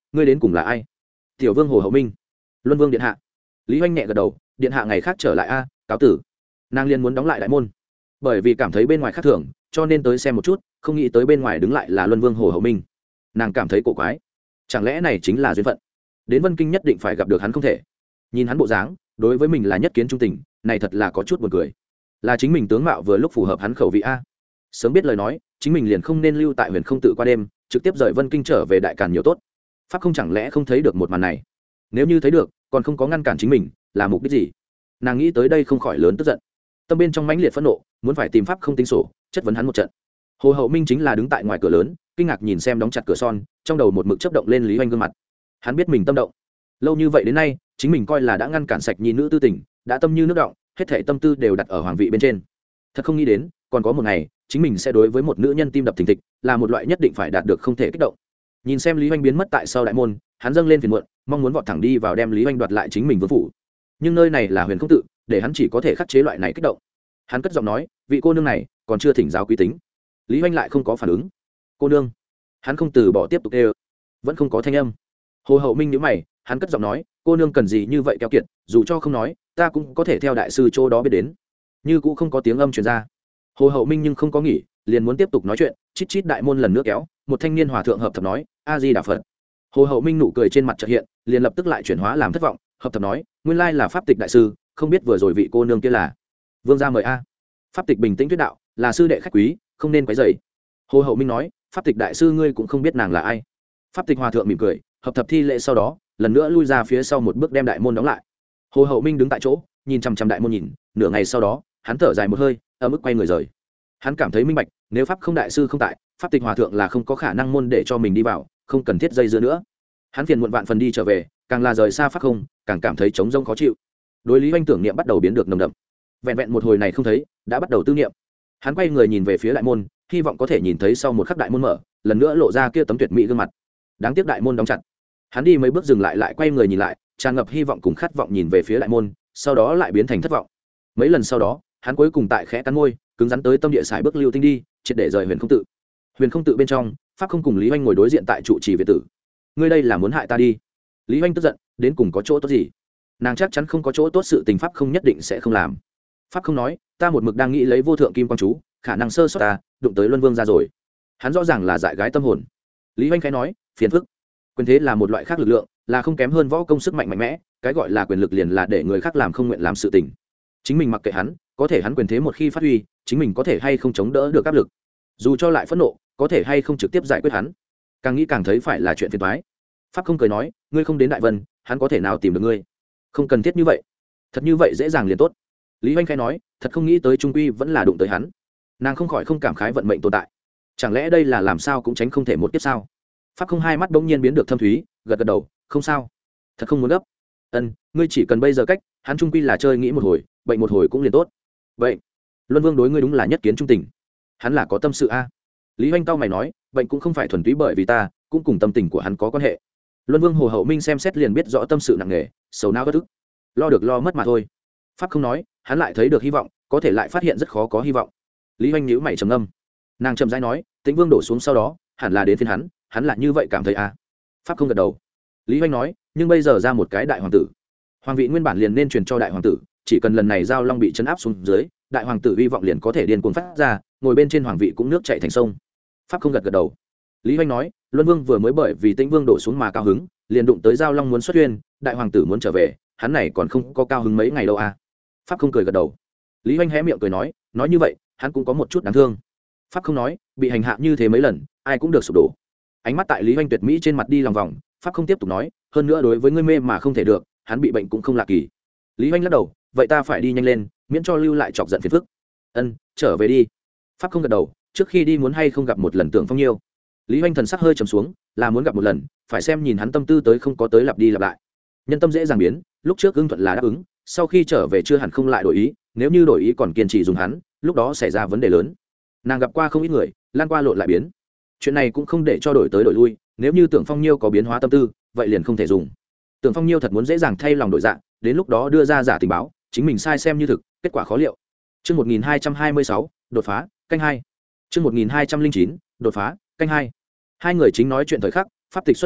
ngươi đến cùng là ai? Tiểu vương Hồ Hậu Minh. Luân vương điện hạ. Lý Hoành nhẹ gật đầu, điện hạ ngày khác trở lại a, cáo tử. Nàng liền muốn đóng lại đại môn, bởi vì cảm thấy bên ngoài khác thường, cho nên tới xem một chút, không nghĩ tới bên ngoài đứng lại là Luân vương Hồ Hậu Minh. Nàng cảm thấy cổ quái, chẳng lẽ này chính là duyên phận? Đến Vân Kinh nhất định phải gặp được hắn không thể. Nhìn hắn bộ dáng, đối với mình là nhất kiến trung tình, này thật là có chút buồn cười. Là chính mình tướng mạo vừa lúc phù hợp hắn khẩu vị a. Sớm biết lời nói, chính mình liền không nên lưu tại Huyền Không tự qua đêm, trực tiếp rời Vân Kinh trở về Đại Càn nhiều tốt. Pháp không chẳng lẽ không thấy được một màn này? Nếu như thấy được, còn không có ngăn cản chính mình, là mục đích gì? Nàng nghĩ tới đây không khỏi lớn tức giận, tâm bên trong mãnh liệt phẫn nộ, muốn phải tìm Pháp không tính sổ, chất vấn hắn một trận. Hồ Hậu Minh chính là đứng tại ngoài cửa lớn, kinh ngạc nhìn xem đóng chặt cửa son, trong đầu một mực chớp động lên Lý Hoành gương mặt. Hắn biết mình tâm động, lâu như vậy đến nay, chính mình coi là đã ngăn cản sạch nhi nữ tư tình, đã tâm như nước động, hết thảy tâm tư đều đặt ở hoàng vị bên trên. Thật không nghĩ đến, còn có một ngày, chính mình sẽ đối với một nữ nhân tim đập thình thịch, là một loại nhất định phải đạt được không thể kích động. Nhìn xem Lý Hoành biến mất tại sau đại môn, hắn dâng lên phiền muộn, mong muốn vọt thẳng đi vào đem Lý Hoành đoạt lại chính mình vương phủ. Nhưng nơi này là Huyền Không tự, để hắn chỉ có thể khắc chế loại này kích động. Hắn cất giọng nói, vị cô nương này còn chưa thỉnh giáo quý tính. Lý Hoành lại không có phản ứng. Cô nương. Hắn không từ bỏ tiếp tục kêu, vẫn không có thanh âm. Hồ Hậu Minh nhíu mày, hắn cất giọng nói, cô nương cần gì như vậy keo kiệt, dù cho không nói, ta cũng có thể theo đại sư chỗ đó biết đến. Như cũng không có tiếng âm truyền ra. Hồ Hậu Minh nhưng không có nghỉ, liền muốn tiếp tục nói chuyện, chít chít đại môn lần nữa kéo, một thanh niên hòa thượng hợp thập nói, a di đà Phật. Hồ Hậu Minh nụ cười trên mặt chợt hiện, liền lập tức lại chuyển hóa làm thất vọng, hợp thập nói, nguyên lai là pháp tịch đại sư, không biết vừa rồi vị cô nương kia là vương gia mời a. Pháp tịch bình tĩnh thuyết đạo, là sư đệ khách quý, không nên quấy rầy. Hồ Hậu Minh nói, pháp tịch đại sư ngươi cũng không biết nàng là ai. Pháp tịch hòa thượng mỉm cười, hợp thập thi lễ sau đó, lần nữa lui ra phía sau một bước đem đại môn đóng lại. Hồ Hậu Minh đứng tại chỗ, nhìn chằm chằm đại môn nhìn, nửa ngày sau đó, hắn thở dài một hơi, ở mức quay người rời. Hắn cảm thấy minh bạch, nếu pháp không đại sư không tại, pháp tịch hòa thượng là không có khả năng môn để cho mình đi vào, không cần thiết dây dưa nữa. Hắn phiền muộn vạn phần đi trở về, càng là rời xa pháp không, càng cảm thấy trống rỗng khó chịu. Đối Lý Hoành tưởng niệm bắt đầu biến được nồng đậm. Vẹn vẹn một hồi này không thấy, đã bắt đầu tư niệm. Hắn quay người nhìn về phía đại môn, hy vọng có thể nhìn thấy sau một khắc đại môn mở, lần nữa lộ ra kia tấm tuyệt mỹ gương mặt. Đáng tiếc đại môn đóng chặt. Hắn đi mấy bước dừng lại lại quay người nhìn lại, tràn ngập hy vọng cùng khát vọng nhìn về phía đại môn, sau đó lại biến thành thất vọng. Mấy lần sau đó, hắn cuối cùng tại khẽ cắn môi, cứng rắn tới tâm địa sải bước lưu tinh đi, triệt để rời Huyền Không tự. Huyền Không tự bên trong, pháp không cùng Lý Hoành ngồi đối diện tại trụ trì viện tử. Ngươi đây là muốn hại ta đi? Lý Hoành tức giận, đến cùng có chỗ tốt gì? Nàng chắc chắn không có chỗ tốt, sự tình pháp không nhất định sẽ không làm. Pháp không nói, ta một mực đang nghĩ lấy vô thượng kim quang chú, khả năng sơ sót ta, đụng tới Luân Vương ra rồi. Hắn rõ ràng là dại gái tâm hồn. Lý Hoành khẽ nói, phiền phức. Quyền thế là một loại khác lực lượng, là không kém hơn võ công sức mạnh mạnh mẽ, cái gọi là quyền lực liền là để người khác làm không nguyện làm sự tình. Chính mình mặc kệ hắn, có thể hắn quyền thế một khi phát huy, chính mình có thể hay không chống đỡ được áp lực. Dù cho lại phẫn nộ, có thể hay không trực tiếp giải quyết hắn. Càng nghĩ càng thấy phải là chuyện phiền toái. Pháp không cười nói, ngươi không đến Đại Vân, hắn có thể nào tìm được ngươi? Không cần thiết như vậy. Thật như vậy dễ dàng liền tốt. Lý Hoành khẽ nói, thật không nghĩ tới trung quy vẫn là đụng tới hắn. Nàng không khỏi không cảm khái vận mệnh tồn tại. Chẳng lẽ đây là làm sao cũng tránh không thể một kiếp sao? Pháp không hai mắt bỗng nhiên biến được thâm thúy, gật gật đầu, không sao. Thật không muốn gấp. Ân, ngươi chỉ cần bây giờ cách, hắn trung quy là chơi nghĩ một hồi, bệnh một hồi cũng liền tốt. Vậy, Luân Vương đối ngươi đúng là nhất kiến trung tình. Hắn là có tâm sự a. Lý Hoành cau mày nói, bệnh cũng không phải thuần túy bởi vì ta, cũng cùng tâm tình của hắn có quan hệ. Luân Vương Hồ Hậu Minh xem xét liền biết rõ tâm sự nặng nề, sầu não bất ức, lo được lo mất mà thôi. Pháp không nói, hắn lại thấy được hy vọng, có thể lại phát hiện rất khó có hy vọng. Lý Hoành nhíu mày trầm ngâm. Nàng chậm rãi nói, Tĩnh Vương đổ xuống sau đó, hẳn là đến phiên hắn, hắn là như vậy cảm thấy à? Pháp không gật đầu. Lý Hoành nói, nhưng bây giờ ra một cái đại hoàng tử, hoàng vị nguyên bản liền nên truyền cho đại hoàng tử, chỉ cần lần này giao long bị chấn áp xuống dưới, đại hoàng tử hy vọng liền có thể điên cuồng phát ra, ngồi bên trên hoàng vị cũng nước chảy thành sông. Pháp không gật gật đầu. Lý Hoành nói, Luân Vương vừa mới bởi vì Tĩnh Vương đổ xuống mà cao hứng, liền đụng tới giao long muốn xuất huyên, đại hoàng tử muốn trở về, hắn này còn không có cao hứng mấy ngày đâu à? Pháp không cười gật đầu. Lý Hoành hé miệng cười nói, nói như vậy, hắn cũng có một chút đáng thương. Pháp không nói, bị hành hạ như thế mấy lần, ai cũng được sụp đổ. Ánh mắt tại Lý Hoành tuyệt mỹ trên mặt đi lòng vòng, Pháp không tiếp tục nói, hơn nữa đối với ngươi mê mà không thể được, hắn bị bệnh cũng không lạ kỳ. Lý Hoành lắc đầu, vậy ta phải đi nhanh lên, miễn cho lưu lại chọc giận phiền phức. Ân, trở về đi. Pháp không gật đầu, trước khi đi muốn hay không gặp một lần Tưởng Phong Nhiêu. Lý Hoành thần sắc hơi trầm xuống, là muốn gặp một lần, phải xem nhìn hắn tâm tư tới không có tới lặp đi lặp lại. Nhân tâm dễ dàng biến, lúc trước ưng thuận là đáp ứng, sau khi trở về chưa hẳn không lại đổi ý, nếu như đổi ý còn kiên trì dùng hắn, lúc đó xảy ra vấn đề lớn. Nàng gặp qua không ít người, lan qua lộn lại biến. Chuyện này cũng không để cho đổi tới đổi lui, nếu như Tưởng Phong Nhiêu có biến hóa tâm tư, vậy liền không thể dùng. Tưởng Phong Nhiêu thật muốn dễ dàng thay lòng đổi dạ, đến lúc đó đưa ra giả tình báo, chính mình sai xem như thực, kết quả khó liệu. Chương một nghìn hai trăm hai mươi sáu, đột phá, canh hai. Chương một nghìn hai trăm linh chín, đột phá, canh hai. Hai người chính nói chuyện thời khắc, pháp tịch xuất hiện,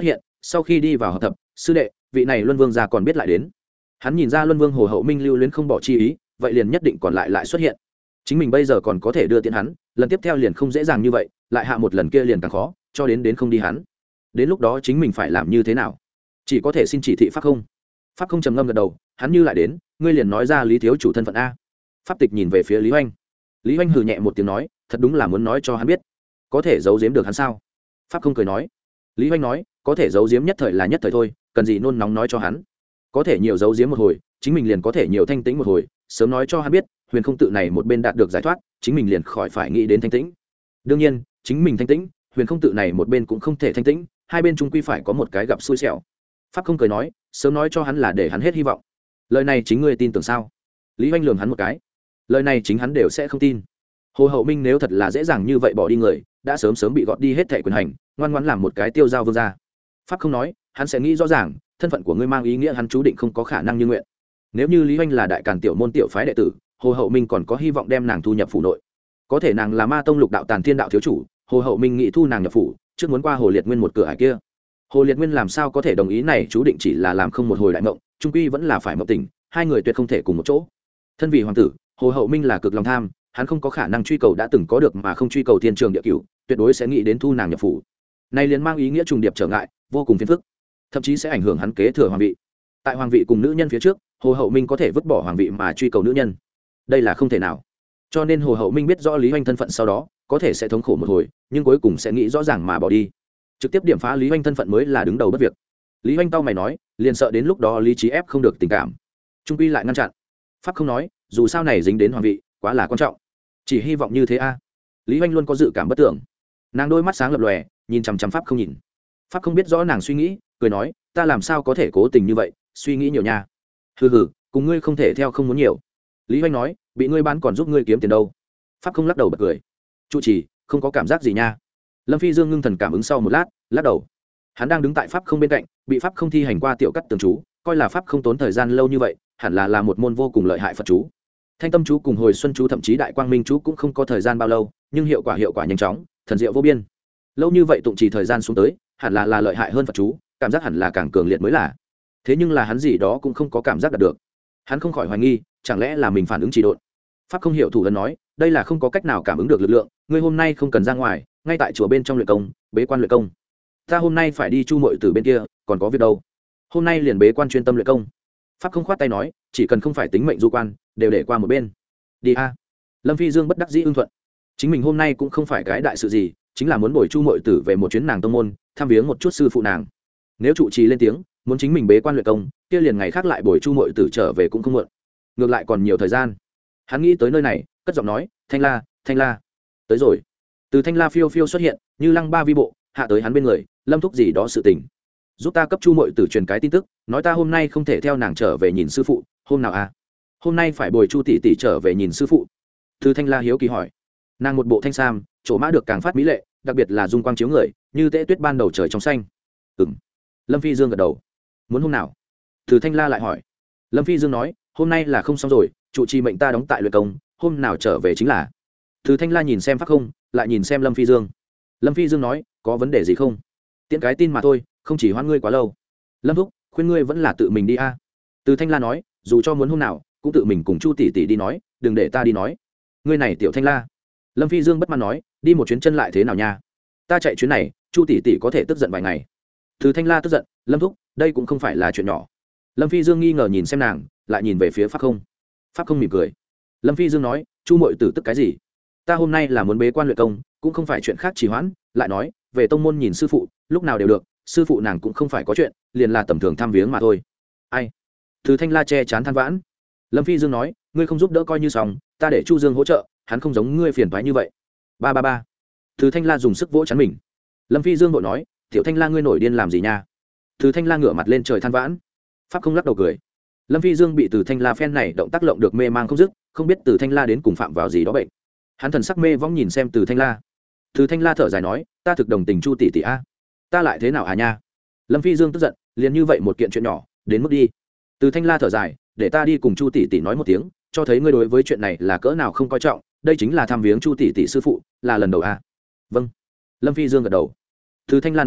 sau khi đi vào hợp thập sư đệ, vị này luân vương gia còn biết lại đến. Hắn nhìn ra luân vương hồ hậu minh lưu luyến không bỏ chi ý, vậy liền nhất định còn lại lại xuất hiện. Chính mình bây giờ còn có thể đưa tiễn hắn, lần tiếp theo liền không dễ dàng như vậy, lại hạ một lần kia liền càng khó, cho đến đến không đi hắn. Đến lúc đó chính mình phải làm như thế nào? Chỉ có thể xin chỉ thị pháp không. Pháp không trầm ngâm gật đầu, hắn như lại đến, ngươi liền nói ra Lý thiếu chủ thân phận a. Pháp tịch nhìn về phía Lý Hoành. Lý Hoành hừ nhẹ một tiếng nói, thật đúng là muốn nói cho hắn biết. Có thể giấu giếm được hắn sao? Pháp không cười nói. Lý Hoành nói, có thể giấu giếm nhất thời là nhất thời thôi, cần gì nôn nóng nói cho hắn. Có thể nhiều giấu giếm một hồi, chính mình liền có thể nhiều thanh tĩnh một hồi, sớm nói cho hắn biết, huyền không tự này một bên đạt được giải thoát, chính mình liền khỏi phải nghĩ đến thanh tĩnh. Đương nhiên, chính mình thanh tĩnh, huyền không tự này một bên cũng không thể thanh tĩnh, hai bên chung quy phải có một cái gặp xui xẻo. Pháp không cười nói, sớm nói cho hắn là để hắn hết hy vọng. Lời này chính ngươi tin tưởng sao? Lý Hoành lườm hắn một cái. Lời này chính hắn đều sẽ không tin. Hồ Hậu Minh nếu thật là dễ dàng như vậy bỏ đi người, đã sớm sớm bị gọt đi hết thảy quyền hành, ngoan ngoãn làm một cái tiêu giao vương gia. Pháp không nói, hắn sẽ nghĩ rõ ràng, thân phận của ngươi mang ý nghĩa hắn chú định không có khả năng như nguyện. Nếu như Lý Hoành là đại càn tiểu môn tiểu phái đệ tử, Hồ Hậu Minh còn có hy vọng đem nàng thu nhập phủ nội. Có thể nàng là Ma tông lục đạo tàn thiên đạo thiếu chủ, Hồ Hậu Minh nghĩ thu nàng nhập phủ, trước muốn qua Hồ Liệt Nguyên một cửa ải kia. Hồ Liệt Nguyên làm sao có thể đồng ý này, chú định chỉ là làm không một hồi đại mộng, trung quy vẫn là phải mộng tình, hai người tuyệt không thể cùng một chỗ. Thân vì hoàng tử, Hồ Hậu Minh là cực lòng tham, hắn không có khả năng truy cầu đã từng có được mà không truy cầu thiên trường địa cửu, tuyệt đối sẽ nghĩ đến thu nàng nhập phủ. Này liền mang ý nghĩa trùng điệp trở ngại, vô cùng phiền phức, thậm chí sẽ ảnh hưởng hắn kế thừa hoàng vị. Tại hoàng vị cùng nữ nhân phía trước, Hồ Hậu Minh có thể vứt bỏ hoàng vị mà truy cầu nữ nhân, đây là không thể nào. Cho nên Hồ Hậu Minh biết rõ Lý Hoành thân phận sau đó, có thể sẽ thống khổ một hồi, nhưng cuối cùng sẽ nghĩ rõ ràng mà bỏ đi. Trực tiếp điểm phá Lý Hoành thân phận mới là đứng đầu bất việc. Lý Hoành tao mày nói, liền sợ đến lúc đó lý trí ép không được tình cảm, trung quy lại ngăn chặn. Pháp không nói, dù sao này dính đến hoàng vị, quá là quan trọng, chỉ hy vọng như thế a. Lý Hoành luôn có dự cảm bất tưởng, nàng đôi mắt sáng lập lòe, nhìn chằm chằm Pháp không nhìn. Pháp không biết rõ nàng suy nghĩ, cười nói, ta làm sao có thể cố tình như vậy, suy nghĩ nhiều nha. Hừ hừ, cùng ngươi không thể theo không muốn nhiều. Lý Hoành nói, bị ngươi bán còn giúp ngươi kiếm tiền đâu. Pháp không lắc đầu bật cười, trụ trì không có cảm giác gì nha. Lâm Phi Dương ngưng thần cảm ứng sau một lát, lắc đầu. Hắn đang đứng tại Pháp không bên cạnh, bị Pháp không thi hành qua tiểu cắt tường chú, coi là Pháp không tốn thời gian lâu như vậy, hẳn là là một môn vô cùng lợi hại Phật chú. Thanh tâm chú cùng hồi xuân chú thậm chí đại quang minh chú cũng không có thời gian bao lâu, nhưng hiệu quả hiệu quả nhanh chóng, thần diệu vô biên. Lâu như vậy tụng trì thời gian xuống tới, hẳn là là lợi hại hơn Phật chú, cảm giác hẳn là càng cường liệt mới là. Thế nhưng là hắn gì đó cũng không có cảm giác đạt được. Hắn không khỏi hoài nghi, chẳng lẽ là mình phản ứng trì độn. Pháp không hiểu thủ ấn nói, đây là không có cách nào cảm ứng được lực lượng, ngươi hôm nay không cần ra ngoài, ngay tại chùa bên trong luyện công, bế quan luyện công. Ta hôm nay phải đi chu muội từ bên kia, còn có việc đâu. Hôm nay liền bế quan chuyên tâm luyện công. Pháp không khoát tay nói, chỉ cần không phải tính mệnh du quan, đều để qua một bên. Đi a. Lâm Phi Dương bất đắc dĩ ưng thuận. Chính mình hôm nay cũng không phải cái đại sự gì, chính là muốn bồi chu muội tử về một chuyến nàng tông môn, thăm viếng một chút sư phụ nàng. Nếu trụ trì lên tiếng, muốn chính mình bế quan luyện công, kia liền ngày khác lại bồi chu muội tử trở về cũng không muộn. Ngược lại còn nhiều thời gian. Hắn nghĩ tới nơi này, cất giọng nói, thanh la, thanh la, tới rồi. Từ thanh la phiêu phiêu xuất hiện, như lăng ba vi bộ, hạ tới hắn bên người, lâm thúc gì đó sự tình, giúp ta cấp chu muội tử truyền cái tin tức, nói ta hôm nay không thể theo nàng trở về nhìn sư phụ. Hôm nào à? Hôm nay phải bồi chu tỷ tỷ trở về nhìn sư phụ. Từ thanh la hiếu kỳ hỏi. Nàng một bộ thanh sam, chỗ mã được càng phát mỹ lệ, đặc biệt là dung quang chiếu người, như tễ tuyết ban đầu trời trong xanh. Ừm. Lâm Phi Dương gật đầu. Muốn hôm nào? Từ thanh la lại hỏi. Lâm Phi Dương nói, hôm nay là không xong rồi, trụ trì mệnh ta đóng tại luyện công, hôm nào trở về chính là. Từ thanh la nhìn xem Pháp không, lại nhìn xem Lâm Phi Dương. Lâm Phi Dương nói, có vấn đề gì không? Tiễn cái tin mà thôi, không chỉ hoãn ngươi quá lâu. Lâm thúc, khuyên ngươi vẫn là tự mình đi a. Từ thanh la nói, dù cho muốn hôm nào, cũng tự mình cùng chu tỷ tỷ đi nói, đừng để ta đi nói. Ngươi này tiểu thanh la. Lâm Phi Dương bất mãn nói, đi một chuyến chân lại thế nào nha? Ta chạy chuyến này, chu tỷ tỷ có thể tức giận vài ngày. Từ thanh la tức giận, Lâm thúc, đây cũng không phải là chuyện nhỏ. Lâm Phi Dương nghi ngờ nhìn xem nàng, lại nhìn về phía Pháp không. Pháp không mỉm cười. Lâm Phi Dương nói, chu muội tử tức cái gì? Ta hôm nay là muốn bế quan luyện công, cũng không phải chuyện khác trì hoãn. Lại nói, về tông môn nhìn sư phụ, lúc nào đều được, sư phụ nàng cũng không phải có chuyện, liền là tầm thường thăm viếng mà thôi. Ai? Từ thanh la che chán than vãn. Lâm Phi Dương nói, ngươi không giúp đỡ coi như xong, ta để chu Dương hỗ trợ, hắn không giống ngươi phiền toái như vậy. Ba ba ba. Từ thanh la dùng sức vỗ chắn mình. Lâm Phi Dương vội nói, tiểu thanh la ngươi nổi điên làm gì nha? Từ thanh la ngửa mặt lên trời than vãn. Pháp không lắc đầu cười. Lâm Phi Dương bị từ thanh la phen này động tác lộng được mê mang không dứt, không biết từ thanh la đến cùng phạm vào gì đó bệnh. Hắn thần sắc mê vong nhìn xem từ thanh la. Từ thanh la thở dài nói, ta thực đồng tình chu tỷ tỷ a. Ta lại thế nào à nha? Lâm Phi Dương tức giận, liền như vậy một kiện chuyện nhỏ, đến mức đi. Từ thanh la thở dài, để ta đi cùng chu tỷ tỷ nói một tiếng, cho thấy ngươi đối với chuyện này là cỡ nào không coi trọng, đây chính là thăm viếng chu tỷ tỷ sư phụ, là lần đầu a. Vâng. Lâm Phi Dương gật đầu. Từ thanh la nói,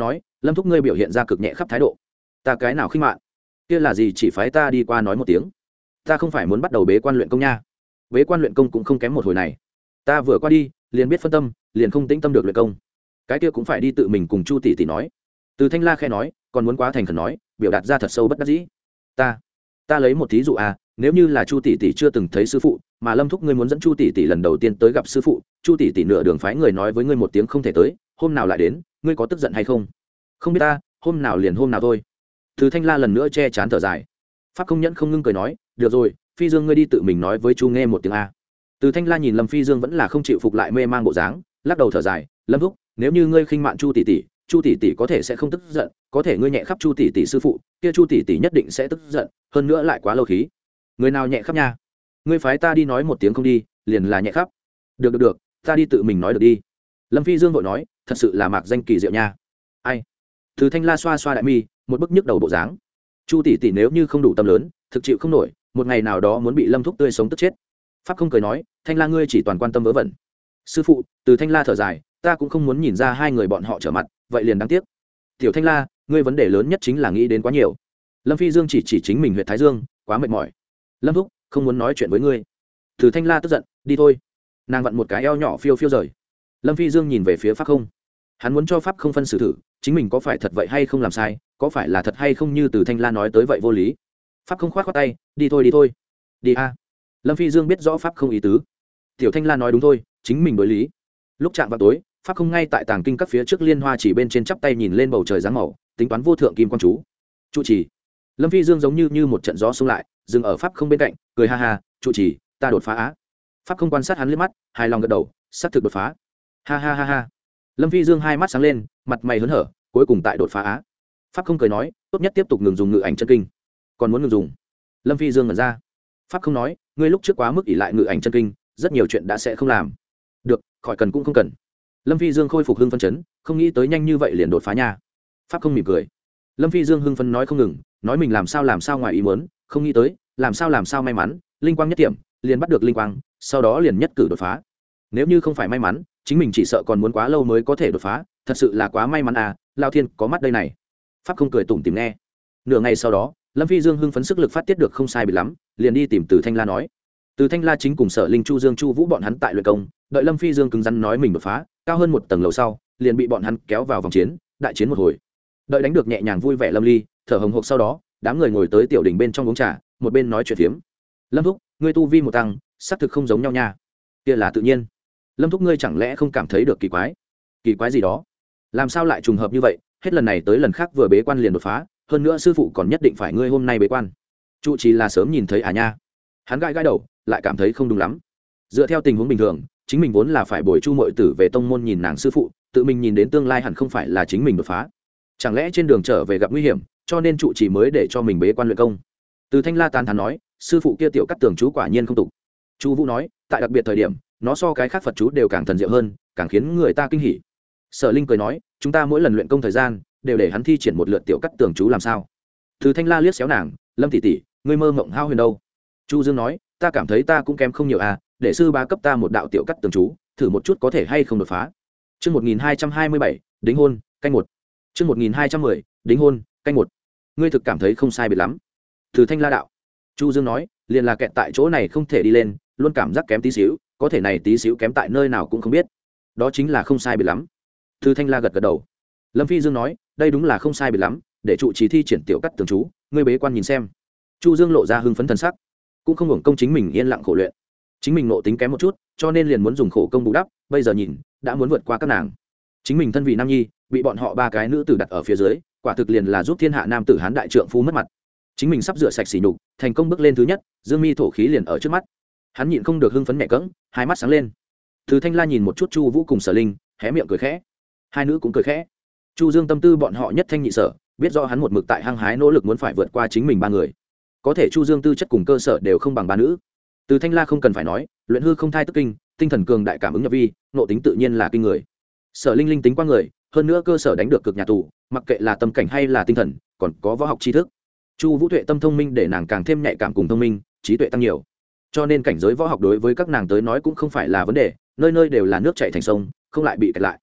Lâm thúc ngươi biểu hiện ra cực nhẹ khắp thái độ. Ta cái nào khinh mạn? Kia là gì, chỉ phái ta đi qua nói một tiếng. Ta không phải muốn bắt đầu bế quan luyện công nha. Bế quan luyện công cũng không kém một hồi này. Ta vừa qua đi liền biết phân tâm, liền không tĩnh tâm được luyện công. Cái kia cũng phải đi tự mình cùng Chu tỷ tỷ nói. Từ Thanh La khẽ nói, còn muốn quá thành khẩn nói, biểu đạt ra thật sâu bất đắc dĩ. Ta, ta lấy một thí dụ à, nếu như là Chu tỷ tỷ chưa từng thấy sư phụ, mà Lâm thúc ngươi muốn dẫn Chu tỷ tỷ lần đầu tiên tới gặp sư phụ, Chu tỷ tỷ nửa đường phái người nói với ngươi một tiếng không thể tới, hôm nào lại đến, ngươi có tức giận hay không? Không biết ta, hôm nào liền hôm nào thôi. Từ Thanh La lần nữa che chán thở dài. Pháp không nhẫn không ngưng cười nói, được rồi, Phi Dương ngươi đi tự mình nói với Chu nghe một tiếng a. Từ Thanh La nhìn Lâm Phi Dương vẫn là không chịu phục lại mê mang bộ dáng, lắc đầu thở dài, Lâm thúc, nếu như ngươi khinh mạn Chu tỷ tỷ, Chu tỷ tỷ có thể sẽ không tức giận, có thể ngươi nhẹ khắp Chu tỷ tỷ sư phụ, kia Chu tỷ tỷ nhất định sẽ tức giận, hơn nữa lại quá lâu khí. Người nào nhẹ khắp nha? Ngươi phái ta đi nói một tiếng không đi, liền là nhẹ khắp. Được được được, ta đi tự mình nói được đi. Lâm Phi Dương vội nói, thật sự là mạc danh kỳ diệu nha. Ai? Từ Thanh La xoa xoa đại mi, một bức nhức đầu bộ dáng. Chu tỷ tỷ nếu như không đủ tâm lớn, thực chịu không nổi, một ngày nào đó muốn bị Lâm thúc tươi sống tức chết. Pháp không cười nói, Thanh La ngươi chỉ toàn quan tâm vớ vẩn. Sư phụ, Từ Thanh La thở dài, ta cũng không muốn nhìn ra hai người bọn họ trở mặt, vậy liền đáng tiếc. Tiểu Thanh La, ngươi vấn đề lớn nhất chính là nghĩ đến quá nhiều. Lâm Phi Dương chỉ chỉ chính mình huyệt thái dương, quá mệt mỏi. Lâm thúc, không muốn nói chuyện với ngươi. Từ Thanh La tức giận, đi thôi. Nàng vặn một cái eo nhỏ phiêu phiêu rời. Lâm Phi Dương nhìn về phía Pháp không, hắn muốn cho Pháp không phân xử thử, chính mình có phải thật vậy hay không làm sai, có phải là thật hay không như Từ Thanh La nói tới vậy vô lý. Pháp không khoát khoát tay, đi thôi đi thôi, đi a. Lâm Phi Dương biết rõ Pháp không ý tứ. Tiểu Thanh La nói đúng thôi, chính mình đối lý. Lúc chạm vào tối, Pháp không ngay tại tàng kinh các phía trước liên hoa chỉ bên trên chắp tay nhìn lên bầu trời dáng màu, tính toán vô thượng kim quang chú. Trụ trì. Lâm Phi Dương giống như như một trận gió xông lại, dừng ở Pháp không bên cạnh, cười ha ha, trụ trì, ta đột phá á. Pháp không quan sát hắn liếc mắt, hài lòng gật đầu, xác thực đột phá. Ha ha ha ha. Lâm Phi Dương hai mắt sáng lên, mặt mày hớn hở, cuối cùng tại đột phá á. Pháp không cười nói, tốt nhất tiếp tục ngừng dùng ngự ảnh chân kinh. Còn muốn ngừng dùng? Lâm Phi Dương ngẩn ra. Pháp không nói, ngươi lúc trước quá mức ỷ lại ngự ảnh chân kinh, rất nhiều chuyện đã sẽ không làm. Được, khỏi cần cũng không cần. Lâm Phi Dương khôi phục hưng phấn chấn, không nghĩ tới nhanh như vậy liền đột phá nha. Pháp không mỉm cười. Lâm Phi Dương hưng phấn nói không ngừng, nói mình làm sao làm sao ngoài ý muốn, không nghĩ tới, làm sao làm sao may mắn, linh quang nhất điểm, liền bắt được linh quang, sau đó liền nhất cử đột phá. Nếu như không phải may mắn, chính mình chỉ sợ còn muốn quá lâu mới có thể đột phá, thật sự là quá may mắn à, Lao Thiên có mắt đây này. Pháp không cười tủm tỉm nghe. Nửa ngày sau đó, Lâm Phi Dương hưng phấn sức lực phát tiết được không sai biệt lắm, liền đi tìm Từ Thanh La nói. Từ Thanh La chính cùng Sở Linh Chu Dương Chu Vũ bọn hắn tại luyện công, đợi Lâm Phi Dương cứng rắn nói mình đột phá, cao hơn một tầng lầu sau, liền bị bọn hắn kéo vào vòng chiến, đại chiến một hồi. Đợi đánh được nhẹ nhàng vui vẻ lâm ly, thở hồng hộc sau đó, đám người ngồi tới tiểu đình bên trong uống trà, một bên nói chuyện phiếm. Lâm thúc, ngươi tu vi một tăng, xác thực không giống nhau nha. Kia là tự nhiên. Lâm thúc ngươi chẳng lẽ không cảm thấy được kỳ quái? Kỳ quái gì đó? Làm sao lại trùng hợp như vậy, hết lần này tới lần khác vừa bế quan liền đột phá, hơn nữa sư phụ còn nhất định phải ngươi hôm nay bế quan. Trụ trì là sớm nhìn thấy à nha. Hắn gãi gãi đầu, lại cảm thấy không đúng lắm. Dựa theo tình huống bình thường, chính mình vốn là phải bồi Chu muội tử về tông môn nhìn nàng sư phụ, tự mình nhìn đến tương lai hẳn không phải là chính mình đột phá. Chẳng lẽ trên đường trở về gặp nguy hiểm, cho nên trụ trì mới để cho mình bế quan luyện công? Từ Thanh La tán thán nói, sư phụ kia tiểu cắt tường chú quả nhiên không tục. Chu Vũ nói, tại đặc biệt thời điểm, nó so cái khác Phật chú đều càng thần diệu hơn, càng khiến người ta kinh hỉ. Sở Linh cười nói, chúng ta mỗi lần luyện công thời gian, đều để hắn thi triển một lượt tiểu cắt tường chú làm sao? Từ Thanh La liếc xéo nàng, Lâm tỷ tỷ, ngươi mơ mộng hao huyền đâu? Chu Dương nói, ta cảm thấy ta cũng kém không nhiều à, để sư bá cấp ta một đạo tiểu cắt tường chú, thử một chút có thể hay không đột phá. Chương một nghìn hai trăm hai mươi bảy, đính hôn, canh một. Chương một nghìn hai trăm mười, đính hôn, canh một. Ngươi thực cảm thấy không sai biệt lắm. Từ Thanh La đạo. Chu Dương nói, liền là kẹt tại chỗ này không thể đi lên, luôn cảm giác kém tí xíu, có thể này tí xíu kém tại nơi nào cũng không biết. Đó chính là không sai biệt lắm. Từ Thanh La gật gật đầu. Lâm Phi Dương nói, đây đúng là không sai biệt lắm, để trụ trì thi triển tiểu cắt tường chú, ngươi bế quan nhìn xem. Chu Dương lộ ra hưng phấn thần sắc, cũng không hưởng công chính mình yên lặng khổ luyện. Chính mình nộ tính kém một chút, cho nên liền muốn dùng khổ công bù đắp, bây giờ nhìn, đã muốn vượt qua các nàng. Chính mình thân vị nam nhi, bị bọn họ ba cái nữ tử đặt ở phía dưới, quả thực liền là giúp thiên hạ nam tử hán đại trượng phu mất mặt. Chính mình sắp rửa sạch sỉ nhục, thành công bước lên thứ nhất, dương mi thổ khí liền ở trước mắt. Hắn nhịn không được hưng phấn mẹ cẫng, hai mắt sáng lên. Từ Thanh La nhìn một chút Chu Vũ cùng Sở Linh, hé miệng cười khẽ. Hai nữ cũng cười khẽ. Chu Dương tâm tư bọn họ nhất thanh nhị sở, biết rõ hắn một mực tại hăng hái nỗ lực muốn phải vượt qua chính mình ba người. Có thể Chu Dương tư chất cùng cơ sở đều không bằng ba nữ. Từ Thanh La không cần phải nói, luyện hư không thai tức kinh, tinh thần cường đại cảm ứng nhập vi, nộ tính tự nhiên là kinh người. Sở Linh linh tính qua người, hơn nữa cơ sở đánh được cực nhà tù, mặc kệ là tâm cảnh hay là tinh thần, còn có võ học tri thức. Chu Vũ tuệ tâm thông minh để nàng càng thêm nhạy cảm cùng thông minh, trí tuệ tăng nhiều. Cho nên cảnh giới võ học đối với các nàng tới nói cũng không phải là vấn đề, nơi nơi đều là nước chảy thành sông, không lại bị kẹt lại.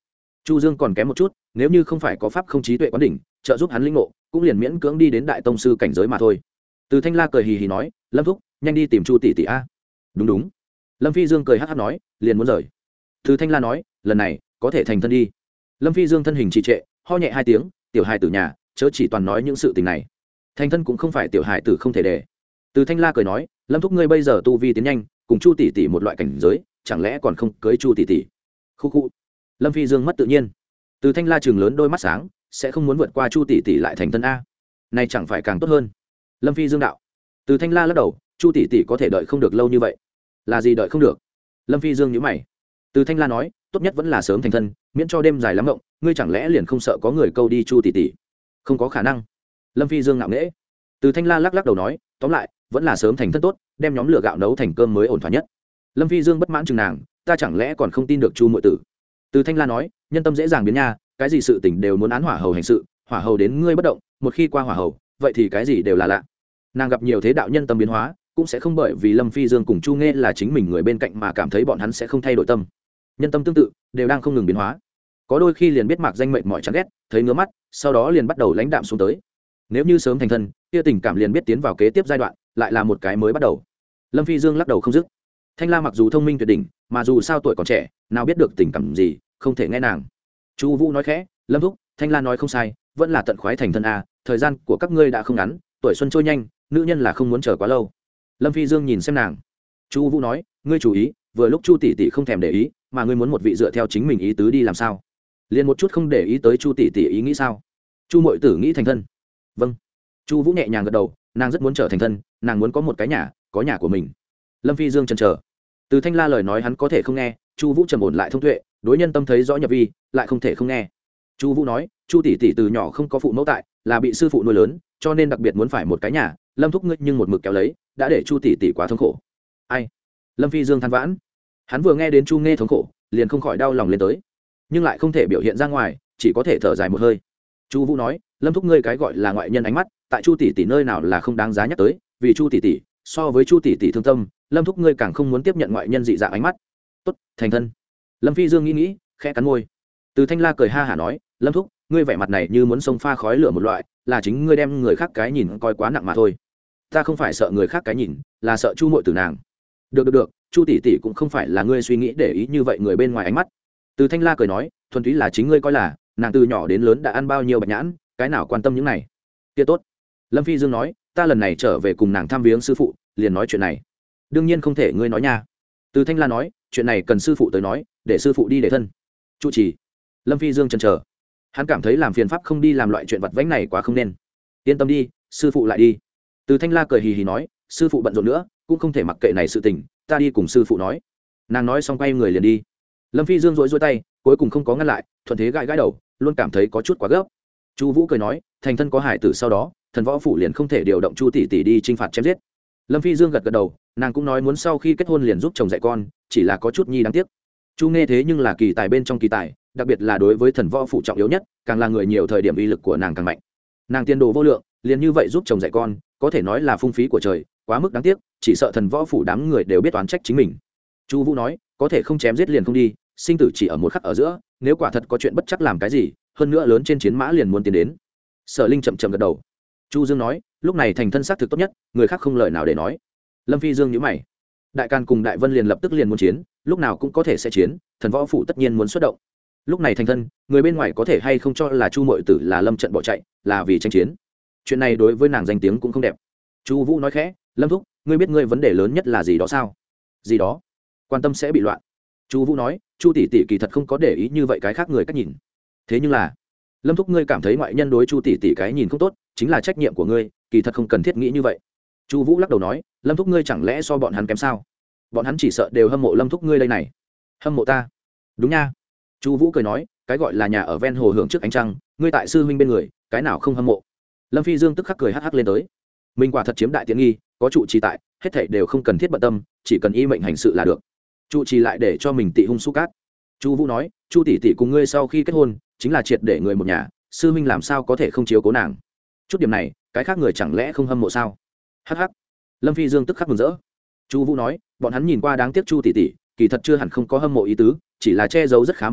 Chu Dương còn kém một chút, nếu như không phải có pháp không trí tuệ quán đỉnh trợ giúp hắn linh ngộ, cũng liền miễn cưỡng đi đến đại tông sư cảnh giới mà thôi. Từ Thanh La cười hì hì nói, Lâm thúc, nhanh đi tìm Chu tỷ tỷ a. Đúng đúng. Lâm Phi Dương cười hắc hắc nói, liền muốn rời. Từ Thanh La nói, lần này có thể thành thân đi. Lâm Phi Dương thân hình trì trệ, ho nhẹ hai tiếng, tiểu hài tử nhà, chớ chỉ toàn nói những sự tình này. Thành thân cũng không phải tiểu hài tử không thể để. Từ Thanh La cười nói, Lâm thúc ngươi bây giờ tu vi tiến nhanh, cùng Chu tỷ tỷ một loại cảnh giới, chẳng lẽ còn không cưới Chu tỷ tỷ? Khu khu. Lâm Phi Dương mất tự nhiên. Từ Thanh La trừng lớn đôi mắt sáng, sẽ không muốn vượt qua Chu tỷ tỷ lại thành thân a. Này chẳng phải càng tốt hơn. Lâm Phi Dương đạo. Từ Thanh La lắc đầu, Chu tỷ tỷ có thể đợi không được lâu như vậy. Là gì đợi không được? Lâm Phi Dương nhíu mày. Từ Thanh La nói, tốt nhất vẫn là sớm thành thân, miễn cho đêm dài lắm mộng, ngươi chẳng lẽ liền không sợ có người câu đi Chu tỷ tỷ? Không có khả năng. Lâm Phi Dương ngạo nghễ. Từ Thanh La lắc lắc đầu nói, tóm lại, vẫn là sớm thành thân tốt, đem nhóm lửa gạo nấu thành cơm mới ổn thỏa nhất. Lâm Phi Dương bất mãn chừng nàng, ta chẳng lẽ còn không tin được Chu muội tử? Từ Thanh La nói, nhân tâm dễ dàng biến nha, cái gì sự tình đều muốn án hỏa hầu hành sự, hỏa hầu đến ngươi bất động, một khi qua hỏa hầu, vậy thì cái gì đều là lạ. Nàng gặp nhiều thế đạo nhân tâm biến hóa, cũng sẽ không bởi vì Lâm Phi Dương cùng Chu Nghe là chính mình người bên cạnh mà cảm thấy bọn hắn sẽ không thay đổi tâm. Nhân tâm tương tự, đều đang không ngừng biến hóa. Có đôi khi liền biết mạc danh mệnh mỏi chán ghét, thấy ngứa mắt, sau đó liền bắt đầu lãnh đạm xuống tới. Nếu như sớm thành thân, kia tình cảm liền biết tiến vào kế tiếp giai đoạn, lại là một cái mới bắt đầu. Lâm Phi Dương lắc đầu không dứt. Thanh La mặc dù thông minh tuyệt đỉnh, mà dù sao tuổi còn trẻ, nào biết được tình cảm gì, không thể nghe nàng. Chu Vũ nói khẽ, Lâm thúc, Thanh La nói không sai, vẫn là tận khoái thành thân a, thời gian của các ngươi đã không ngắn, tuổi xuân trôi nhanh, nữ nhân là không muốn chờ quá lâu. Lâm Phi Dương nhìn xem nàng. Chu Vũ nói, ngươi chú ý, vừa lúc Chu tỷ tỷ không thèm để ý, mà ngươi muốn một vị dựa theo chính mình ý tứ đi làm sao? Liên một chút không để ý tới Chu tỷ tỷ ý nghĩ sao? Chu muội tử nghĩ thành thân. Vâng. Chu Vũ nhẹ nhàng gật đầu, nàng rất muốn trở thành thân, nàng muốn có một cái nhà, có nhà của mình. Lâm Phi Dương chần chờ. Từ Thanh La lời nói hắn có thể không nghe, Chu Vũ trầm ổn lại thông tuệ, đối nhân tâm thấy rõ nhập vi, lại không thể không nghe. Chu Vũ nói, Chu tỷ tỷ từ nhỏ không có phụ mẫu tại, là bị sư phụ nuôi lớn, cho nên đặc biệt muốn phải một cái nhà, Lâm thúc ngươi nhưng một mực kéo lấy, đã để Chu tỷ tỷ quá thống khổ. Ai? Lâm Phi Dương than vãn. Hắn vừa nghe đến Chu Nghe thống khổ, liền không khỏi đau lòng lên tới, nhưng lại không thể biểu hiện ra ngoài, chỉ có thể thở dài một hơi. Chu Vũ nói, Lâm thúc ngươi cái gọi là ngoại nhân ánh mắt, tại Chu tỷ tỷ nơi nào là không đáng giá nhắc tới, vì Chu tỷ tỷ, so với Chu tỷ tỷ thương tâm, Lâm thúc ngươi càng không muốn tiếp nhận ngoại nhân dị dạng ánh mắt. Tốt, thành thân. Lâm Phi Dương nghĩ nghĩ, khẽ cắn môi. Từ Thanh La cười ha hả nói, Lâm thúc, ngươi vẻ mặt này như muốn xông pha khói lửa một loại, là chính ngươi đem người khác cái nhìn coi quá nặng mà thôi. Ta không phải sợ người khác cái nhìn, là sợ Chu muội tử nàng. Được được được, Chu tỷ tỷ cũng không phải là ngươi suy nghĩ để ý như vậy người bên ngoài ánh mắt. Từ Thanh La cười nói, thuần túy là chính ngươi coi là, nàng từ nhỏ đến lớn đã ăn bao nhiêu bạch nhãn, cái nào quan tâm những này. Kia tốt. Lâm Phi Dương nói, ta lần này trở về cùng nàng thăm viếng sư phụ, liền nói chuyện này. Đương nhiên không thể ngươi nói nha. Từ Thanh La nói, chuyện này cần sư phụ tới nói, để sư phụ đi để thân. Chu trì. Lâm Phi Dương chần chờ. Hắn cảm thấy làm phiền pháp không đi làm loại chuyện vặt vãnh này quá không nên. Yên tâm đi, sư phụ lại đi. Từ Thanh La cười hì hì nói, sư phụ bận rộn nữa, cũng không thể mặc kệ này sự tình, ta đi cùng sư phụ nói. Nàng nói xong quay người liền đi. Lâm Phi Dương rỗi rỗi tay, cuối cùng không có ngăn lại, thuận thế gãi gãi đầu, luôn cảm thấy có chút quá gấp. Chu Vũ cười nói, thành thân có hải tử sau đó, thần võ phủ liền không thể điều động Chu tỷ tỷ đi chinh phạt chém giết. Lâm Phi Dương gật gật đầu, nàng cũng nói muốn sau khi kết hôn liền giúp chồng dạy con, chỉ là có chút nhi đáng tiếc. Chu Nghe thế nhưng là kỳ tài bên trong kỳ tài, đặc biệt là đối với thần võ phụ trọng yếu nhất, càng là người nhiều thời điểm uy lực của nàng càng mạnh. Nàng tiên đồ vô lượng, liền như vậy giúp chồng dạy con, có thể nói là phung phí của trời, quá mức đáng tiếc, chỉ sợ thần võ phủ đám người đều biết oán trách chính mình. Chu Vũ nói, có thể không chém giết liền không đi, sinh tử chỉ ở một khắc ở giữa, nếu quả thật có chuyện bất chắc làm cái gì, hơn nữa lớn trên chiến mã liền muốn tiến đến. Sở Linh chậm chậm gật đầu. Chu Dương nói, lúc này thành thân xác thực tốt nhất, người khác không lời nào để nói. Lâm Phi Dương nhíu mày. Đại Càn cùng Đại Vân liền lập tức liền muốn chiến, lúc nào cũng có thể sẽ chiến, thần võ phủ tất nhiên muốn xuất động. Lúc này thành thân, người bên ngoài có thể hay không cho là Chu muội tử là lâm trận bỏ chạy, là vì tranh chiến. Chuyện này đối với nàng danh tiếng cũng không đẹp. Chu Vũ nói khẽ, Lâm thúc, ngươi biết ngươi vấn đề lớn nhất là gì đó sao? Gì đó? Quan tâm sẽ bị loạn. Chu Vũ nói, Chu tỷ tỷ kỳ thật không có để ý như vậy cái khác người cách nhìn. Thế nhưng là, Lâm thúc ngươi cảm thấy ngoại nhân đối Chu tỷ tỷ cái nhìn không tốt, chính là trách nhiệm của ngươi, kỳ thật không cần thiết nghĩ như vậy. Chu Vũ lắc đầu nói, Lâm thúc ngươi chẳng lẽ so bọn hắn kém sao? Bọn hắn chỉ sợ đều hâm mộ Lâm thúc ngươi đây này. Hâm mộ ta? Đúng nha. Chu Vũ cười nói, cái gọi là nhà ở ven hồ hưởng trước ánh trăng, ngươi tại sư huynh bên người, cái nào không hâm mộ. Lâm Phi Dương tức khắc cười hắc hắc lên tới. Mình quả thật chiếm đại tiện nghi, có trụ trì tại, hết thảy đều không cần thiết bận tâm, chỉ cần y mệnh hành sự là được. Trụ trì lại để cho mình tị hung xúc cát. Chu Vũ nói, Chu tỷ tỷ cùng ngươi sau khi kết hôn, chính là triệt để người một nhà, sư huynh làm sao có thể không chiếu cố nàng. Chút điểm này, cái khác người chẳng lẽ không hâm mộ sao? Hắc hắc. Lâm Phi Dương tức khắc mừng rỡ. Chu Vũ nói, bọn hắn nhìn qua đáng tiếc Chu tỷ tỷ, kỳ thật chưa hẳn không có hâm mộ ý tứ, chỉ là che giấu rất khá mà thôi,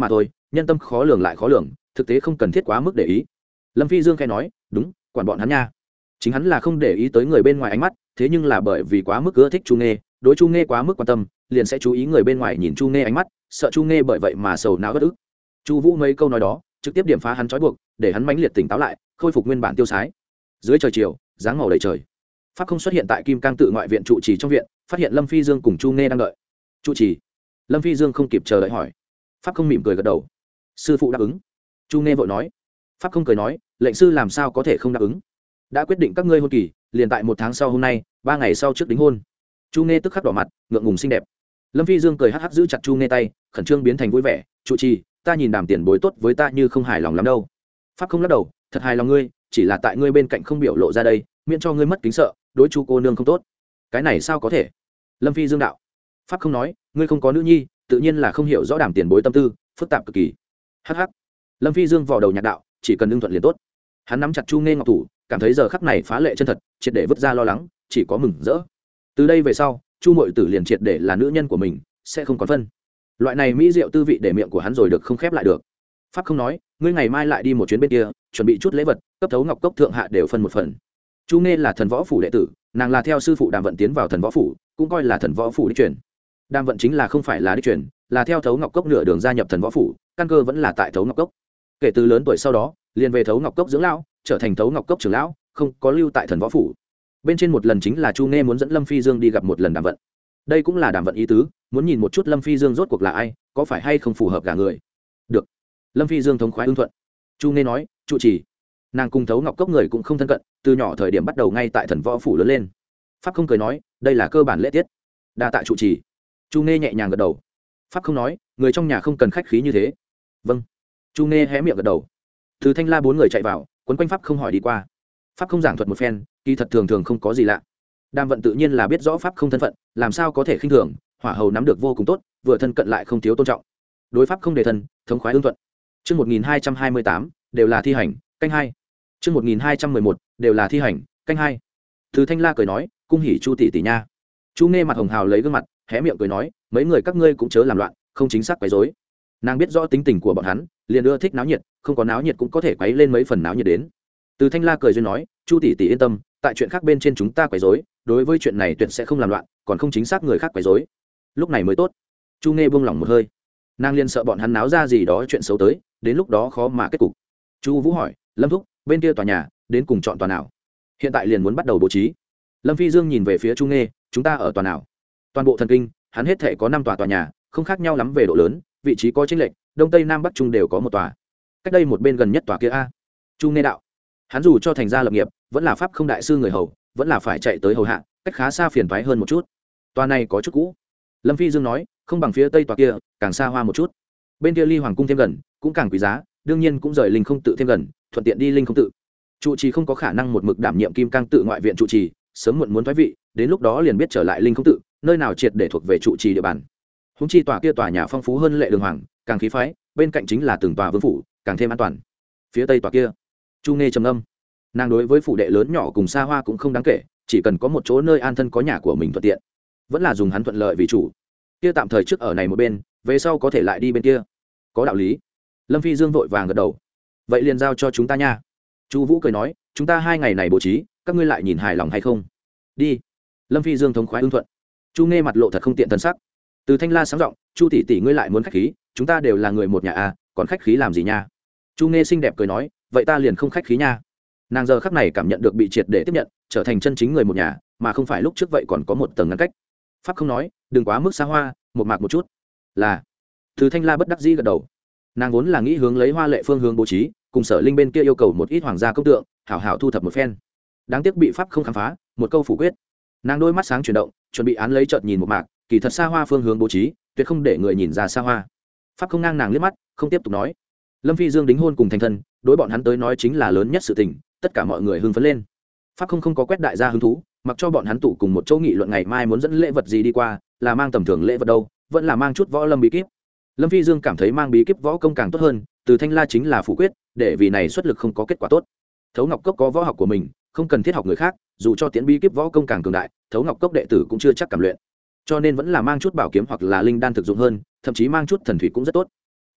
nhân tâm khó lường lại khó lường, thực tế không cần thiết quá mức để ý. Lâm Phi Dương khẽ nói, đúng, quản bọn hắn nha. Chính hắn là không để ý tới người bên ngoài ánh mắt, thế nhưng là bởi vì quá mức ưa thích Chu Nghe, đối Chu Nghe quá mức quan tâm, liền sẽ chú ý người bên ngoài nhìn Chu Nghe ánh mắt, sợ Chu Nghe bởi vậy mà sầu não bất ức. Chu Vũ mấy câu nói đó, trực tiếp điểm phá hắn trói buộc, để hắn mãnh liệt tỉnh táo lại, khôi phục nguyên bản tiêu sái. Dưới trời chiều, dáng màu đầy trời. Pháp không xuất hiện tại Kim Cang tự ngoại viện trụ trì trong viện, phát hiện Lâm Phi Dương cùng Chu Nghe đang đợi. Trụ trì. Lâm Phi Dương không kịp chờ đợi hỏi. Pháp không mỉm cười gật đầu. Sư phụ đáp ứng. Chu Nghe vội nói. Pháp không cười nói, lệnh sư làm sao có thể không đáp ứng. Đã quyết định các ngươi hôn kỳ, liền tại một tháng sau hôm nay, ba ngày sau trước đính hôn. Chu Nghe tức khắc đỏ mặt, ngượng ngùng xinh đẹp. Lâm Phi Dương cười hắc hắc giữ chặt Chu Nghe tay, khẩn trương biến thành vui vẻ. Trụ trì, ta nhìn Đàm tiền bối tốt với ta như không hài lòng lắm đâu. Pháp không lắc đầu, thật hài lòng ngươi, chỉ là tại ngươi bên cạnh không biểu lộ ra đây, miễn cho ngươi mất kính sợ, đối Chu cô nương không tốt. Cái này sao có thể? Lâm Phi Dương đạo. Pháp không nói, ngươi không có nữ nhi, tự nhiên là không hiểu rõ Đàm tiền bối tâm tư, phức tạp cực kỳ. Hắc hắc. Lâm Phi Dương vò đầu nhạc đạo, chỉ cần ưng thuận liền tốt. Hắn nắm chặt Chu Nghe ngọc thủ, cảm thấy giờ khắc này phá lệ chân thật, triệt để vứt ra lo lắng, chỉ có mừng rỡ. Từ đây về sau, Chu muội tử liền triệt để là nữ nhân của mình, sẽ không còn phân. Loại này mỹ diệu tư vị để miệng của hắn rồi được không khép lại được. Pháp không nói, ngươi ngày mai lại đi một chuyến bên kia, chuẩn bị chút lễ vật, cấp thấu ngọc cốc thượng hạ đều phân một phần. Chu Nghe là thần võ phủ đệ tử, nàng là theo sư phụ Đàm Vận tiến vào thần võ phủ, cũng coi là thần võ phủ đích truyền. Đàm Vận chính là không phải là đích truyền, là theo thấu ngọc cốc nửa đường gia nhập thần võ phủ, căn cơ vẫn là tại thấu ngọc cốc. Kể từ lớn tuổi sau đó, liền về thấu ngọc cốc dưỡng lão, trở thành thấu ngọc cốc trưởng lão, không có lưu tại thần võ phủ. Bên trên một lần chính là Chu Nghe muốn dẫn Lâm Phi Dương đi gặp một lần Đàm Vận. Đây cũng là Đàm Vận ý tứ, muốn nhìn một chút Lâm Phi Dương rốt cuộc là ai, có phải hay không phù hợp cả người. Được. Lâm Phi Dương thống khoái ưng thuận. Chu Nghe nói, trụ trì, nàng cùng thấu ngọc cốc người cũng không thân cận, từ nhỏ thời điểm bắt đầu ngay tại thần võ phủ lớn lên. Pháp không cười nói, đây là cơ bản lễ tiết. Đa tạ trụ trì. Chu Nghe nhẹ nhàng gật đầu. Pháp không nói, người trong nhà không cần khách khí như thế. Vâng. Chu Nghe hé miệng gật đầu. Từ Thanh La bốn người chạy vào, quấn quanh Pháp không hỏi đi qua. Pháp không giảng thuật một phen, kỳ thật thường thường không có gì lạ. Đàm Vận tự nhiên là biết rõ Pháp không thân phận, làm sao có thể khinh thường, hỏa hầu nắm được vô cùng tốt, vừa thân cận lại không thiếu tôn trọng. Đối Pháp không đề thân, thống khoái ưng thuận. Chương một nghìn hai trăm hai mươi tám, đều là thi hành, canh hai. Chương một nghìn hai trăm mười một, đều là thi hành, canh hai. Từ Thanh La cười nói, cung hỉ Chu tỷ tỷ nha. Chu Nghe mặt hồng hào lấy gương mặt, hé miệng cười nói, mấy người các ngươi cũng chớ làm loạn, không chính xác quấy rối. Nàng biết rõ tính tình của bọn hắn, liền ưa thích náo nhiệt, không có náo nhiệt cũng có thể quấy lên mấy phần náo nhiệt đến. Từ Thanh La cười duyên nói, Chu tỷ tỷ yên tâm, tại chuyện khác bên trên chúng ta quấy rối, đối với chuyện này tuyệt sẽ không làm loạn, còn không chính xác người khác quấy rối. Lúc này mới tốt. Chu Nghe buông lỏng một hơi. Nàng liền sợ bọn hắn náo ra gì đó chuyện xấu tới, đến lúc đó khó mà kết cục. Chu Vũ hỏi, Lâm thúc, bên kia tòa nhà, đến cùng chọn tòa nào? Hiện tại liền muốn bắt đầu bố trí. Lâm Phi Dương nhìn về phía Chu Nghe, chúng ta ở tòa nào? Toàn bộ thần kinh, hắn hết thể có năm tòa tòa nhà, không khác nhau lắm về độ lớn, vị trí có chênh lệch, đông tây nam bắc trung đều có một tòa. Cách đây một bên gần nhất tòa kia a. Chu Nghe đạo. Hắn dù cho thành gia lập nghiệp, vẫn là pháp không đại sư người hầu, vẫn là phải chạy tới hầu hạ, cách khá xa phiền toái hơn một chút. Tòa này có chút cũ. Lâm Phi Dương nói, không bằng phía tây tòa kia, càng xa hoa một chút. Bên kia ly hoàng cung thêm gần, cũng càng quý giá, đương nhiên cũng rời linh không tự thêm gần, thuận tiện đi linh không tự. Trụ trì không có khả năng một mực đảm nhiệm Kim Cang tự ngoại viện trụ trì, sớm muộn muốn thoái vị, đến lúc đó liền biết trở lại linh không tự, nơi nào triệt để thuộc về trụ trì địa bàn. Húng chi tòa kia tòa nhà phong phú hơn lệ đường hoàng, càng khí phái, bên cạnh chính là từng tòa vương phủ, càng thêm an toàn. Phía tây tòa kia, Chu Nghe trầm âm, nàng đối với phủ đệ lớn nhỏ cùng xa hoa cũng không đáng kể, chỉ cần có một chỗ nơi an thân có nhà của mình thuận tiện, vẫn là dùng hắn thuận lợi vì chủ. Kia tạm thời trước ở này một bên, về sau có thể lại đi bên kia. Có đạo lý. Lâm Phi Dương vội vàng gật đầu. Vậy liền giao cho chúng ta nha. Chu Vũ cười nói, chúng ta hai ngày này bố trí, các ngươi lại nhìn hài lòng hay không? Đi. Lâm Phi Dương thống khoái ưng thuận. Chu Nghe mặt lộ thật không tiện thân sắc. Từ Thanh La sáng giọng, Chu tỷ tỷ ngươi lại muốn khách khí, chúng ta đều là người một nhà à, còn khách khí làm gì nha? Chu Nghe xinh đẹp cười nói, vậy ta liền không khách khí nha. Nàng giờ khắc này cảm nhận được bị triệt để tiếp nhận, trở thành chân chính người một nhà, mà không phải lúc trước vậy còn có một tầng ngăn cách. Pháp không nói, đừng quá mức xa hoa, một mạc một chút. Là. Từ Thanh La bất đắc dĩ gật đầu. Nàng vốn là nghĩ hướng lấy hoa lệ phương hướng bố trí, cùng Sở Linh bên kia yêu cầu một ít hoàng gia công tượng, hảo hảo thu thập một phen. Đáng tiếc bị Pháp không khám phá, một câu phủ quyết. Nàng đôi mắt sáng chuyển động, chuẩn bị án lấy chợt nhìn một mạc, kỳ thật xa hoa phương hướng bố trí, tuyệt không để người nhìn ra xa hoa. Pháp không ngang nàng liếc mắt, không tiếp tục nói. Lâm Phi Dương đính hôn cùng thành thân, đối bọn hắn tới nói chính là lớn nhất sự tình, tất cả mọi người hưng phấn lên. Pháp không không có quét đại gia hứng thú, mặc cho bọn hắn tụ cùng một chỗ nghị luận ngày mai muốn dẫn lễ vật gì đi qua, là mang tầm thường lễ vật đâu, vẫn là mang chút võ lâm bí kíp. Lâm Phi Dương cảm thấy mang bí kíp võ công càng tốt hơn, từ Thanh La chính là phủ quyết, để vì này xuất lực không có kết quả tốt. Thấu Ngọc Cốc có võ học của mình, không cần thiết học người khác, dù cho tiễn bí kíp võ công càng cường đại, Thấu Ngọc Cốc đệ tử cũng chưa chắc cảm luyện. Cho nên vẫn là mang chút bảo kiếm hoặc là linh đan thực dụng hơn, thậm chí mang chút thần thủy cũng rất tốt.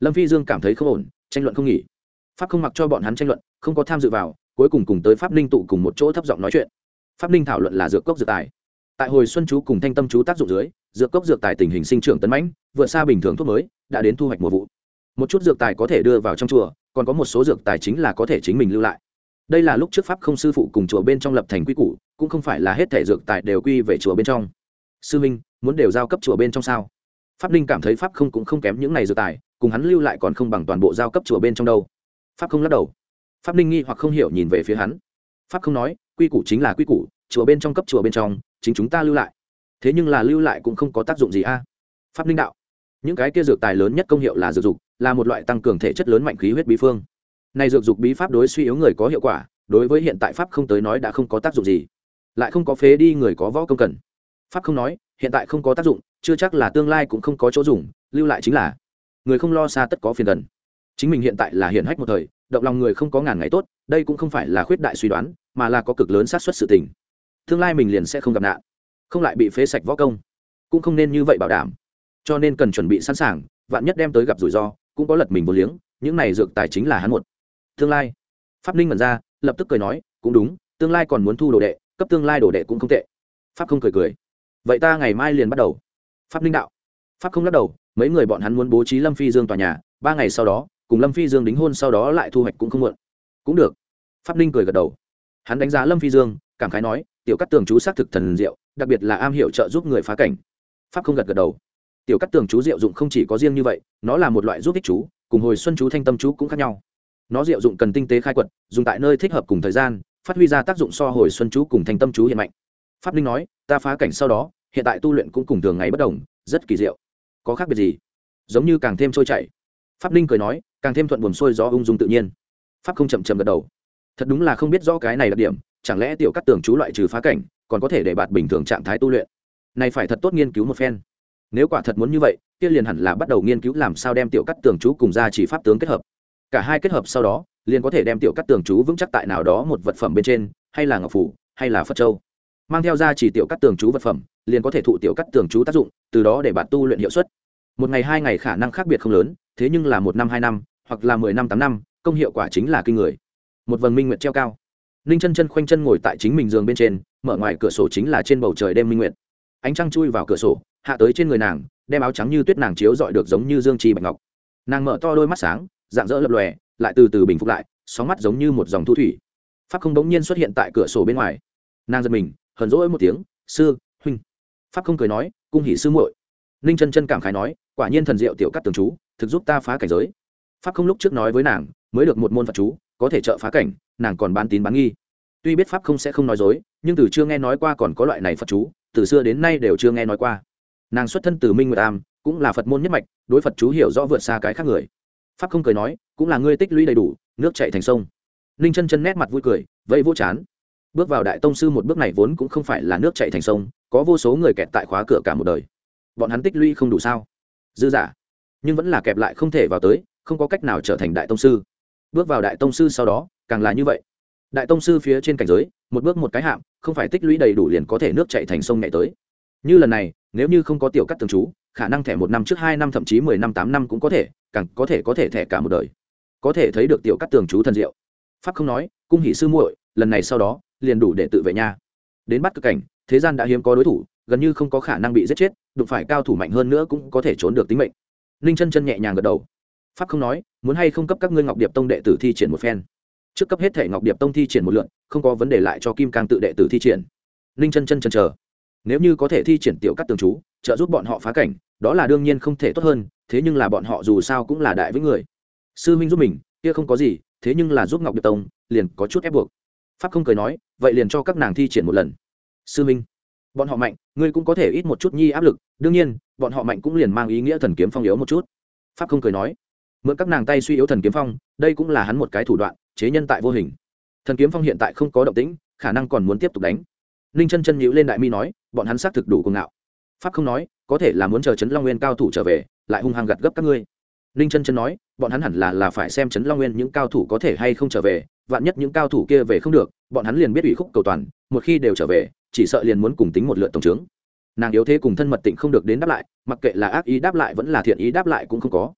Lâm Phi Dương cảm thấy không ổn, tranh luận không nghỉ. Pháp không mặc cho bọn hắn tranh luận, không có tham dự vào, cuối cùng cùng tới Pháp Ninh tụ cùng một chỗ thấp giọng nói chuyện. Pháp Ninh thảo luận là dược cốc dược tài. Tại hồi xuân chú cùng thanh tâm chú tác dụng dưới, dược cốc dược tài tình hình sinh trưởng tấn mãnh, vượt xa bình thường thuốc mới, đã đến thu hoạch mùa vụ. Một chút dược tài có thể đưa vào trong chùa, còn có một số dược tài chính là có thể chính mình lưu lại. Đây là lúc trước Pháp không sư phụ cùng chùa bên trong lập thành quy củ, cũng không phải là hết thể dược tài đều quy về chùa bên trong. Sư minh, muốn đều giao cấp chùa bên trong sao? Pháp Ninh cảm thấy Pháp không cũng không kém những này dược tài, cùng hắn lưu lại còn không bằng toàn bộ giao cấp chùa bên trong đâu. Pháp không lắc đầu. Pháp Ninh nghi hoặc không hiểu nhìn về phía hắn. Pháp không nói, quy củ chính là quy củ, chùa bên trong cấp chùa bên trong, chính chúng ta lưu lại. Thế nhưng là lưu lại cũng không có tác dụng gì a? Pháp Ninh đạo. Những cái kia dược tài lớn nhất công hiệu là dược dục, là một loại tăng cường thể chất lớn mạnh khí huyết bí phương. Này dược dục bí pháp đối suy yếu người có hiệu quả, đối với hiện tại Pháp không tới nói đã không có tác dụng gì, lại không có phế đi người có võ công cần. Pháp không nói, hiện tại không có tác dụng, chưa chắc là tương lai cũng không có chỗ dùng, lưu lại chính là người không lo xa tất có phiền gần. Chính mình hiện tại là hiển hách một thời, động lòng người không có ngàn ngày tốt, đây cũng không phải là khuyết đại suy đoán, mà là có cực lớn xác suất sự tình. Tương lai mình liền sẽ không gặp nạn, không lại bị phế sạch võ công, cũng không nên như vậy bảo đảm. Cho nên cần chuẩn bị sẵn sàng, vạn nhất đem tới gặp rủi ro, cũng có lật mình vô liếng, những này dược tài chính là hắn một. Tương lai, Pháp Ninh mở ra, lập tức cười nói, cũng đúng, tương lai còn muốn thu đồ đệ, cấp tương lai đồ đệ cũng không tệ. Pháp không cười cười. Vậy ta ngày mai liền bắt đầu. Pháp Ninh đạo. Pháp không lắc đầu, mấy người bọn hắn muốn bố trí Lâm Phi Dương tòa nhà, ba ngày sau đó, cùng Lâm Phi Dương đính hôn sau đó lại thu hoạch cũng không muộn. Cũng được. Pháp Ninh cười gật đầu. Hắn đánh giá Lâm Phi Dương, cảm khái nói, tiểu cát tường chú xác thực thần diệu, đặc biệt là am hiểu trợ giúp người phá cảnh. Pháp không gật gật đầu. Tiểu cát tường chú diệu dụng không chỉ có riêng như vậy, nó là một loại giúp ích chú, cùng hồi xuân chú thanh tâm chú cũng khác nhau. Nó diệu dụng cần tinh tế khai quật, dùng tại nơi thích hợp cùng thời gian, phát huy ra tác dụng so hồi xuân chú cùng thanh tâm chú hiện mạnh. Pháp Ninh nói, ta phá cảnh sau đó, hiện tại tu luyện cũng cùng thường ngày bất đồng, rất kỳ diệu. Có khác biệt gì? Giống như càng thêm trôi chảy. Pháp Ninh cười nói, càng thêm thuận buồm xuôi gió ung dung tự nhiên. Pháp không chậm chậm gật đầu. Thật đúng là không biết rõ cái này đặc điểm, chẳng lẽ tiểu cát tường chú loại trừ phá cảnh, còn có thể để bạn bình thường trạng thái tu luyện. Này phải thật tốt nghiên cứu một phen. Nếu quả thật muốn như vậy, kia liền hẳn là bắt đầu nghiên cứu làm sao đem tiểu cát tường chú cùng gia chỉ pháp tướng kết hợp. Cả hai kết hợp sau đó, liền có thể đem tiểu cát tường chú vững chắc tại nào đó một vật phẩm bên trên, hay là ngọc phủ, hay là phật châu. Mang theo gia chỉ tiểu cát tường chú vật phẩm, liền có thể thụ tiểu cát tường chú tác dụng, từ đó để bạn tu luyện hiệu suất. Một ngày hai ngày khả năng khác biệt không lớn, thế nhưng là một năm hai năm, hoặc là mười năm tám năm, công hiệu quả chính là kinh người. Một vầng minh nguyệt treo cao. Ninh chân chân khoanh chân ngồi tại chính mình giường bên trên, mở ngoài cửa sổ chính là trên bầu trời đêm minh nguyệt. Ánh trăng chui vào cửa sổ, hạ tới trên người nàng, đem áo trắng như tuyết nàng chiếu rọi được giống như dương chi bạch ngọc. Nàng mở to đôi mắt sáng, dạng dỡ lập lòe, lại từ từ bình phục lại, sóng mắt giống như một dòng thu thủy. Pháp không bỗng nhiên xuất hiện tại cửa sổ bên ngoài. Nàng giật mình, hờn dỗi một tiếng, sư huynh. Pháp không cười nói, cung hỉ sư muội. Ninh chân chân cảm khái nói, quả nhiên thần diệu tiểu cát tường chú, thực giúp ta phá cảnh giới. Pháp không lúc trước nói với nàng, mới được một môn Phật chú, có thể trợ phá cảnh, nàng còn bán tín bán nghi. Tuy biết Pháp không sẽ không nói dối, nhưng từ chưa nghe nói qua còn có loại này Phật chú, từ xưa đến nay đều chưa nghe nói qua. Nàng xuất thân từ Minh Nguyệt Am, cũng là Phật môn nhất mạch, đối Phật chú hiểu rõ vượt xa cái khác người. Pháp không cười nói, cũng là ngươi tích lũy đầy đủ, nước chảy thành sông. Ninh chân chân nét mặt vui cười, vẫy vỗ chán. Bước vào đại tông sư một bước này vốn cũng không phải là nước chảy thành sông, có vô số người kẹt tại khóa cửa cả một đời. Bọn hắn tích lũy không đủ sao? Dư giả, nhưng vẫn là kẹp lại không thể vào tới, không có cách nào trở thành đại tông sư. Bước vào đại tông sư sau đó, càng là như vậy. Đại tông sư phía trên cảnh giới, một bước một cái hạm, không phải tích lũy đầy đủ liền có thể nước chảy thành sông nhảy tới. Như lần này, nếu như không có tiểu cát tường chú, khả năng thẻ một năm trước hai năm thậm chí mười năm tám năm cũng có thể, càng có thể có thể thẻ cả một đời. Có thể thấy được tiểu cát tường chú thần diệu. Pháp không nói, cung hỉ sư muội, lần này sau đó, liền đủ để tự vệ nha. Đến bắt cực cảnh, thế gian đã hiếm có đối thủ, gần như không có khả năng bị giết chết, đụng phải cao thủ mạnh hơn nữa cũng có thể trốn được tính mệnh. Ninh chân chân nhẹ nhàng gật đầu. Pháp không nói, muốn hay không cấp các ngươi Ngọc Điệp Tông đệ tử thi triển một phen. Trước cấp hết thể Ngọc Điệp Tông thi triển một lượt, không có vấn đề lại cho Kim Cang tự đệ tử thi triển. Ninh chân chân chần chờ. Nếu như có thể thi triển tiểu cát tường chú, trợ giúp bọn họ phá cảnh, đó là đương nhiên không thể tốt hơn, thế nhưng là bọn họ dù sao cũng là đại với người. Sư huynh giúp mình, kia không có gì, thế nhưng là giúp Ngọc Điệp Tông, liền có chút ép buộc. Pháp không cười nói, vậy liền cho các nàng thi triển một lần. Sư huynh, bọn họ mạnh, ngươi cũng có thể ít một chút nhi áp lực, đương nhiên, bọn họ mạnh cũng liền mang ý nghĩa thần kiếm phong yếu một chút. Pháp không cười nói, mượn các nàng tay suy yếu thần kiếm phong, đây cũng là hắn một cái thủ đoạn, chế nhân tại vô hình. Thần kiếm phong hiện tại không có động tĩnh, khả năng còn muốn tiếp tục đánh. Ninh chân chân nhíu lên đại mi nói, bọn hắn xác thực đủ cuồng ngạo. Pháp không nói, có thể là muốn chờ Trấn Long Nguyên cao thủ trở về, lại hung hăng gặt gấp các ngươi. Ninh chân chân nói, bọn hắn hẳn là là phải xem Trấn Long Nguyên những cao thủ có thể hay không trở về, vạn nhất những cao thủ kia về không được, bọn hắn liền biết ủy khúc cầu toàn, một khi đều trở về, chỉ sợ liền muốn cùng tính một lượt tổng trướng. Nàng yếu thế cùng thân mật tịnh không được đến đáp lại, mặc kệ là ác ý đáp lại vẫn là thiện ý đáp lại cũng không có.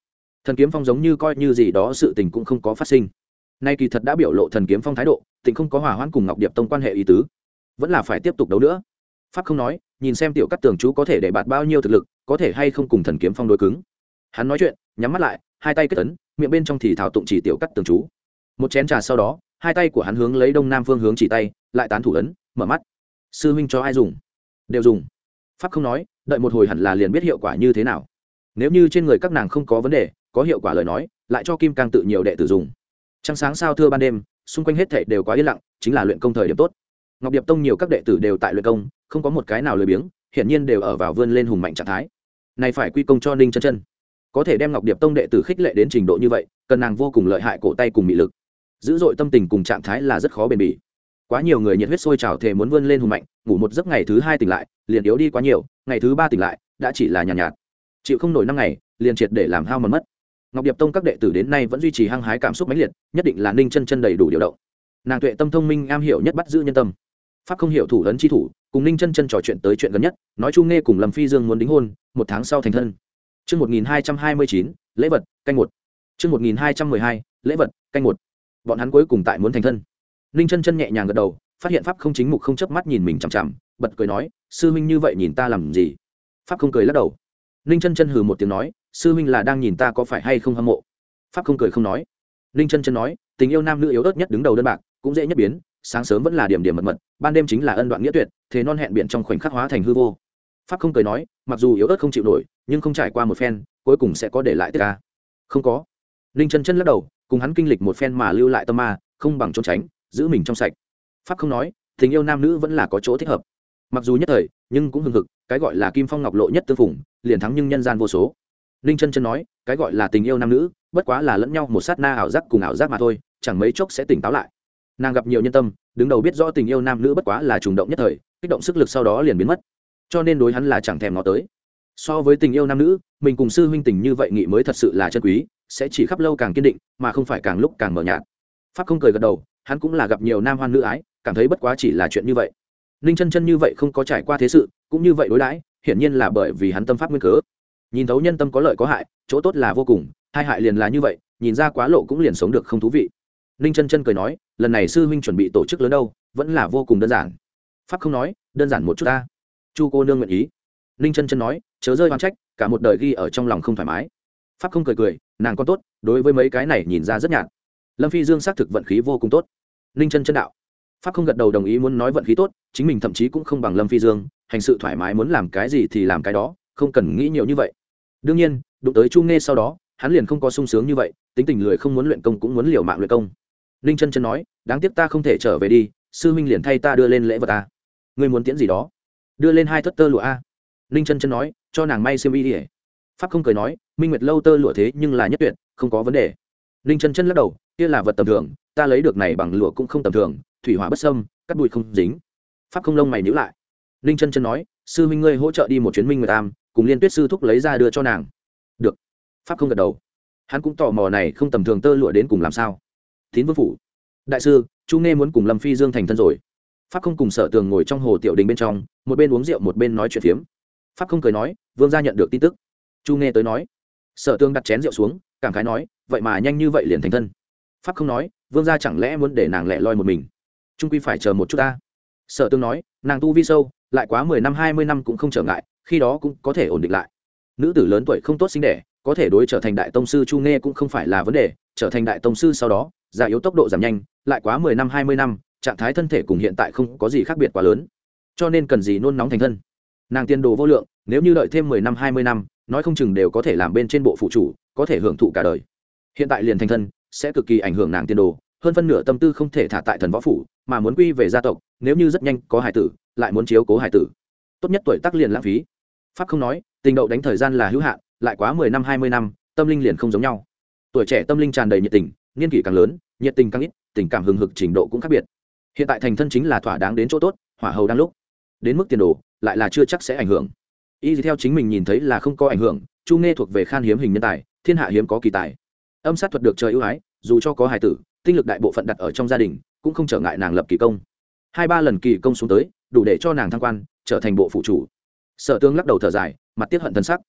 Thần Kiếm Phong giống như coi như gì đó sự tình cũng không có phát sinh. Nay kỳ thật đã biểu lộ Thần Kiếm Phong thái độ, tình không có hòa hoãn cùng Ngọc Điệp Tông quan hệ ý tứ, vẫn là phải tiếp tục đấu nữa. Pháp không nói, nhìn xem tiểu Cát Tường chú có thể để bạt bao nhiêu thực lực, có thể hay không cùng Thần Kiếm Phong đối cứng. Hắn nói chuyện, nhắm mắt lại, hai tay kết ấn, miệng bên trong thì thảo tụng chỉ tiểu Cát Tường chú. Một chén trà sau đó, hai tay của hắn hướng lấy đông nam phương hướng chỉ tay, lại tán thủ ấn, mở mắt. Sư huynh cho ai dùng? Đều dùng. Pháp không nói, đợi một hồi hẳn là liền biết hiệu quả như thế nào. Nếu như trên người các nàng không có vấn đề, có hiệu quả lời nói, lại cho Kim Cang tự nhiều đệ tử dùng. Trăng sáng sao thưa ban đêm, xung quanh hết thảy đều quá yên lặng, chính là luyện công thời điểm tốt. Ngọc Điệp Tông nhiều các đệ tử đều tại luyện công, không có một cái nào lười biếng, hiển nhiên đều ở vào vươn lên hùng mạnh trạng thái. Này phải quy công cho Ninh Chân Chân. Có thể đem Ngọc Điệp Tông đệ tử khích lệ đến trình độ như vậy, cần nàng vô cùng lợi hại cổ tay cùng mị lực. Dữ dội tâm tình cùng trạng thái là rất khó bền bỉ. Quá nhiều người nhiệt huyết sôi trào thể muốn vươn lên hùng mạnh, ngủ một giấc ngày thứ hai tỉnh lại, liền yếu đi quá nhiều, ngày thứ ba tỉnh lại, đã chỉ là nhàn nhạt, nhạt. Chịu không nổi năm ngày, liền triệt để làm hao mòn mất. Ngọc Điệp Tông các đệ tử đến nay vẫn duy trì hăng hái cảm xúc mãnh liệt, nhất định là Ninh Chân Chân đầy đủ điều động. Nàng tuệ tâm thông minh am hiểu nhất bắt giữ nhân tâm. Pháp không hiểu thủ ấn chi thủ, cùng Ninh Chân Chân trò chuyện tới chuyện gần nhất, nói Chu Nghe cùng Lâm Phi Dương muốn đính hôn, một tháng sau thành thân. Chương một nghìn hai trăm hai mươi chín, lễ vật, canh một. Chương một nghìn hai trăm mười hai, lễ vật, canh một. Bọn hắn cuối cùng tại muốn thành thân. Ninh Chân Chân nhẹ nhàng gật đầu, phát hiện Pháp không chính mục không chớp mắt nhìn mình chằm chằm, bật cười nói, sư huynh như vậy nhìn ta làm gì? Pháp không cười lắc đầu. Ninh Chân Chân hừ một tiếng nói, sư huynh là đang nhìn ta có phải hay không hâm mộ? Pháp không cười không nói. Ninh Chân Chân nói, tình yêu nam nữ yếu ớt nhất đứng đầu đơn bạc, cũng dễ nhất biến, sáng sớm vẫn là điểm điểm mật mật, ban đêm chính là ân đoạn nghĩa tuyệt, thế non hẹn biển trong khoảnh khắc hóa thành hư vô. Pháp không cười nói, mặc dù yếu ớt không chịu nổi, nhưng không trải qua một phen, cuối cùng sẽ có để lại tiếc ca. Không có. Ninh Chân Chân lắc đầu, cùng hắn kinh lịch một phen mà lưu lại tâm ma, không bằng trốn tránh, giữ mình trong sạch. Pháp không nói, tình yêu nam nữ vẫn là có chỗ thích hợp. Mặc dù nhất thời, nhưng cũng hưng hực, cái gọi là kim phong ngọc lộ nhất tương phùng, liền thắng nhưng nhân gian vô số. Ninh Chân Chân nói, cái gọi là tình yêu nam nữ, bất quá là lẫn nhau một sát na ảo giác cùng ảo giác mà thôi, chẳng mấy chốc sẽ tỉnh táo lại. Nàng gặp nhiều nhân tâm, đứng đầu biết rõ tình yêu nam nữ bất quá là trùng động nhất thời, kích động sức lực sau đó liền biến mất, cho nên đối hắn là chẳng thèm ngó tới. So với tình yêu nam nữ, mình cùng sư huynh tình như vậy nghị mới thật sự là chân quý, sẽ chỉ khắp lâu càng kiên định, mà không phải càng lúc càng mờ nhạt. Pháp không cười gật đầu, hắn cũng là gặp nhiều nam hoan nữ ái, cảm thấy bất quá chỉ là chuyện như vậy. Ninh Chân Chân như vậy không có trải qua thế sự, cũng như vậy đối đãi, hiển nhiên là bởi vì hắn tâm pháp nguyên cớ. Nhìn thấu nhân tâm có lợi có hại, chỗ tốt là vô cùng, hai hại liền là như vậy, nhìn ra quá lộ cũng liền sống được không thú vị. Ninh Chân Chân cười nói, lần này sư huynh chuẩn bị tổ chức lớn đâu, vẫn là vô cùng đơn giản. Pháp không nói, đơn giản một chút ta. Chu cô nương nguyện ý. Ninh Chân Chân nói, chớ rơi oan trách, cả một đời ghi ở trong lòng không thoải mái. Pháp không cười cười, nàng con tốt, đối với mấy cái này nhìn ra rất nhạt. Lâm Phi Dương xác thực vận khí vô cùng tốt. Ninh Chân Chân đạo. Pháp không gật đầu đồng ý, muốn nói vận khí tốt, chính mình thậm chí cũng không bằng Lâm Phi Dương, hành sự thoải mái, muốn làm cái gì thì làm cái đó, không cần nghĩ nhiều như vậy. Đương nhiên, đụng tới Chu Nghe sau đó, hắn liền không có sung sướng như vậy, tính tình lười không muốn luyện công cũng muốn liều mạng luyện công. Ninh Chân Chân nói, đáng tiếc ta không thể trở về đi, sư huynh liền thay ta đưa lên lễ vật ta. Ngươi muốn tiễn gì đó? Đưa lên hai thất tơ lụa a. Ninh Chân Chân nói, cho nàng may xiêm y đi. Pháp không cười nói, Minh Nguyệt lâu tơ lụa thế nhưng là nhất tuyệt, không có vấn đề. Ninh Chân Chân lắc đầu, kia là vật tầm thường, ta lấy được này bằng lụa cũng không tầm thường, thủy hỏa bất xâm, cắt bụi không dính. Pháp không lông mày nhíu lại. Ninh Chân Chân nói, sư huynh ngươi hỗ trợ đi một chuyến Minh Nguyệt Tam, cùng Liên Tuyết sư thúc lấy ra đưa cho nàng. Được. Pháp không gật đầu. Hắn cũng tò mò này không tầm thường tơ lụa đến cùng làm sao. Tín Vương phủ. Đại sư, Chu Nghe muốn cùng Lâm Phi Dương thành thân rồi. Pháp không cùng Sở Tường ngồi trong hồ tiểu đình bên trong, một bên uống rượu một bên nói chuyện phiếm. Pháp không cười nói, Vương gia nhận được tin tức. Chu Nghe tới nói. Sở Tường đặt chén rượu xuống, cảm khái nói, vậy mà nhanh như vậy liền thành thân. Pháp không nói, Vương gia chẳng lẽ muốn để nàng lẻ loi một mình. Trung quy phải chờ một chút ta. Sở Tường nói, nàng tu vi sâu, lại quá mười năm hai mươi năm cũng không trở ngại, khi đó cũng có thể ổn định lại. Nữ tử lớn tuổi không tốt sinh đẻ, có thể đối trở thành đại tông sư Chu Nghe cũng không phải là vấn đề, trở thành đại tông sư sau đó, già yếu tốc độ giảm nhanh, lại quá mười năm hai mươi năm, trạng thái thân thể cùng hiện tại không có gì khác biệt quá lớn, cho nên cần gì nôn nóng thành thân. Nàng tiên đồ vô lượng, nếu như đợi thêm mười năm hai mươi năm, nói không chừng đều có thể làm bên trên bộ phụ chủ, có thể hưởng thụ cả đời. Hiện tại liền thành thân, sẽ cực kỳ ảnh hưởng nàng tiên đồ, hơn phân nửa tâm tư không thể thả tại thần võ phủ, mà muốn quy về gia tộc, nếu như rất nhanh có hài tử, lại muốn chiếu cố hài tử, tốt nhất tuổi tác liền lãng phí. Pháp không nói, tình đậu đánh thời gian là hữu hạn, lại quá mười năm hai mươi năm, tâm linh liền không giống nhau. Tuổi trẻ tâm linh tràn đầy nhiệt tình, niên kỷ càng lớn, nhiệt tình càng ít, tình cảm hừng hực trình độ cũng khác biệt. Hiện tại thành thân chính là thỏa đáng đến chỗ tốt, hỏa hầu đang lúc. Đến mức tiền đồ, lại là chưa chắc sẽ ảnh hưởng. Y theo chính mình nhìn thấy là không có ảnh hưởng, Chu Nghe thuộc về khan hiếm hình nhân tài, thiên hạ hiếm có kỳ tài. Âm sát thuật được trời ưu ái, dù cho có hài tử, tinh lực đại bộ phận đặt ở trong gia đình, cũng không trở ngại nàng lập kỳ công. Hai ba lần kỳ công xuống tới, đủ để cho nàng thăng quan, trở thành bộ phụ chủ. Sở Tướng lắc đầu thở dài, mặt tiếc hận thân sắc.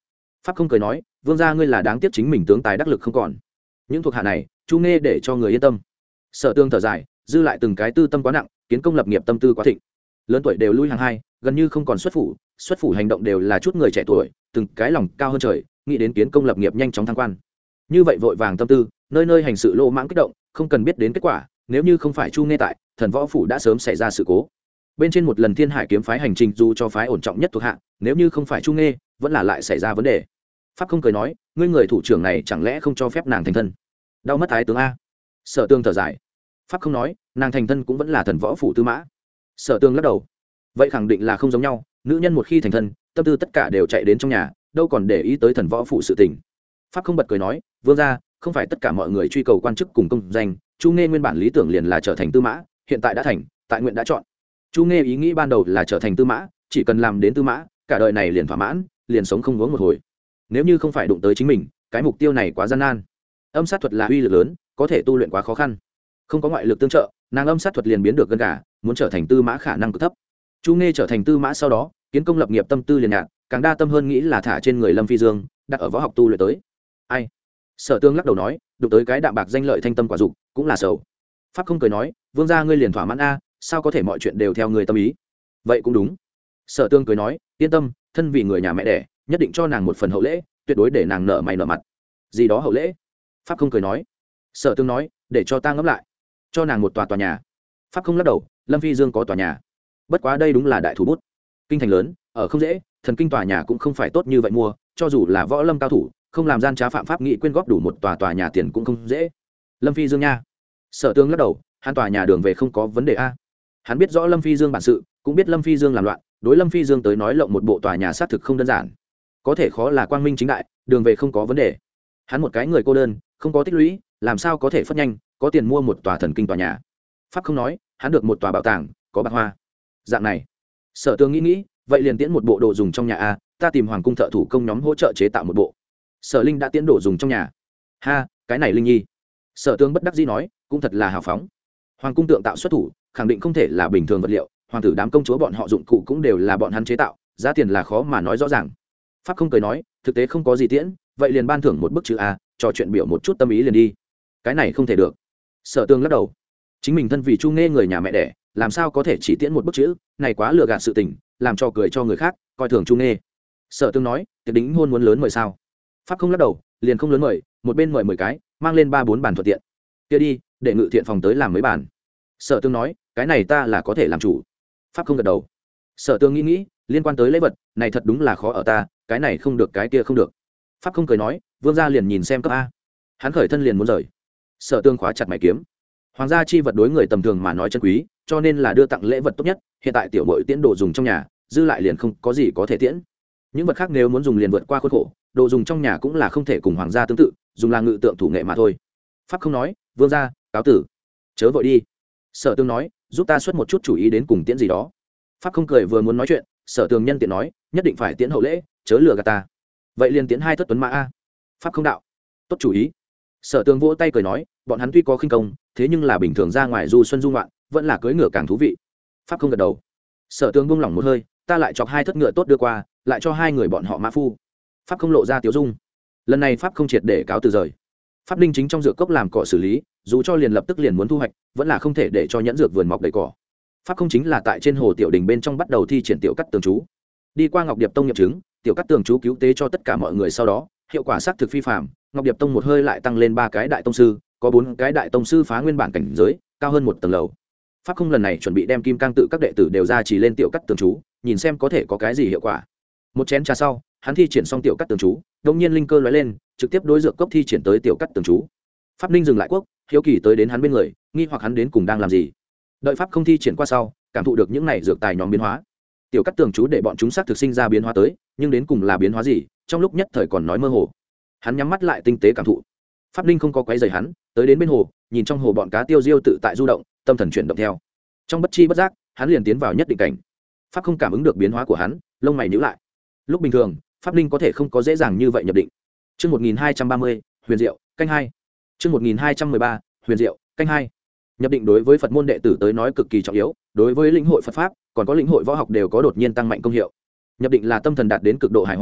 pháp không cười nói, vương gia ngươi là đáng tiếc chính mình tướng tài đắc lực không còn. Những thuộc hạ này chu nghe để cho người yên tâm. Sở Tương thở dài, dư lại từng cái tư tâm quá nặng, kiến công lập nghiệp tâm tư quá thịnh, lớn tuổi đều lui hàng hai, gần như không còn xuất phủ, xuất phủ hành động đều là chút người trẻ tuổi, từng cái lòng cao hơn trời, nghĩ đến kiến công lập nghiệp nhanh chóng thăng quan. Như vậy vội vàng tâm tư, nơi nơi hành sự lô mãng kích động, không cần biết đến kết quả, nếu như không phải chu nghe tại, thần võ phủ đã sớm xảy ra sự cố. Bên trên một lần Thiên Hải kiếm phái hành trình dù cho phái ổn trọng nhất thuộc hạ, nếu như không phải chu nghe, vẫn là lại xảy ra vấn đề. Pháp không cười nói, ngươi người thủ trưởng này chẳng lẽ không cho phép nàng thành thân? Đau mất ái tướng a. Sở Tương thở dài. Pháp không nói, nàng thành thân cũng vẫn là thần võ phủ tư mã. Sở Tương lắc đầu. Vậy khẳng định là không giống nhau, nữ nhân một khi thành thân, tâm tư tất cả đều chạy đến trong nhà, đâu còn để ý tới thần võ phủ sự tình. Pháp không bật cười nói, vương gia, không phải tất cả mọi người truy cầu quan chức cùng công danh, chu nghe nguyên bản lý tưởng liền là trở thành tư mã, hiện tại đã thành, tại nguyện đã chọn. Chu nghe ý nghĩ ban đầu là trở thành tư mã, chỉ cần làm đến tư mã, cả đời này liền thỏa mãn, liền sống không uống một hồi. Nếu như không phải đụng tới chính mình, cái mục tiêu này quá gian nan. Âm sát thuật là uy lực lớn, có thể tu luyện quá khó khăn, không có ngoại lực tương trợ, nàng âm sát thuật liền biến được gần cả, muốn trở thành tư mã khả năng cực thấp. Chu nghe trở thành tư mã sau đó, kiến công lập nghiệp tâm tư liền nhạt, càng đa tâm hơn nghĩ là thả trên người Lâm Phi Dương, đặt ở võ học tu luyện tới. Ai? Sở Tương lắc đầu nói, đụng tới cái đạm bạc danh lợi thanh tâm quả dục, cũng là sầu. Pháp không cười nói, vương gia ngươi liền thỏa mãn a, sao có thể mọi chuyện đều theo người tâm ý? Vậy cũng đúng. Sở Tương cười nói, yên tâm, thân vì người nhà mẹ đẻ, nhất định cho nàng một phần hậu lễ, tuyệt đối để nàng nợ mày nợ mặt. Gì đó hậu lễ? Pháp không cười nói. Sở Tương nói, để cho ta ngẫm lại, cho nàng một tòa tòa nhà. Pháp không lắc đầu, Lâm Phi Dương có tòa nhà, bất quá đây đúng là đại thủ bút, kinh thành lớn, ở không dễ, thần kinh tòa nhà cũng không phải tốt như vậy mua, cho dù là võ lâm cao thủ, không làm gian trá phạm pháp nghị quyên góp đủ một tòa tòa nhà tiền cũng không dễ. Lâm Phi Dương nha. Sở Tương lắc đầu, hắn tòa nhà đường về không có vấn đề a. Hắn biết rõ Lâm Phi Dương bản sự, cũng biết Lâm Phi Dương làm loạn, đối Lâm Phi Dương tới nói lộng một bộ tòa nhà xác thực không đơn giản, có thể khó là quang minh chính đại, đường về không có vấn đề. Hắn một cái người cô đơn, không có tích lũy, làm sao có thể phất nhanh, có tiền mua một tòa thần kinh tòa nhà. Pháp không nói, hắn được một tòa bảo tàng, có bạc hoa. Dạng này, Sở Tương nghĩ nghĩ, vậy liền tiễn một bộ đồ dùng trong nhà a, ta tìm hoàng cung thợ thủ công nhóm hỗ trợ chế tạo một bộ. Sở Linh đã tiễn đồ dùng trong nhà. Ha, cái này Linh Nhi. Sở Tương bất đắc dĩ nói, cũng thật là hào phóng. Hoàng cung tượng tạo xuất thủ, khẳng định không thể là bình thường vật liệu, hoàng tử đám công chúa bọn họ dụng cụ cũng đều là bọn hắn chế tạo, giá tiền là khó mà nói rõ ràng. Pháp không cười nói, thực tế không có gì tiễn, vậy liền ban thưởng một bức chữ a, trò chuyện biểu một chút tâm ý liền đi. Cái này không thể được. Sở Tương lắc đầu, chính mình thân vì chu nghe người nhà mẹ đẻ, làm sao có thể chỉ tiễn một bức chữ, này quá lừa gạt sự tình, làm cho cười cho người khác, coi thường chu nghe. Sở Tương nói, tiệc đính hôn muốn lớn mời sao? Pháp không lắc đầu, liền không lớn mời, một bên mời mười cái, mang lên ba bốn bàn thuận tiện. Kia đi, để ngự thiện phòng tới làm mấy bàn. Sở Tương nói, cái này ta là có thể làm chủ. Pháp không gật đầu. Sở Tương nghĩ nghĩ, liên quan tới lễ vật, này thật đúng là khó ở ta, cái này không được cái kia không được. Pháp không cười nói, vương gia liền nhìn xem cấp a. Hắn khởi thân liền muốn rời. Sở Tương khóa chặt mày kiếm. Hoàng gia chi vật đối người tầm thường mà nói chân quý, cho nên là đưa tặng lễ vật tốt nhất, hiện tại tiểu muội tiễn đồ dùng trong nhà, dư lại liền không có gì có thể tiễn. Những vật khác nếu muốn dùng liền vượt qua khuôn khổ, đồ dùng trong nhà cũng là không thể cùng hoàng gia tương tự, dùng là ngự tượng thủ nghệ mà thôi. Pháp không nói, vương gia, cáo tử. Chớ vội đi. Sở Tương nói, giúp ta xuất một chút chủ ý đến cùng tiễn gì đó. Pháp không cười vừa muốn nói chuyện, Sở Tương nhân tiện nói, nhất định phải tiễn hậu lễ, chớ lừa gạt ta. Vậy liền tiễn hai thất tuấn mã a. Pháp không đạo, tốt chủ ý. Sở Tương vỗ tay cười nói, bọn hắn tuy có khinh công, thế nhưng là bình thường ra ngoài du xuân du ngoạn, vẫn là cưỡi ngựa càng thú vị. Pháp không gật đầu. Sở Tương buông lỏng một hơi, ta lại chọc hai thất ngựa tốt đưa qua, lại cho hai người bọn họ mã phu. Pháp không lộ ra tiếu dung. Lần này Pháp không triệt để cáo từ rời. Pháp Ninh chính trong dược cốc làm cỏ xử lý, dù cho liền lập tức liền muốn thu hoạch, vẫn là không thể để cho nhẫn dược vườn mọc đầy cỏ. Pháp không chính là tại trên hồ tiểu đình bên trong bắt đầu thi triển tiểu cắt tường chú. Đi qua Ngọc Điệp Tông nghiệm chứng, tiểu cắt tường chú cứu tế cho tất cả mọi người sau đó, hiệu quả xác thực phi phàm. Ngọc Điệp Tông một hơi lại tăng lên ba cái đại tông sư, có bốn cái đại tông sư phá nguyên bản cảnh giới, cao hơn một tầng lầu. Pháp không lần này chuẩn bị đem kim cang tự các đệ tử đều ra chỉ lên tiểu cắt tường chú, nhìn xem có thể có cái gì hiệu quả. Một chén trà sau, hắn thi triển xong tiểu cắt tường chú, đột nhiên linh cơ lóe lên, trực tiếp đối dược cốc thi triển tới tiểu cắt tường chú. Pháp Ninh dừng lại quốc, hiếu kỳ tới đến hắn bên người, nghi hoặc hắn đến cùng đang làm gì. Đợi pháp không thi triển qua sau, cảm thụ được những này dược tài nhóm biến hóa. Tiểu cắt tường chú để bọn chúng xác thực sinh ra biến hóa tới, nhưng đến cùng là biến hóa gì, trong lúc nhất thời còn nói mơ hồ. Hắn nhắm mắt lại tinh tế cảm thụ. Pháp Ninh không có quấy rầy hắn, tới đến bên hồ, nhìn trong hồ bọn cá tiêu diêu tự tại du động, tâm thần chuyển động theo. Trong bất chi bất giác, hắn liền tiến vào nhất định cảnh. Pháp không cảm ứng được biến hóa của hắn, lông mày nhíu lại. Lúc bình thường, Pháp Ninh có thể không có dễ dàng như vậy nhập định. Chương một nghìn hai trăm ba mươi, Huyền Diệu, canh hai. Chương một nghìn hai trăm mười ba, Huyền Diệu, canh hai. Nhập định đối với Phật môn đệ tử tới nói cực kỳ trọng yếu, đối với lĩnh hội Phật pháp, còn có lĩnh hội võ học đều có đột nhiên tăng mạnh công hiệu. Nhập định là tâm thần đạt đến cực độ hài hòa,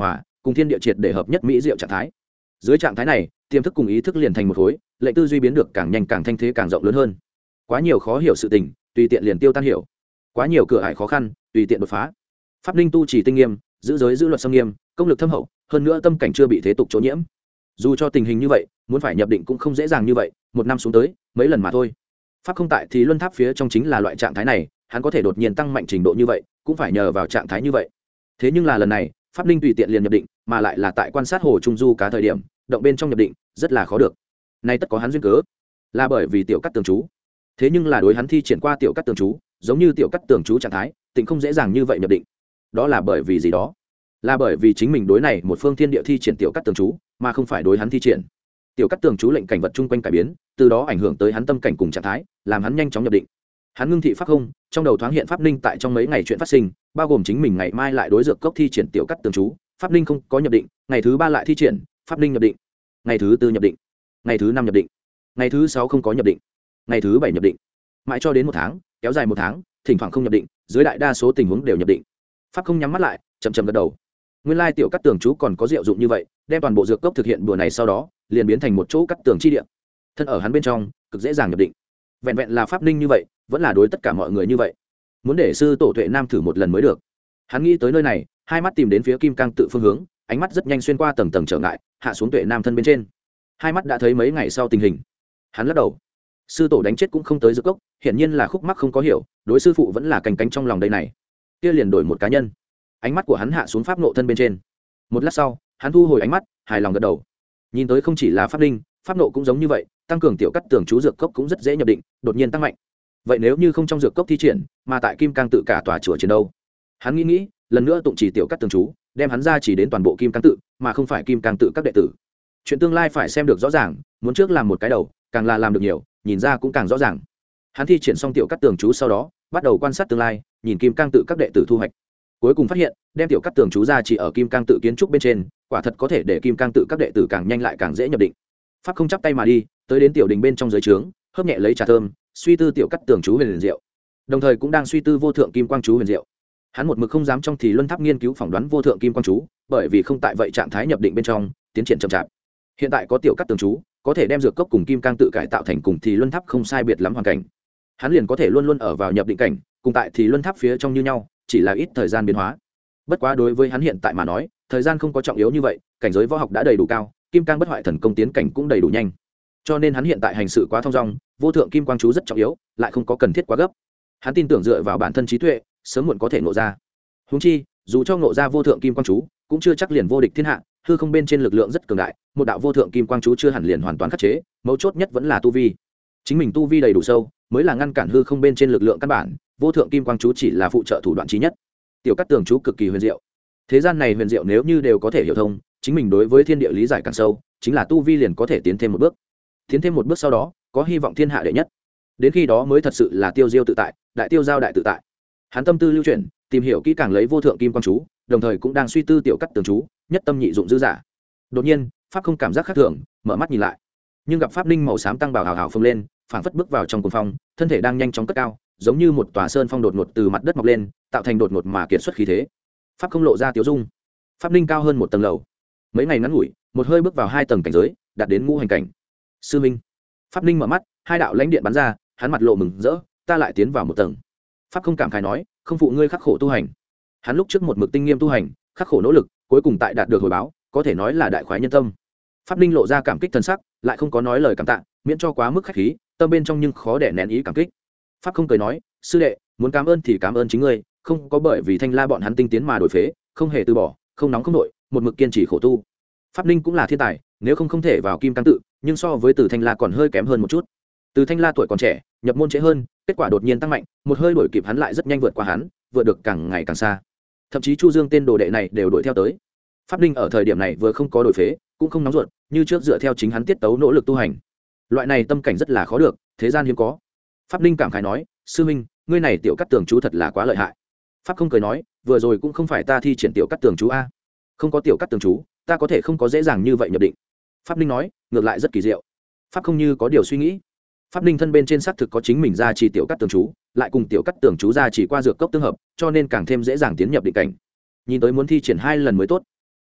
cùng thiên địa triệt để hợp nhất mỹ diệu trạng thái. Dưới trạng thái này, tiềm thức cùng ý thức liền thành một khối, lệnh tư duy biến được càng nhanh càng thanh thế càng rộng lớn hơn. Quá nhiều khó hiểu sự tình, tùy tiện liền tiêu tan hiểu. Quá nhiều cửa ải khó khăn, tùy tiện đột phá. Pháp linh tu chỉ tinh nghiêm, giữ giới giữ luật sâm nghiêm, công lực thâm hậu, hơn nữa tâm cảnh chưa bị thế tục chỗ nhiễm. Dù cho tình hình như vậy, muốn phải nhập định cũng không dễ dàng như vậy, một năm xuống tới, mấy lần mà thôi. Pháp không tại thì luân tháp phía trong chính là loại trạng thái này, hắn có thể đột nhiên tăng mạnh trình độ như vậy, cũng phải nhờ vào trạng thái như vậy. Thế nhưng là lần này, pháp linh tùy tiện liền nhập định, mà lại là tại quan sát hồ trung du cá thời điểm, động bên trong nhập định, rất là khó được. Nay tất có hắn duyên cớ, là bởi vì tiểu cắt tường chú. Thế nhưng là đối hắn thi triển qua tiểu cắt tường chú, giống như tiểu cắt tường chú trạng thái, tịnh không dễ dàng như vậy nhập định. Đó là bởi vì gì đó? Là bởi vì chính mình đối này một phương thiên địa thi triển tiểu cắt tường chú, mà không phải đối hắn thi triển. Tiểu cắt tường chú lệnh cảnh vật chung quanh cải biến, từ đó ảnh hưởng tới hắn tâm cảnh cùng trạng thái, làm hắn nhanh chóng nhập định. Hắn ngưng thị pháp không, trong đầu thoáng hiện pháp linh tại trong mấy ngày chuyện phát sinh, bao gồm chính mình ngày mai lại đối dược cốc thi triển tiểu cắt tường chú, pháp linh không có nhập định, ngày thứ ba lại thi triển, pháp linh nhập định, ngày thứ tư nhập định, ngày thứ năm nhập định, ngày thứ sáu không có nhập định, ngày thứ bảy nhập định, mãi cho đến một tháng, kéo dài một tháng, thỉnh thoảng không nhập định, dưới đại đa số tình huống đều nhập định. Pháp không nhắm mắt lại, chậm chậm gật đầu. Nguyên lai tiểu cắt tường chú còn có diệu dụng như vậy, đem toàn bộ dược cốc thực hiện bữa này sau đó, liền biến thành một chỗ cắt tường chi địa. Thân ở hắn bên trong, cực dễ dàng nhập định. Vẹn vẹn là pháp linh như vậy, vẫn là đối tất cả mọi người như vậy. Muốn để sư tổ Tuệ Nam thử một lần mới được. Hắn nghĩ tới nơi này, hai mắt tìm đến phía kim cang tự phương hướng, ánh mắt rất nhanh xuyên qua tầng tầng trở ngại, hạ xuống Tuệ Nam thân bên trên. Hai mắt đã thấy mấy ngày sau tình hình. Hắn lắc đầu. Sư tổ đánh chết cũng không tới dược cốc, hiển nhiên là khúc mắc không có hiểu, đối sư phụ vẫn là canh cánh trong lòng đây này. Kia liền đổi một cá nhân. Ánh mắt của hắn hạ xuống pháp nộ thân bên trên. Một lát sau, hắn thu hồi ánh mắt, hài lòng gật đầu. Nhìn tới không chỉ là pháp linh, pháp nộ cũng giống như vậy, tăng cường tiểu cắt tường chú dược cốc cũng rất dễ nhập định, đột nhiên tăng mạnh. Vậy nếu như không trong dược cốc thi triển, mà tại kim cang tự cả tòa chùa chiến đâu? Hắn nghĩ nghĩ, lần nữa tụng chỉ tiểu cắt tường chú, đem hắn ra chỉ đến toàn bộ kim cang tự, mà không phải kim cang tự các đệ tử. Chuyện tương lai phải xem được rõ ràng, muốn trước làm một cái đầu, càng là làm được nhiều, nhìn ra cũng càng rõ ràng. Hắn thi triển xong tiểu cắt tường chú sau đó, bắt đầu quan sát tương lai, nhìn kim cang tự các đệ tử thu hoạch. Cuối cùng phát hiện, đem tiểu cắt tường chú ra chỉ ở kim cang tự kiến trúc bên trên, quả thật có thể để kim cang tự các đệ tử càng nhanh lại càng dễ nhập định. Pháp không chắp tay mà đi, tới đến tiểu đình bên trong dưới trướng, hớp nhẹ lấy trà thơm, suy tư tiểu cắt tường chú huyền diệu, đồng thời cũng đang suy tư vô thượng kim quang chú huyền diệu. Hắn một mực không dám trong thì luân tháp nghiên cứu phỏng đoán vô thượng kim quang chú, bởi vì không tại vậy trạng thái nhập định bên trong, tiến triển chậm chạp. Hiện tại có tiểu cắt tường chú, có thể đem dược cốc cùng kim cang tự cải tạo thành cùng thì luân tháp không sai biệt lắm hoàn cảnh. Hắn liền có thể luôn luôn ở vào nhập định cảnh, cùng tại thì luân tháp phía trong như nhau, chỉ là ít thời gian biến hóa. Bất quá đối với hắn hiện tại mà nói, thời gian không có trọng yếu như vậy, cảnh giới võ học đã đầy đủ cao, kim cang bất hoại thần công tiến cảnh cũng đầy đủ nhanh. Cho nên hắn hiện tại hành sự quá thong dong, vô thượng kim quang chú rất trọng yếu, lại không có cần thiết quá gấp. Hắn tin tưởng dựa vào bản thân trí tuệ, sớm muộn có thể ngộ ra. Huống chi, dù cho ngộ ra vô thượng kim quang chú, cũng chưa chắc liền vô địch thiên hạ, hư không bên trên lực lượng rất cường đại, một đạo vô thượng kim quang chú chưa hẳn liền hoàn toàn khắc chế, mấu chốt nhất vẫn là tu vi. Chính mình tu vi đầy đủ sâu, mới là ngăn cản hư không bên trên lực lượng căn bản, vô thượng kim quang chú chỉ là phụ trợ thủ đoạn chí nhất. Tiểu cắt tường chú cực kỳ huyền diệu. Thế gian này huyền diệu nếu như đều có thể hiểu thông, chính mình đối với thiên địa lý giải càng sâu, chính là tu vi liền có thể tiến thêm một bước. Tiến thêm một bước sau đó, có hy vọng thiên hạ đệ nhất. Đến khi đó mới thật sự là tiêu diêu tự tại, đại tiêu giao đại tự tại. Hắn tâm tư lưu chuyển, tìm hiểu kỹ càng lấy vô thượng kim quang chú, đồng thời cũng đang suy tư tiểu cắt tường chú, nhất tâm nhị dụng dư giả. Đột nhiên, pháp không cảm giác khác thường, mở mắt nhìn lại, nhưng gặp pháp linh màu xám tăng bảo hào hào phồng lên, phảng phất bước vào trong cuồng phong, thân thể đang nhanh chóng cất cao, giống như một tòa sơn phong đột ngột từ mặt đất mọc lên, tạo thành đột ngột mà kiệt xuất khí thế. Pháp không lộ ra tiêu dung, pháp linh cao hơn một tầng lầu, mấy ngày ngắn ngủi, một hơi bước vào hai tầng cảnh giới, đạt đến ngũ hành cảnh. Sư minh. Pháp linh mở mắt, hai đạo lãnh điện bắn ra, hắn mặt lộ mừng rỡ, ta lại tiến vào một tầng. Pháp không cảm khái nói, không phụ ngươi khắc khổ tu hành. Hắn lúc trước một mực tinh nghiêm tu hành, khắc khổ nỗ lực, cuối cùng tại đạt được hồi báo, có thể nói là đại khoái nhân tâm. Pháp linh lộ ra cảm kích thân sắc, lại không có nói lời cảm tạ, miễn cho quá mức khách khí, tâm bên trong nhưng khó để nén ý cảm kích. Pháp không cười nói, sư đệ, muốn cảm ơn thì cảm ơn chính ngươi, không có bởi vì thanh la bọn hắn tinh tiến mà đổi phế, không hề từ bỏ, không nóng không nội, một mực kiên trì khổ tu. Pháp linh cũng là thiên tài, nếu không không thể vào kim cang tự, nhưng so với từ thanh la còn hơi kém hơn một chút. Từ thanh la tuổi còn trẻ, nhập môn trễ hơn, kết quả đột nhiên tăng mạnh, một hơi đuổi kịp hắn lại rất nhanh vượt qua hắn, vượt được càng ngày càng xa. Thậm chí Chu Dương tên đồ đệ này đều đuổi theo tới. Pháp linh ở thời điểm này vừa không có đổi phế, cũng không nóng ruột, như trước dựa theo chính hắn tiết tấu nỗ lực tu hành. Loại này tâm cảnh rất là khó được, thế gian hiếm có. Pháp linh cảm khái nói, sư huynh, ngươi này tiểu cắt tường chú thật là quá lợi hại. Pháp không cười nói, vừa rồi cũng không phải ta thi triển tiểu cắt tường chú a, không có tiểu cắt tường chú, ta có thể không có dễ dàng như vậy nhập định. Pháp linh nói, ngược lại rất kỳ diệu. Pháp không như có điều suy nghĩ. Pháp linh thân bên trên xác thực có chính mình ra chỉ tiểu cắt tường chú, lại cùng tiểu cắt tường chú ra chỉ qua dược cốc tương hợp, cho nên càng thêm dễ dàng tiến nhập định cảnh. Nhìn tới muốn thi triển hai lần mới tốt.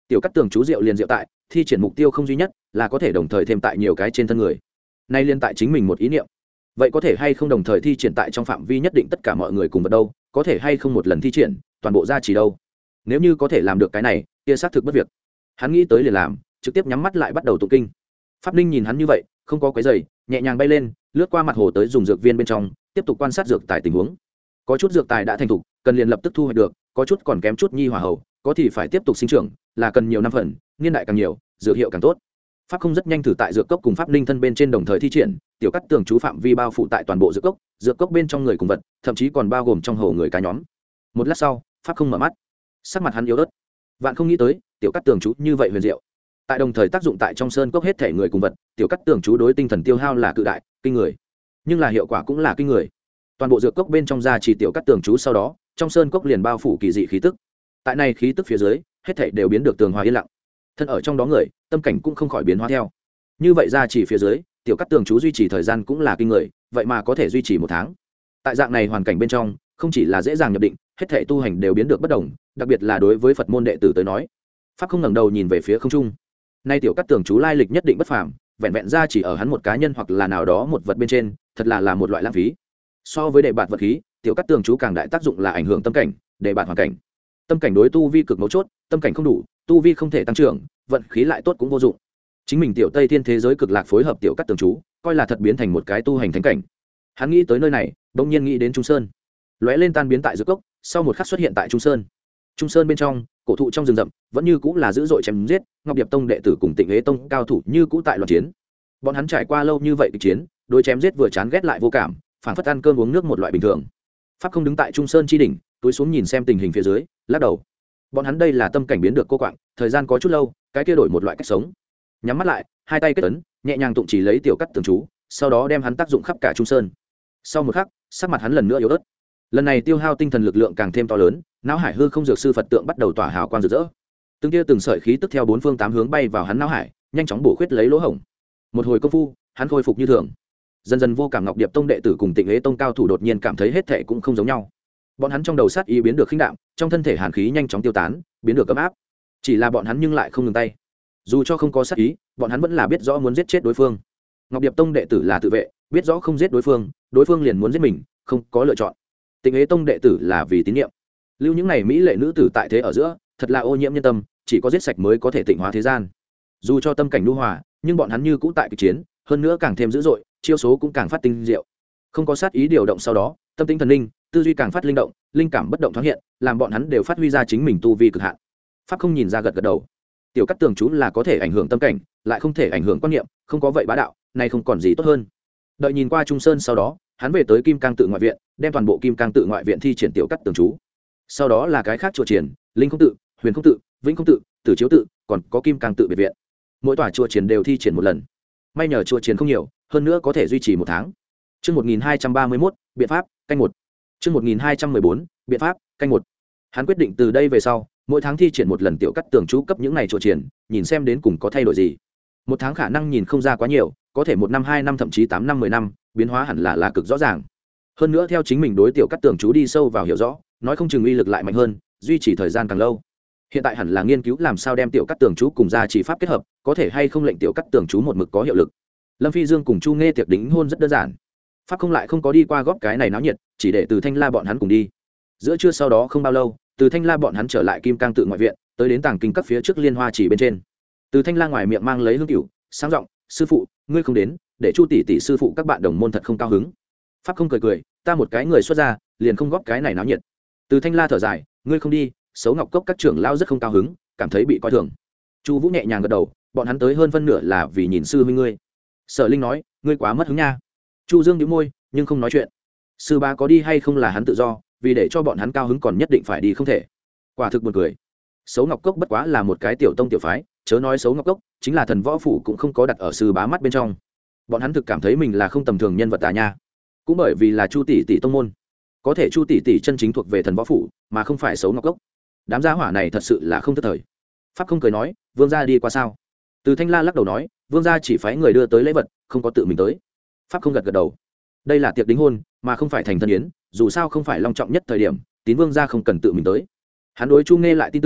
tiểu cắt tường chú rượu liền rượu tại thi triển mục tiêu không duy nhất là có thể đồng thời thêm tại nhiều cái trên thân người, nay liên tại chính mình một ý niệm, vậy có thể hay không đồng thời thi triển tại trong phạm vi nhất định tất cả mọi người cùng vật đâu, có thể hay không một lần thi triển toàn bộ ra chỉ đâu. Nếu như có thể làm được cái này kia xác thực bất việc. Hắn nghĩ tới liền làm, trực tiếp nhắm mắt lại bắt đầu tụng kinh. Pháp Ninh nhìn hắn như vậy không có quấy giày, nhẹ nhàng bay lên lướt qua mặt hồ tới dùng dược viên bên trong tiếp tục quan sát dược tài tình huống. Có chút dược tài đã thành thục cần liền lập tức thu hoạch được, có chút còn kém chút nhi hỏa hậu có thì phải tiếp tục sinh trưởng, là cần nhiều năm phần, niên đại càng nhiều dược hiệu càng tốt. Pháp không rất nhanh thử tại dược cốc cùng Pháp Ninh thân bên trên đồng thời thi triển tiểu cắt tường chú phạm vi bao phủ tại toàn bộ dược cốc, dược cốc bên trong người cùng vật, thậm chí còn bao gồm trong hồ người cá nhóm. Một lát sau Pháp không mở mắt, sắc mặt hắn yếu ớt, vạn không nghĩ tới tiểu cắt tường chú như vậy huyền diệu, tại đồng thời tác dụng tại trong sơn cốc hết thể người cùng vật, tiểu cắt tường chú đối tinh thần tiêu hao là cự đại kinh người, nhưng là hiệu quả cũng là kinh người. Toàn bộ dược cốc bên trong ra chỉ tiểu cắt tường chú sau đó trong sơn cốc liền bao phủ kỳ dị khí tức, tại này khí tức phía dưới hết thể đều biến được tường hòa yên lặng, thân ở trong đó người tâm cảnh cũng không khỏi biến hóa theo. Như vậy ra chỉ phía dưới tiểu cắt tường chú duy trì thời gian cũng là kinh người, vậy mà có thể duy trì một tháng. Tại dạng này hoàn cảnh bên trong không chỉ là dễ dàng nhập định, hết thể tu hành đều biến được bất đồng, đặc biệt là đối với Phật môn đệ tử tới nói. Pháp không ngẩng đầu nhìn về phía không trung, nay tiểu cắt tường chú lai lịch nhất định bất phàm, vẹn vẹn ra chỉ ở hắn một cá nhân hoặc là nào đó một vật bên trên, thật là là một loại lãng phí. So với đề bạt vật khí, tiểu cắt tường chú càng đại tác dụng là ảnh hưởng tâm cảnh, đề bạt hoàn cảnh. Tâm cảnh đối tu vi cực mấu chốt, tâm cảnh không đủ, tu vi không thể tăng trưởng, vận khí lại tốt cũng vô dụng. Chính mình tiểu Tây Thiên thế giới cực lạc phối hợp tiểu cắt tường chú, coi là thật biến thành một cái tu hành thánh cảnh. Hắn nghĩ tới nơi này, bỗng nhiên nghĩ đến Trung Sơn, lóe lên tan biến tại giữa cốc, sau một khắc xuất hiện tại Trung Sơn. Trung Sơn bên trong, cổ thụ trong rừng rậm, vẫn như cũ là dữ dội chém giết, Ngọc Điệp Tông đệ tử cùng Tịnh Hế Tông cao thủ như cũ tại loạn chiến. Bọn hắn trải qua lâu như vậy kịch chiến, đối chém giết vừa chán ghét lại vô cảm, phản phất ăn cơm uống nước một loại bình thường. Pháp không đứng tại Trung Sơn chi đỉnh, túi xuống nhìn xem tình hình phía dưới, lắc đầu. Bọn hắn đây là tâm cảnh biến được cô quạng, thời gian có chút lâu, cái kia đổi một loại cách sống. Nhắm mắt lại, hai tay kết ấn, nhẹ nhàng tụng chỉ lấy tiểu cắt tường chú, sau đó đem hắn tác dụng khắp cả Trung Sơn. Sau một khắc, sắc mặt hắn lần nữa yếu ớt. Lần này tiêu hao tinh thần lực lượng càng thêm to lớn, não hải hư không dược sư Phật tượng bắt đầu tỏa hào quang rực rỡ. Từng tia từng sợi khí tức theo bốn phương tám hướng bay vào hắn não hải, nhanh chóng bổ khuyết lấy lỗ hổng. Một hồi công phu, hắn khôi phục như thường. Dần dần vô cảm Ngọc Điệp Tông đệ tử cùng Tịnh Hế Tông cao thủ đột nhiên cảm thấy hết thảy cũng không giống nhau. Bọn hắn trong đầu sát ý biến được khinh đạm, trong thân thể hàn khí nhanh chóng tiêu tán, biến được ấm áp. Chỉ là bọn hắn nhưng lại không ngừng tay. Dù cho không có sát ý, bọn hắn vẫn là biết rõ muốn giết chết đối phương. Ngọc Điệp Tông đệ tử là tự vệ, biết rõ không giết đối phương, đối phương liền muốn giết mình, không có lựa chọn. Tịnh Hế Tông đệ tử là vì tín nhiệm. Lưu những này mỹ lệ nữ tử tại thế ở giữa, thật là ô nhiễm nhân tâm, chỉ có giết sạch mới có thể tịnh hóa thế gian. Dù cho tâm cảnh nhu hòa, nhưng bọn hắn như cũ tại kịch chiến, hơn nữa càng thêm dữ dội, chiêu số cũng càng phát tinh diệu. Không có sát ý điều động sau đó, tâm tinh thần linh, tư duy càng phát linh động, linh cảm bất động thoáng hiện, làm bọn hắn đều phát huy ra chính mình tu vi cực hạn. Pháp không nhìn ra gật gật đầu. Tiểu cắt tường chú là có thể ảnh hưởng tâm cảnh, lại không thể ảnh hưởng quan niệm, không có vậy bá đạo, này không còn gì tốt hơn. Đợi nhìn qua Trung Sơn sau đó, hắn về tới Kim Cang tự ngoại viện, đem toàn bộ Kim Cang tự ngoại viện thi triển tiểu cắt tường chú. Sau đó là cái khác chùa triển, Linh không tự, Huyền không tự, Vĩnh không tự, Tử Chiếu tự, còn có Kim Cang tự biệt viện. Mỗi tòa chùa triển đều thi triển một lần. May nhờ chùa triển không nhiều, hơn nữa có thể duy trì một tháng. Chương một nghìn hai trăm ba mươi mốt, biện pháp, canh một. Chương một nghìn hai trăm mười bốn, biện pháp, canh một. Hắn quyết định từ đây về sau, mỗi tháng thi triển một lần tiểu cắt tường chú cấp những này chùa triển, nhìn xem đến cùng có thay đổi gì. Một tháng khả năng nhìn không ra quá nhiều, có thể một năm hai năm thậm chí tám năm mười năm, biến hóa hẳn là là cực rõ ràng. Hơn nữa theo chính mình đối tiểu cắt tường chú đi sâu vào hiểu rõ, nói không chừng uy lực lại mạnh hơn, duy trì thời gian càng lâu. Hiện tại hẳn là nghiên cứu làm sao đem tiểu cắt tường chú cùng gia trì pháp kết hợp, có thể hay không lệnh tiểu cắt tường chú một mực có hiệu lực. Lâm Phi Dương cùng Chu Nghe tiệc đính hôn rất đơn giản. Pháp không lại không có đi qua góp cái này náo nhiệt, chỉ để Từ Thanh La bọn hắn cùng đi. Giữa trưa sau đó không bao lâu, Từ Thanh La bọn hắn trở lại Kim Cang tự ngoại viện, tới đến tàng kinh các phía trước liên hoa chỉ bên trên. Từ Thanh La ngoài miệng mang lấy hương cửu, sáng giọng, "Sư phụ, ngươi không đến, để Chu tỷ tỷ sư phụ các bạn đồng môn thật không cao hứng." Pháp không cười cười, "Ta một cái người xuất gia, liền không góp cái này náo nhiệt." Từ Thanh La thở dài, "Ngươi không đi, xấu Ngọc Cốc các trưởng lao rất không cao hứng, cảm thấy bị coi thường." Chu Vũ nhẹ nhàng gật đầu, "Bọn hắn tới hơn phân nửa là vì nhìn sư huynh ngươi." Sở Linh nói, "Ngươi quá mất hứng nha." Chu Dương nhíu môi, nhưng không nói chuyện. Sư bá có đi hay không là hắn tự do, vì để cho bọn hắn cao hứng còn nhất định phải đi không thể. Quả thực buồn cười. Xấu Ngọc Cốc bất quá là một cái tiểu tông tiểu phái, chớ nói xấu Ngọc Cốc, chính là Thần Võ phủ cũng không có đặt ở sư bá mắt bên trong. Bọn hắn thực cảm thấy mình là không tầm thường nhân vật à nha. Cũng bởi vì là Chu tỷ tỷ tông môn. Có thể Chu tỷ tỷ chân chính thuộc về Thần Võ phủ, mà không phải xấu Ngọc Cốc. Đám gia hỏa này thật sự là không thất thời. Pháp không cười nói, "Vương gia đi qua sao?" Từ Thanh La lắc đầu nói, "Vương gia chỉ phái người đưa tới lễ vật, không có tự mình tới." Pháp không gật gật đầu. Đây là tiệc đính hôn, mà không phải thành thân yến, dù sao không phải long trọng nhất thời điểm, Tín Vương gia không cần tự mình tới. Hắn đối Chu Nghe lại tin tưởng,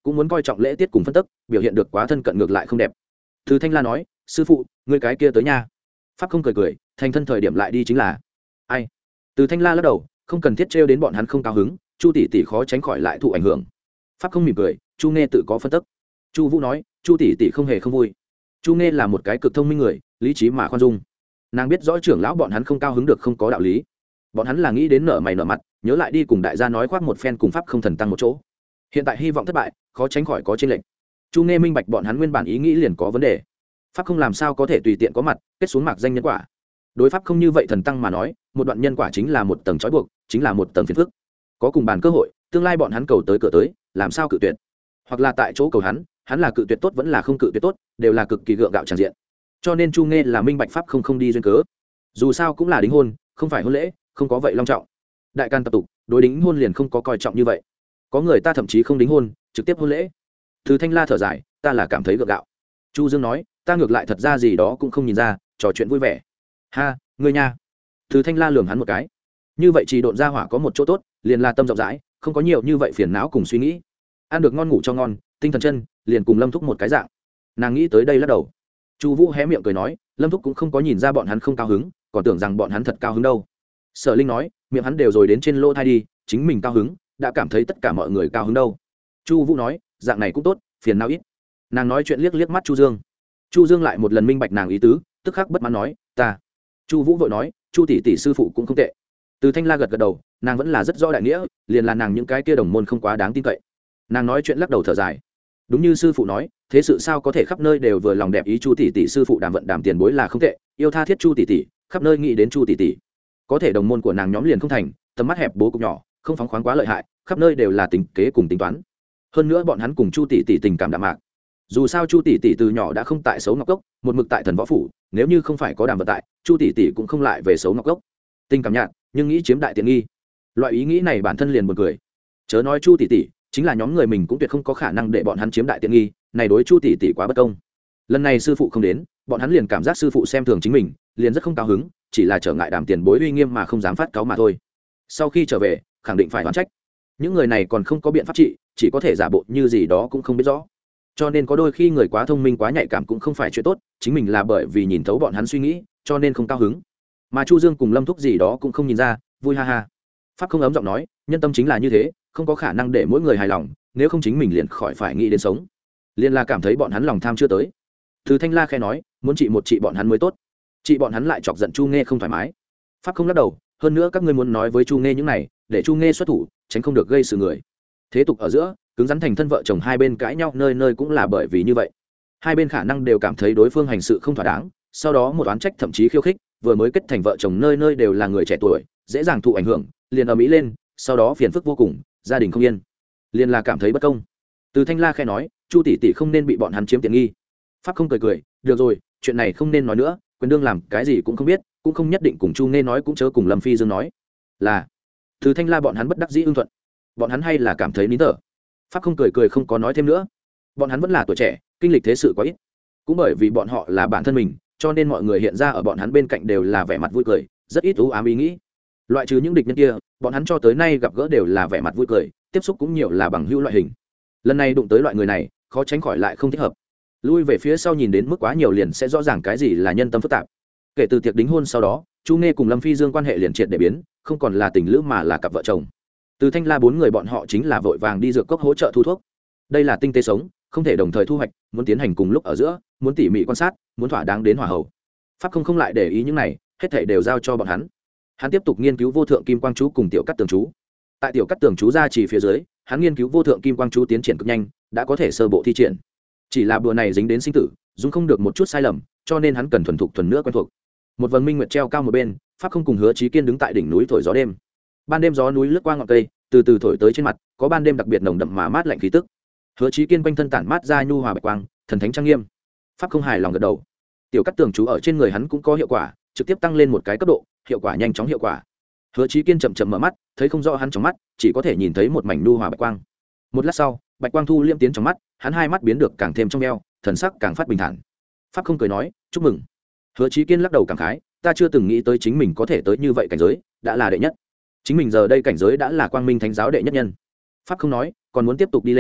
cũng muốn coi trọng lễ tiết cùng phân tức, biểu hiện được quá thân cận ngược lại không đẹp. Từ Thanh La nói, sư phụ, ngươi cái kia tới nha. Pháp không cười cười, thành thân thời điểm lại đi chính là ai? Từ Thanh La lắc đầu, không cần thiết trêu đến bọn hắn không cao hứng, Chu tỷ tỷ khó tránh khỏi lại thụ ảnh hưởng. Pháp không mỉm cười, Chu Nghe tự có phân tức. Chu Vũ nói, Chu tỷ tỷ không hề không vui. Chu Nghe là một cái cực thông minh người, lý trí mà khoan dung. Nàng biết rõ trưởng lão bọn hắn không cao hứng được không có đạo lý. Bọn hắn là nghĩ đến nợ mày nợ mặt, nhớ lại đi cùng đại gia nói khoác một phen cùng Pháp không thần tăng một chỗ. Hiện tại hy vọng thất bại, khó tránh khỏi có chênh lệch. Chu Nghe minh bạch bọn hắn nguyên bản ý nghĩ liền có vấn đề. Pháp không làm sao có thể tùy tiện có mặt, kết xuống mạc danh nhân quả. Đối pháp không như vậy thần tăng mà nói, một đoạn nhân quả chính là một tầng trói buộc, chính là một tầng phiền phức. Có cùng bàn cơ hội, tương lai bọn hắn cầu tới cửa tới, làm sao cự tuyệt? Hoặc là tại chỗ cầu hắn, hắn là cự tuyệt tốt vẫn là không cự tuyệt tốt, đều là cực kỳ gượng gạo tràn diện. Cho nên Chu Nghe là minh bạch pháp không không đi duyên cớ. Dù sao cũng là đính hôn, không phải hôn lễ, không có vậy long trọng. Đại can tập tục, đối đính hôn liền không có coi trọng như vậy. Có người ta thậm chí không đính hôn, trực tiếp hôn lễ. Từ Thanh La thở dài, ta là cảm thấy gượng gạo. Chu Dương nói, ta ngược lại thật ra gì đó cũng không nhìn ra, trò chuyện vui vẻ. Ha, ngươi nha. Từ Thanh La lườm hắn một cái. Như vậy chỉ độn ra hỏa có một chỗ tốt, liền là tâm rộng rãi, không có nhiều như vậy phiền não cùng suy nghĩ. Ăn được ngon ngủ cho ngon, tinh thần chân, liền cùng Lâm Thúc một cái dạng. Nàng nghĩ tới đây lắc đầu. Chu Vũ hé miệng cười nói, Lâm Thúc cũng không có nhìn ra bọn hắn không cao hứng, còn tưởng rằng bọn hắn thật cao hứng đâu. Sở Linh nói, miệng hắn đều rồi đến trên lỗ tai đi, chính mình cao hứng, đã cảm thấy tất cả mọi người cao hứng đâu. Chu Vũ nói, dạng này cũng tốt, phiền não ít. Nàng nói chuyện liếc liếc mắt Chu Dương. Chu Dương lại một lần minh bạch nàng ý tứ, tức khắc bất mãn nói, ta. Chu Vũ vội nói, Chu tỷ tỷ sư phụ cũng không tệ. Từ Thanh La gật gật đầu, nàng vẫn là rất rõ đại nghĩa, liền là nàng những cái kia đồng môn không quá đáng tin cậy. Nàng nói chuyện lắc đầu thở dài. Đúng như sư phụ nói, thế sự sao có thể khắp nơi đều vừa lòng đẹp ý Chu tỷ tỷ sư phụ đàm vận đàm tiền bối là không tệ, yêu tha thiết Chu tỷ tỷ, khắp nơi nghĩ đến Chu tỷ tỷ. Có thể đồng môn của nàng nhóm liền không thành, tầm mắt hẹp bố cục nhỏ, không phóng khoáng quá lợi hại, khắp nơi đều là tính kế cùng tính toán. Hơn nữa bọn hắn cùng Chu tỷ tỷ tình cảm đạm mạc. Dù sao Chu tỷ tỷ từ nhỏ đã không tại Sấu Ngọc Cốc, một mực tại Thần Võ phủ, nếu như không phải có đàm vận tại, Chu tỷ tỷ cũng không lại về Sấu Ngọc Cốc. Tình cảm nhạt, nhưng nghĩ chiếm đại tiện nghi. Loại ý nghĩ này bản thân liền buồn cười. Chớ nói Chu tỷ tỷ, chính là nhóm người mình cũng tuyệt không có khả năng để bọn hắn chiếm đại tiện nghi, này đối Chu tỷ tỷ quá bất công. Lần này sư phụ không đến, bọn hắn liền cảm giác sư phụ xem thường chính mình, liền rất không cao hứng, chỉ là trở ngại đàm tiền bối uy nghiêm mà không dám phát cáu mà thôi. Sau khi trở về, khẳng định phải oán trách. Những người này còn không có biện pháp trị, chỉ có thể giả bộ như gì đó cũng không biết rõ. Cho nên có đôi khi người quá thông minh quá nhạy cảm cũng không phải chuyện tốt, chính mình là bởi vì nhìn thấu bọn hắn suy nghĩ, cho nên không cao hứng. Mà Chu Dương cùng Lâm Thúc gì đó cũng không nhìn ra, vui ha ha. Pháp không ấm giọng nói, nhân tâm chính là như thế, không có khả năng để mỗi người hài lòng, nếu không chính mình liền khỏi phải nghĩ đến sống. Liên là cảm thấy bọn hắn lòng tham chưa tới. Từ Thanh La khẽ nói, muốn trị một trị bọn hắn mới tốt. Trị bọn hắn lại chọc giận Chu Nghe không thoải mái. Pháp không lắc đầu, hơn nữa các ngươi muốn nói với Chu Nghe những này, để Chu Nghe xuất thủ, tránh không được gây sự người. Thế tục ở giữa, cứng rắn thành thân vợ chồng hai bên cãi nhau nơi nơi cũng là bởi vì như vậy. Hai bên khả năng đều cảm thấy đối phương hành sự không thỏa đáng, sau đó một oán trách thậm chí khiêu khích, vừa mới kết thành vợ chồng nơi nơi đều là người trẻ tuổi, dễ dàng thụ ảnh hưởng, liền ầm ĩ lên, sau đó phiền phức vô cùng, gia đình không yên, liền là cảm thấy bất công. Từ Thanh La khẽ nói, Chu tỷ tỷ không nên bị bọn hắn chiếm tiện nghi. Pháp không cười cười, được rồi, chuyện này không nên nói nữa, quyền đương làm cái gì cũng không biết, cũng không nhất định cùng Chu Nghe nói, cũng chớ cùng Lâm Phi Dương nói. Là. Từ Thanh La bọn hắn bất đắc dĩ ưng thuận. Bọn hắn hay là cảm thấy nín thở. Pháp không cười cười không có nói thêm nữa. Bọn hắn vẫn là tuổi trẻ, kinh lịch thế sự quá ít. Cũng bởi vì bọn họ là bản thân mình, cho nên mọi người hiện ra ở bọn hắn bên cạnh đều là vẻ mặt vui cười, rất ít u ám ý nghĩ. Loại trừ những địch nhân kia, bọn hắn cho tới nay gặp gỡ đều là vẻ mặt vui cười, tiếp xúc cũng nhiều là bằng hữu loại hình. Lần này đụng tới loại người này, khó tránh khỏi lại không thích hợp. Lui về phía sau nhìn đến mức quá nhiều liền sẽ rõ ràng cái gì là nhân tâm phức tạp. Kể từ tiệc đính hôn sau đó, Chu Nghe cùng Lâm Phi Dương quan hệ liền triệt để biến, không còn là tình lữ mà là cặp vợ chồng. Từ Thanh La bốn người bọn họ chính là vội vàng đi dược cốc hỗ trợ thu thuốc. Đây là tinh tế sống, không thể đồng thời thu hoạch, muốn tiến hành cùng lúc ở giữa, muốn tỉ mỉ quan sát, muốn thỏa đáng đến hỏa hậu. Pháp không không lại để ý những này, hết thảy đều giao cho bọn hắn. Hắn tiếp tục nghiên cứu vô thượng kim quang chú cùng tiểu cắt tường chú. Tại tiểu cắt tường chú ra chỉ phía dưới, hắn nghiên cứu vô thượng kim quang chú tiến triển cực nhanh, đã có thể sơ bộ thi triển. Chỉ là bùa này dính đến sinh tử, dùng không được một chút sai lầm, cho nên hắn cần thuần thục thuần nữa quen thuộc. Một vầng minh nguyệt treo cao một bên, Pháp không cùng Hứa Chí Kiên đứng tại đỉnh núi thổi gió đêm. Ban đêm gió núi lướt qua ngọn cây, từ từ thổi tới trên mặt, có ban đêm đặc biệt nồng đậm mà mát lạnh khí tức. Hứa Chí Kiên quanh thân tản mát ra nhu hòa bạch quang, thần thánh trang nghiêm. Pháp không hài lòng gật đầu. Tiểu cắt tường chú ở trên người hắn cũng có hiệu quả, trực tiếp tăng lên một cái cấp độ, hiệu quả nhanh chóng hiệu quả. Hứa Chí Kiên chậm chậm mở mắt, thấy không rõ hắn trong mắt, chỉ có thể nhìn thấy một mảnh nhu hòa bạch quang. Một lát sau, bạch quang thu liêm tiến trong mắt, hắn hai mắt biến được càng thêm trong veo, thần sắc càng phát bình thản. Pháp không cười nói, chúc mừng. Hứa Chí Kiên lắc đầu cảm khái, ta chưa từng nghĩ tới chính mình có thể tới như vậy cảnh giới, đã là đệ nhất. Chính mình giờ đây cảnh giới đã là quang minh thánh giáo đệ nhất nhân. Pháp không nói, còn muốn tiếp tục đi lên,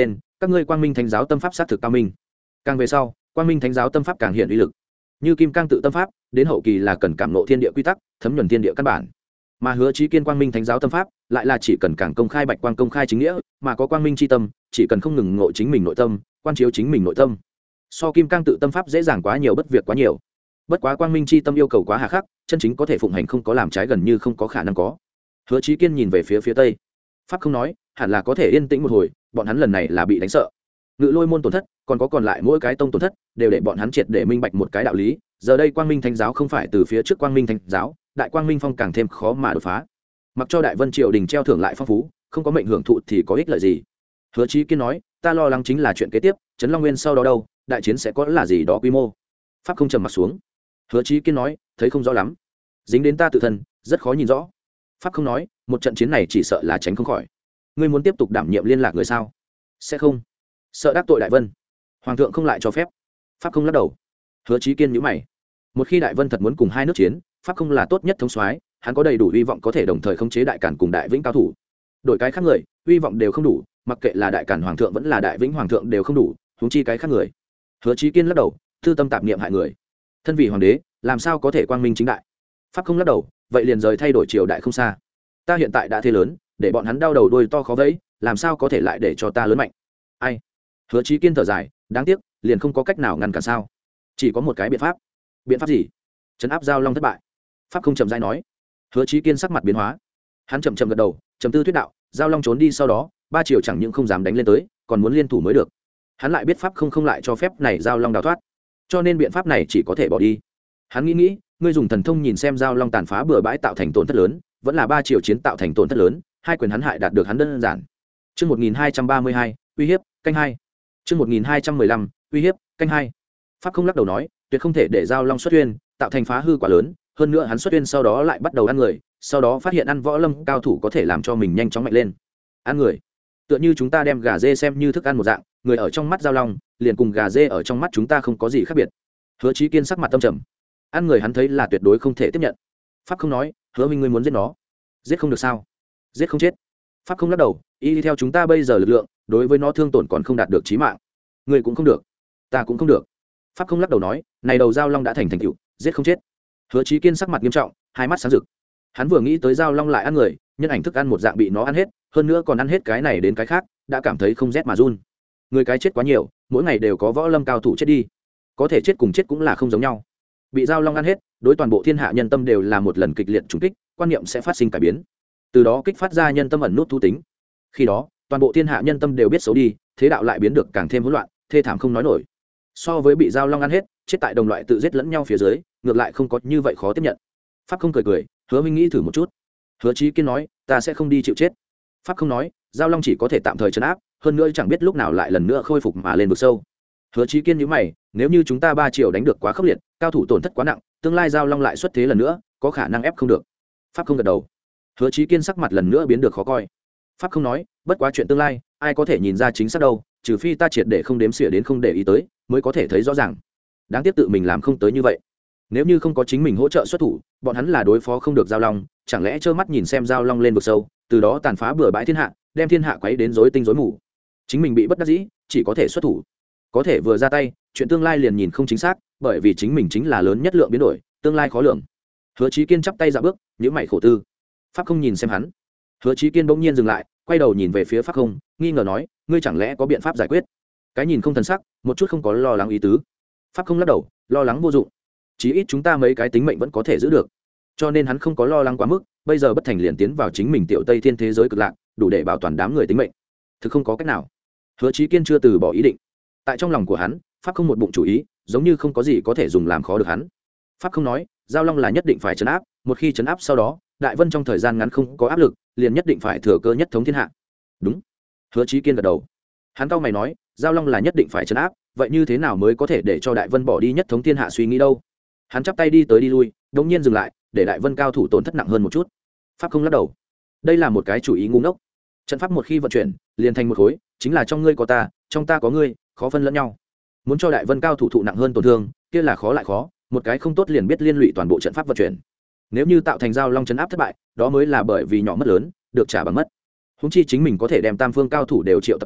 các ngươi quang minh thánh giáo tâm pháp xác thực cao minh. Càng về sau quang minh thánh giáo tâm pháp càng hiện uy lực, như kim cang tự tâm pháp đến hậu kỳ là cần cảm nộ thiên địa quy tắc, thấm nhuần thiên địa căn bản. Mà Hứa Chí Kiên quang minh thánh giáo tâm pháp lại là chỉ cần càng công khai bạch quang công khai chính nghĩa, mà có quang minh chi tâm, chỉ cần không ngừng ngộ chính mình nội tâm, quan chiếu chính mình nội tâm. So kim cang tự tâm pháp dễ dàng quá nhiều, bất việc quá nhiều. Bất quá quang minh chi tâm yêu cầu quá hà khắc, chân chính có thể phụng hành không có làm trái gần như không có khả năng có. Hứa Chí Kiên nhìn về phía phía tây, pháp không nói, hẳn là có thể yên tĩnh một hồi, bọn hắn lần này là bị đánh sợ. Ngự Lôi môn tổn thất, còn có còn lại mỗi cái tông tổn thất, đều để bọn hắn triệt để minh bạch một cái đạo lý, giờ đây quang minh thánh giáo không phải từ phía trước quang minh thánh giáo, đại quang minh phong càng thêm khó mà đột phá. Mặc cho đại vân triều đình treo thưởng lại phong phú, không có mệnh hưởng thụ thì có ích lợi gì. Hứa Chí Kiên nói, ta lo lắng chính là chuyện kế tiếp, trấn Long Nguyên sau đó đâu, đại chiến sẽ có là gì đó quy mô. Pháp không trầm mặt xuống. Hứa Chí Kiên nói, thấy không rõ lắm, dính đến ta tự thân, rất khó nhìn rõ. Pháp không nói, một trận chiến này chỉ sợ là tránh không khỏi. Ngươi muốn tiếp tục đảm nhiệm liên lạc người sao? Sẽ không, sợ đắc tội đại vân, hoàng thượng không lại cho phép. Pháp không lắc đầu. Hứa Chí Kiên nhíu mày, một khi đại vân thật muốn cùng hai nước chiến, Pháp không là tốt nhất thống soái, hắn có đầy đủ hy vọng có thể đồng thời khống chế đại cản cùng đại vĩnh cao thủ. Đổi cái khác người, hy vọng đều không đủ, mặc kệ là đại cản hoàng thượng vẫn là đại vĩnh hoàng thượng đều không đủ, huống chi cái khác người. Hứa Chí Kiên lắc đầu, tư tâm tạp niệm hại người, thân vị hoàng đế làm sao có thể quang minh chính đại. Pháp không lắc đầu, vậy liền rời thay đổi triều đại không xa. Ta hiện tại đã thế lớn, để bọn hắn đau đầu đuôi to khó vẫy, làm sao có thể lại để cho ta lớn mạnh. Ai? Hứa Chí Kiên thở dài, đáng tiếc, liền không có cách nào ngăn cản sao? Chỉ có một cái biện pháp. Biện pháp gì? Trấn áp Giao Long thất bại. Pháp không chậm rãi nói. Hứa Chí Kiên sắc mặt biến hóa, hắn chậm chậm gật đầu, trầm tư thuyết đạo, Giao Long trốn đi sau đó, ba triều chẳng những không dám đánh lên tới, còn muốn liên thủ mới được. Hắn lại biết pháp không không lại cho phép này Giao Long đào thoát, cho nên biện pháp này chỉ có thể bỏ đi. Hắn nghĩ nghĩ, ngươi dùng thần thông nhìn xem Giao Long tàn phá bừa bãi tạo thành tổn thất lớn, vẫn là ba triều chiến tạo thành tổn thất lớn, hai quyền hắn hại đạt được hắn đơn giản. Chương một nghìn hai trăm ba mươi hai, uy hiếp, canh hai. Chương một nghìn hai trăm mười lăm, uy hiếp, canh hai. Pháp không lắc đầu nói, tuyệt không thể để Giao Long xuất huyên, tạo thành phá hư quá lớn, hơn nữa hắn xuất huyên sau đó lại bắt đầu ăn người, sau đó phát hiện ăn võ lâm cao thủ có thể làm cho mình nhanh chóng mạnh lên. Ăn người, tựa như chúng ta đem gà dê xem như thức ăn một dạng, người ở trong mắt Giao Long liền cùng gà dê ở trong mắt chúng ta không có gì khác biệt. Hứa Chí Kiên sắc mặt tâm trầm, ăn người hắn thấy là tuyệt đối không thể tiếp nhận. Pháp không nói, Hứa Minh ngươi muốn giết nó, giết không được sao? Giết không chết. Pháp không lắc đầu, y theo chúng ta bây giờ lực lượng, đối với nó thương tổn còn không đạt được chí mạng. Người cũng không được, ta cũng không được. Pháp không lắc đầu nói, này đầu Giao Long đã thành thành tựu, giết không chết. Hứa Chí Kiên sắc mặt nghiêm trọng, hai mắt sáng rực. Hắn vừa nghĩ tới Giao Long lại ăn người, nhân ảnh thức ăn một dạng bị nó ăn hết, hơn nữa còn ăn hết cái này đến cái khác, đã cảm thấy không rét mà run. Người cái chết quá nhiều, mỗi ngày đều có võ lâm cao thủ chết đi, có thể chết cùng chết cũng là không giống nhau. Bị Giao Long ăn hết, đối toàn bộ thiên hạ nhân tâm đều là một lần kịch liệt trùng kích, quan niệm sẽ phát sinh cải biến, từ đó kích phát ra nhân tâm ẩn nút thu tính. Khi đó, toàn bộ thiên hạ nhân tâm đều biết xấu đi, thế đạo lại biến được càng thêm hỗn loạn, thê thảm không nói nổi. So với bị Giao Long ăn hết, chết tại đồng loại tự giết lẫn nhau phía dưới, ngược lại không có như vậy khó tiếp nhận. Pháp không cười cười, Hứa Minh nghĩ thử một chút. Hứa Chí Kiên nói, ta sẽ không đi chịu chết. Pháp không nói, Giao Long chỉ có thể tạm thời trấn áp, hơn nữa chẳng biết lúc nào lại lần nữa khôi phục mà lên vực sâu. Hứa Chí Kiên nhíu mày, nếu như chúng ta ba triệu đánh được quá khốc liệt, cao thủ tổn thất quá nặng, tương lai Giao Long lại xuất thế lần nữa, có khả năng ép không được. Pháp không gật đầu. Hứa Chí Kiên sắc mặt lần nữa biến được khó coi. Pháp không nói, bất quá chuyện tương lai, ai có thể nhìn ra chính xác đâu, trừ phi ta triệt để không đếm xỉa đến không để ý tới, mới có thể thấy rõ ràng. Đáng tiếc tự mình làm không tới như vậy. Nếu như không có chính mình hỗ trợ xuất thủ, bọn hắn là đối phó không được Giao Long, chẳng lẽ trơ mắt nhìn xem Giao Long lên vực sâu, từ đó tàn phá bừa bãi thiên hạ, đem thiên hạ quấy đến rối tinh rối mù. Chính mình bị bất đắc dĩ, chỉ có thể xuất thủ. Có thể vừa ra tay, chuyện tương lai liền nhìn không chính xác, bởi vì chính mình chính là lớn nhất lượng biến đổi, tương lai khó lường. Hứa Chí Kiên chắp tay ra bước, nhíu mày khổ tư. Pháp không nhìn xem hắn. Hứa Chí Kiên bỗng nhiên dừng lại, quay đầu nhìn về phía Pháp không, nghi ngờ nói, ngươi chẳng lẽ có biện pháp giải quyết? Cái nhìn không thần sắc, một chút không có lo lắng ý tứ. Pháp không lắc đầu, lo lắng vô dụng. Chí ít chúng ta mấy cái tính mệnh vẫn có thể giữ được, cho nên hắn không có lo lắng quá mức. Bây giờ bất thành liền tiến vào chính mình tiểu Tây Thiên thế giới cực lạc, đủ để bảo toàn đám người tính mệnh. Thực không có cách nào. Hứa Chí Kiên chưa từ bỏ ý định. Tại trong lòng của hắn, Pháp không một bụng chủ ý, giống như không có gì có thể dùng làm khó được hắn. Pháp không nói, Giao Long là nhất định phải trấn áp, một khi trấn áp sau đó, Đại Vân trong thời gian ngắn không có áp lực, liền nhất định phải thừa cơ nhất thống thiên hạ. Đúng. Hứa Chí Kiên gật đầu. Hắn cau mày nói, Giao Long là nhất định phải trấn áp, vậy như thế nào mới có thể để cho Đại Vân bỏ đi nhất thống thiên hạ suy nghĩ đâu? Hắn chắp tay đi tới đi lui, đột nhiên dừng lại, để Đại Vân cao thủ tổn thất nặng hơn một chút. Pháp không lắc đầu. Đây là một cái chủ ý ngu ngốc. Trận pháp một khi vận chuyển, liền thành một khối, chính là trong ngươi có ta, trong ta có ngươi, khó phân lẫn nhau. Muốn cho Đại Vân cao thủ thụ nặng hơn tổn thương, kia là khó lại khó, một cái không tốt liền biết liên lụy toàn bộ trận pháp vận chuyển. Nếu như tạo thành Giao Long trấn áp thất bại, đó mới là bởi vì nhỏ mất lớn, được trả bằng mất. Huống chi chính mình có thể đem tam phương cao thủ đều triệu tập tới,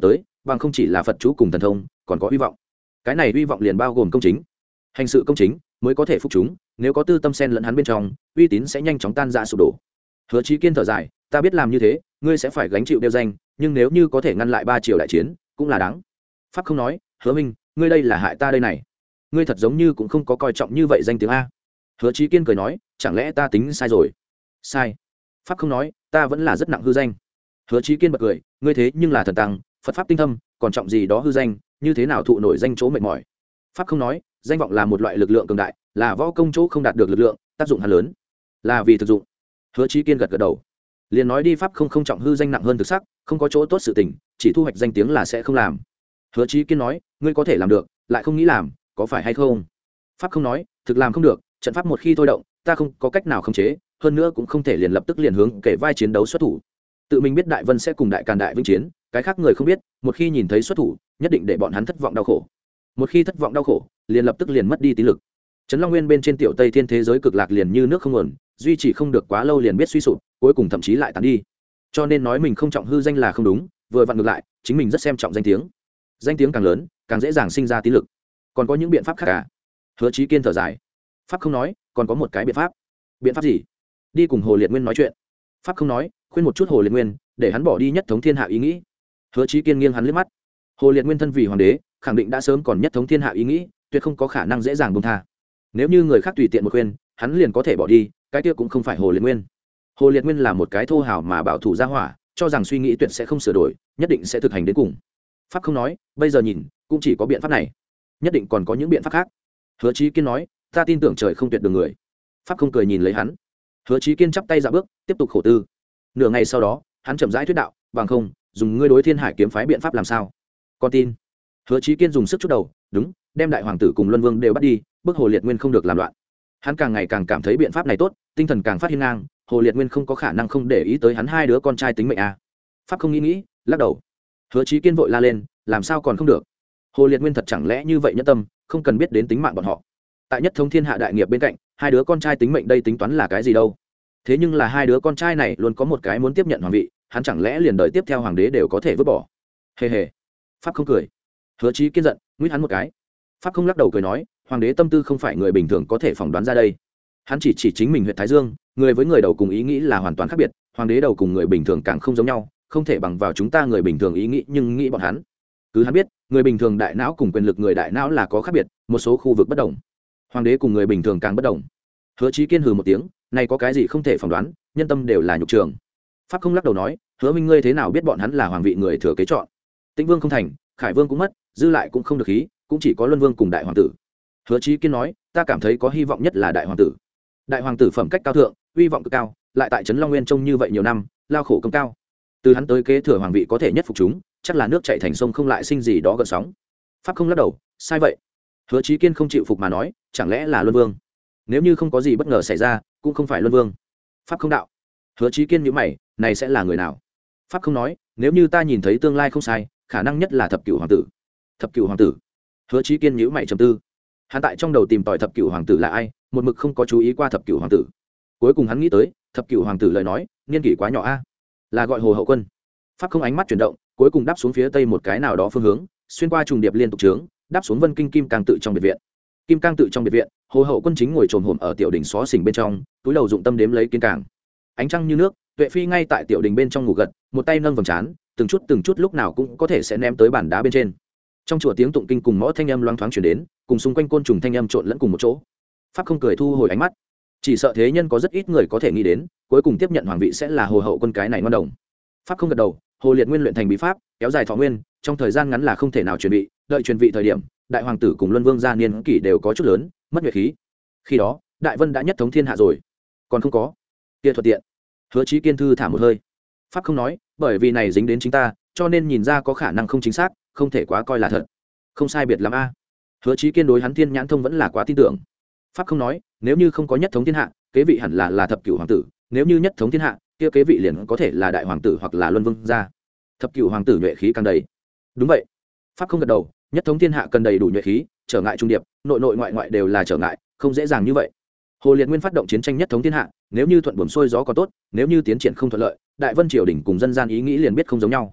bằng không chỉ là phật chú cùng thần thông còn có hy vọng. Cái này hy vọng liền bao gồm công chính, hành sự công chính mới có thể phục chúng, nếu có tư tâm sen lẫn hắn bên trong, uy tín sẽ nhanh chóng tan ra sụp đổ. Hứa Chí Kiên thở dài, ta biết làm như thế ngươi sẽ phải gánh chịu đeo danh, nhưng nếu như có thể ngăn lại ba triều đại chiến cũng là đáng. Pháp không nói, Hứa Minh, ngươi đây là hại ta đây này, ngươi thật giống như cũng không có coi trọng như vậy danh tiếng a. Hứa Chí Kiên cười nói, chẳng lẽ ta tính sai rồi? Sai. Pháp không nói, ta vẫn là rất nặng hư danh. Hứa Chí Kiên bật cười, ngươi thế nhưng là thần tăng, Phật pháp tinh thâm, còn trọng gì đó hư danh, như thế nào thụ nổi danh chỗ mệt mỏi. Pháp không nói, danh vọng là một loại lực lượng cường đại, là võ công chỗ không đạt được lực lượng, tác dụng hắn lớn, là vì thực dụng. Hứa Chí Kiên gật gật đầu, liền nói đi, pháp không không trọng hư danh nặng hơn thực sắc, không có chỗ tốt sự tình, chỉ thu hoạch danh tiếng là sẽ không làm. Hứa Chí Kiên nói, ngươi có thể làm được, lại không nghĩ làm, có phải hay không? Pháp không nói, thực làm không được, trận pháp một khi thôi động, ta không có cách nào khống chế, hơn nữa cũng không thể liền lập tức liền hướng kể vai chiến đấu xuất thủ. Tự mình biết Đại Vân sẽ cùng Đại Càn Đại Vĩnh chiến, cái khác người không biết, một khi nhìn thấy xuất thủ, nhất định để bọn hắn thất vọng đau khổ. Một khi thất vọng đau khổ, liền lập tức liền mất đi tín lực. Trấn Long Nguyên bên trên tiểu Tây Thiên thế giới cực lạc liền như nước không nguồn, duy trì không được quá lâu liền biết suy sụp, cuối cùng thậm chí lại tàn đi. Cho nên nói mình không trọng hư danh là không đúng, vừa vặn ngược lại, chính mình rất xem trọng danh tiếng. Danh tiếng càng lớn, càng dễ dàng sinh ra tín lực. Còn có những biện pháp khác à? Hứa Chí Kiên thở dài. Pháp không nói, còn có một cái biện pháp. Biện pháp gì? Đi cùng Hồ Liệt Nguyên nói chuyện. Pháp không nói, khuyên một chút Hồ Liệt Nguyên, để hắn bỏ đi nhất thống thiên hạ ý nghĩ. Hứa Chí Kiên nghiêng hắn liếc mắt. Hồ Liệt Nguyên thân vì hoàng đế, khẳng định đã sớm còn nhất thống thiên hạ ý nghĩ, tuyệt không có khả năng dễ dàng buông tha. Nếu như người khác tùy tiện một khuyên, hắn liền có thể bỏ đi, cái kia cũng không phải Hồ Liệt Nguyên. Hồ Liệt Nguyên là một cái thô hào mà bảo thủ gia hỏa, cho rằng suy nghĩ tuyệt sẽ không sửa đổi, nhất định sẽ thực hành đến cùng. Pháp không nói, bây giờ nhìn, cũng chỉ có biện pháp này, nhất định còn có những biện pháp khác. Hứa Chí Kiên nói, ta tin tưởng trời không tuyệt đường người. Pháp không cười nhìn lấy hắn. Hứa Chí Kiên chắp tay dạo bước, tiếp tục khổ tư. Nửa ngày sau đó, hắn chậm rãi thuyết đạo, bằng không, dùng ngươi đối Thiên Hải kiếm phái biện pháp làm sao? Con tin. Hứa Chí Kiên dùng sức chút đầu, đúng, đem đại hoàng tử cùng Luân Vương đều bắt đi, bức Hồ Liệt Nguyên không được làm loạn. Hắn càng ngày càng cảm thấy biện pháp này tốt, tinh thần càng phát hiên ngang, Hồ Liệt Nguyên không có khả năng không để ý tới hắn hai đứa con trai tính mệnh à. Pháp không nghĩ nghĩ, lắc đầu. Hứa Chí Kiên vội la lên, làm sao còn không được? Hồ Liệt Nguyên thật chẳng lẽ như vậy nhẫn tâm, không cần biết đến tính mạng bọn họ. Tại nhất thống thiên hạ đại nghiệp bên cạnh, hai đứa con trai tính mệnh đây tính toán là cái gì đâu? Thế nhưng là hai đứa con trai này luôn có một cái muốn tiếp nhận hoàng vị, hắn chẳng lẽ liền đời tiếp theo hoàng đế đều có thể vứt bỏ? Hề hề. Pháp không cười. Hứa Chí Kiên giận, nguyết hắn một cái. Pháp không lắc đầu cười nói, hoàng đế tâm tư không phải người bình thường có thể phỏng đoán ra đây. Hắn chỉ chỉ chính mình huyện Thái Dương, người với người đầu cùng ý nghĩ là hoàn toàn khác biệt, hoàng đế đầu cùng người bình thường càng không giống nhau, không thể bằng vào chúng ta người bình thường ý nghĩ, nhưng nghĩ bọn hắn. Cứ hắn biết, người bình thường đại não cùng quyền lực người đại não là có khác biệt, một số khu vực bất đồng. Hoàng đế cùng người bình thường càng bất đồng. Hứa Chí Kiên hừ một tiếng, này có cái gì không thể phỏng đoán, nhân tâm đều là nhục trường. Pháp không lắc đầu nói, Hứa Minh ngươi thế nào biết bọn hắn là hoàng vị người thừa kế chọn? Tĩnh Vương không thành, Khải Vương cũng mất, dư lại cũng không được khí, cũng chỉ có Luân Vương cùng đại hoàng tử. Hứa Chí Kiên nói, ta cảm thấy có hy vọng nhất là đại hoàng tử. Đại hoàng tử phẩm cách cao thượng, uy vọng cực cao, lại tại Trấn Long Nguyên trông như vậy nhiều năm, lao khổ công cao. Từ hắn tới kế thừa hoàng vị có thể nhất phục chúng, chắc là nước chảy thành sông không lại sinh gì đó gợn sóng. Pháp không lắc đầu, sai vậy. Hứa Chí Kiên không chịu phục mà nói, chẳng lẽ là Luân Vương? Nếu như không có gì bất ngờ xảy ra, cũng không phải Luân Vương. Pháp không đạo. Hứa Chí Kiên nhíu mày, này sẽ là người nào? Pháp không nói, nếu như ta nhìn thấy tương lai không sai, khả năng nhất là thập cửu hoàng tử. Thập cửu hoàng tử? Hứa Chí Kiên nhíu mày trầm tư. Hắn tại trong đầu tìm tòi thập cửu hoàng tử là ai, một mực không có chú ý qua thập cửu hoàng tử. Cuối cùng hắn nghĩ tới, thập cửu hoàng tử lời nói, niên kỷ quá nhỏ a, là gọi Hồ Hậu Quân. Pháp không ánh mắt chuyển động, cuối cùng đáp xuống phía tây một cái nào đó phương hướng, xuyên qua trùng điệp liên tục trướng, đáp xuống Vân Kinh Kim Cang tự trong biệt viện. Kim Cang tự trong biệt viện, Hồ Hậu Quân chính ngồi trồm hổm ở tiểu đình xó xỉnh bên trong, túi đầu dụng tâm đếm lấy kiên càng. Ánh trăng như nước, Tuệ Phi ngay tại tiểu đình bên trong ngủ gật, một tay nâng vầng trán, từng chút từng chút lúc nào cũng có thể sẽ ném tới bàn đá bên trên. Trong chùa tiếng tụng kinh cùng mõ thanh âm loáng thoáng truyền đến, cùng xung quanh côn trùng thanh âm trộn lẫn cùng một chỗ. Pháp không cười thu hồi ánh mắt, chỉ sợ thế nhân có rất ít người có thể nghĩ đến, cuối cùng tiếp nhận hoàng vị sẽ là Hồ Hậu Quân cái này ngon đồng. Pháp không gật đầu, Hồ Liệt Nguyên luyện thành bí pháp, kéo dài thọ nguyên, trong thời gian ngắn là không thể nào truyền vị, đợi truyền vị thời điểm, đại hoàng tử cùng Luân Vương gia niên kỷ đều có chút lớn, mất nhuệ khí. Khi đó, Đại Vân đã nhất thống thiên hạ rồi. Còn không có. Kia thuận tiện. Hứa Chí Kiên thư thả một hơi. Pháp không nói, bởi vì này dính đến chính ta, cho nên nhìn ra có khả năng không chính xác, không thể quá coi là thật. Không sai biệt lắm a. Hứa Chí Kiên đối hắn thiên nhãn thông vẫn là quá tin tưởng. Pháp không nói, nếu như không có nhất thống thiên hạ, kế vị hẳn là là thập cửu hoàng tử, nếu như nhất thống thiên hạ, kia kế vị liền có thể là đại hoàng tử hoặc là Luân Vương gia. Thập cửu hoàng tử nhuệ khí càng đầy. Đúng vậy. Pháp không gật đầu, nhất thống thiên hạ cần đầy đủ nhuệ khí, trở ngại trung điệp, nội nội ngoại ngoại đều là trở ngại, không dễ dàng như vậy. Hồ Liệt Nguyên phát động chiến tranh nhất thống thiên hạ, nếu như thuận buồm xuôi gió còn tốt, nếu như tiến triển không thuận lợi, Đại Vân triều đình cùng dân gian ý nghĩ liền biết không giống nhau.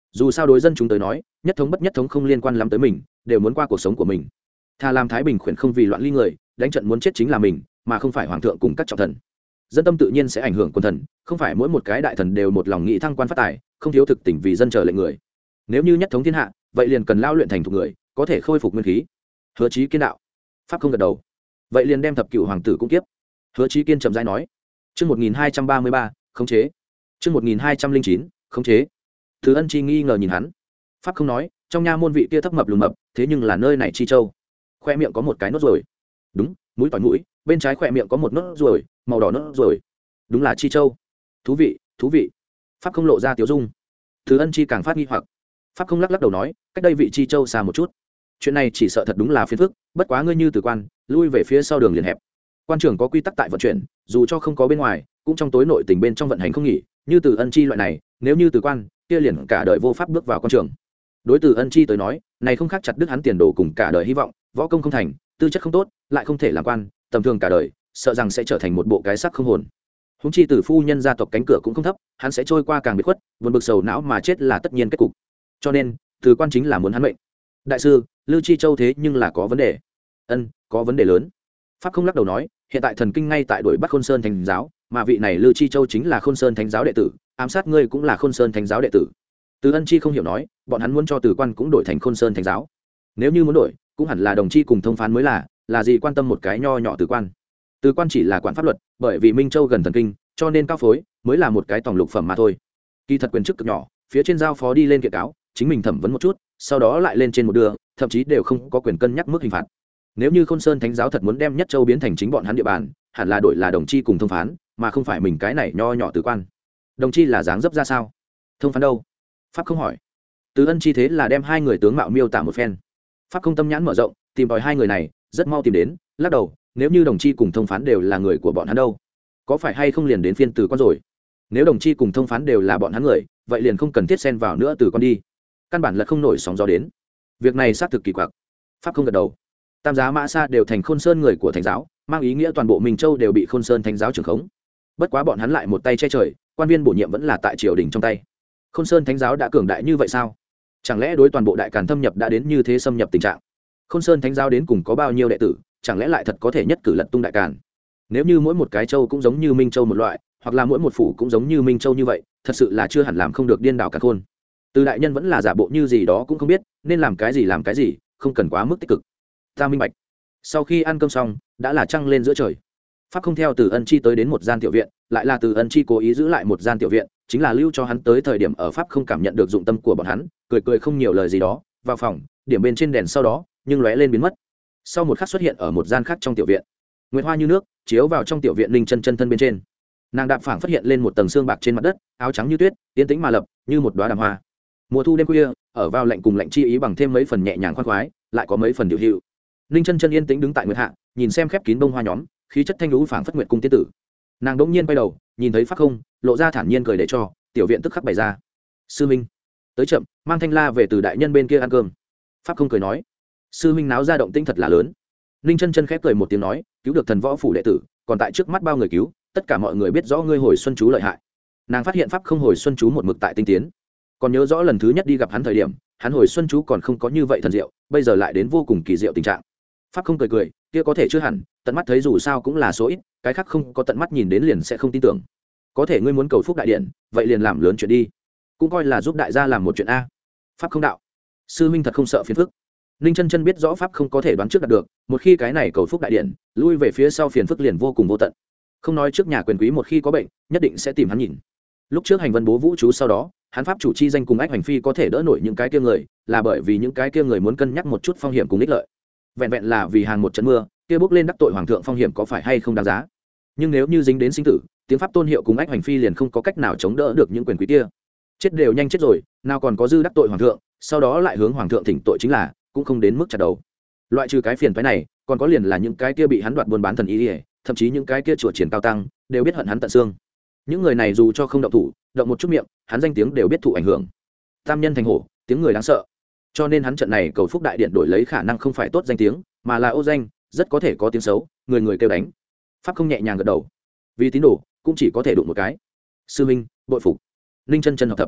dù sao đối dân chúng tới nói nhất thống bất nhất thống không liên quan lắm tới mình, đều muốn qua cuộc sống của mình. Thà làm thái bình khuyển không vì loạn ly người, đánh trận muốn chết chính là mình mà không phải hoàng thượng cùng các trọng thần. Dân tâm tự nhiên sẽ ảnh hưởng quân thần, không phải mỗi một cái đại thần đều một lòng nghĩ thăng quan phát tài, không thiếu thực tình vì dân chờ lệnh người. Nếu như nhất thống thiên hạ, vậy liền cần lao luyện thành thục người, có thể khôi phục nguyên khí. Hứa Chí Kiên đạo. Pháp không gật đầu. Vậy liền đem thập cửu hoàng tử cũng tiếp. Hứa Chí Kiên chậm rãi nói. Chương một nghìn hai trăm ba mươi ba, khống chế. Chương một nghìn hai trăm linh chín, khống chế. Thứ Ân Chi nghi ngờ nhìn hắn. Pháp không nói, trong nha môn vị kia thấp mập lùn mập, thế nhưng là nơi này chi châu. Khoe miệng có một cái nốt ruồi. Đúng, mũi tỏi mũi, bên trái khoe miệng có một nốt ruồi, màu đỏ nốt ruồi. Đúng là chi châu. Thú vị, thú vị. Pháp không lộ ra tiểu dung. Thứ Ân Chi càng phát nghi hoặc. Pháp không lắc lắc đầu nói, cách đây vị chi châu xa một chút. Chuyện này chỉ sợ thật đúng là phiền phức, bất quá ngươi như từ quan, lui về phía sau đường liền hẹp. Quan trưởng có quy tắc tại vận chuyển, dù cho không có bên ngoài, cũng trong tối nội tình bên trong vận hành không nghỉ, như từ Ân Chi loại này, nếu như từ quan, kia liền cả đời vô pháp bước vào quan trường. Đối từ Ân Chi tới nói, này không khác chặt đứt hắn tiền đồ cùng cả đời hy vọng, võ công không thành, tư chất không tốt, lại không thể làm quan, tầm thường cả đời, sợ rằng sẽ trở thành một bộ cái xác không hồn. Húng chi từ phu nhân gia tộc cánh cửa cũng không thấp, hắn sẽ trôi qua càng biệt khuất, buồn bực sầu não mà chết là tất nhiên kết cục. Cho nên, từ quan chính là muốn hắn mệnh. Đại sư, Lưu Chi Châu thế nhưng là có vấn đề. Ân, có vấn đề lớn. Pháp không lắc đầu nói, hiện tại thần kinh ngay tại đuổi bắt Khôn Sơn Thánh giáo, mà vị này Lưu Chi Châu chính là Khôn Sơn Thánh giáo đệ tử, ám sát ngươi cũng là Khôn Sơn Thánh giáo đệ tử. Từ Ân Chi không hiểu nói, bọn hắn muốn cho Từ quan cũng đổi thành Khôn Sơn Thánh giáo. Nếu như muốn đổi, cũng hẳn là đồng chi cùng thông phán mới là, là gì quan tâm một cái nho nhỏ Từ quan. Từ quan chỉ là quản pháp luật, bởi vì Minh Châu gần thần kinh, cho nên cao phối mới là một cái tổng lục phẩm mà thôi. Kỳ thật quyền chức cực nhỏ, phía trên giao phó đi lên kiện cáo, chính mình thẩm vấn một chút, sau đó lại lên trên một đường, thậm chí đều không có quyền cân nhắc mức hình phạt. Nếu như Khôn Sơn Thánh giáo thật muốn đem Nhất Châu biến thành chính bọn hắn địa bàn, hẳn là đổi là đồng chi cùng thông phán, mà không phải mình cái này nho nhỏ Từ quan. Đồng chi là dáng dấp ra sao? Thông phán đâu? Pháp không hỏi. Từ Ân chi thế là đem hai người tướng mạo miêu tả một phen. Pháp không tâm nhãn mở rộng, tìm tòi hai người này, rất mau tìm đến, lắc đầu, nếu như đồng chi cùng thông phán đều là người của bọn hắn đâu, có phải hay không liền đến phiên Từ quan rồi? Nếu đồng chi cùng thông phán đều là bọn hắn người, vậy liền không cần thiết xen vào nữa Từ quan đi. Căn bản là không nổi sóng gió đến. Việc này xác thực kỳ quặc. Pháp không gật đầu. Tam giá Mã Sa đều thành Khôn Sơn người của Thánh giáo, mang ý nghĩa toàn bộ Minh Châu đều bị Khôn Sơn Thánh giáo trưởng khống. Bất quá bọn hắn lại một tay che trời, quan viên bổ nhiệm vẫn là tại triều đình trong tay. Khôn Sơn Thánh giáo đã cường đại như vậy sao? Chẳng lẽ đối toàn bộ đại càn thâm nhập đã đến như thế xâm nhập tình trạng? Khôn Sơn Thánh giáo đến cùng có bao nhiêu đệ tử, chẳng lẽ lại thật có thể nhất cử lật tung đại càn? Nếu như mỗi một cái châu cũng giống như Minh Châu một loại, hoặc là mỗi một phủ cũng giống như Minh Châu như vậy, thật sự là chưa hẳn làm không được điên đảo cả khôn. Từ đại nhân vẫn là giả bộ như gì đó cũng không biết, nên làm cái gì làm cái gì, không cần quá mức tích cực. Ta minh bạch. Sau khi ăn cơm xong, đã là trăng lên giữa trời. Pháp không theo Từ Ân Chi tới đến một gian tiểu viện, lại là Từ Ân Chi cố ý giữ lại một gian tiểu viện, chính là lưu cho hắn tới thời điểm ở Pháp không cảm nhận được dụng tâm của bọn hắn, cười cười không nhiều lời gì đó, vào phòng, điểm bên trên đèn sau đó, nhưng lóe lên biến mất. Sau một khắc xuất hiện ở một gian khác trong tiểu viện. Nguyệt hoa như nước, chiếu vào trong tiểu viện Linh Chân chân thân bên trên. Nàng đạp phảng phát hiện lên một tầng xương bạc trên mặt đất, áo trắng như tuyết, yên tĩnh mà lập, như một đóa đàm hoa. Mùa thu đêm khuya, ở vào lạnh cùng lạnh chi ý bằng thêm mấy phần nhẹ nhàng khoan khoái, lại có mấy phần điều hữu. Ninh chân chân yên tĩnh đứng tại nguyệt hạ, nhìn xem khép kín bông hoa nhóm, khí chất thanh lũ phảng phất nguyệt cung tiên tử. Nàng đỗng nhiên quay đầu, nhìn thấy Pháp không, lộ ra thản nhiên cười để cho, tiểu viện tức khắc bày ra. Sư minh, tới chậm, mang Thanh La về từ đại nhân bên kia ăn cơm. Pháp không cười nói, sư minh náo ra động tĩnh thật là lớn. Ninh chân chân khép cười một tiếng nói, cứu được thần võ phủ đệ tử, còn tại trước mắt bao người cứu, tất cả mọi người biết rõ ngươi hồi xuân chú lợi hại. Nàng phát hiện Pháp không hồi xuân chú một mực tại tinh tiến, còn nhớ rõ lần thứ nhất đi gặp hắn thời điểm, hắn hồi xuân chú còn không có như vậy thần diệu, bây giờ lại đến vô cùng kỳ diệu tình trạng. Pháp không cười cười, kia có thể chưa hẳn, tận mắt thấy dù sao cũng là số ít, cái khác không có tận mắt nhìn đến liền sẽ không tin tưởng. Có thể ngươi muốn cầu phúc đại điện, vậy liền làm lớn chuyện đi, cũng coi là giúp đại gia làm một chuyện a. Pháp không đạo, sư huynh thật không sợ phiền phức. Ninh chân chân biết rõ Pháp không có thể đoán trước đạt được, một khi cái này cầu phúc đại điện lui về phía sau phiền phức liền vô cùng vô tận. Không nói trước nhà quyền quý một khi có bệnh, nhất định sẽ tìm hắn nhìn. Lúc trước hành vân bố vũ chú sau đó, hắn pháp chủ chi danh cùng ách hành phi có thể đỡ nổi những cái kia người, là bởi vì những cái kia người muốn cân nhắc một chút phong hiểm cùng ích lợi. Vẹn vẹn là vì hàng một trận mưa, kia bước lên đắc tội hoàng thượng phong hiểm có phải hay không đáng giá. Nhưng nếu như dính đến sinh tử, tiếng pháp tôn hiệu cùng ách hành phi liền không có cách nào chống đỡ được những quyền quý kia. Chết đều nhanh chết rồi, nào còn có dư đắc tội hoàng thượng, sau đó lại hướng hoàng thượng thỉnh tội chính là, cũng không đến mức chặt đầu. Loại trừ cái phiền toái này, còn có liền là những cái kia bị hắn đoạt buôn bán thần ý, thậm chí những cái kia chùa triển cao tăng, đều biết hận hắn tận xương. Những người này dù cho không động thủ, động một chút miệng, hắn danh tiếng đều biết thụ ảnh hưởng. Tam nhân thành hổ, tiếng người đáng sợ. Cho nên hắn trận này cầu phúc đại điện đổi lấy khả năng không phải tốt danh tiếng, mà là ô danh, rất có thể có tiếng xấu, người người kêu đánh. Pháp không nhẹ nhàng gật đầu. Vì tín đồ, cũng chỉ có thể đụng một cái. Sư minh, bội phục. Ninh chân chân học tập.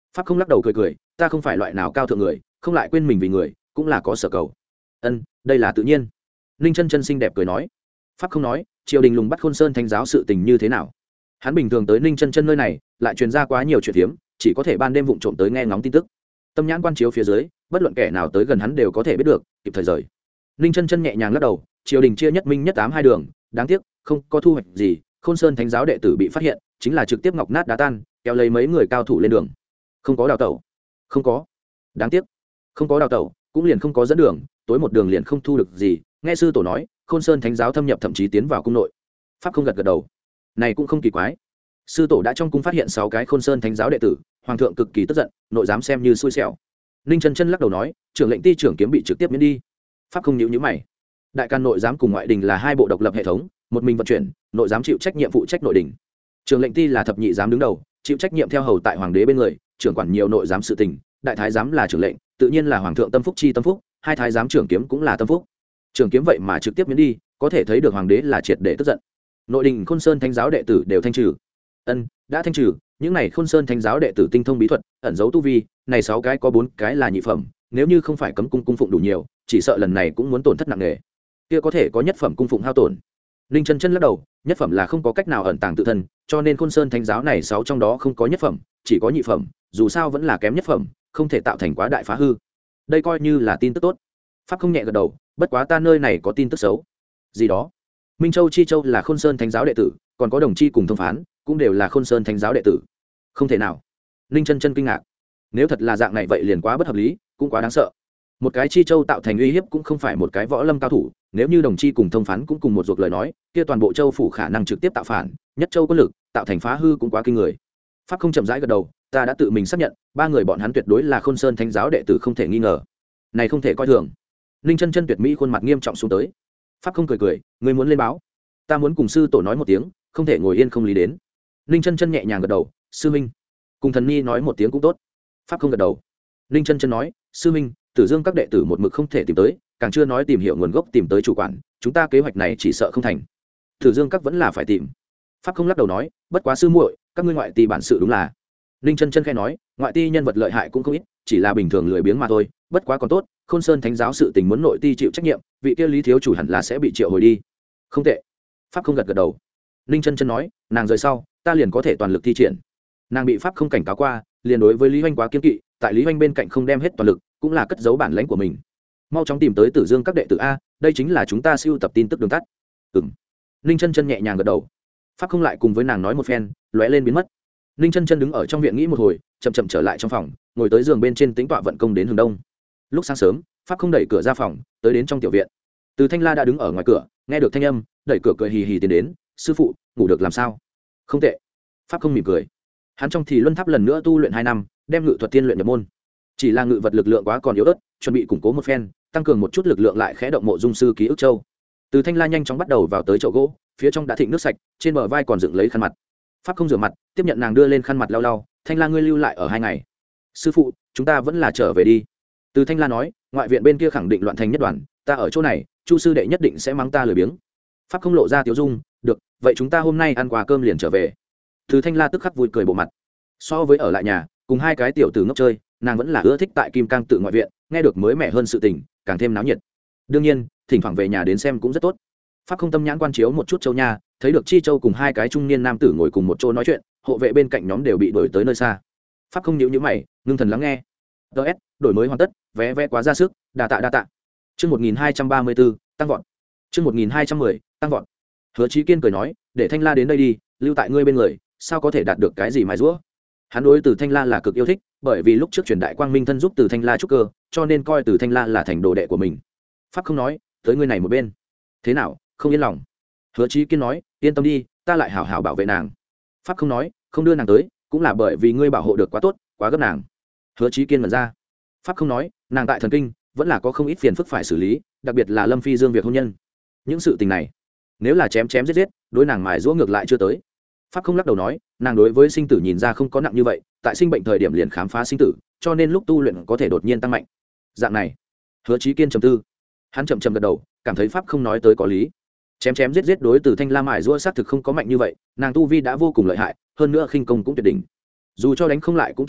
Pháp không lắc đầu cười cười, ta không phải loại nào cao thượng người, không lại quên mình vì người cũng là có sở cầu. Ân, đây là tự nhiên. Ninh chân chân xinh đẹp cười nói. Pháp không nói, triều đình lùng bắt Khôn Sơn thánh giáo sự tình như thế nào. Hắn bình thường tới Ninh chân chân nơi này lại truyền ra quá nhiều chuyện hiếm, chỉ có thể ban đêm vụng trộm tới nghe ngóng tin tức. Tâm nhãn quan chiếu phía dưới, bất luận kẻ nào tới gần hắn đều có thể biết được, kịp thời rời. Ninh chân chân nhẹ nhàng lắc đầu, triều đình chia nhất minh nhất ám hai đường, đáng tiếc không có thu hoạch gì. Khôn Sơn thánh giáo đệ tử bị phát hiện, chính là trực tiếp ngọc nát đá tan, kéo lấy mấy người cao thủ lên đường. Không có đào tẩu, không có. Đáng tiếc, không có đào tẩu, cũng liền không có dẫn đường, tối một đường liền không thu được gì. Nghe sư tổ nói, Khôn Sơn thánh giáo thâm nhập thậm chí tiến vào cung nội. Pháp không gật gật đầu, này cũng không kỳ quái. Sư tổ đã trong cung phát hiện sáu cái Khôn Sơn thánh giáo đệ tử, hoàng thượng cực kỳ tức giận, nội giám xem như xui xẻo. Ninh chân chân lắc đầu nói, trưởng lệnh ti trưởng kiếm bị trực tiếp miễn đi. Pháp không nhíu nhíu mày. Đại can nội giám cùng ngoại đình là hai bộ độc lập hệ thống, một mình vận chuyển, nội giám chịu trách nhiệm phụ trách nội đình. Trưởng lệnh ti là thập nhị giám đứng đầu, chịu trách nhiệm theo hầu tại hoàng đế bên người, trưởng quản nhiều nội giám sự tình. Đại thái giám là trưởng lệnh, tự nhiên là hoàng thượng tâm phúc chi tâm phúc, hai thái giám trưởng kiếm cũng là tâm phúc. Trưởng kiếm vậy mà trực tiếp miễn đi, có thể thấy được hoàng đế là triệt để tức giận. Nội đình Khôn Sơn thánh giáo đệ tử đều thanh trừ. Ân, đã thanh trừ, những này Khôn Sơn thánh giáo đệ tử tinh thông bí thuật, ẩn giấu tu vi, này sáu cái có bốn cái là nhị phẩm, nếu như không phải cấm cung cung phụng đủ nhiều, chỉ sợ lần này cũng muốn tổn thất nặng nề. Kia có thể có nhất phẩm cung phụng hao tổn. Ninh chân chân lắc đầu, nhất phẩm là không có cách nào ẩn tàng tự thân, cho nên Khôn Sơn thánh giáo này sáu trong đó không có nhất phẩm, chỉ có nhị phẩm, dù sao vẫn là kém nhất phẩm, không thể tạo thành quá đại phá hư. Đây coi như là tin tức tốt. Pháp không nhẹ gật đầu, bất quá ta nơi này có tin tức xấu. Gì đó? Minh Châu Chi Châu là Khôn Sơn thánh giáo đệ tử, còn có Đồng Chi cùng thông phán, cũng đều là Khôn Sơn thánh giáo đệ tử. Không thể nào. Ninh chân chân kinh ngạc. Nếu thật là dạng này vậy liền quá bất hợp lý, cũng quá đáng sợ. Một cái Chi Châu tạo thành uy hiếp cũng không phải một cái võ lâm cao thủ, nếu như Đồng Chi cùng thông phán cũng cùng một ruột lời nói, kia toàn bộ châu phủ khả năng trực tiếp tạo phản, nhất châu có lực, tạo thành phá hư cũng quá kinh người. Pháp không chậm rãi gật đầu, ta đã tự mình xác nhận, ba người bọn hắn tuyệt đối là Khôn Sơn thánh giáo đệ tử không thể nghi ngờ. Này không thể coi thường. Ninh chân chân tuyệt mỹ khuôn mặt nghiêm trọng xuống tới. Pháp không cười cười, ngươi muốn lên báo? Ta muốn cùng sư tổ nói một tiếng, không thể ngồi yên không lý đến. Ninh chân chân nhẹ nhàng gật đầu, sư minh, cùng thần ni nói một tiếng cũng tốt. Pháp không gật đầu. Ninh chân chân nói, sư minh, Tử Dương các đệ tử một mực không thể tìm tới, càng chưa nói tìm hiểu nguồn gốc tìm tới chủ quản, chúng ta kế hoạch này chỉ sợ không thành. Tử Dương các vẫn là phải tìm. Pháp không lắc đầu nói, bất quá sư muội, các ngươi ngoại ti bản sự đúng là. Ninh chân chân khẽ nói, ngoại ti nhân vật lợi hại cũng không ít, chỉ là bình thường lười biếng mà thôi, bất quá còn tốt, Khôn Sơn thánh giáo sự tình muốn nội ti chịu trách nhiệm, vị kia Lý thiếu chủ hẳn là sẽ bị triệu hồi đi. Không tệ. Pháp không gật gật đầu. Ninh chân chân nói, nàng rời sau, ta liền có thể toàn lực thi triển. Nàng bị Pháp không cảnh cáo qua, liền đối với Lý Hoành quá kiên kỵ, tại Lý Hoành bên cạnh không đem hết toàn lực, cũng là cất giấu bản lãnh của mình. Mau chóng tìm tới Tử Dương các đệ tử a, đây chính là chúng ta siêu tập tin tức đường tắt. Ừm. Ninh chân chân nhẹ nhàng gật đầu. Pháp không lại cùng với nàng nói một phen, lóe lên biến mất. Ninh chân chân đứng ở trong viện nghĩ một hồi, chậm chậm trở lại trong phòng, ngồi tới giường bên trên tính tọa vận công đến hướng đông. Lúc sáng sớm, Pháp không đẩy cửa ra phòng, tới đến trong tiểu viện. Từ Thanh La đã đứng ở ngoài cửa, nghe được thanh âm, đẩy cửa cười hì hì tiến đến, sư phụ, ngủ được làm sao? Không tệ. Pháp không mỉm cười. Hắn trong thì luân tháp lần nữa tu luyện hai năm, đem ngự thuật tiên luyện nhập môn. Chỉ là ngự vật lực lượng quá còn yếu ớt, chuẩn bị củng cố một phen, tăng cường một chút lực lượng lại khẽ động mộ dung sư ký ức châu. Từ Thanh La nhanh chóng bắt đầu vào tới chậu gỗ, phía trong đã thịnh nước sạch, trên bờ vai còn dựng lấy khăn mặt. Pháp không rửa mặt, tiếp nhận nàng đưa lên khăn mặt lau lau, Thanh La ngươi lưu lại ở hai ngày. Sư phụ, chúng ta vẫn là trở về đi. Từ Thanh La nói, ngoại viện bên kia khẳng định loạn thành nhất đoàn, ta ở chỗ này, Chu sư đệ nhất định sẽ mắng ta lười biếng. Pháp không lộ ra tiếu dung, được, vậy chúng ta hôm nay ăn quà cơm liền trở về. Từ Thanh La tức khắc vui cười bộ mặt. So với ở lại nhà, cùng hai cái tiểu tử ngốc chơi, nàng vẫn là ưa thích tại Kim Cang tự ngoại viện, nghe được mới mẻ hơn sự tình, càng thêm náo nhiệt. Đương nhiên, thỉnh thoảng về nhà đến xem cũng rất tốt. Pháp không tâm nhãn quan chiếu một chút châu nha, thấy được Chi Châu cùng hai cái trung niên nam tử ngồi cùng một chỗ nói chuyện, hộ vệ bên cạnh nhóm đều bị đuổi tới nơi xa. Pháp không nhíu nhíu mày, ngưng thần lắng nghe. ts đổi mới hoàn tất, vé vé quá ra sức, đa tạ đa tạ. Chương một nghìn hai trăm ba mươi bốn, tăng vọt. Chương một nghìn hai trăm mười, tăng vọt. Hứa Chí Kiên cười nói, để Thanh La đến đây đi, lưu tại ngươi bên người, sao có thể đạt được cái gì mài giũa. Hắn đối Từ Thanh La là cực yêu thích, bởi vì lúc trước truyền đại quang minh thân giúp Từ Thanh La trúc cơ, cho nên coi Từ Thanh La là thành đồ đệ của mình. Pháp không nói, tới ngươi này một bên. Thế nào, không yên lòng? Hứa Chí Kiên nói, yên tâm đi, ta lại hảo hảo bảo vệ nàng. Pháp không nói, không đưa nàng tới, cũng là bởi vì ngươi bảo hộ được quá tốt, quá gấp nàng. Hứa Chí Kiên mở ra. Pháp không nói, nàng tại thần kinh vẫn là có không ít phiền phức phải xử lý, đặc biệt là Lâm Phi Dương việc hôn nhân. Những sự tình này, nếu là chém chém giết giết, đối nàng mài giũa ngược lại chưa tới. Pháp không lắc đầu nói, nàng đối với sinh tử nhìn ra không có nặng như vậy, tại sinh bệnh thời điểm liền khám phá sinh tử, cho nên lúc tu luyện có thể đột nhiên tăng mạnh. Dạng này. Hứa Chí Kiên trầm tư. Hắn chậm chậm gật đầu, cảm thấy Pháp không nói tới có lý. Chém chém giết giết đối từ Thanh La mài giũa xác thực không có mạnh như vậy, nàng tu vi đã vô cùng lợi hại, hơn nữa khinh công cũng tuyệt đỉnh. Dù cho đánh không lại cũng trốn được,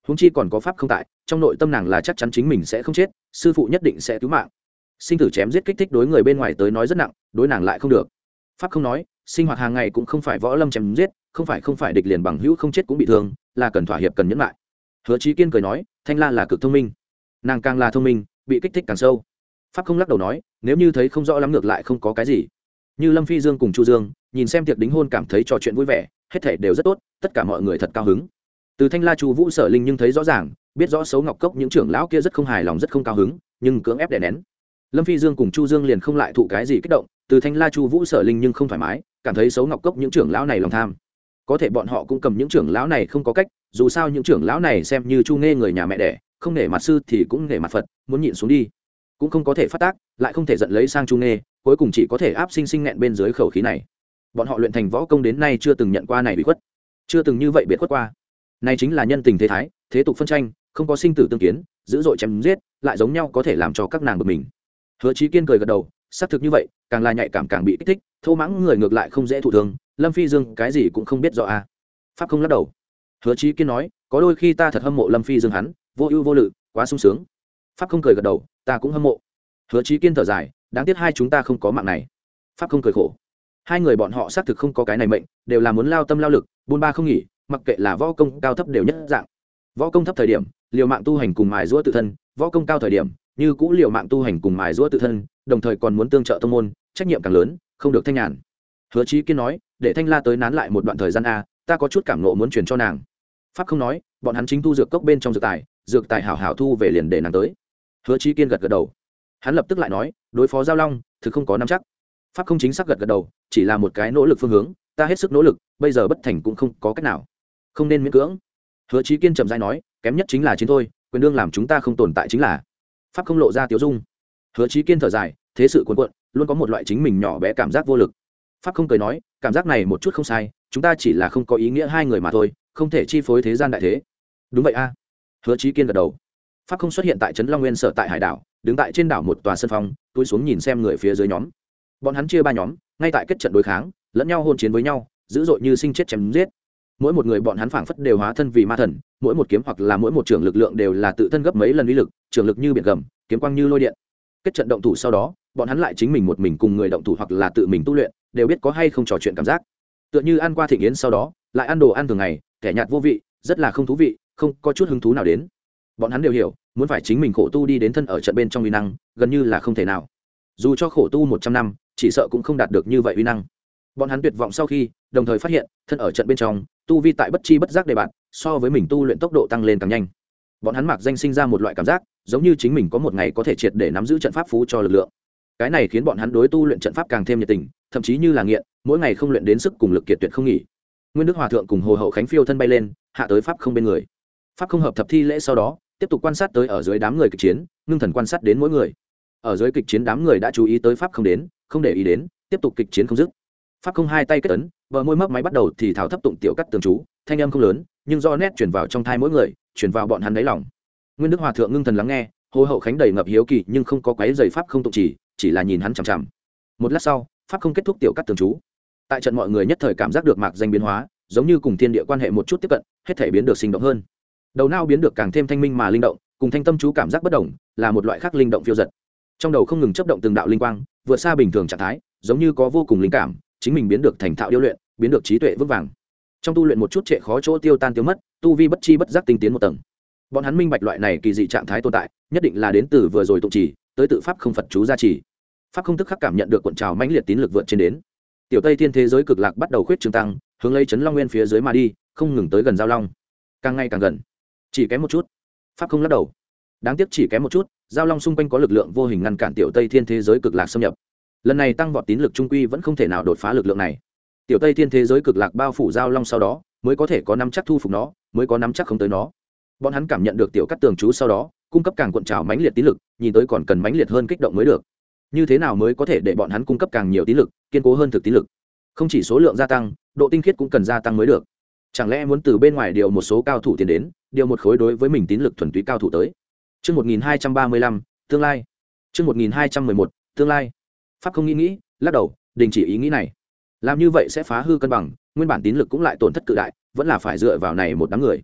huống chi còn có pháp không tại, trong nội tâm nàng là chắc chắn chính mình sẽ không chết, sư phụ nhất định sẽ cứu mạng. Sinh tử chém giết kích thích đối người bên ngoài tới nói rất nặng, đối nàng lại không được. Pháp không nói, sinh hoạt hàng ngày cũng không phải võ lâm chém giết, không phải không phải địch liền bằng hữu không chết cũng bị thương, là cần thỏa hiệp cần nhẫn lại. Hứa Chí Kiên cười nói, Thanh La là cực thông minh, nàng càng là thông minh, bị kích thích càng sâu. Pháp không lắc đầu nói, nếu như thấy không rõ lắm ngược lại không có cái gì. Như Lâm Phi Dương cùng Chu Dương, nhìn xem tiệc đính hôn cảm thấy trò chuyện vui vẻ, hết thảy đều rất tốt, tất cả mọi người thật cao hứng. Từ Thanh La Chu Vũ Sở Linh nhưng thấy rõ ràng, biết rõ xấu Ngọc Cốc những trưởng lão kia rất không hài lòng rất không cao hứng, nhưng cưỡng ép đè nén. Lâm Phi Dương cùng Chu Dương liền không lại thụ cái gì kích động, từ Thanh La Chu Vũ Sở Linh nhưng không thoải mái, cảm thấy xấu Ngọc Cốc những trưởng lão này lòng tham. Có thể bọn họ cũng cầm những trưởng lão này không có cách, dù sao những trưởng lão này xem như Chu Nghe người nhà mẹ đẻ, không nể mặt sư thì cũng nể mặt Phật, muốn nhịn xuống đi, cũng không có thể phát tác, lại không thể giận lấy sang Chu Nghe, cuối cùng chỉ có thể áp sinh sinh nghẹn bên dưới khẩu khí này. Bọn họ luyện thành võ công đến nay chưa từng nhận qua này bị khuất, chưa từng như vậy biệt khuất qua. Này chính là nhân tình thế thái, thế tục phân tranh, không có sinh tử tương kiến, dữ dội chém giết, lại giống nhau có thể làm cho các nàng bực mình. Hứa Chí Kiên cười gật đầu, xác thực như vậy, càng là nhạy cảm càng bị kích thích, thô mãng người ngược lại không dễ thụ thương. Lâm Phi Dương cái gì cũng không biết rõ a. À. Pháp không lắc đầu. Hứa Chí Kiên nói, có đôi khi ta thật hâm mộ Lâm Phi Dương hắn, vô ưu vô lự, quá sung sướng. Pháp không cười gật đầu, ta cũng hâm mộ. Hứa Chí Kiên thở dài, đáng tiếc hai chúng ta không có mạng này. Pháp không cười khổ. Hai người bọn họ xác thực không có cái này mệnh, đều là muốn lao tâm lao lực, buôn ba không nghỉ, mặc kệ là võ công cao thấp đều nhất dạng. Võ công thấp thời điểm, liều mạng tu hành cùng mài giũa tự thân, võ công cao thời điểm, như cũ liều mạng tu hành cùng mài giũa tự thân, đồng thời còn muốn tương trợ tông môn, trách nhiệm càng lớn, không được thanh nhàn. Hứa Chí Kiên nói, để Thanh La tới nán lại một đoạn thời gian a, ta có chút cảm ngộ muốn truyền cho nàng. Pháp không nói, bọn hắn chính tu dược cốc bên trong dược tài, dược tài hảo hảo thu về liền để nàng tới. Hứa Chí Kiên gật gật đầu. Hắn lập tức lại nói, đối phó Giao Long, thực không có nắm chắc. Pháp không chính xác gật gật đầu, chỉ là một cái nỗ lực phương hướng, ta hết sức nỗ lực, bây giờ bất thành cũng không có cách nào, không nên miễn cưỡng. Hứa Chí Kiên trầm rãi nói, kém nhất chính là chiến thôi, quyền đương làm chúng ta không tồn tại chính là. Pháp không lộ ra tiêu dung. Hứa Chí Kiên thở dài, thế sự cuồn cuộn, luôn có một loại chính mình nhỏ bé cảm giác vô lực. Pháp không cười nói, cảm giác này một chút không sai, chúng ta chỉ là không có ý nghĩa hai người mà thôi, không thể chi phối thế gian đại thế. Đúng vậy a. Hứa Chí Kiên gật đầu. Pháp không xuất hiện tại trấn Long Nguyên sở tại hải đảo, đứng tại trên đảo một tòa sân phong, túi xuống nhìn xem người phía dưới nhóm. Bọn hắn chia ba nhóm, ngay tại kết trận đối kháng, lẫn nhau hôn chiến với nhau, dữ dội như sinh chết chém giết. Mỗi một người bọn hắn phảng phất đều hóa thân vì ma thần, mỗi một kiếm hoặc là mỗi một trường lực lượng đều là tự thân gấp mấy lần uy lực, trường lực như biển gầm, kiếm quang như lôi điện. Kết trận động thủ sau đó, bọn hắn lại chính mình một mình cùng người động thủ hoặc là tự mình tu luyện, đều biết có hay không trò chuyện cảm giác. Tựa như ăn qua thịnh yến sau đó, lại ăn đồ ăn thường ngày, kẻ nhạt vô vị, rất là không thú vị, không có chút hứng thú nào đến. Bọn hắn đều hiểu, muốn phải chính mình khổ tu đi đến thân ở trận bên trong uy năng, gần như là không thể nào. Dù cho khổ tu một trăm năm, chỉ sợ cũng không đạt được như vậy uy năng. Bọn hắn tuyệt vọng sau khi, đồng thời phát hiện, thân ở trận bên trong, tu vi tại bất chi bất giác đề bạn, so với mình tu luyện tốc độ tăng lên càng nhanh. Bọn hắn mặc danh sinh ra một loại cảm giác, giống như chính mình có một ngày có thể triệt để nắm giữ trận pháp phú cho lực lượng. Cái này khiến bọn hắn đối tu luyện trận pháp càng thêm nhiệt tình, thậm chí như là nghiện, mỗi ngày không luyện đến sức cùng lực kiệt tuyệt không nghỉ. Nguyên Đức Hòa thượng cùng Hồ Hậu Khánh phiêu thân bay lên, hạ tới pháp không bên người. Pháp không hợp thập thi lễ sau đó, tiếp tục quan sát tới ở dưới đám người kịch chiến, ngưng thần quan sát đến mỗi người. Ở dưới kịch chiến đám người đã chú ý tới pháp không đến, không để ý đến, tiếp tục kịch chiến không dứt. Pháp không hai tay kết ấn, bờ môi mấp máy bắt đầu thì thảo thấp tụng tiểu cắt tường chú, thanh âm không lớn, nhưng do nét truyền vào trong thai mỗi người, truyền vào bọn hắn đáy lòng. Nguyên Đức Hòa thượng ngưng thần lắng nghe, Hồ Hậu Khánh đầy ngập hiếu kỳ nhưng không có quấy rầy pháp không tụng chỉ, chỉ là nhìn hắn chằm chằm. Một lát sau, pháp không kết thúc tiểu cắt tường chú. Tại trận mọi người nhất thời cảm giác được mạc danh biến hóa, giống như cùng thiên địa quan hệ một chút tiếp cận, hết thể biến được sinh động hơn. Đầu não biến được càng thêm thanh minh mà linh động, cùng thanh tâm chú cảm giác bất động, là một loại khác linh động phiêu dật. Trong đầu không ngừng chớp động từng đạo linh quang, vượt xa bình thường trạng thái, giống như có vô cùng linh cảm, chính mình biến được thành thạo điêu luyện, biến được trí tuệ vững vàng. Trong tu luyện một chút trệ khó chỗ tiêu tan tiêu mất, tu vi bất chi bất giác tinh tiến một tầng. Bọn hắn minh bạch loại này kỳ dị trạng thái tồn tại, nhất định là đến từ vừa rồi tụng chỉ, tới tự pháp không Phật chú gia trì. Pháp không tức khắc cảm nhận được cuộn trào mãnh liệt tín lực vượt trên đến. Tiểu Tây Thiên thế giới cực lạc bắt đầu khuyết trường tăng, hướng lấy trấn Long Nguyên phía dưới mà đi, không ngừng tới gần Giao Long. Càng ngày càng gần. Chỉ kém một chút. Pháp không lắc đầu. Đáng tiếc chỉ kém một chút, Giao Long xung quanh có lực lượng vô hình ngăn cản Tiểu Tây Thiên thế giới cực lạc xâm nhập. Lần này tăng vọt tín lực trung quy vẫn không thể nào đột phá lực lượng này. Tiểu Tây Thiên thế giới cực lạc bao phủ Giao Long sau đó, mới có thể có nắm chắc thu phục nó, mới có nắm chắc không tới nó. Bọn hắn cảm nhận được tiểu cắt tường chú sau đó, cung cấp càng cuộn trào mãnh liệt tín lực, nhìn tới còn cần mãnh liệt hơn kích động mới được. Như thế nào mới có thể để bọn hắn cung cấp càng nhiều tín lực, kiên cố hơn thực tín lực? Không chỉ số lượng gia tăng, độ tinh khiết cũng cần gia tăng mới được. Chẳng lẽ muốn từ bên ngoài điều một số cao thủ tiền đến, điều một khối đối với mình tín lực thuần túy cao thủ tới? Chương một nghìn hai trăm ba mươi lăm, tương lai. Chương một nghìn hai trăm mười một, tương lai. Pháp không nghĩ nghĩ, lắc đầu, đình chỉ ý nghĩ này. Làm như vậy sẽ phá hư cân bằng, nguyên bản tín lực cũng lại tổn thất cự đại, vẫn là phải dựa vào này một đám người.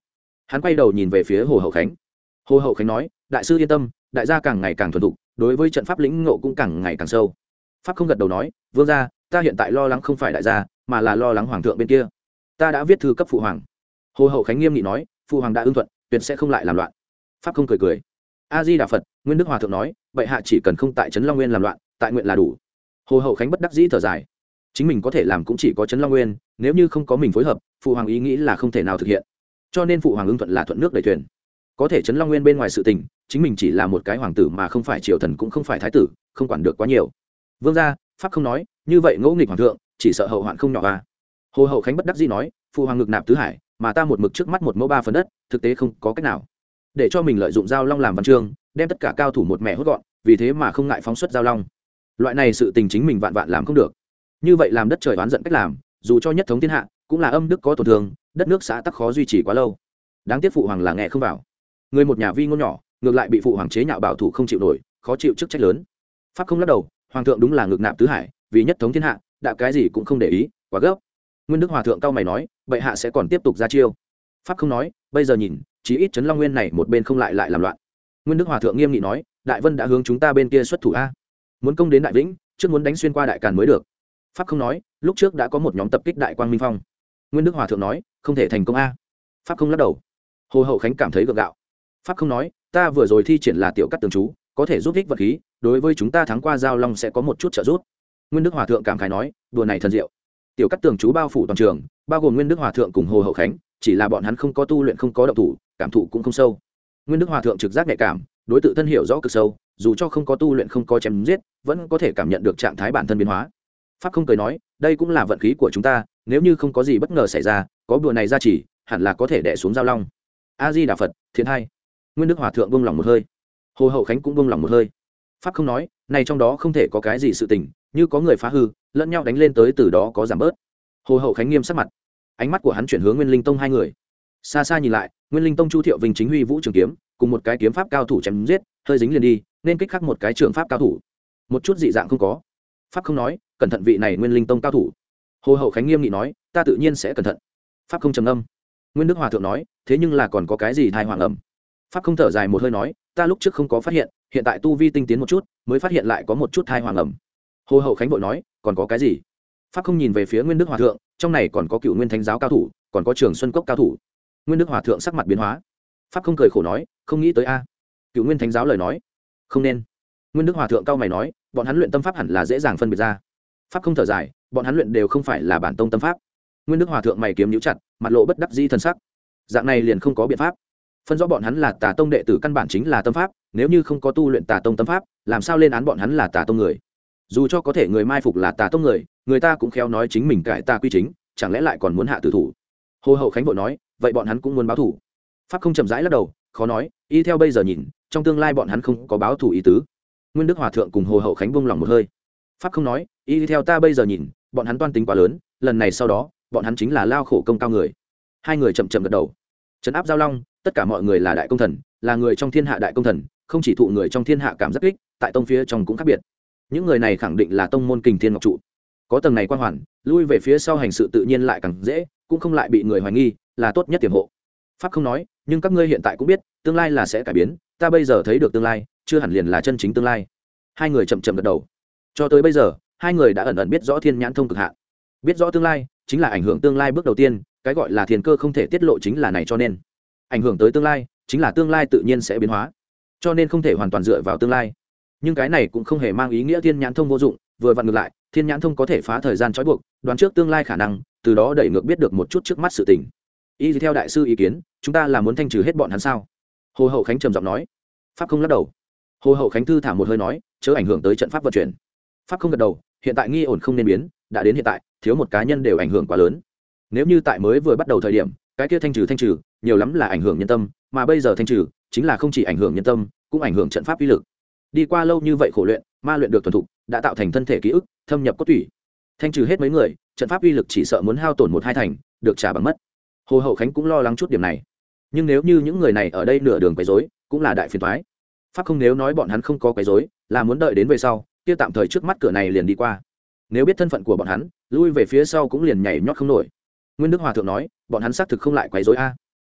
Hắn quay đầu nhìn về phía hồ hậu khánh. Hồ hậu khánh nói, đại sư yên tâm, đại gia càng ngày càng thuần thục, đối với trận pháp lĩnh ngộ cũng càng ngày càng sâu. Pháp không gật đầu nói, vương gia, ta hiện tại lo lắng không phải đại gia, mà là lo lắng hoàng thượng bên kia. Ta đã viết thư cấp phụ hoàng. Hồ hậu khánh nghiêm nghị nói, phụ hoàng đã ưng thuận, tuyệt sẽ không lại làm loạn. Pháp không cười cười. A Di Đà Phật. Nguyên Đức Hòa thượng nói, bệ hạ chỉ cần không tại trấn Long Nguyên làm loạn, tại nguyện là đủ. Hồ hậu khánh bất đắc dĩ thở dài, chính mình có thể làm cũng chỉ có trấn Long Nguyên, nếu như không có mình phối hợp, phụ hoàng ý nghĩ là không thể nào thực hiện, cho nên phụ hoàng ưng thuận là thuận nước đẩy thuyền. Có thể trấn Long Nguyên bên ngoài sự tình, chính mình chỉ là một cái hoàng tử mà không phải triều thần cũng không phải thái tử, không quản được quá nhiều. Vương gia, Pháp không nói, như vậy ngỗ nghịch hoàng thượng, chỉ sợ hậu hoạn không nhỏ à. Hồ hậu khánh bất đắc dĩ nói, phụ hoàng ngực nạp tứ hải, mà ta một mực trước mắt một mẫu ba phần đất, thực tế không có cách nào để cho mình lợi dụng giao long làm văn chương, đem tất cả cao thủ một mẹ hốt gọn, vì thế mà không ngại phóng xuất giao long. Loại này sự tình chính mình vạn vạn làm không được, như vậy làm đất trời oán giận cách làm, dù cho nhất thống thiên hạ cũng là âm đức có tổn thương, đất nước xã tắc khó duy trì quá lâu. Đáng tiếc phụ hoàng là nghe không vào, người một nhà vi ngôn nhỏ, ngược lại bị phụ hoàng chế nhạo bảo thủ không chịu nổi, khó chịu chức trách lớn. Pháp không lắc đầu, hoàng thượng đúng là ngược nạp tứ hải, vì nhất thống thiên hạ đã cái gì cũng không để ý, quá gấp. Nguyên Đức Hòa thượng cao mày nói, bệ hạ sẽ còn tiếp tục ra chiêu. Pháp không nói, bây giờ nhìn chí ít trấn Long Nguyên này một bên không lại lại làm loạn. Nguyên Đức Hòa thượng nghiêm nghị nói, đại vân đã hướng chúng ta bên kia xuất thủ a, muốn công đến đại vĩnh, trước muốn đánh xuyên qua đại càn mới được. Pháp không nói, lúc trước đã có một nhóm tập kích đại quang minh phong. Nguyên Đức Hòa thượng nói, không thể thành công a. Pháp không lắc đầu. Hồ hậu khánh cảm thấy gượng gạo. Pháp không nói, ta vừa rồi thi triển là tiểu cắt tường chú, có thể giúp ích vật khí, đối với chúng ta thắng qua giao long sẽ có một chút trợ giúp. Nguyên Đức Hòa thượng cảm khái nói, đùa này thần diệu. Tiểu cắt tường chú bao phủ toàn trường, bao gồm Nguyên Đức Hòa thượng cùng Hồ hậu khánh, chỉ là bọn hắn không có tu luyện, không có động thủ, cảm thụ cũng không sâu. Nguyên Đức Hòa thượng trực giác nhạy cảm, đối tự thân hiểu rõ cực sâu, dù cho không có tu luyện, không có chém giết, vẫn có thể cảm nhận được trạng thái bản thân biến hóa. Pháp không cười nói, đây cũng là vận khí của chúng ta, nếu như không có gì bất ngờ xảy ra, có bùa này ra chỉ, hẳn là có thể đè xuống giao long. A Di Đà Phật. Thiện hai. Nguyên Đức Hòa thượng buông lòng một hơi, Hồ hậu khánh cũng buông lòng một hơi. Pháp không nói, này trong đó không thể có cái gì sự tình, như có người phá hư, lẫn nhau đánh lên tới từ đó có giảm bớt. Hồ hậu khánh nghiêm sắc mặt, ánh mắt của hắn chuyển hướng Nguyên Linh Tông hai người. Xa xa nhìn lại, Nguyên Linh Tông Chu Thiệu Vinh chính huy vũ trường kiếm, cùng một cái kiếm pháp cao thủ chém giết, hơi dính liền đi, nên kích khắc một cái trường pháp cao thủ. Một chút dị dạng không có. Pháp không nói, cẩn thận vị này Nguyên Linh Tông cao thủ. Hồ hậu khánh nghiêm nghị nói, ta tự nhiên sẽ cẩn thận. Pháp không trầm âm. Nguyên Đức Hòa thượng nói, thế nhưng là còn có cái gì thai hoàng ẩm. Pháp không thở dài một hơi nói, ta lúc trước không có phát hiện, hiện tại tu vi tinh tiến một chút, mới phát hiện lại có một chút thai hoàng ẩm. Hồ hậu khánh vội nói, còn có cái gì? Pháp không nhìn về phía Nguyên Đức Hòa thượng, trong này còn có Cựu Nguyên Thánh giáo cao thủ, còn có Trường Xuân Cốc cao thủ. Nguyên Đức Hòa thượng sắc mặt biến hóa. Pháp không cười khổ nói, không nghĩ tới a. Cựu Nguyên Thánh giáo lời nói, không nên. Nguyên Đức Hòa thượng cao mày nói, bọn hắn luyện tâm pháp hẳn là dễ dàng phân biệt ra. Pháp không thở dài, bọn hắn luyện đều không phải là bản tông tâm pháp. Nguyên Đức Hòa thượng mày kiếm nhíu chặt, mặt lộ bất đắc dĩ thần sắc. Dạng này liền không có biện pháp phân rõ bọn hắn là Tà tông đệ tử, căn bản chính là tâm pháp, nếu như không có tu luyện Tà tông tâm pháp, làm sao lên án bọn hắn là Tà tông người? Dù cho có thể người mai phục là Tà tông người, người ta cũng khéo nói chính mình cải tà quy chính, chẳng lẽ lại còn muốn hạ tử thủ? Hồ hậu khánh vội nói, vậy bọn hắn cũng muốn báo thủ. Pháp không chậm rãi lắc đầu, khó nói, y theo bây giờ nhìn, trong tương lai bọn hắn không có báo thủ ý tứ. Nguyên Đức Hòa thượng cùng Hồ hậu khánh buông lòng một hơi. Pháp không nói, y theo ta bây giờ nhìn, bọn hắn toan tính quá lớn, lần này sau đó, bọn hắn chính là lao khổ công cao người. Hai người chậm chậm gật đầu. Trấn áp giao long, tất cả mọi người là đại công thần, là người trong thiên hạ đại công thần, không chỉ thụ người trong thiên hạ cảm giác kích, tại tông phía trong cũng khác biệt. Những người này khẳng định là tông môn Kình Thiên Ngọc trụ, có tầng này quan hoàn, lui về phía sau hành sự tự nhiên lại càng dễ, cũng không lại bị người hoài nghi, là tốt nhất tiềm hộ. Pháp không nói, nhưng các ngươi hiện tại cũng biết, tương lai là sẽ cải biến, ta bây giờ thấy được tương lai, chưa hẳn liền là chân chính tương lai. Hai người chậm chậm gật đầu. Cho tới bây giờ, hai người đã ẩn ẩn biết rõ thiên nhãn thông cực hạn, biết rõ tương lai chính là ảnh hưởng tương lai bước đầu tiên, cái gọi là thiên cơ không thể tiết lộ chính là này, cho nên ảnh hưởng tới tương lai chính là tương lai tự nhiên sẽ biến hóa, cho nên không thể hoàn toàn dựa vào tương lai. Nhưng cái này cũng không hề mang ý nghĩa thiên nhãn thông vô dụng, vừa vặn ngược lại, thiên nhãn thông có thể phá thời gian trói buộc, đoán trước tương lai khả năng, từ đó đẩy ngược biết được một chút trước mắt sự tình. Y theo đại sư ý kiến, chúng ta là muốn thanh trừ hết bọn hắn sao? Hồ hậu khánh trầm giọng nói. Pháp không lắc đầu. Hồ hậu khánh thư thả một hơi nói, chớ ảnh hưởng tới trận pháp vận chuyển. Pháp không gật đầu, hiện tại nghi ổn không nên biến, đã đến hiện tại, thiếu một cá nhân đều ảnh hưởng quá lớn. Nếu như tại mới vừa bắt đầu thời điểm, cái kia thanh trừ thanh trừ, nhiều lắm là ảnh hưởng nhân tâm, mà bây giờ thanh trừ, chính là không chỉ ảnh hưởng nhân tâm, cũng ảnh hưởng trận pháp uy lực. Đi qua lâu như vậy khổ luyện, ma luyện được thuần thục, đã tạo thành thân thể ký ức, thâm nhập cốt tủy. Thanh trừ hết mấy người, trận pháp uy lực chỉ sợ muốn hao tổn một hai thành, được trả bằng mất. Hồ hậu khánh cũng lo lắng chút điểm này. Nhưng nếu như những người này ở đây nửa đường quấy rối, cũng là đại phiền toái. Pháp không nếu nói bọn hắn không có quấy rối, là muốn đợi đến về sau, kia tạm thời trước mắt cửa này liền đi qua. Nếu biết thân phận của bọn hắn, lui về phía sau cũng liền nhảy nhót không nổi. Nguyên Đức Hòa thượng nói, bọn hắn xác thực không lại quấy rối a.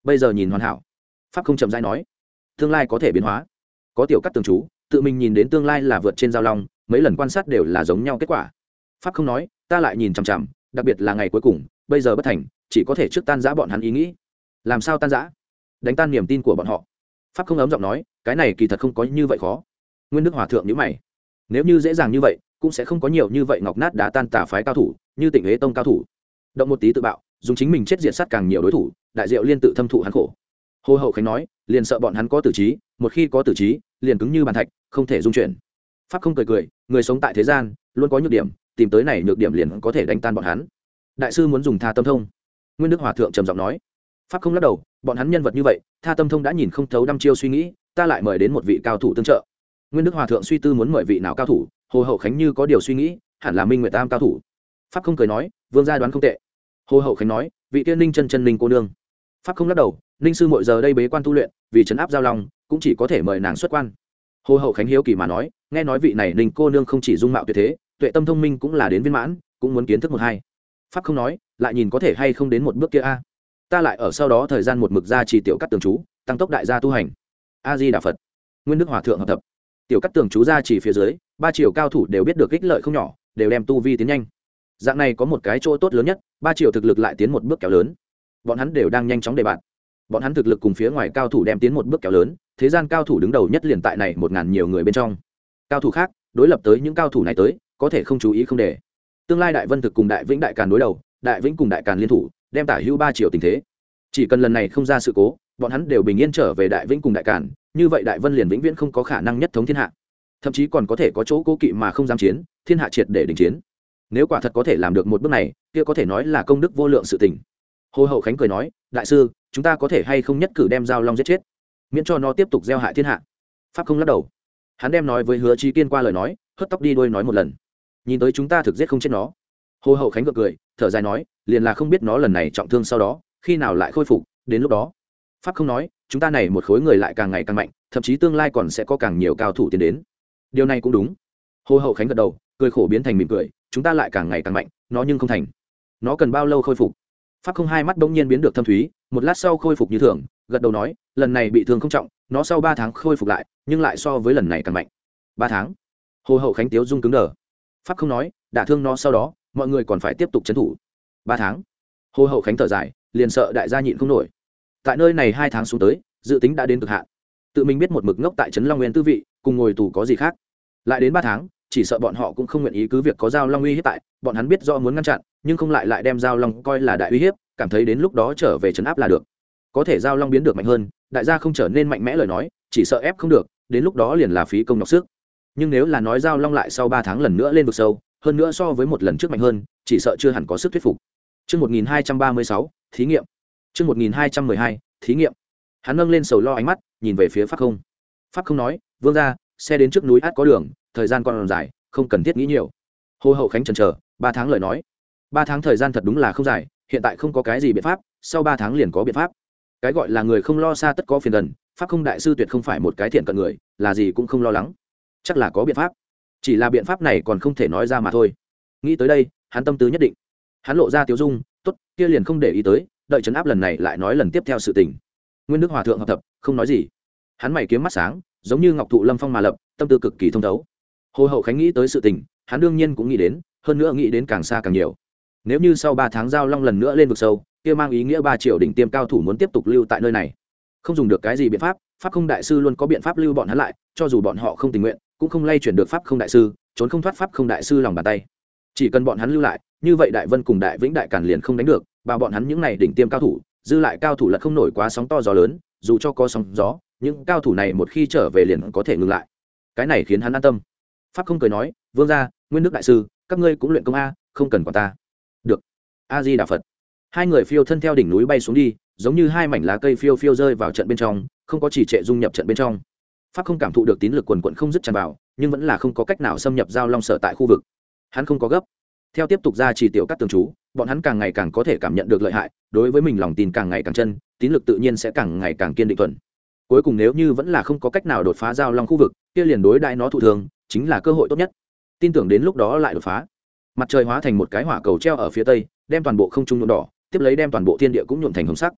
bây giờ nhìn hoàn hảo. Pháp không chậm rãi nói, tương lai có thể biến hóa. Có tiểu cắt tường chú tự mình nhìn đến tương lai là vượt trên giao long, mấy lần quan sát đều là giống nhau kết quả. Pháp không nói, ta lại nhìn chằm chằm, đặc biệt là ngày cuối cùng, bây giờ bất thành, chỉ có thể trước tan rã bọn hắn ý nghĩ. Làm sao tan rã? Đánh tan niềm tin của bọn họ. Pháp không ấm giọng nói, cái này kỳ thật không có như vậy khó. Nguyên Đức Hòa thượng nhíu mày, nếu như dễ dàng như vậy cũng sẽ không có nhiều như vậy ngọc nát đá tan tà phái cao thủ như Tịnh Huế Tông cao thủ, động một tí tự bạo, dùng chính mình chết diệt sát càng nhiều đối thủ, đại diệu liên tự thâm thụ hắn khổ. Hồ Hậu Khánh nói, liền sợ bọn hắn có tử trí, một khi có tử trí liền cứng như bàn thạch, không thể dung chuyển. Pháp không cười cười, người sống tại thế gian luôn có nhược điểm, tìm tới này nhược điểm liền có thể đánh tan bọn hắn. Đại sư muốn dùng Tha Tâm Thông. Nguyên Đức Hòa thượng trầm giọng nói. Pháp không lắc đầu, bọn hắn nhân vật như vậy, Tha Tâm Thông đã nhìn không thấu đăm chiêu suy nghĩ, ta lại mời đến một vị cao thủ tương trợ. Nguyên Đức Hòa thượng suy tư muốn mời vị nào cao thủ, Hồ Hậu Khánh như có điều suy nghĩ, hẳn là Minh Nguyệt Tam cao thủ. Pháp không cười nói, vương gia đoán không tệ. Hồ Hậu Khánh nói, vị tiên Ninh chân chân Ninh cô nương. Pháp không lắc đầu, Ninh sư muội giờ đây bế quan tu luyện, vì trấn áp giao long, cũng chỉ có thể mời nàng xuất quan. Hồ Hậu Khánh hiếu kỳ mà nói, nghe nói vị này Ninh cô nương không chỉ dung mạo tuyệt thế, tuệ tâm thông minh cũng là đến viên mãn, cũng muốn kiến thức một hai. Pháp không nói, lại nhìn có thể hay không đến một bước kia a. Ta lại ở sau đó thời gian một mực ra chỉ tiểu cắt tường chú, tăng tốc đại gia tu hành. A Di Đà Phật. Nguyên Đức Hòa thượng hợp tập. Tiểu cắt tường chú ra chỉ phía dưới, ba triệu cao thủ đều biết được ích lợi không nhỏ, đều đem tu vi tiến nhanh. Dạng này có một cái chỗ tốt lớn nhất, ba triệu thực lực lại tiến một bước kéo lớn. Bọn hắn đều đang nhanh chóng đề bạt. Bọn hắn thực lực cùng phía ngoài cao thủ đem tiến một bước kéo lớn, thế gian cao thủ đứng đầu nhất liền tại này một ngàn nhiều người bên trong. Cao thủ khác, đối lập tới những cao thủ này tới, có thể không chú ý không để. Tương lai Đại Vân Thực cùng Đại Vĩnh Đại Càn đối đầu, Đại Vĩnh cùng Đại Càn liên thủ, đem tả hữu ba triệu tình thế. Chỉ cần lần này không ra sự cố, bọn hắn đều bình yên trở về Đại Vĩnh cùng Đại Càn, như vậy Đại Vân liền vĩnh viễn không có khả năng nhất thống thiên hạ. Thậm chí còn có thể có chỗ cố kỵ mà không dám chiến, thiên hạ triệt để đình chiến. Nếu quả thật có thể làm được một bước này, kia có thể nói là công đức vô lượng sự tình. Hồ Hậu Khánh cười nói, đại sư, chúng ta có thể hay không nhất cử đem giao long giết chết, miễn cho nó tiếp tục gieo hại thiên hạ. Pháp không lắc đầu, hắn đem nói với Hứa Chí Kiên qua lời nói, hất tóc đi đuôi nói một lần. Nhìn tới chúng ta thực giết không chết nó. Hồ Hậu Khánh gượng cười, thở dài nói, liền là không biết nó lần này trọng thương sau đó, khi nào lại khôi phục, đến lúc đó. Pháp không nói, chúng ta này một khối người lại càng ngày càng mạnh, thậm chí tương lai còn sẽ có càng nhiều cao thủ tiến đến. Điều này cũng đúng. Hồ Hậu Khánh gật đầu, cười khổ biến thành mỉm cười, chúng ta lại càng ngày càng mạnh, nó nhưng không thành. Nó cần bao lâu khôi phục? Pháp không hai mắt bỗng nhiên biến được thâm thúy, một lát sau khôi phục như thường, gật đầu nói, lần này bị thương không trọng, nó sau ba tháng khôi phục lại, nhưng lại so với lần này càng mạnh. Ba tháng? Hồ Hậu Khánh tiếu dung cứng đờ. Pháp không nói, đả thương nó sau đó, mọi người còn phải tiếp tục trấn thủ. Ba tháng? Hồ Hậu Khánh thở dài, liền sợ đại gia nhịn không nổi. Tại nơi này hai tháng xuống tới, dự tính đã đến cực hạn. Tự mình biết một mực ngốc tại trấn Long Nguyên tư vị, cùng ngồi tù có gì khác. Lại đến ba tháng, chỉ sợ bọn họ cũng không nguyện ý cứ việc có giao long uy hiếp tại, bọn hắn biết do muốn ngăn chặn, nhưng không lại lại đem giao long coi là đại uy hiếp, cảm thấy đến lúc đó trở về trấn áp là được. Có thể giao long biến được mạnh hơn, đại gia không trở nên mạnh mẽ lời nói, chỉ sợ ép không được, đến lúc đó liền là phí công nhọc sức. Nhưng nếu là nói giao long lại sau ba tháng lần nữa lên vực sâu, hơn nữa so với một lần trước mạnh hơn, chỉ sợ chưa hẳn có sức thuyết phục. Chương một nghìn hai trăm ba mươi sáu, thí nghiệm. Chương một nghìn hai trăm mười hai, thí nghiệm. Hắn nâng lên sầu lo ánh mắt, nhìn về phía Pháp Không. Pháp Không nói, vương gia, xe đến trước núi át có đường, thời gian còn dài, không cần thiết nghĩ nhiều. Hồ Hậu Khánh chần chờ, ba tháng lời nói, ba tháng thời gian thật đúng là không dài, hiện tại không có cái gì biện pháp, sau ba tháng liền có biện pháp. Cái gọi là người không lo xa tất có phiền gần, Pháp Không đại sư tuyệt không phải một cái thiện cận người, là gì cũng không lo lắng, chắc là có biện pháp, chỉ là biện pháp này còn không thể nói ra mà thôi. Nghĩ tới đây, hắn tâm tư nhất định, hắn lộ ra tiếu dung, tốt, kia liền không để ý tới, đợi trấn áp lần này lại nói lần tiếp theo sự tình. Nguyên Đức Hòa thượng hợp tập, không nói gì, hắn mày kiếm mắt sáng, giống như ngọc thụ lâm phong mà lập, tâm tư cực kỳ thông thấu. Hồ Hậu Khánh nghĩ tới sự tình, hắn đương nhiên cũng nghĩ đến, hơn nữa nghĩ đến càng xa càng nhiều. Nếu như sau ba tháng giao long lần nữa lên vực sâu, kia mang ý nghĩa ba triệu đỉnh tiêm cao thủ muốn tiếp tục lưu tại nơi này, không dùng được cái gì biện pháp. Pháp Không đại sư luôn có biện pháp lưu bọn hắn lại, cho dù bọn họ không tình nguyện, cũng không lay chuyển được Pháp Không đại sư, trốn không thoát Pháp Không đại sư lòng bàn tay. Chỉ cần bọn hắn lưu lại, như vậy Đại Vân cùng Đại Vĩnh Đại Càn liền không đánh được, bao bọn hắn những này đỉnh tiêm cao thủ, dư lại cao thủ lật không nổi quá sóng to gió lớn, dù cho có sóng gió, những cao thủ này một khi trở về liền có thể ngừng lại. Cái này khiến hắn an tâm. Pháp Không cười nói, vương gia, Nguyên Đức đại sư, các ngươi cũng luyện công a, không cần quản ta. Được. A Di Đà Phật. Hai người phiêu thân theo đỉnh núi bay xuống đi, giống như hai mảnh lá cây phiêu phiêu rơi vào trận bên trong, không có chỉ trệ dung nhập trận bên trong. Pháp Không cảm thụ được tín lực quần quần không dứt tràn vào, nhưng vẫn là không có cách nào xâm nhập giao long sở tại khu vực. Hắn không có gấp. Theo tiếp tục ra chỉ tiểu các tường chú, bọn hắn càng ngày càng có thể cảm nhận được lợi hại, đối với mình lòng tin càng ngày càng chân, tín lực tự nhiên sẽ càng ngày càng kiên định thuần. Cuối cùng nếu như vẫn là không có cách nào đột phá giao long khu vực, kia liền đối đãi nó thụ thường, chính là cơ hội tốt nhất. Tin tưởng đến lúc đó lại đột phá. Mặt trời hóa thành một cái hỏa cầu treo ở phía tây, đem toàn bộ không trung nhuộm đỏ, tiếp lấy đem toàn bộ thiên địa cũng nhuộm thành hồng sắc.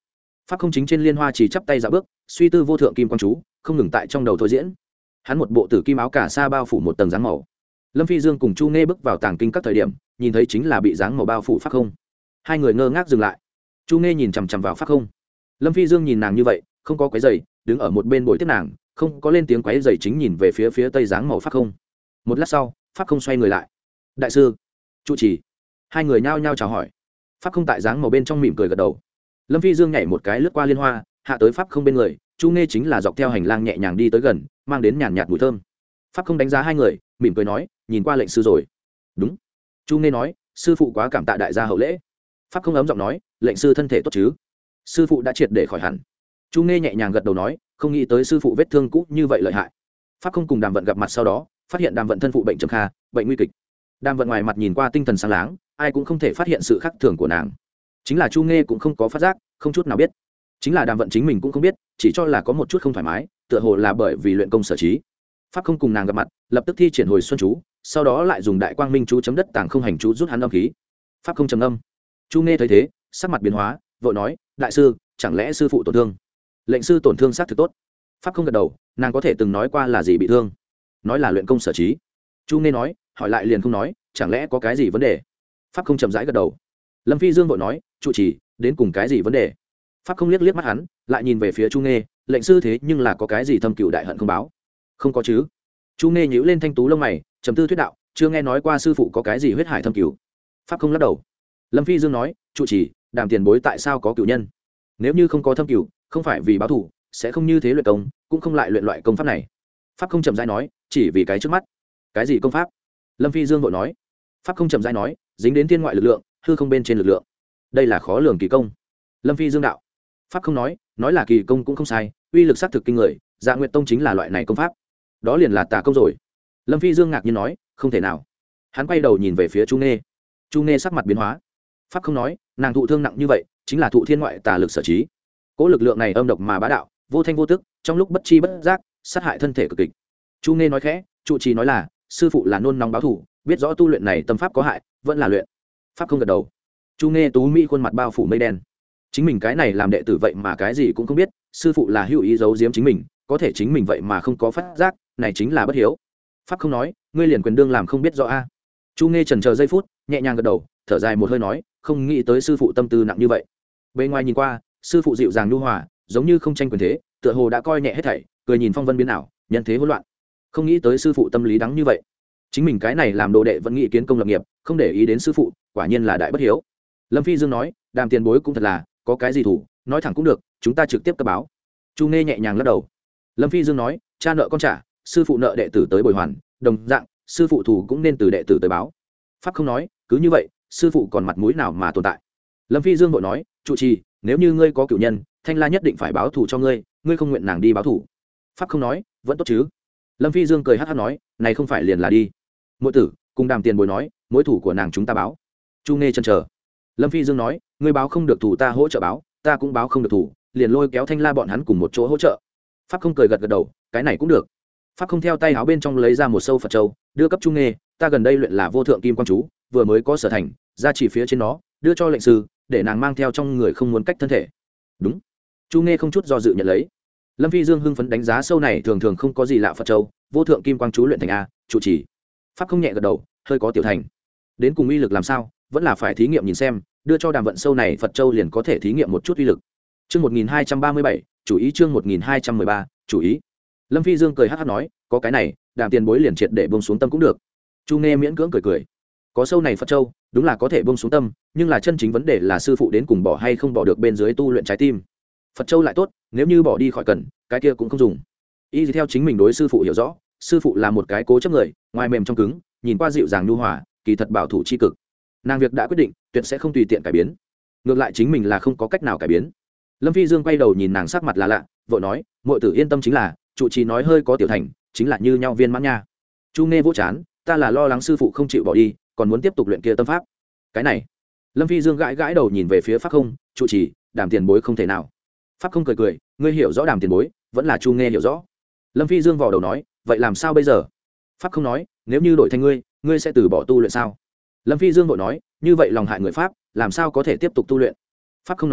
pháp không chính trên liên hoa chỉ chắp tay dạo bước, suy tư vô thượng kim quang chú không ngừng tại trong đầu thôi diễn. Hắn một bộ tử kim áo cà sa bao phủ một tầng dáng màu. Lâm Phi Dương cùng Chu Nghe bước vào tàng kinh các thời điểm, nhìn thấy chính là bị dáng màu bao phủ pháp không. Hai người ngơ ngác dừng lại. Chu Nghe nhìn chằm chằm vào pháp không. Lâm Phi Dương nhìn nàng như vậy, không có quấy giày, đứng ở một bên bồi tiếp nàng, không có lên tiếng quấy giày, chính nhìn về phía phía tây dáng màu pháp không. Một lát sau, pháp không xoay người lại. Đại sư, trụ trì. Hai người nhao nhao chào hỏi. Pháp không tại dáng màu bên trong mỉm cười gật đầu. Lâm Phi Dương nhảy một cái lướt qua liên hoa, hạ tới pháp không bên người. Chu Nghe chính là dọc theo hành lang nhẹ nhàng đi tới gần, mang đến nhàn nhạt mùi thơm. Pháp không đánh giá hai người, mỉm cười nói, nhìn qua lệnh sư rồi. Đúng. Chu Nghe nói, sư phụ quá cảm tạ đại gia hậu lễ. Pháp không ấm giọng nói, lệnh sư thân thể tốt chứ? Sư phụ đã triệt để khỏi hẳn. Chu Nghe nhẹ nhàng gật đầu nói, không nghĩ tới sư phụ vết thương cũ như vậy lợi hại. Pháp không cùng Đàm Vận gặp mặt sau đó, phát hiện Đàm Vận thân phụ bệnh trầm kha, bệnh nguy kịch. Đàm Vận ngoài mặt nhìn qua tinh thần sáng láng, ai cũng không thể phát hiện sự khác thường của nàng. Chính là Chu Nghe cũng không có phát giác, không chút nào biết. Chính là Đàm Vận chính mình cũng không biết, chỉ cho là có một chút không thoải mái, tựa hồ là bởi vì luyện công sở trí. Pháp không cùng nàng gặp mặt, lập tức thi triển hồi xuân chú, sau đó lại dùng đại quang minh chú chấm đất tàng không hành chú rút hắn âm khí. Pháp không trầm âm. Chu Nghe thấy thế, sắc mặt biến hóa, vội nói, đại sư, chẳng lẽ sư phụ tổn thương? Lệnh sư tổn thương xác thực tốt. Pháp không gật đầu, nàng có thể từng nói qua là gì bị thương, nói là luyện công sở trí. Chu Nghe nói, hỏi lại liền không nói, chẳng lẽ có cái gì vấn đề? Pháp không chậm rãi gật đầu. Lâm Phi Dương vội nói, trụ trì, đến cùng cái gì vấn đề? Pháp không liếc liếc mắt hắn, lại nhìn về phía Chu Nghe, lệnh sư thế nhưng là có cái gì thâm cửu đại hận không báo? Không có chứ? Chu Nghe nhíu lên thanh tú lông mày, trầm tư thuyết đạo, chưa nghe nói qua sư phụ có cái gì huyết hải thâm cửu. Pháp không lắc đầu. Lâm Phi Dương nói, trụ trì, Đàm tiền bối tại sao có cửu nhân? Nếu như không có thâm cửu, không phải vì báo thù, sẽ không như thế luyện công, cũng không lại luyện loại công pháp này. Pháp không chậm rãi nói, chỉ vì cái trước mắt. Cái gì công pháp? Lâm Phi Dương vội nói. Pháp không chậm rãi nói, dính đến thiên ngoại lực lượng, hư không bên trên lực lượng. Đây là khó lường kỳ công. Lâm Phi Dương đạo. Pháp không nói, nói là kỳ công cũng không sai, uy lực xác thực kinh người, Dạ Nguyệt Tông chính là loại này công pháp. Đó liền là tà công rồi. Lâm Phi Dương ngạc nhiên nói, không thể nào. Hắn quay đầu nhìn về phía Chu Nghe. Chu Nghe sắc mặt biến hóa. Pháp không nói, nàng thụ thương nặng như vậy, chính là thụ thiên ngoại tà lực sở trí. Cỗ lực lượng này âm độc mà bá đạo, vô thanh vô tức, trong lúc bất chi bất giác, sát hại thân thể cực kịch. Chu Nghe nói khẽ, trụ trì nói là, sư phụ là nôn nóng báo thù, biết rõ tu luyện này tâm pháp có hại, vẫn là luyện. Pháp không gật đầu. Chu Nghe tú mỹ khuôn mặt bao phủ mây đen. Chính mình cái này làm đệ tử vậy mà cái gì cũng không biết, sư phụ là hữu ý giấu giếm chính mình, có thể chính mình vậy mà không có phát giác, này chính là bất hiếu. Pháp không nói, ngươi liền quyền đương làm không biết rõ a. Chu Nghe chần chờ giây phút, nhẹ nhàng gật đầu, thở dài một hơi nói, không nghĩ tới sư phụ tâm tư nặng như vậy. Bên ngoài nhìn qua, sư phụ dịu dàng nhu hòa, giống như không tranh quyền thế, tựa hồ đã coi nhẹ hết thảy, cười nhìn phong vân biến ảo, nhân thế hỗn loạn. Không nghĩ tới sư phụ tâm lý đắng như vậy. Chính mình cái này làm đồ đệ vẫn nghĩ kiến công lập nghiệp, không để ý đến sư phụ, quả nhiên là đại bất hiếu. Lâm Phi Dương nói, Đàm tiền bối cũng thật là, có cái gì thủ, nói thẳng cũng được, chúng ta trực tiếp cấp báo. Chu Nghe nhẹ nhàng lắc đầu. Lâm Phi Dương nói, cha nợ con trả, sư phụ nợ đệ tử tới bồi hoàn, đồng dạng, sư phụ thủ cũng nên từ đệ tử tới báo. Pháp không nói, cứ như vậy, sư phụ còn mặt mũi nào mà tồn tại? Lâm Phi Dương vội nói, trụ trì, nếu như ngươi có cửu nhân, Thanh La nhất định phải báo thù cho ngươi, ngươi không nguyện nàng đi báo thù. Pháp không nói, vẫn tốt chứ? Lâm Phi Dương cười hắc hắc nói, này không phải liền là đi. Muội tử, cùng Đàm tiền bối nói, mối thủ của nàng chúng ta báo. Chu Nghe chần chờ. Lâm Phi Dương nói, ngươi báo không được thủ ta hỗ trợ báo, ta cũng báo không được thủ, liền lôi kéo Thanh La bọn hắn cùng một chỗ hỗ trợ. Pháp không cười gật gật đầu, cái này cũng được. Pháp không theo tay áo bên trong lấy ra một sâu Phật châu, đưa cấp Chu Nghe, ta gần đây luyện là vô thượng kim quang chú, vừa mới có sở thành, ra chỉ phía trên nó, đưa cho lệnh sư, để nàng mang theo trong người không muốn cách thân thể. Đúng. Chu Nghe không chút do dự nhận lấy. Lâm Phi Dương hưng phấn đánh giá sâu này thường thường không có gì lạ Phật châu, vô thượng kim quang chú luyện thành a, chủ trì. Pháp không nhẹ gật đầu, hơi có tiểu thành. Đến cùng uy lực làm sao, vẫn là phải thí nghiệm nhìn xem, đưa cho Đàm vận sâu này Phật châu liền có thể thí nghiệm một chút uy lực. Chương một nghìn hai trăm ba mươi bảy, chủ ý chương một nghìn hai trăm mười ba, chủ ý. Lâm Phi Dương cười hắc hắc nói, có cái này, Đàm tiền bối liền triệt để buông xuống tâm cũng được. Chu Nghe miễn cưỡng cười cười. Có sâu này Phật châu, đúng là có thể buông xuống tâm, nhưng là chân chính vấn đề là sư phụ đến cùng bỏ hay không bỏ được bên dưới tu luyện trái tim. Phật châu lại tốt, nếu như bỏ đi khỏi cần, cái kia cũng không dùng. Y theo chính mình đối sư phụ hiểu rõ, sư phụ là một cái cố chấp người, ngoài mềm trong cứng, nhìn qua dịu dàng nhu hòa, kỳ thật bảo thủ chi cực. Nàng việc đã quyết định, tuyệt sẽ không tùy tiện cải biến. Ngược lại chính mình là không có cách nào cải biến. Lâm Phi Dương quay đầu nhìn nàng sắc mặt là lạ, vội nói, muội tử yên tâm, chính là trụ trì nói hơi có tiểu thành, chính là như nhau viên mãn nha. Chu Nghe vỗ chán, ta là lo lắng sư phụ không chịu bỏ đi, còn muốn tiếp tục luyện kia tâm pháp. Cái này. Lâm Phi Dương gãi gãi đầu nhìn về phía Pháp không, trụ trì, Đàm tiền bối không thể nào. Pháp không cười cười, ngươi hiểu rõ Đàm tiền bối, vẫn là Chu Nghe hiểu rõ. Lâm Phi Dương vò đầu nói, vậy làm sao bây giờ? Pháp không nói, nếu như đổi thành ngươi, ngươi sẽ từ bỏ tu luyện sao? Lâm Phi Dương vội nói, như vậy lòng hại người Pháp, làm sao có thể tiếp tục tu luyện? Pháp không nói,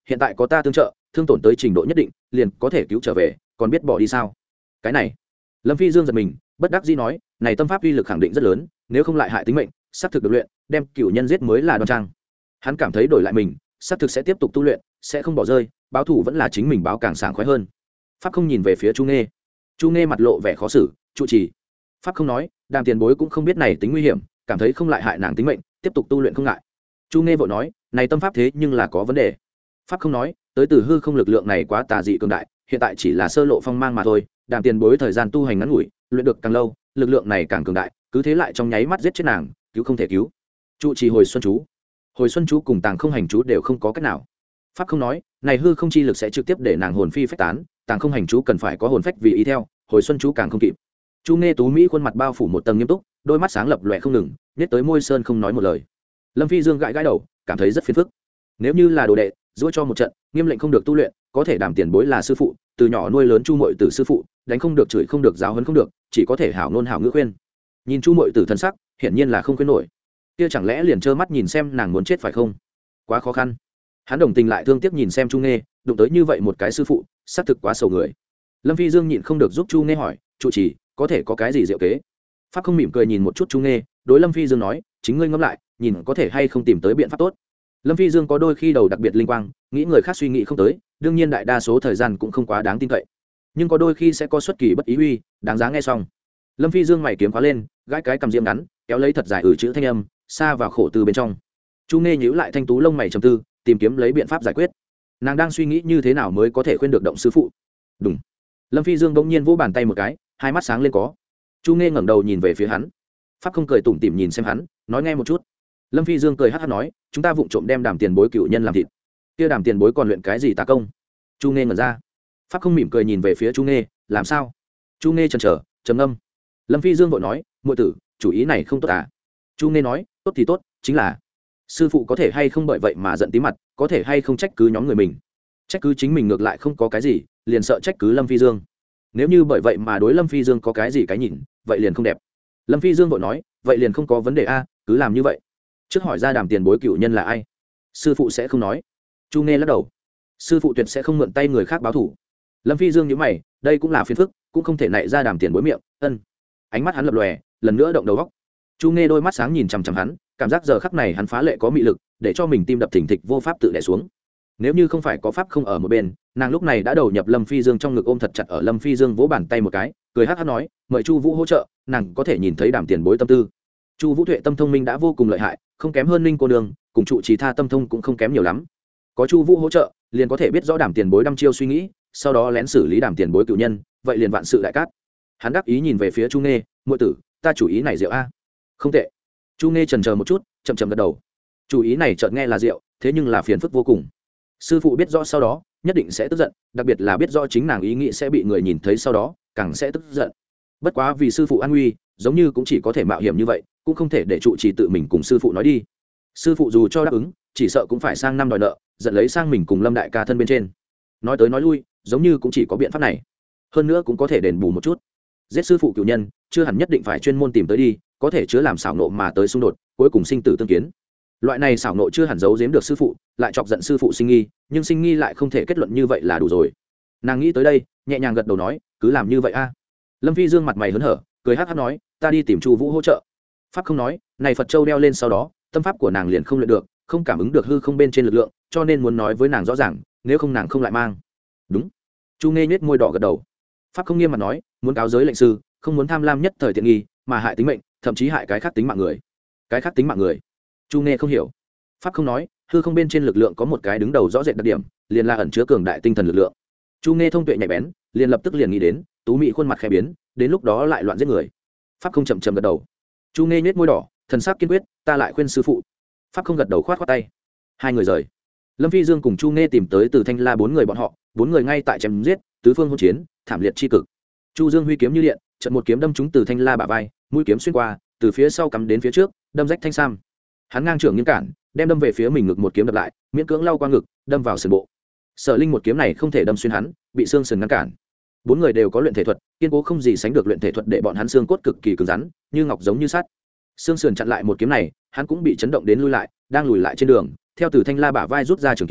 hiện tại có ta tương trợ, thương tổn tới trình độ nhất định liền có thể cứu trở về, còn biết bỏ đi sao? Cái này, Lâm Phi Dương giật mình, bất đắc dĩ nói, này tâm pháp uy lực khẳng định rất lớn, nếu không lại hại tính mệnh, xác thực được luyện, đem cửu nhân giết mới là đoan trang. Hắn cảm thấy đổi lại mình, xác thực sẽ tiếp tục tu luyện, sẽ không bỏ rơi, báo thủ vẫn là chính mình báo càng sảng khoái hơn. Pháp không nhìn về phía Chu Nghê. Chu Nghê mặt lộ vẻ khó xử, trụ trì. Pháp không nói, Đàm tiền bối cũng không biết này tính nguy hiểm, cảm thấy không lại hại nàng tính mệnh, tiếp tục tu luyện không ngại. Chu Nghê vội nói, này tâm pháp thế nhưng là có vấn đề. Pháp không nói, tới từ hư không lực lượng này quá tà dị cường đại, hiện tại chỉ là sơ lộ phong mang mà thôi, Đàm tiền bối thời gian tu hành ngắn ngủi, luyện được càng lâu, lực lượng này càng cường đại, cứ thế lại trong nháy mắt giết chết nàng, cứu không thể cứu. Trụ trì hồi xuân chú, hồi xuân chú cùng tàng không hành chú đều không có cách nào. Pháp không nói, này hư không chi lực sẽ trực tiếp để nàng hồn phi phách tán, tàng không hành chú cần phải có hồn phách vì ý theo, hồi xuân chú càng không kịp. Chu Nghe tú mỹ khuôn mặt bao phủ một tầng nghiêm túc, đôi mắt sáng lập lòe không ngừng, nhét tới môi sơn không nói một lời. Lâm Phi Dương gãi gãi đầu, cảm thấy rất phiền phức. Nếu như là đồ đệ, giũa cho một trận, nghiêm lệnh không được tu luyện, có thể Đàm tiền bối là sư phụ, từ nhỏ nuôi lớn Chu Muội Tử sư phụ, đánh không được chửi không được giáo huấn không được, chỉ có thể hảo ngôn hảo ngữ khuyên. Nhìn Chu Muội Tử thân sắc, hiển nhiên là không khuyên nổi. Kia chẳng lẽ liền trơ mắt nhìn xem nàng muốn chết phải không? Quá khó khăn. Hắn đồng tình lại thương tiếc nhìn xem Chu Nghe, đụng tới như vậy một cái sư phụ, xác thực quá sầu người. Lâm Phi Dương nhịn không được giúp Chu Nghe hỏi, trụ trì, có thể có cái gì diệu kế? Pháp không mỉm cười nhìn một chút Chu Nghe, đối Lâm Phi Dương nói, chính ngươi ngẫm lại, nhìn có thể hay không tìm tới biện pháp tốt. Lâm Phi Dương có đôi khi đầu đặc biệt linh quang, nghĩ người khác suy nghĩ không tới, đương nhiên đại đa số thời gian cũng không quá đáng tin cậy, nhưng có đôi khi sẽ có xuất kỳ bất ý uy, đáng giá nghe xong. Lâm Phi Dương mày kiếm khóa lên, gãi cái cầm diêm ngắn, kéo lấy thật dài ử chữ thanh âm, xa vào khổ từ bên trong. Chu Nghe nhíu lại thanh tú lông mày trầm tư, tìm kiếm lấy biện pháp giải quyết. Nàng đang suy nghĩ như thế nào mới có thể khuyên được động sư phụ. Đúng. Lâm Phi Dương bỗng nhiên vỗ bàn tay một cái, hai mắt sáng lên có. Chu Nghe ngẩng đầu nhìn về phía hắn. Pháp không cười tủm tỉm nhìn xem hắn, nói nghe một chút. Lâm Phi Dương cười hắc hắc nói, chúng ta vụng trộm đem Đàm tiền bối cựu nhân làm thịt. Kia Đàm tiền bối còn luyện cái gì tà công? Chu Nghe ngẩn ra. Pháp không mỉm cười nhìn về phía Chu Nghe, làm sao? Chu Nghe chần chờ, trầm ngâm. Lâm Phi Dương vội nói, muội tử, chủ ý này không tốt à? Chu Nghe nói, tốt thì tốt, chính là sư phụ có thể hay không bởi vậy mà giận tí mặt, có thể hay không trách cứ nhóm người mình. Trách cứ chính mình ngược lại không có cái gì, liền sợ trách cứ Lâm Phi Dương. Nếu như bởi vậy mà đối Lâm Phi Dương có cái gì cái nhìn, vậy liền không đẹp. Lâm Phi Dương vội nói, vậy liền không có vấn đề a, cứ làm như vậy. Trước hỏi ra Đàm tiền bối cựu nhân là ai? Sư phụ sẽ không nói. Chu Nghe lắc đầu. Sư phụ tuyệt sẽ không mượn tay người khác báo thủ. Lâm Phi Dương nhíu mày, đây cũng là phiền phức, cũng không thể nảy ra Đàm tiền bối miệng. Ân. Ánh mắt hắn lập lòe, lần nữa động đầu góc. Chu Nghe đôi mắt sáng nhìn chằm chằm hắn, cảm giác giờ khắc này hắn phá lệ có mị lực, để cho mình tim đập thình thịch vô pháp tự đè xuống. Nếu như không phải có pháp không ở một bên, nàng lúc này đã đầu nhập Lâm Phi Dương trong ngực ôm thật chặt ở Lâm Phi Dương vỗ bàn tay một cái, cười hắc hắc nói, mời Chu Vũ hỗ trợ, nàng có thể nhìn thấy Đàm tiền bối tâm tư. Chu Vũ tuệ tâm thông minh đã vô cùng lợi hại, không kém hơn Ninh cô nương, cùng trụ trì tha tâm thông cũng không kém nhiều lắm. Có Chu Vũ hỗ trợ, liền có thể biết rõ Đàm tiền bối đăm chiêu suy nghĩ, sau đó lén xử lý Đàm tiền bối cựu nhân, vậy liền vạn sự đại cát. Hắn đắc ý nhìn về phía Chu Nghe, muội tử, ta chủ ý này diệu a. Không tệ. Chu Nghe chần chờ một chút, chậm chậm gật đầu. Chủ ý này chợt nghe là diệu, thế nhưng là phiền phức vô cùng. Sư phụ biết rõ sau đó, nhất định sẽ tức giận, đặc biệt là biết rõ chính nàng ý nghĩ sẽ bị người nhìn thấy sau đó, càng sẽ tức giận. Bất quá vì sư phụ an nguy, giống như cũng chỉ có thể mạo hiểm như vậy, cũng không thể để trụ trì tự mình cùng sư phụ nói đi. Sư phụ dù cho đáp ứng, chỉ sợ cũng phải sang năm đòi nợ, giận lấy sang mình cùng Lâm đại ca thân bên trên. Nói tới nói lui, giống như cũng chỉ có biện pháp này. Hơn nữa cũng có thể đền bù một chút. Giết sư phụ cửu nhân, chưa hẳn nhất định phải chuyên môn tìm tới đi, có thể chứa làm xảo nộ mà tới xung đột, cuối cùng sinh tử tương kiến. Loại này xảo nộ chưa hẳn giấu giếm được sư phụ, lại chọc giận sư phụ sinh nghi, nhưng sinh nghi lại không thể kết luận như vậy là đủ rồi. Nàng nghĩ tới đây, nhẹ nhàng gật đầu nói, cứ làm như vậy a. Lâm Phi Dương mặt mày hớn hở, cười hắc hắc nói, ta đi tìm Chu Vũ hỗ trợ. Pháp không nói, này Phật châu đeo lên sau đó, tâm pháp của nàng liền không luyện được, không cảm ứng được hư không bên trên lực lượng, cho nên muốn nói với nàng rõ ràng, nếu không nàng không lại mang. Đúng. Chu Nghe nhếch môi đỏ gật đầu. Pháp không nghiêm mặt nói, muốn cáo giới lệnh sư, không muốn tham lam nhất thời tiện nghi, mà hại tính mệnh, thậm chí hại cái khác tính mạng người. Cái khác tính mạng người? Chu Nghe không hiểu. Pháp không nói, hư không bên trên lực lượng có một cái đứng đầu rõ rệt đặc điểm, liền là ẩn chứa cường đại tinh thần lực lượng. Chu Nghe thông tuệ nhạy bén, liền lập tức liền nghĩ đến, tú mỹ khuôn mặt khẽ biến, đến lúc đó lại loạn giết người. Pháp không chậm chậm gật đầu. Chu Nghe nhếch môi đỏ, thần sắc kiên quyết, ta lại khuyên sư phụ. Pháp không gật đầu khoát khoát tay. Hai người rời. Lâm Phi Dương cùng Chu Nghe tìm tới Từ Thanh La bốn người bọn họ, bốn người ngay tại chém giết, tứ phương hỗn chiến, thảm liệt chi cực. Chu Dương huy kiếm như điện, chợt một kiếm đâm trúng Từ Thanh La bả vai, mũi kiếm xuyên qua, từ phía sau cắm đến phía trước, đâm rách thanh sam. Hắn ngang trưởng nghiêng cản, đem đâm về phía mình ngực một kiếm đập lại, miễn cưỡng lau qua ngực, đâm vào sườn bộ. Sở Linh một kiếm này không thể đâm xuyên hắn, bị xương sườn ngăn cản. Bốn người đều có luyện thể thuật, kiên cố không gì sánh được luyện thể thuật để bọn hắn xương cốt cực kỳ cứng rắn, như ngọc giống như sắt. Xương sườn chặn lại một kiếm này, hắn cũng bị chấn động đến lui lại, đang lùi lại trên đường, theo Từ Thanh La bả vai rút ra trường kiếm,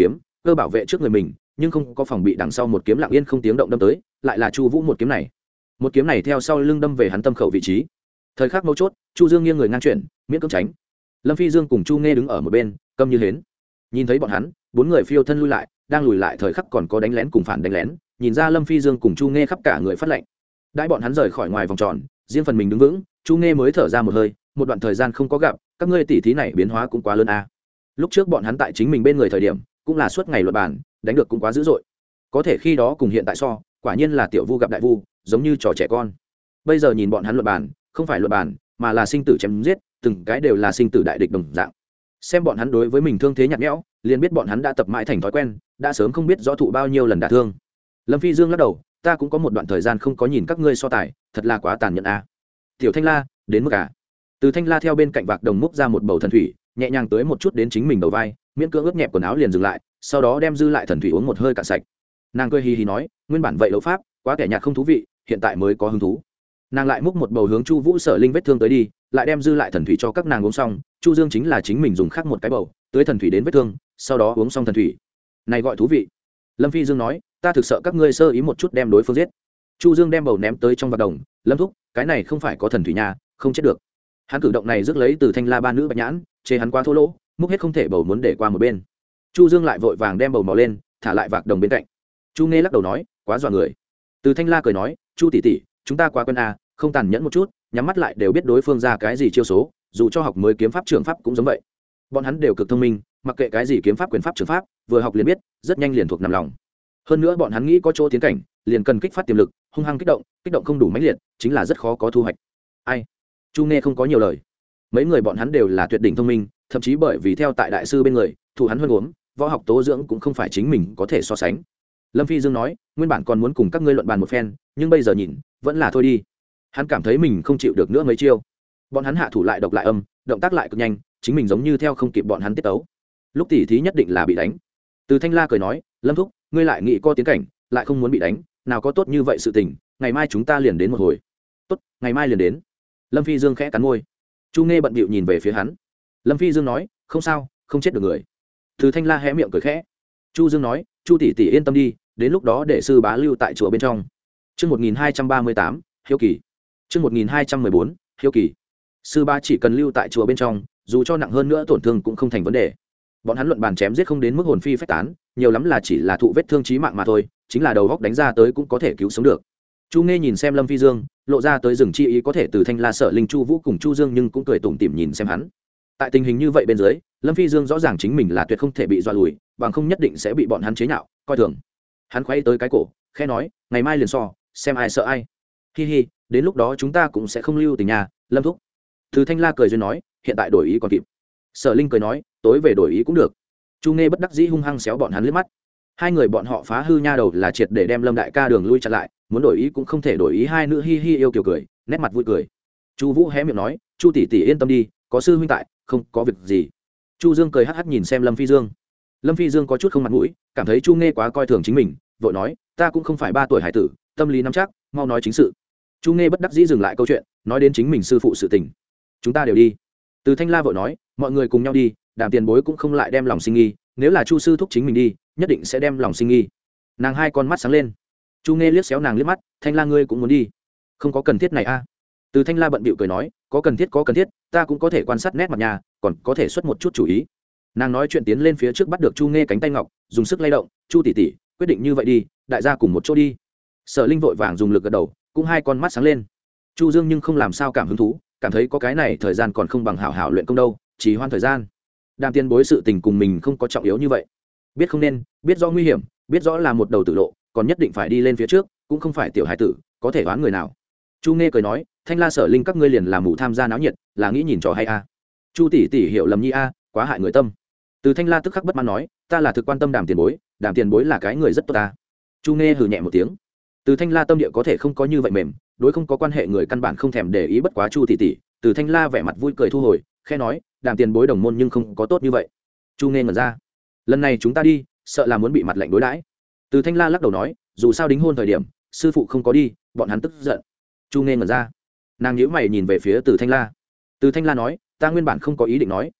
cơ bảo vệ trước người mình nhưng không có phòng bị đằng sau một kiếm lặng yên không tiếng động đâm tới, lại là Chu Vũ một kiếm này. Một kiếm này theo sau lưng đâm về hắn tâm khẩu vị trí. Thời khắc mấu chốt, Chu Dương nghiêng người ngang chuyển, miễn cưỡng tránh. Lâm Phi Dương cùng Chu Nghe đứng ở một bên, câm như hến. Nhìn thấy bọn hắn, bốn người phiêu thân lui lại, đang lùi lại thời khắc còn có đánh lén cùng phản đánh lén, nhìn ra Lâm Phi Dương cùng Chu Nghe khắp cả người phát lạnh. Đãi bọn hắn rời khỏi ngoài vòng tròn, riêng phần mình đứng vững, Chu Nghe mới thở ra một hơi, một đoạn thời gian không có gặp, các ngươi tỷ thí này biến hóa cũng quá lớn a. Lúc trước bọn hắn tại chính mình bên người thời điểm, cũng là suốt ngày luận bàn, đánh được cũng quá dữ dội. Có thể khi đó cùng hiện tại so, quả nhiên là tiểu vu gặp đại vu, giống như trò trẻ con. Bây giờ nhìn bọn hắn luận bàn, không phải luận bàn, mà là sinh tử chém giết, từng cái đều là sinh tử đại địch đồng dạng. Xem bọn hắn đối với mình thương thế nhạt nhẽo, liền biết bọn hắn đã tập mãi thành thói quen, đã sớm không biết rõ thụ bao nhiêu lần đả thương. Lâm Phi Dương lắc đầu, ta cũng có một đoạn thời gian không có nhìn các ngươi so tài, thật là quá tàn nhẫn a. Tiểu Thanh La, đến mức à? Từ Thanh La theo bên cạnh vạc đồng múc ra một bầu thần thủy, nhẹ nhàng tới một chút đến chính mình đầu vai, miễn cưỡng ướt nhẹp quần áo liền dừng lại, sau đó đem dư lại thần thủy uống một hơi cạn sạch. Nàng cười hì hì nói, nguyên bản vậy đấu pháp, quá kẻ nhạt không thú vị, hiện tại mới có hứng thú. Nàng lại múc một bầu hướng Chu Vũ Sở Linh vết thương tới đi, lại đem dư lại thần thủy cho các nàng uống xong. Chu Dương chính là chính mình dùng khác một cái bầu, tưới thần thủy đến vết thương, sau đó uống xong thần thủy. Này gọi thú vị. Lâm Phi Dương nói, ta thực sợ các ngươi sơ ý một chút đem đối phương giết. Chu Dương đem bầu ném tới trong vạc đồng, Lâm thúc, cái này không phải có thần thủy nhà, không chết được. Hắn cử động này rước lấy từ Thanh La ba nữ Bạch Nhãn, chê hắn quá thô lỗ, múc hết không thể bầu muốn để qua một bên. Chu Dương lại vội vàng đem bầu mò lên, thả lại vạc đồng bên cạnh. Chu Nghe lắc đầu nói, quá dọa người. Từ Thanh La cười nói, Chu tỷ tỷ, chúng ta quá quen à, không tàn nhẫn một chút, nhắm mắt lại đều biết đối phương ra cái gì chiêu số, dù cho học mới kiếm pháp trường pháp cũng giống vậy. Bọn hắn đều cực thông minh, mặc kệ cái gì kiếm pháp quyền pháp trường pháp, vừa học liền biết, rất nhanh liền thuộc nằm lòng. Hơn nữa bọn hắn nghĩ có chỗ tiến cảnh, liền cần kích phát tiềm lực, hung hăng kích động, kích động không đủ mãnh liệt, chính là rất khó có thu hoạch. Ai? Chu Nghe không có nhiều lời. Mấy người bọn hắn đều là tuyệt đỉnh thông minh, thậm chí bởi vì theo tại đại sư bên người, thủ hắn hơn uống, võ học tố dưỡng cũng không phải chính mình có thể so sánh. Lâm Phi Dương nói, nguyên bản còn muốn cùng các ngươi luận bàn một phen, nhưng bây giờ nhìn, vẫn là thôi đi. Hắn cảm thấy mình không chịu được nữa mấy chiêu. Bọn hắn hạ thủ lại độc lại âm, động tác lại cực nhanh, chính mình giống như theo không kịp bọn hắn tiết tấu. Lúc tỉ thí nhất định là bị đánh. Từ Thanh La cười nói, Lâm thúc, ngươi lại nghĩ co tiến cảnh, lại không muốn bị đánh, nào có tốt như vậy sự tình, ngày mai chúng ta liền đến một hồi. Tốt, ngày mai liền đến. Lâm Phi Dương khẽ cắn môi. Chu Nghe bận bịu nhìn về phía hắn. Lâm Phi Dương nói, không sao, không chết được người. Từ Thanh La hé miệng cười khẽ. Chu Dương nói, Chu tỷ tỷ yên tâm đi, đến lúc đó để sư bá lưu tại chùa bên trong. Chương một nghìn hai trăm ba mươi tám, hiếu kỳ. Chương một nghìn hai trăm mười bốn, hiếu kỳ. Sư bá chỉ cần lưu tại chùa bên trong, dù cho nặng hơn nữa tổn thương cũng không thành vấn đề. Bọn hắn luận bàn chém giết không đến mức hồn phi phách tán, nhiều lắm là chỉ là thụ vết thương chí mạng mà thôi, chính là đầu góc đánh ra tới cũng có thể cứu sống được. Chu Nghe nhìn xem Lâm Phi Dương, lộ ra tới rừng chi ý có thể từ Thanh La Sở Linh Chu Vũ cùng Chu Dương, nhưng cũng cười tủm tỉm nhìn xem hắn. Tại tình hình như vậy bên dưới, Lâm Phi Dương rõ ràng chính mình là tuyệt không thể bị dọa lùi, bằng không nhất định sẽ bị bọn hắn chế nhạo, coi thường. Hắn khoay tới cái cổ, khẽ nói, ngày mai liền so, xem ai sợ ai. Hi hi, đến lúc đó chúng ta cũng sẽ không lưu tình nhà, Lâm thúc. Từ Thanh La cười duyên nói, hiện tại đổi ý còn kịp. Sở Linh cười nói, tối về đổi ý cũng được. Chu Nghe bất đắc dĩ hung hăng xéo bọn hắn liếc mắt. Hai người bọn họ phá hư nha đầu là triệt để đem Lâm đại ca đường lui chặn lại, muốn đổi ý cũng không thể đổi ý. Hai nữ hi hi yêu kiều cười, nét mặt vui cười. Chu Vũ hé miệng nói, Chu tỷ tỷ yên tâm đi, có sư huynh tại, không có việc gì. Chu Dương cười hắc hắc nhìn xem Lâm Phi Dương. Lâm Phi Dương có chút không mặt mũi, cảm thấy Chu Nghe quá coi thường chính mình, vội nói, ta cũng không phải ba tuổi hải tử, tâm lý nắm chắc, mau nói chính sự. Chu Nghe bất đắc dĩ dừng lại câu chuyện, nói đến chính mình sư phụ sự tình. Chúng ta đều đi. Từ Thanh La vội nói, mọi người cùng nhau đi, Đàm tiền bối cũng không lại đem lòng sinh nghi, nếu là Chu sư thúc chính mình đi, nhất định sẽ đem lòng sinh nghi. Nàng hai con mắt sáng lên. Chu Nghe liếc xéo nàng liếc mắt, Thanh La ngươi cũng muốn đi? Không có cần thiết này a. À. Từ Thanh La bận bịu cười nói, có cần thiết có cần thiết, ta cũng có thể quan sát nét mặt nhà, còn có thể xuất một chút chủ ý. Nàng nói chuyện tiến lên phía trước bắt được Chu Nghe cánh tay ngọc, dùng sức lay động, Chu tỷ tỷ, quyết định như vậy đi, đại gia cùng một chỗ đi. Sở Linh vội vàng dùng lực gật đầu, cũng hai con mắt sáng lên. Chu Dương nhưng không làm sao cảm hứng thú, cảm thấy có cái này thời gian còn không bằng hảo hảo luyện công đâu, chỉ hoan thời gian. Đàm tiền bối sự tình cùng mình không có trọng yếu như vậy, biết không nên, biết rõ nguy hiểm, biết rõ là một đầu tử lộ, còn nhất định phải đi lên phía trước, cũng không phải tiểu hải tử, có thể đoán người nào. Chu Nghe cười nói, Thanh La Sở Linh các ngươi liền làm mù tham gia náo nhiệt, là nghĩ nhìn trò hay a. À. Chu tỷ tỷ hiểu lầm nhi a, à, quá hại người tâm. Từ Thanh La tức khắc bất mãn nói, ta là thực quan tâm Đàm tiền bối, Đàm tiền bối là cái người rất tốt ta. Chu Nghe hừ nhẹ một tiếng. Từ Thanh La tâm địa có thể không có như vậy mềm, đối không có quan hệ người căn bản không thèm để ý, bất quá Chu tỷ tỷ. Từ Thanh La vẻ mặt vui cười thu hồi, khẽ nói, Đàm tiền bối đồng môn nhưng không có tốt như vậy. Chu Nghe ngẩn ra, lần này chúng ta đi, sợ là muốn bị mặt lạnh đối đãi. Từ Thanh La lắc đầu nói, dù sao đính hôn thời điểm, sư phụ không có đi, bọn hắn tức giận. Chu Nghe ngẩn ra, nàng nhíu mày nhìn về phía Từ Thanh La. Từ Thanh La nói, ta nguyên bản không có ý định nói,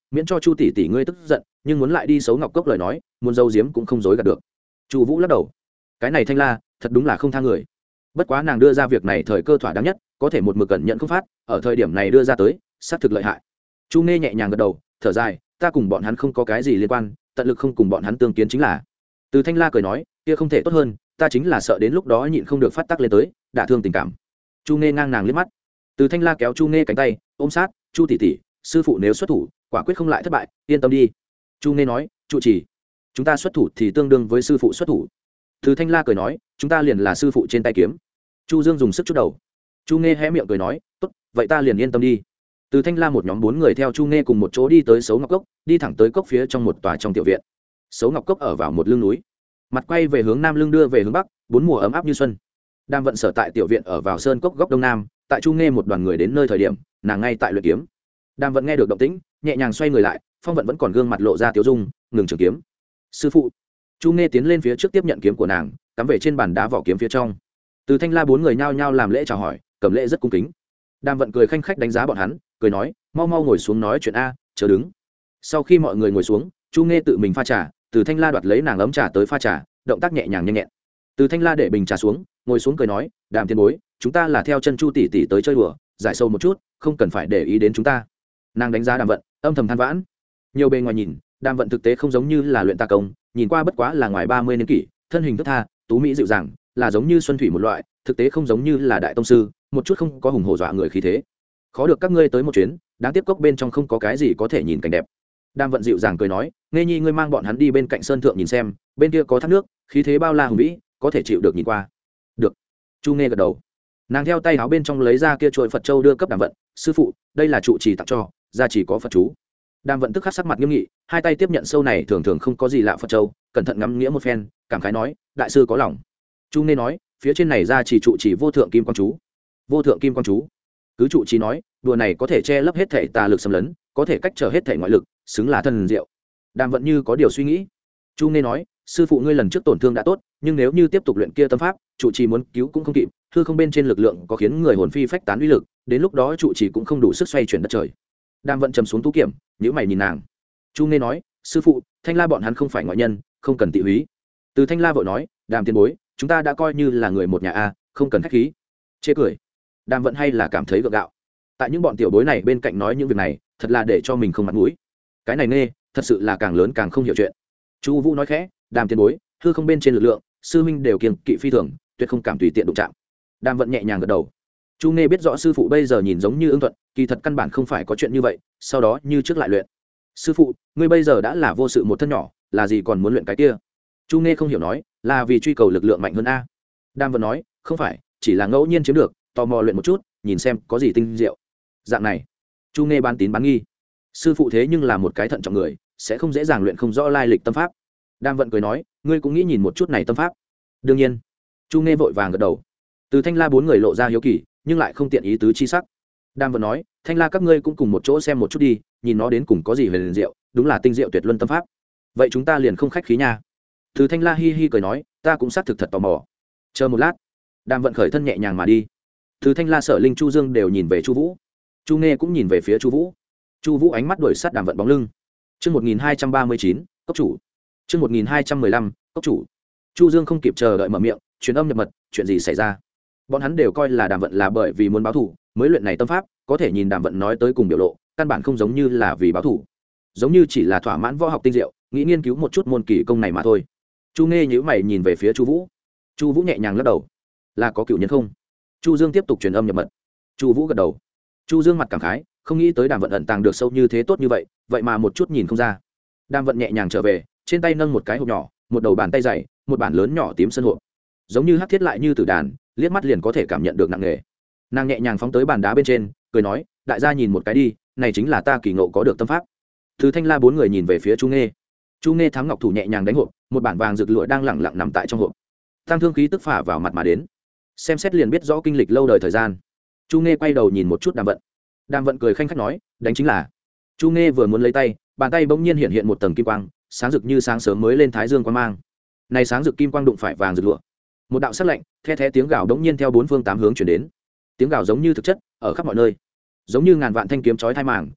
miễn cho chu tỷ tỷ ngươi tức giận, nhưng muốn lại đi xấu ngọc cốc lời nói, muốn giấu giếm cũng không dối gạt được. Chu Vũ lắc đầu, cái này Thanh La thật đúng là không tha người. Bất quá nàng đưa ra việc này thời cơ thỏa đáng nhất, có thể một mực cẩn nhận không phát, ở thời điểm này đưa ra tới, sát thực lợi hại. Chu Nghe nhẹ nhàng gật đầu, thở dài, ta cùng bọn hắn không có cái gì liên quan, tận lực không cùng bọn hắn tương kiến chính là. Từ Thanh La cười nói, kia không thể tốt hơn, ta chính là sợ đến lúc đó nhịn không được phát tác lên tới, đả thương tình cảm. Chu Nghe ngang nàng liếc mắt. Từ Thanh La kéo Chu Nghe cánh tay, ôm sát, Chu tỷ tỷ, sư phụ nếu xuất thủ, quả quyết không lại thất bại, yên tâm đi. Chu Nghe nói, trụ trì, chúng ta xuất thủ thì tương đương với sư phụ xuất thủ. Từ Thanh La cười nói, chúng ta liền là sư phụ trên tay kiếm. Chu Dương dùng sức chút đầu. Chu Nghe hé miệng cười nói, tốt, vậy ta liền yên tâm đi. Từ Thanh La một nhóm bốn người theo Chu Nghe cùng một chỗ đi tới Sấu Ngọc Cốc, đi thẳng tới cốc phía trong một tòa trong tiểu viện. Sấu Ngọc Cốc ở vào một lưng núi, mặt quay về hướng nam, lưng đưa về hướng bắc, bốn mùa ấm áp như xuân. Đàm Vận sở tại tiểu viện ở vào sơn cốc góc đông nam, tại Chu Nghe một đoàn người đến nơi thời điểm, nàng ngay tại luyện kiếm. Đàm Vận nghe được động tĩnh, nhẹ nhàng xoay người lại, Phong Vận vẫn còn gương mặt lộ ra tiêu dung, ngừng trường kiếm. Sư phụ. Chu Nghe tiến lên phía trước tiếp nhận kiếm của nàng, cắm về trên bàn đá vỏ kiếm phía trong. Từ Thanh La bốn người nhao nhao làm lễ chào hỏi, cầm lễ rất cung kính. Đàm Vận cười khanh khách đánh giá bọn hắn, cười nói, mau mau ngồi xuống nói chuyện a, chờ đứng. Sau khi mọi người ngồi xuống, Chu Nghe tự mình pha trà, Từ Thanh La đoạt lấy nàng ấm trà tới pha trà, động tác nhẹ nhàng nhanh nhẹn. Từ Thanh La để bình trà xuống, ngồi xuống cười nói, Đàm tiền bối, chúng ta là theo chân Chu tỷ tỷ tới chơi đùa, giải sâu một chút, không cần phải để ý đến chúng ta. Nàng đánh giá Đàm Vận, âm thầm than vãn. Nhiều bề ngoài nhìn, Đàm Vận thực tế không giống như là luyện tà công, nhìn qua bất quá là ngoài ba mươi niên kỷ, thân hình thướt tha, tú mỹ dịu dàng, là giống như xuân thủy một loại, thực tế không giống như là đại tông sư, một chút không có hùng hổ dọa người khí thế. Khó được các ngươi tới một chuyến, đáng tiếc cốc bên trong không có cái gì có thể nhìn cảnh đẹp. Đàm Vận dịu dàng cười nói, Nghe Nhi ngươi mang bọn hắn đi bên cạnh sơn thượng nhìn xem, bên kia có thác nước, khí thế bao la hùng vĩ, có thể chịu được nhìn qua. Được. Chu Nghe gật đầu. Nàng theo tay áo bên trong lấy ra kia chuỗi Phật châu đưa cấp Đàm Vận, sư phụ, đây là trụ trì tặng cho, gia chỉ có Phật chú. Đàm Vận tức khắc sắc mặt nghiêm nghị, hai tay tiếp nhận sâu này thường thường không có gì lạ Phật châu, cẩn thận ngắm nghĩa một phen, cảm khái nói, đại sư có lòng. Chu Nghe nói, phía trên này ra chỉ trụ chỉ vô thượng kim quang chú. Vô thượng kim quang chú. Cứ trụ trì nói, đùa này có thể che lấp hết thể tà lực xâm lấn, có thể cách trở hết thể ngoại lực, xứng là thần diệu. Đàm Vận như có điều suy nghĩ. Chu Nghe nói, sư phụ ngươi lần trước tổn thương đã tốt, nhưng nếu như tiếp tục luyện kia tâm pháp, trụ trì muốn cứu cũng không kịp, hư không bên trên lực lượng có khiến người hồn phi phách tán uy lực, đến lúc đó trụ trì cũng không đủ sức xoay chuyển đất trời. Đàm Vận trầm xuống tú kiểm, nhíu mày nhìn nàng. Chu Nghe nói, sư phụ, Thanh La bọn hắn không phải ngoại nhân, không cần tị húy. Từ Thanh La vội nói, Đàm tiền bối, chúng ta đã coi như là người một nhà a, không cần khách khí. Chê cười. Đàm Vận hay là cảm thấy gượng gạo. Tại những bọn tiểu bối này bên cạnh nói những việc này, thật là để cho mình không mặt mũi. Cái này nghe, thật sự là càng lớn càng không hiểu chuyện. Chu Vũ nói khẽ, Đàm tiền bối, hư không bên trên lực lượng, sư huynh đều kiêng kỵ phi thường, tuyệt không cảm tùy tiện đụng chạm. Đàm Vận nhẹ nhàng gật đầu. Chu Nghe biết rõ sư phụ bây giờ nhìn giống như ưng thuận, kỳ thật căn bản không phải có chuyện như vậy, sau đó như trước lại luyện. Sư phụ, ngươi bây giờ đã là vô sự một thân nhỏ, là gì còn muốn luyện cái kia? Chu Nghe không hiểu nói, là vì truy cầu lực lượng mạnh hơn a. Đàm Vận nói, không phải, chỉ là ngẫu nhiên chiếm được, tò mò luyện một chút, nhìn xem có gì tinh diệu. Dạng này. Chu Nghe bán tín bán nghi. Sư phụ thế nhưng là một cái thận trọng người, sẽ không dễ dàng luyện không rõ lai lịch tâm pháp. Đàm Vận cười nói, ngươi cũng nghĩ nhìn một chút này tâm pháp. Đương nhiên. Chu Nghe vội vàng gật đầu. Từ Thanh La bốn người lộ ra hiếu kỳ, nhưng lại không tiện ý tứ chi sắc. Đàm Vận nói, Thanh La các ngươi cũng cùng một chỗ xem một chút đi, nhìn nó đến cùng có gì huyền diệu, đúng là tinh diệu tuyệt luân tâm pháp. Vậy chúng ta liền không khách khí nha. Từ Thanh La hi hi cười nói, ta cũng xác thực thật tò mò. Chờ một lát. Đàm Vận khởi thân nhẹ nhàng mà đi. Từ Thanh La, Sở Linh, Chu Dương đều nhìn về Chu Vũ. Chu Nghe cũng nhìn về phía Chu Vũ. Chu Vũ ánh mắt đuổi sát Đàm Vận bóng lưng. Chương một nghìn hai trăm ba mươi chín, cốc chủ. Chương một nghìn hai trăm mười lăm, cốc chủ. Chu Dương không kịp chờ đợi mở miệng, truyền âm nhập mật, chuyện gì xảy ra? Bọn hắn đều coi là Đàm Vận là bởi vì muốn báo thù mới luyện này tâm pháp, có thể nhìn Đàm Vận nói tới cùng biểu lộ, căn bản không giống như là vì báo thù, giống như chỉ là thỏa mãn võ học tinh diệu, nghĩ nghiên cứu một chút môn kỳ công này mà thôi. Chu Nghe nhíu mày nhìn về phía Chu Vũ. Chu Vũ nhẹ nhàng lắc đầu, là có cựu nhân không? Chu Dương tiếp tục truyền âm nhập mật. Chu Vũ gật đầu. Chu Dương mặt cảm khái, không nghĩ tới Đàm Vận ẩn tàng được sâu như thế tốt như vậy, vậy mà một chút nhìn không ra. Đàm Vận nhẹ nhàng trở về, trên tay nâng một cái hộp nhỏ, một đầu bàn tay dày, một bản lớn nhỏ tím sơn hộp, giống như hắc thiết lại như tử đàn, liếc mắt liền có thể cảm nhận được nặng nghề. Nàng nhẹ nhàng phóng tới bàn đá bên trên, cười nói, đại gia nhìn một cái đi, này chính là ta kỳ ngộ có được tâm pháp. Từ Thanh La bốn người nhìn về phía Chu Nghe. Chu Nghe thắng ngọc thủ nhẹ nhàng đánh hộp, một bản vàng rực lụa đang lẳng lặng nằm tại trong hộp. Tăng thương khí tức phả vào mặt mà đến, xem xét liền biết rõ kinh lịch lâu đời thời gian. Chu Nghe quay đầu nhìn một chút Đàm Vận. Đàm Vận cười khanh khách nói, đánh chính là. Chu Nghe vừa muốn lấy tay, bàn tay bỗng nhiên hiện hiện một tầng kim quang, sáng rực như sáng sớm mới lên thái dương quang mang. Này sáng rực kim quang đụng phải vàng rực lụa, một đạo sắc lạnh, the thé tiếng gào đống nhiên theo bốn phương tám hướng truyền đến. Tiếng gào giống như thực chất, ở khắp mọi nơi, giống như ngàn vạn thanh kiếm chói tai màng,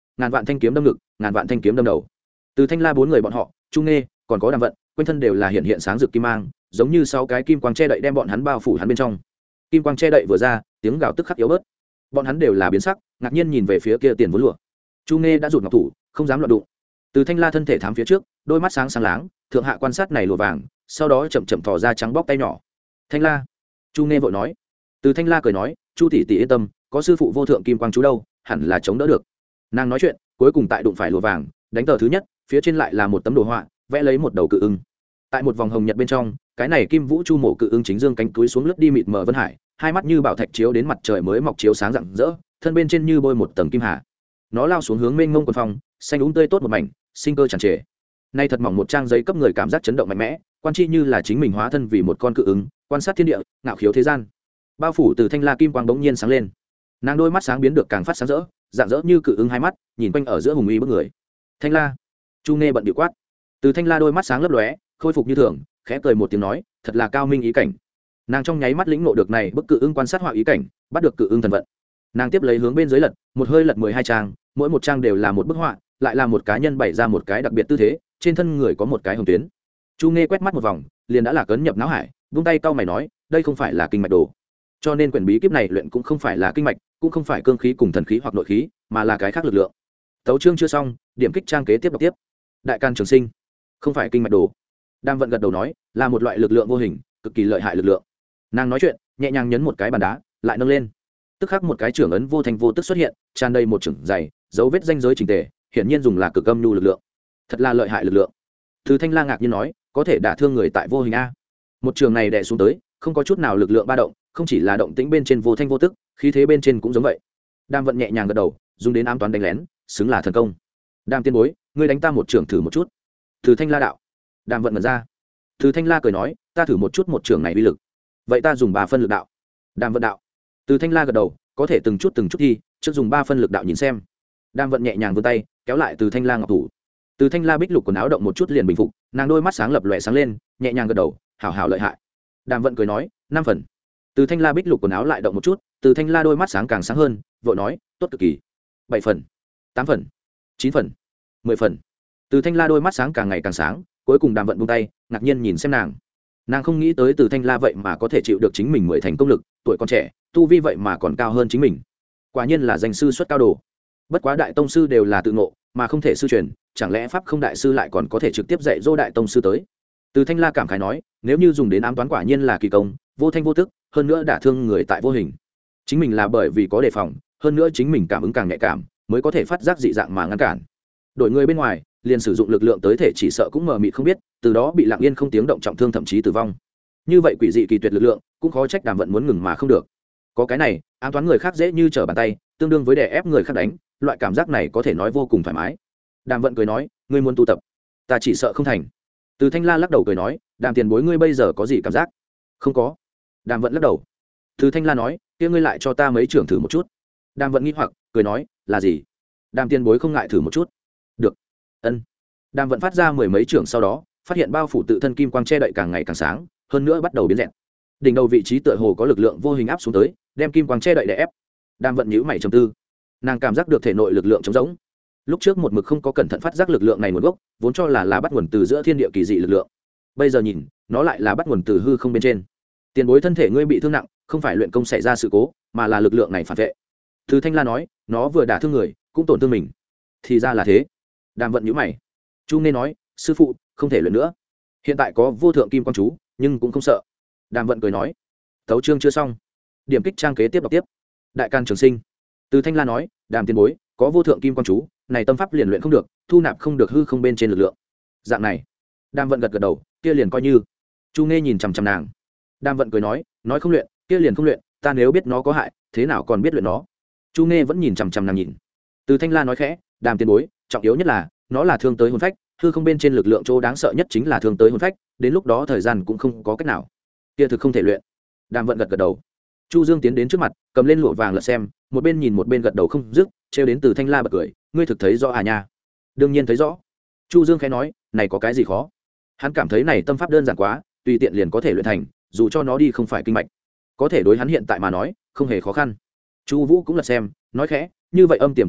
ngàn vạn thanh kiếm đâm ngực, ngàn vạn thanh kiếm đâm đầu. Từ Thanh La bốn người bọn họ, Chu Nghê, còn có Đàm Vận, quanh thân đều là hiện hiện sáng rực kim mang, giống như sáu cái kim quang che đậy đem bọn hắn bao phủ hắn bên trong. Kim quang che đậy vừa ra, tiếng gào tức khắc yếu bớt. Bọn hắn đều là biến sắc, ngạc nhiên nhìn về phía kia tiền vốn lụa. Chu Nghê đã rụt ngọc thủ, không dám loạn đụng. Từ Thanh La thân thể thám phía trước, đôi mắt sáng sáng láng, thượng hạ quan sát này lụa vàng, sau đó chậm chậm thò ra trắng bóc tay nhỏ. Thanh La, Chu Nghê vội nói. Từ Thanh La cười nói, Chu tỷ tỷ yên tâm, có sư phụ vô thượng kim quang chú đâu, hẳn là chống đỡ được. Nàng nói chuyện, cuối cùng tại đụng phải lụa vàng, đánh tờ thứ nhất, phía trên lại là một tấm đồ họa, vẽ lấy một đầu cự ưng. Tại một vòng hồng nhật bên trong, cái này Kim Vũ Chu Mộ cự ưng chính dương cánh túi xuống lướt đi mịt mờ vân hải, hai mắt như bảo thạch chiếu đến mặt trời mới mọc chiếu sáng rạng rỡ, thân bên trên như bôi một tầng kim hà. Nó lao xuống hướng mênh mông quần phong, xanh úng tươi tốt một mảnh, sinh cơ tràn trề. Nay thật mỏng một trang giấy cấp người cảm giác chấn động mạnh mẽ, quan chi như là chính mình hóa thân vì một con cự ứng, quan sát thiên địa, ngạo khiếu thế gian. Bao phủ từ Thanh La kim quang bỗng nhiên sáng lên. Nàng đôi mắt sáng biến được càng phát sáng rỡ, dạng dỡ như cự ứng hai mắt, nhìn quanh ở giữa hùng uy bức người. Thanh La, Chu Nghê bận điệu quát. Từ Thanh La đôi mắt sáng lấp lóe, khôi phục như thường, khẽ cười một tiếng nói, thật là cao minh ý cảnh. Nàng trong nháy mắt lĩnh ngộ được này bức cự ứng quan sát họa ý cảnh, bắt được cự ứng thần vận. Nàng tiếp lấy hướng bên dưới lật, một hơi lật mười hai trang, mỗi một trang đều là một bức họa, lại là một cá nhân bày ra một cái đặc biệt tư thế, trên thân người có một cái hồng tuyến. Chu Nghê quét mắt một vòng, liền đã là cấn nhập não hải, vung tay cau mày nói, đây không phải là kinh mạch đồ. Cho nên quyển bí kíp này luyện cũng không phải là kinh mạch, cũng không phải cương khí cùng thần khí hoặc nội khí, mà là cái khác lực lượng. Tấu chương chưa xong, điểm kích trang kế tiếp đọc tiếp. Đại can trường sinh, không phải kinh mạch đồ. Đam Vận gật đầu nói, là một loại lực lượng vô hình, cực kỳ lợi hại lực lượng. Nàng nói chuyện, nhẹ nhàng nhấn một cái bàn đá, lại nâng lên. Tức khắc một cái trưởng ấn vô thành vô tức xuất hiện, tràn đầy một chưởng dày, dấu vết ranh giới chỉnh tề, hiển nhiên dùng là cực âm nhu lực lượng. Thật là lợi hại lực lượng. Từ Thanh La ngạc nhiên nói, có thể đả thương người tại vô hình a. Một trường này đè xuống tới, không có chút nào lực lượng ba động, không chỉ là động tĩnh bên trên vô thanh vô tức, khí thế bên trên cũng giống vậy. Đam Vận nhẹ nhàng gật đầu, dùng đến ám toán đánh lén, xứng là thần công. Đam tiên bối, ngươi đánh ta một trường thử một chút. Từ Thanh La đạo. Đam Vận mở ra. Từ Thanh La cười nói, ta thử một chút một trường này uy lực. Vậy ta dùng ba phân lực đạo. Đam Vận đạo. Từ Thanh La gật đầu, có thể từng chút từng chút đi, trước dùng ba phân lực đạo nhìn xem. Đam Vận nhẹ nhàng vươn tay, kéo lại Từ Thanh La ngọc thủ. Từ Thanh La bích lục quần áo động một chút liền bình phục, nàng đôi mắt sáng lập lòe sáng lên, nhẹ nhàng gật đầu, hảo hảo lợi hại. Đàm Vận cười nói, năm phần. Từ Thanh La bích lục quần áo lại động một chút, Từ Thanh La đôi mắt sáng càng sáng hơn, vội nói, tốt cực kỳ. Bảy phần, tám phần, chín phần, mười phần. Từ Thanh La đôi mắt sáng càng ngày càng sáng, cuối cùng Đàm Vận buông tay, ngạc nhiên nhìn xem nàng. Nàng không nghĩ tới Từ Thanh La vậy mà có thể chịu được chính mình mười thành công lực, tuổi còn trẻ, tu vi vậy mà còn cao hơn chính mình. Quả nhiên là danh sư xuất cao đồ. Bất quá đại tông sư đều là tự ngộ, mà không thể sư truyền, chẳng lẽ pháp không đại sư lại còn có thể trực tiếp dạy dỗ đại tông sư tới. Từ Thanh La cảm khái nói, nếu như dùng đến ám toán quả nhiên là kỳ công, vô thanh vô tức, hơn nữa đả thương người tại vô hình. Chính mình là bởi vì có đề phòng, hơn nữa chính mình cảm ứng càng nhạy cảm, mới có thể phát giác dị dạng mà ngăn cản. Đổi người bên ngoài, liền sử dụng lực lượng tới thể chỉ sợ cũng mờ mịt không biết, từ đó bị lặng yên không tiếng động trọng thương thậm chí tử vong. Như vậy quỷ dị kỳ tuyệt lực lượng, cũng khó trách Đàm Vận muốn ngừng mà không được. Có cái này, ám toán người khác dễ như trở bàn tay, tương đương với đè ép người khác đánh, loại cảm giác này có thể nói vô cùng thoải mái. Đàm Vận cười nói, ngươi muốn tu tập, ta chỉ sợ không thành. Từ Thanh La lắc đầu cười nói, Đàm tiền bối ngươi bây giờ có gì cảm giác? Không có. Đàm Vận lắc đầu. Từ Thanh La nói, kia ngươi lại cho ta mấy trưởng thử một chút. Đàm Vận nghi hoặc, cười nói, là gì? Đàm tiền bối không ngại thử một chút. Được. Ân. Đàm Vận phát ra mười mấy trưởng sau đó, phát hiện bao phủ tự thân kim quang che đậy càng ngày càng sáng, hơn nữa bắt đầu biến rẹn. Đỉnh đầu vị trí tựa hồ có lực lượng vô hình áp xuống tới, đem kim quang che đậy đè ép. Đàm Vận nhíu mày trầm tư. Nàng cảm giác được thể nội lực lượng trống rỗng. Lúc trước một mực không có cẩn thận phát giác lực lượng này nguồn gốc, vốn cho là là bắt nguồn từ giữa thiên địa kỳ dị lực lượng. Bây giờ nhìn, nó lại là bắt nguồn từ hư không bên trên. Tiền bối thân thể ngươi bị thương nặng, không phải luyện công xảy ra sự cố, mà là lực lượng này phản vệ. Từ Thanh La nói, nó vừa đả thương người, cũng tổn thương mình. Thì ra là thế. Đàm Vận nhíu mày. Chu nên nói, sư phụ, không thể luyện nữa. Hiện tại có vô thượng kim quang chú, nhưng cũng không sợ. Đàm Vận cười nói, tấu chương chưa xong, điểm kích trang kế tiếp đọc tiếp. Đại can trường sinh. Từ Thanh La nói, Đàm tiền bối, có vô thượng kim quang chú, này tâm pháp liền luyện không được, thu nạp không được hư không bên trên lực lượng. Dạng này. Đàm Vận gật gật đầu, kia liền coi như. Chu Nghe nhìn chằm chằm nàng. Đàm Vận cười nói, nói không luyện, kia liền không luyện, ta nếu biết nó có hại, thế nào còn biết luyện nó. Chu Nghe vẫn nhìn chằm chằm nàng nhìn. Từ Thanh La nói khẽ, Đàm tiền bối, trọng yếu nhất là, nó là thương tới hồn phách, hư không bên trên lực lượng chỗ đáng sợ nhất chính là thương tới hồn phách, đến lúc đó thời gian cũng không có cách nào. Kia thực không thể luyện. Đàm Vận gật gật đầu. Chu Dương tiến đến trước mặt, cầm lên lụa vàng lật xem, một bên nhìn một bên gật đầu không dứt, trêu đến Từ Thanh La bật cười, ngươi thực thấy rõ à nha? Đương nhiên thấy rõ. Chu Dương khẽ nói, này có cái gì khó? Hắn cảm thấy này tâm pháp đơn giản quá, tùy tiện liền có thể luyện thành, dù cho nó đi không phải kinh mạch, có thể đối hắn hiện tại mà nói, không hề khó khăn. Chu Vũ cũng lật xem, nói khẽ, như vậy âm tiềm tâm pháp,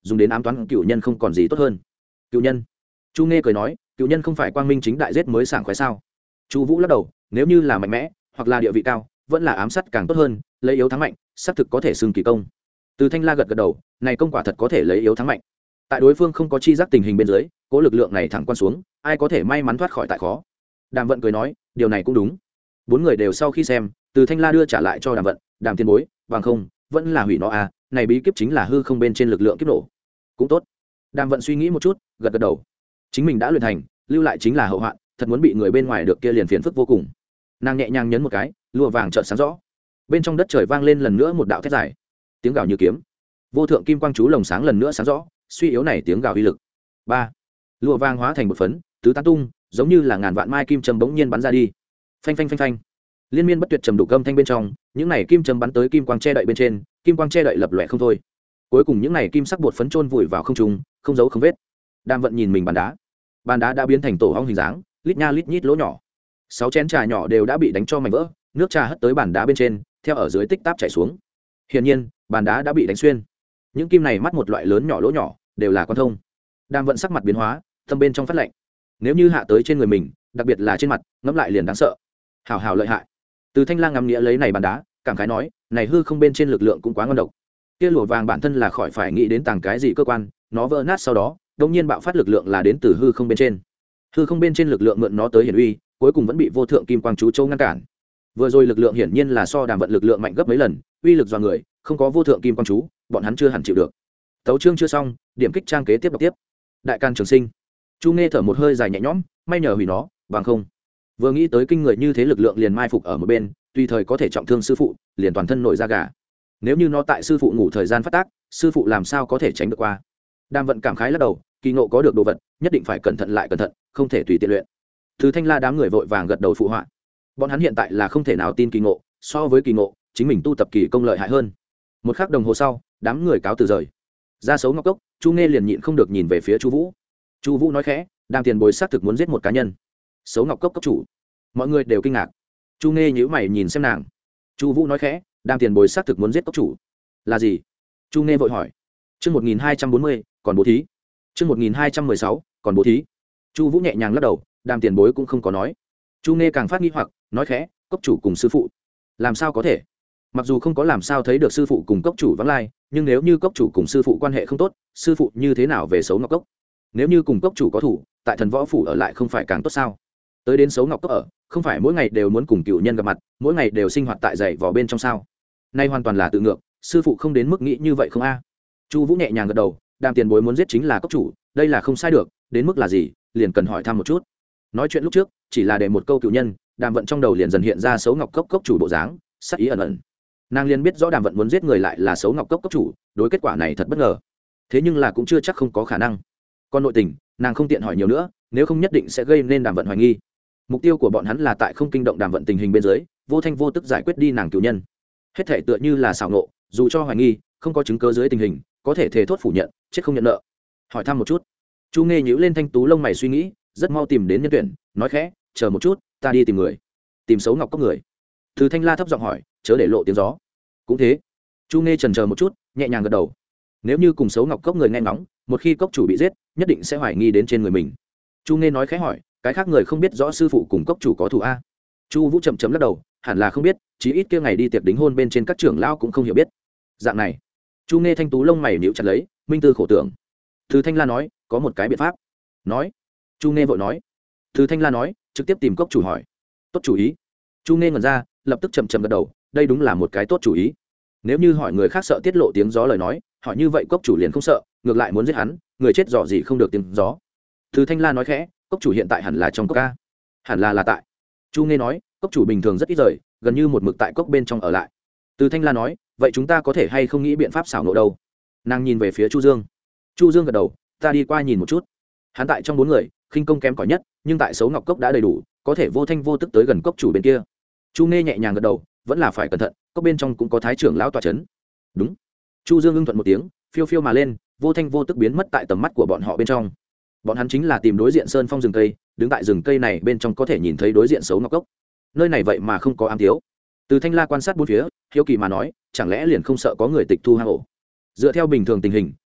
dùng đến ám toán cựu nhân không còn gì tốt hơn. Cựu nhân? Chu Nghe cười nói, cựu nhân không phải quang minh chính đại giết mới sảng khoái sao? Chu Vũ lắc đầu, nếu như là mạnh mẽ hoặc là địa vị cao, vẫn là ám sát càng tốt hơn, lấy yếu thắng mạnh, xác thực có thể xưng kỳ công. Từ Thanh La gật gật đầu, này công quả thật có thể lấy yếu thắng mạnh. Tại đối phương không có chi giác tình hình bên dưới, cố lực lượng này thẳng quan xuống, ai có thể may mắn thoát khỏi tại khó. Đàm Vận cười nói, điều này cũng đúng. Bốn người đều sau khi xem, Từ Thanh La đưa trả lại cho Đàm Vận, Đàm Tiên Bối, bằng không, vẫn là hủy nó à, này bí kíp chính là hư không bên trên lực lượng kiếp nổ. Cũng tốt. Đàm Vận suy nghĩ một chút, gật gật đầu. Chính mình đã luyện thành, lưu lại chính là hậu hoạn, thật muốn bị người bên ngoài được kia liền phiền phức vô cùng. Nàng nhẹ nhàng nhấn một cái, lụa vàng chợt sáng rõ. Bên trong đất trời vang lên lần nữa một đạo thét dài, tiếng gào như kiếm. Vô thượng kim quang chú lồng sáng lần nữa sáng rõ, suy yếu này tiếng gào uy lực. Ba, lụa vàng hóa thành một phấn, tứ tán tung, giống như là ngàn vạn mai kim châm bỗng nhiên bắn ra đi. Phanh phanh phanh phanh. Liên miên bất tuyệt trầm đục âm thanh bên trong, những này kim châm bắn tới kim quang che đậy bên trên, kim quang che đậy lập lòe không thôi. Cuối cùng những này kim sắc bột phấn trôn vùi vào không trung, không dấu không vết. Đàm Vận nhìn mình bàn đá, bàn đá đã biến thành tổ ong hình dáng, lít nha lít nhít lỗ nhỏ. Sáu chén trà nhỏ đều đã bị đánh cho mảnh vỡ, nước trà hất tới bàn đá bên trên, theo ở dưới tích táp chảy xuống. Hiển nhiên, bàn đá đã bị đánh xuyên. Những kim này mắt một loại lớn nhỏ lỗ nhỏ, đều là quan thông. Đàm Vận sắc mặt biến hóa, tâm bên trong phát lạnh. Nếu như hạ tới trên người mình, đặc biệt là trên mặt, ngẫm lại liền đáng sợ. Hảo hảo lợi hại. Từ Thanh Lang ngắm nghĩa lấy này bàn đá, cảm khái nói, này hư không bên trên lực lượng cũng quá ngon độc. Kia lụa vàng bản thân là khỏi phải nghĩ đến tàng cái gì cơ quan, nó vỡ nát sau đó, đột nhiên bạo phát lực lượng là đến từ hư không bên trên. Hư không bên trên lực lượng mượn nó tới hiển uy, cuối cùng vẫn bị vô thượng kim quang chú châu ngăn cản. Vừa rồi lực lượng hiển nhiên là so Đàm Vận lực lượng mạnh gấp mấy lần, uy lực dọa người, không có vô thượng kim quang chú, bọn hắn chưa hẳn chịu được. Tấu chương chưa xong, điểm kích trang kế tiếp đọc tiếp. Đại can trường sinh. Chu Nghe thở một hơi dài nhẹ nhõm, may nhờ hủy nó, bằng không. Vừa nghĩ tới kinh người như thế lực lượng liền mai phục ở một bên, tùy thời có thể trọng thương sư phụ, liền toàn thân nổi da gà. Nếu như nó tại sư phụ ngủ thời gian phát tác, sư phụ làm sao có thể tránh được qua. Đàm Vận cảm khái lắc đầu, kỳ ngộ có được đồ vật, nhất định phải cẩn thận lại cẩn thận, không thể tùy tiện luyện. Từ Thanh La đám người vội vàng gật đầu phụ họa. Bọn hắn hiện tại là không thể nào tin kỳ ngộ, so với kỳ ngộ, chính mình tu tập kỳ công lợi hại hơn. Một khắc đồng hồ sau, đám người cáo từ rời. Ra Sấu Ngọc Cốc, Chu Nghe liền nhịn không được nhìn về phía Chu Vũ. Chu Vũ nói khẽ, Đàm Tiền Bối xác thực muốn giết một cá nhân. Sấu Ngọc Cốc cốc chủ. Mọi người đều kinh ngạc. Chu Nghe nhíu mày nhìn xem nàng. Chu Vũ nói khẽ, Đàm Tiền Bối xác thực muốn giết cốc chủ. Là gì? Chu Nghe vội hỏi. Chương một nghìn hai trăm bốn mươi, còn bố thí. Chương một nghìn hai trăm mười sáu, còn bố thí. Chu Vũ nhẹ nhàng lắc đầu, Đàm Tiền Bối cũng không có nói. Chu Nghe càng phát nghi hoặc, nói khẽ, cốc chủ cùng sư phụ, làm sao có thể? Mặc dù không có làm sao thấy được sư phụ cùng cốc chủ vắng lai, nhưng nếu như cốc chủ cùng sư phụ quan hệ không tốt, sư phụ như thế nào về Sấu Ngọc Cốc? Nếu như cùng cốc chủ có thủ, tại Thần Võ phủ ở lại không phải càng tốt sao? Tới đến Sấu Ngọc Cốc ở, không phải mỗi ngày đều muốn cùng cựu nhân gặp mặt, mỗi ngày đều sinh hoạt tại dãy vò bên trong sao? Nay hoàn toàn là tự ngược, sư phụ không đến mức nghĩ như vậy không a? Chu Vũ nhẹ nhàng gật đầu, Đàm Tiền Bối muốn giết chính là cốc chủ, đây là không sai được, đến mức là gì, liền cần hỏi thăm một chút. Nói chuyện lúc trước, chỉ là để một câu cựu nhân, Đàm Vận trong đầu liền dần hiện ra Sấu Ngọc Cốc cốc chủ bộ dáng, sắc ý ẩn ẩn. Nàng liền biết rõ Đàm Vận muốn giết người lại là Sấu Ngọc Cốc cốc chủ, đối kết quả này thật bất ngờ. Thế nhưng là cũng chưa chắc không có khả năng. Còn nội tình, nàng không tiện hỏi nhiều nữa, nếu không nhất định sẽ gây nên Đàm Vận hoài nghi. Mục tiêu của bọn hắn là tại không kinh động Đàm Vận tình hình bên dưới, vô thanh vô tức giải quyết đi nàng cựu nhân. Hết thể tựa như là xảo nộ, dù cho hoài nghi, không có chứng cứ dưới tình hình, có thể thề thốt phủ nhận, chết không nhận nợ. Hỏi thăm một chút. Chu Nghe nhíu lên thanh tú lông mày suy nghĩ, rất mau tìm đến nhân tuyển, nói khẽ, chờ một chút, ta đi tìm người. Tìm Sấu Ngọc Cốc người. Từ Thanh La thấp giọng hỏi, chớ để lộ tiếng gió. Cũng thế. Chu Nghe chần chờ một chút, nhẹ nhàng gật đầu. Nếu như cùng Sấu Ngọc Cốc người nghe ngóng, một khi cốc chủ bị giết, nhất định sẽ hoài nghi đến trên người mình. Chu Nghe nói khẽ hỏi, cái khác người không biết rõ sư phụ cùng cốc chủ có thù a? Chu Vũ chậm chậm lắc đầu, hẳn là không biết, chí ít kia ngày đi tiệc đính hôn bên trên các trưởng lão cũng không hiểu biết. Dạng này. Chu Nghe thanh tú lông mày nhíu chặt lấy, minh tư khổ tưởng. Từ Thanh La nói, có một cái biện pháp. Nói. Chu Nghe vội nói. Từ Thanh La nói, trực tiếp tìm cốc chủ hỏi. Tốt chủ ý. Chu Nghe ngẩn ra, lập tức chậm chậm gật đầu, đây đúng là một cái tốt chủ ý. Nếu như hỏi người khác sợ tiết lộ tiếng gió lời nói, hỏi như vậy cốc chủ liền không sợ, ngược lại muốn giết hắn, người chết dò gì không được tiếng gió. Từ Thanh La nói khẽ, cốc chủ hiện tại hẳn là trong cốc ca. Hẳn là là tại. Chu Nghe nói, cốc chủ bình thường rất ít rời, gần như một mực tại cốc bên trong ở lại. Từ Thanh La nói, vậy chúng ta có thể hay không nghĩ biện pháp xảo nộ đâu? Nàng nhìn về phía Chu Dương. Chu Dương gật đầu, ta đi qua nhìn một chút. Hắn tại trong bốn người, khinh công kém cỏi nhất, nhưng tại Sấu Ngọc Cốc đã đầy đủ, có thể vô thanh vô tức tới gần cốc chủ bên kia. Chu Nghe nhẹ nhàng gật đầu, vẫn là phải cẩn thận, cốc bên trong cũng có thái trưởng lão tọa chấn. Đúng. Chu Dương ưng thuận một tiếng, phiêu phiêu mà lên, vô thanh vô tức biến mất tại tầm mắt của bọn họ bên trong. Bọn hắn chính là tìm đối diện sơn phong rừng cây, đứng tại rừng cây này bên trong có thể nhìn thấy đối diện Sấu Ngọc Cốc. Nơi này vậy mà không có ám thiếu. Từ Thanh La quan sát bốn phía, hiếu kỳ mà nói, chẳng lẽ liền không sợ có người tịch thu hang ổ? Dựa theo bình thường tình hình,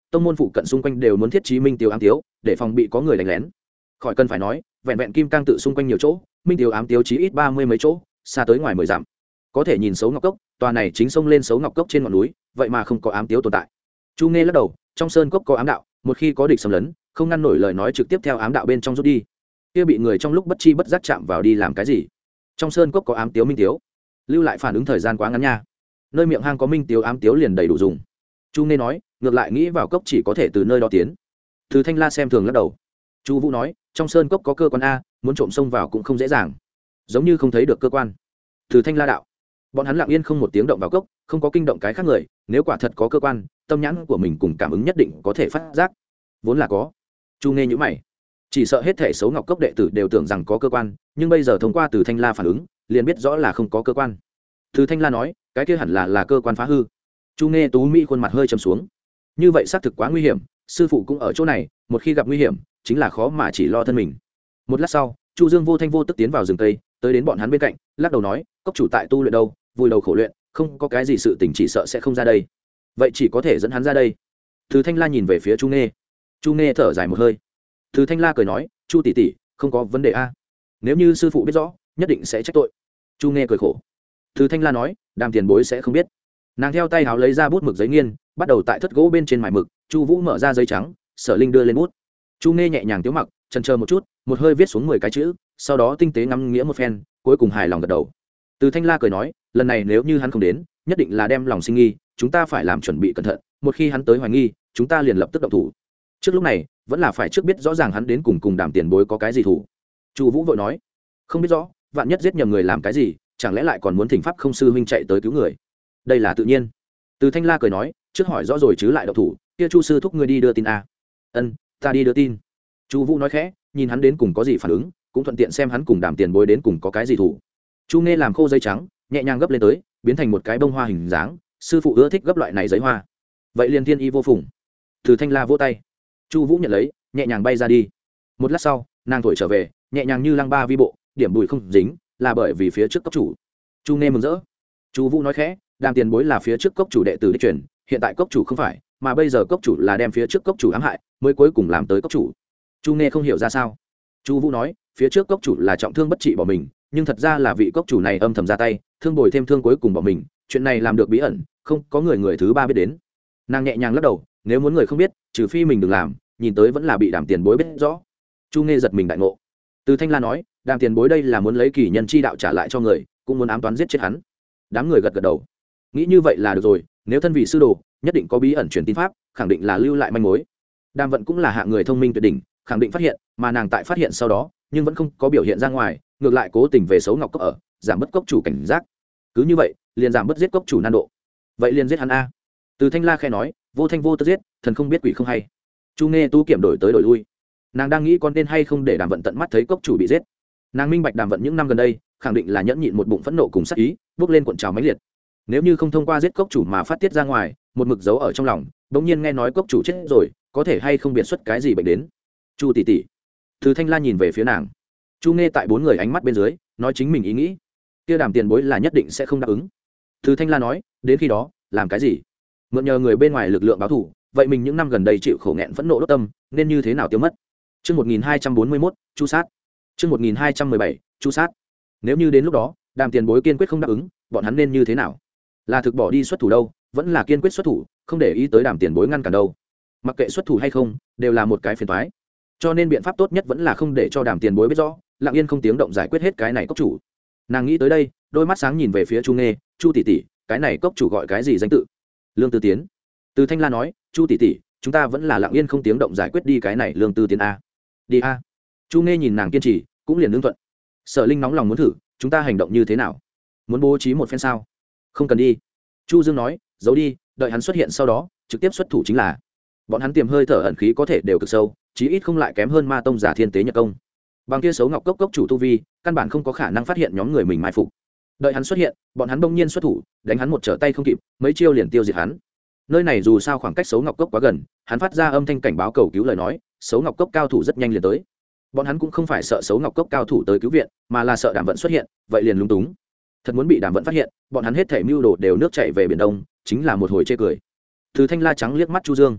tông môn phụ cận xung quanh đều muốn thiết trí minh tiêu ám tiếu để phòng bị có người đánh lén. Khỏi cần phải nói, vẹn vẹn kim cang tự xung quanh nhiều chỗ, minh tiêu ám tiếu chí ít ba mươi mấy chỗ, xa tới ngoài mười dặm. Có thể nhìn Sấu Ngọc Cốc, tòa này chính sông lên Sấu Ngọc Cốc trên ngọn núi, vậy mà không có ám tiếu tồn tại. Chu Nghe lắc đầu, trong sơn cốc có ám đạo, một khi có địch xâm lấn, không ngăn nổi lời nói trực tiếp theo ám đạo bên trong rút đi. Kia bị người trong lúc bất chi bất giác chạm vào đi làm cái gì? Trong sơn cốc có ám tiếu minh tiếu, lưu lại phản ứng thời gian quá ngắn nha. Nơi miệng hang có minh tiếu ám tiếu liền đầy đủ dùng. Chu Nghe nói, ngược lại nghĩ vào cốc chỉ có thể từ nơi đó tiến. Từ Thanh La xem thường lắc đầu. Chu Vũ nói, trong sơn cốc có cơ quan a, muốn trộm xông vào cũng không dễ dàng. Giống như không thấy được cơ quan. Từ Thanh La đạo, bọn hắn lặng yên không một tiếng động vào cốc, không có kinh động cái khác người, nếu quả thật có cơ quan, tâm nhãn của mình cùng cảm ứng nhất định có thể phát giác. Vốn là có. Chu Nghe nhíu mày, chỉ sợ hết thể Sấu Ngọc Cốc đệ tử đều tưởng rằng có cơ quan, nhưng bây giờ thông qua Từ Thanh La phản ứng, liền biết rõ là không có cơ quan. Từ Thanh La nói, cái kia hẳn là là cơ quan phá hư. Chu Nghe tú mỹ khuôn mặt hơi trầm xuống. Như vậy xác thực quá nguy hiểm, sư phụ cũng ở chỗ này, một khi gặp nguy hiểm, chính là khó mà chỉ lo thân mình. Một lát sau, Chu Dương vô thanh vô tức tiến vào rừng tây, tới đến bọn hắn bên cạnh, lắc đầu nói, cốc chủ tại tu luyện đâu, vùi đầu khổ luyện, không có cái gì sự tình chỉ sợ sẽ không ra đây. Vậy chỉ có thể dẫn hắn ra đây. Từ Thanh La nhìn về phía Chu Nghe. Chu Nghe thở dài một hơi. Từ Thanh La cười nói, Chu tỷ tỷ, không có vấn đề a. Nếu như sư phụ biết rõ, nhất định sẽ trách tội. Chu Nghe cười khổ. Từ Thanh La nói, Đàm tiền bối sẽ không biết. Nàng theo tay háo lấy ra bút mực giấy nghiên, bắt đầu tại thất gỗ bên trên mài mực. Chu Vũ mở ra giấy trắng, Sở Linh đưa lên bút. Chu Nghe nhẹ nhàng tiếu mặc, chần chờ một chút, một hơi viết xuống mười cái chữ, sau đó tinh tế ngắm nghĩa một phen, cuối cùng hài lòng gật đầu. Từ Thanh La cười nói, lần này nếu như hắn không đến, nhất định là đem lòng sinh nghi, chúng ta phải làm chuẩn bị cẩn thận, một khi hắn tới hoài nghi, chúng ta liền lập tức động thủ. Trước lúc này, vẫn là phải trước biết rõ ràng hắn đến cùng cùng Đàm tiền bối có cái gì thủ. Chu Vũ vội nói, không biết rõ, vạn nhất giết nhầm người làm cái gì, chẳng lẽ lại còn muốn thỉnh pháp không sư huynh chạy tới cứu người? Đây là tự nhiên. Từ Thanh La cười nói, trước hỏi rõ rồi chứ lại động thủ, kia Chu sư thúc ngươi đi đưa tin a. Ân, ta đi đưa tin. Chu Vũ nói khẽ, nhìn hắn đến cùng có gì phản ứng, cũng thuận tiện xem hắn cùng Đàm tiền bối đến cùng có cái gì thủ. Chu Nghe làm khô giấy trắng, nhẹ nhàng gấp lên tới, biến thành một cái bông hoa hình dáng, sư phụ ưa thích gấp loại này giấy hoa. Vậy liền thiên y vô phùng. Từ Thanh La vỗ tay. Chu Vũ nhận lấy, nhẹ nhàng bay ra đi. Một lát sau, nàng thổi trở về, nhẹ nhàng như lăng ba vi bộ, điểm bụi không dính, là bởi vì phía trước cốc chủ. Chu Nghe mừng rỡ. Chu Vũ nói khẽ, Đàm tiền bối là phía trước cốc chủ đệ tử đích truyền, hiện tại cốc chủ không phải, mà bây giờ cốc chủ là đem phía trước cốc chủ ám hại, mới cuối cùng làm tới cốc chủ. Chu Nghe không hiểu ra sao. Chu Vũ nói, phía trước cốc chủ là trọng thương bất trị bỏ mình, nhưng thật ra là vị cốc chủ này âm thầm ra tay, thương bồi thêm thương cuối cùng bỏ mình, chuyện này làm được bí ẩn, không có người người thứ ba biết đến. Nàng nhẹ nhàng lắc đầu, nếu muốn người không biết, trừ phi mình đừng làm, nhìn tới vẫn là bị Đàm tiền bối biết rõ. Chu Nghe giật mình đại ngộ. Từ Thanh La nói, Đàm tiền bối đây là muốn lấy kỳ nhân chi đạo trả lại cho người, cũng muốn ám toán giết chết hắn. Đám người gật gật đầu. Nghĩ như vậy là được rồi, nếu thân vị sư đồ, nhất định có bí ẩn truyền tin pháp, khẳng định là lưu lại manh mối. Đàm Vận cũng là hạng người thông minh tuyệt đỉnh, khẳng định phát hiện, mà nàng tại phát hiện sau đó, nhưng vẫn không có biểu hiện ra ngoài, ngược lại cố tình về Sấu Ngọc Cốc ở, giảm bớt cốc chủ cảnh giác. Cứ như vậy, liền giảm bớt giết cốc chủ nan độ. Vậy liền giết hắn a. Từ Thanh La khẽ nói, vô thanh vô tức giết, thần không biết quỷ không hay. Chu Nghe tu kiểm đổi tới đổi lui. Nàng đang nghĩ con nên hay không để Đàm Vận tận mắt thấy cốc chủ bị giết. Nàng minh bạch Đàm Vận những năm gần đây, khẳng định là nhẫn nhịn một bụng phẫn nộ cùng sát ý, bước lên cuộn trào mãnh liệt. Nếu như không thông qua giết cốc chủ mà phát tiết ra ngoài, một mực giấu ở trong lòng, bỗng nhiên nghe nói cốc chủ chết rồi, có thể hay không biệt xuất cái gì bệnh đến. Chu tỷ tỷ. Từ Thanh La nhìn về phía nàng. Chu Nghe tại bốn người ánh mắt bên dưới, nói chính mình ý nghĩ. Kia Đàm tiền bối là nhất định sẽ không đáp ứng. Từ Thanh La nói, đến khi đó, làm cái gì? Mượn nhờ người bên ngoài lực lượng báo thù, vậy mình những năm gần đây chịu khổ nghẹn phẫn nộ đốt tâm, nên như thế nào tiêu mất? Chương một nghìn hai trăm bốn mươi mốt, Chu sát. Chương một nghìn hai trăm mười bảy, Chu sát. Nếu như đến lúc đó, Đàm tiền bối kiên quyết không đáp ứng, bọn hắn nên như thế nào? Là thực bỏ đi xuất thủ đâu, vẫn là kiên quyết xuất thủ, không để ý tới Đàm tiền bối ngăn cản đâu. Mặc kệ xuất thủ hay không, đều là một cái phiền toái. Cho nên biện pháp tốt nhất vẫn là không để cho Đàm tiền bối biết rõ, lặng yên không tiếng động giải quyết hết cái này cốc chủ. Nàng nghĩ tới đây, đôi mắt sáng nhìn về phía Chu Nghe, Chu tỷ tỷ, cái này cốc chủ gọi cái gì danh tự? Lương Tư Tiến. Từ Thanh La nói, Chu tỷ tỷ, chúng ta vẫn là lặng yên không tiếng động giải quyết đi cái này Lương Tư Tiến a. Đi a. Chu Nghe nhìn nàng kiên trì, cũng liền lương thuận. Sở Linh nóng lòng muốn thử, chúng ta hành động như thế nào? Muốn bố trí một phen sao? Không cần đi. Chu Dương nói, giấu đi, đợi hắn xuất hiện sau đó, trực tiếp xuất thủ chính là. Bọn hắn tiềm hơi thở ẩn khí có thể đều cực sâu, chí ít không lại kém hơn Ma tông giả Thiên Tế Nhật công. Bằng kia Sấu Ngọc Cốc cốc chủ tu vi, căn bản không có khả năng phát hiện nhóm người mình mai phục. Đợi hắn xuất hiện, bọn hắn bỗng nhiên xuất thủ, đánh hắn một trở tay không kịp, mấy chiêu liền tiêu diệt hắn. Nơi này dù sao khoảng cách Sấu Ngọc Cốc quá gần, hắn phát ra âm thanh cảnh báo cầu cứu lời nói, Sấu Ngọc Cốc cao thủ rất nhanh liền tới. Bọn hắn cũng không phải sợ Sấu Ngọc Cốc cao thủ tới cứu viện, mà là sợ Đàm Vận xuất hiện, vậy liền lúng túng. Thật muốn bị Đàm Vận phát hiện, bọn hắn hết thảy mưu đồ đều nước chảy về biển đông, chính là một hồi chê cười. Từ Thanh La trắng liếc mắt Chu Dương.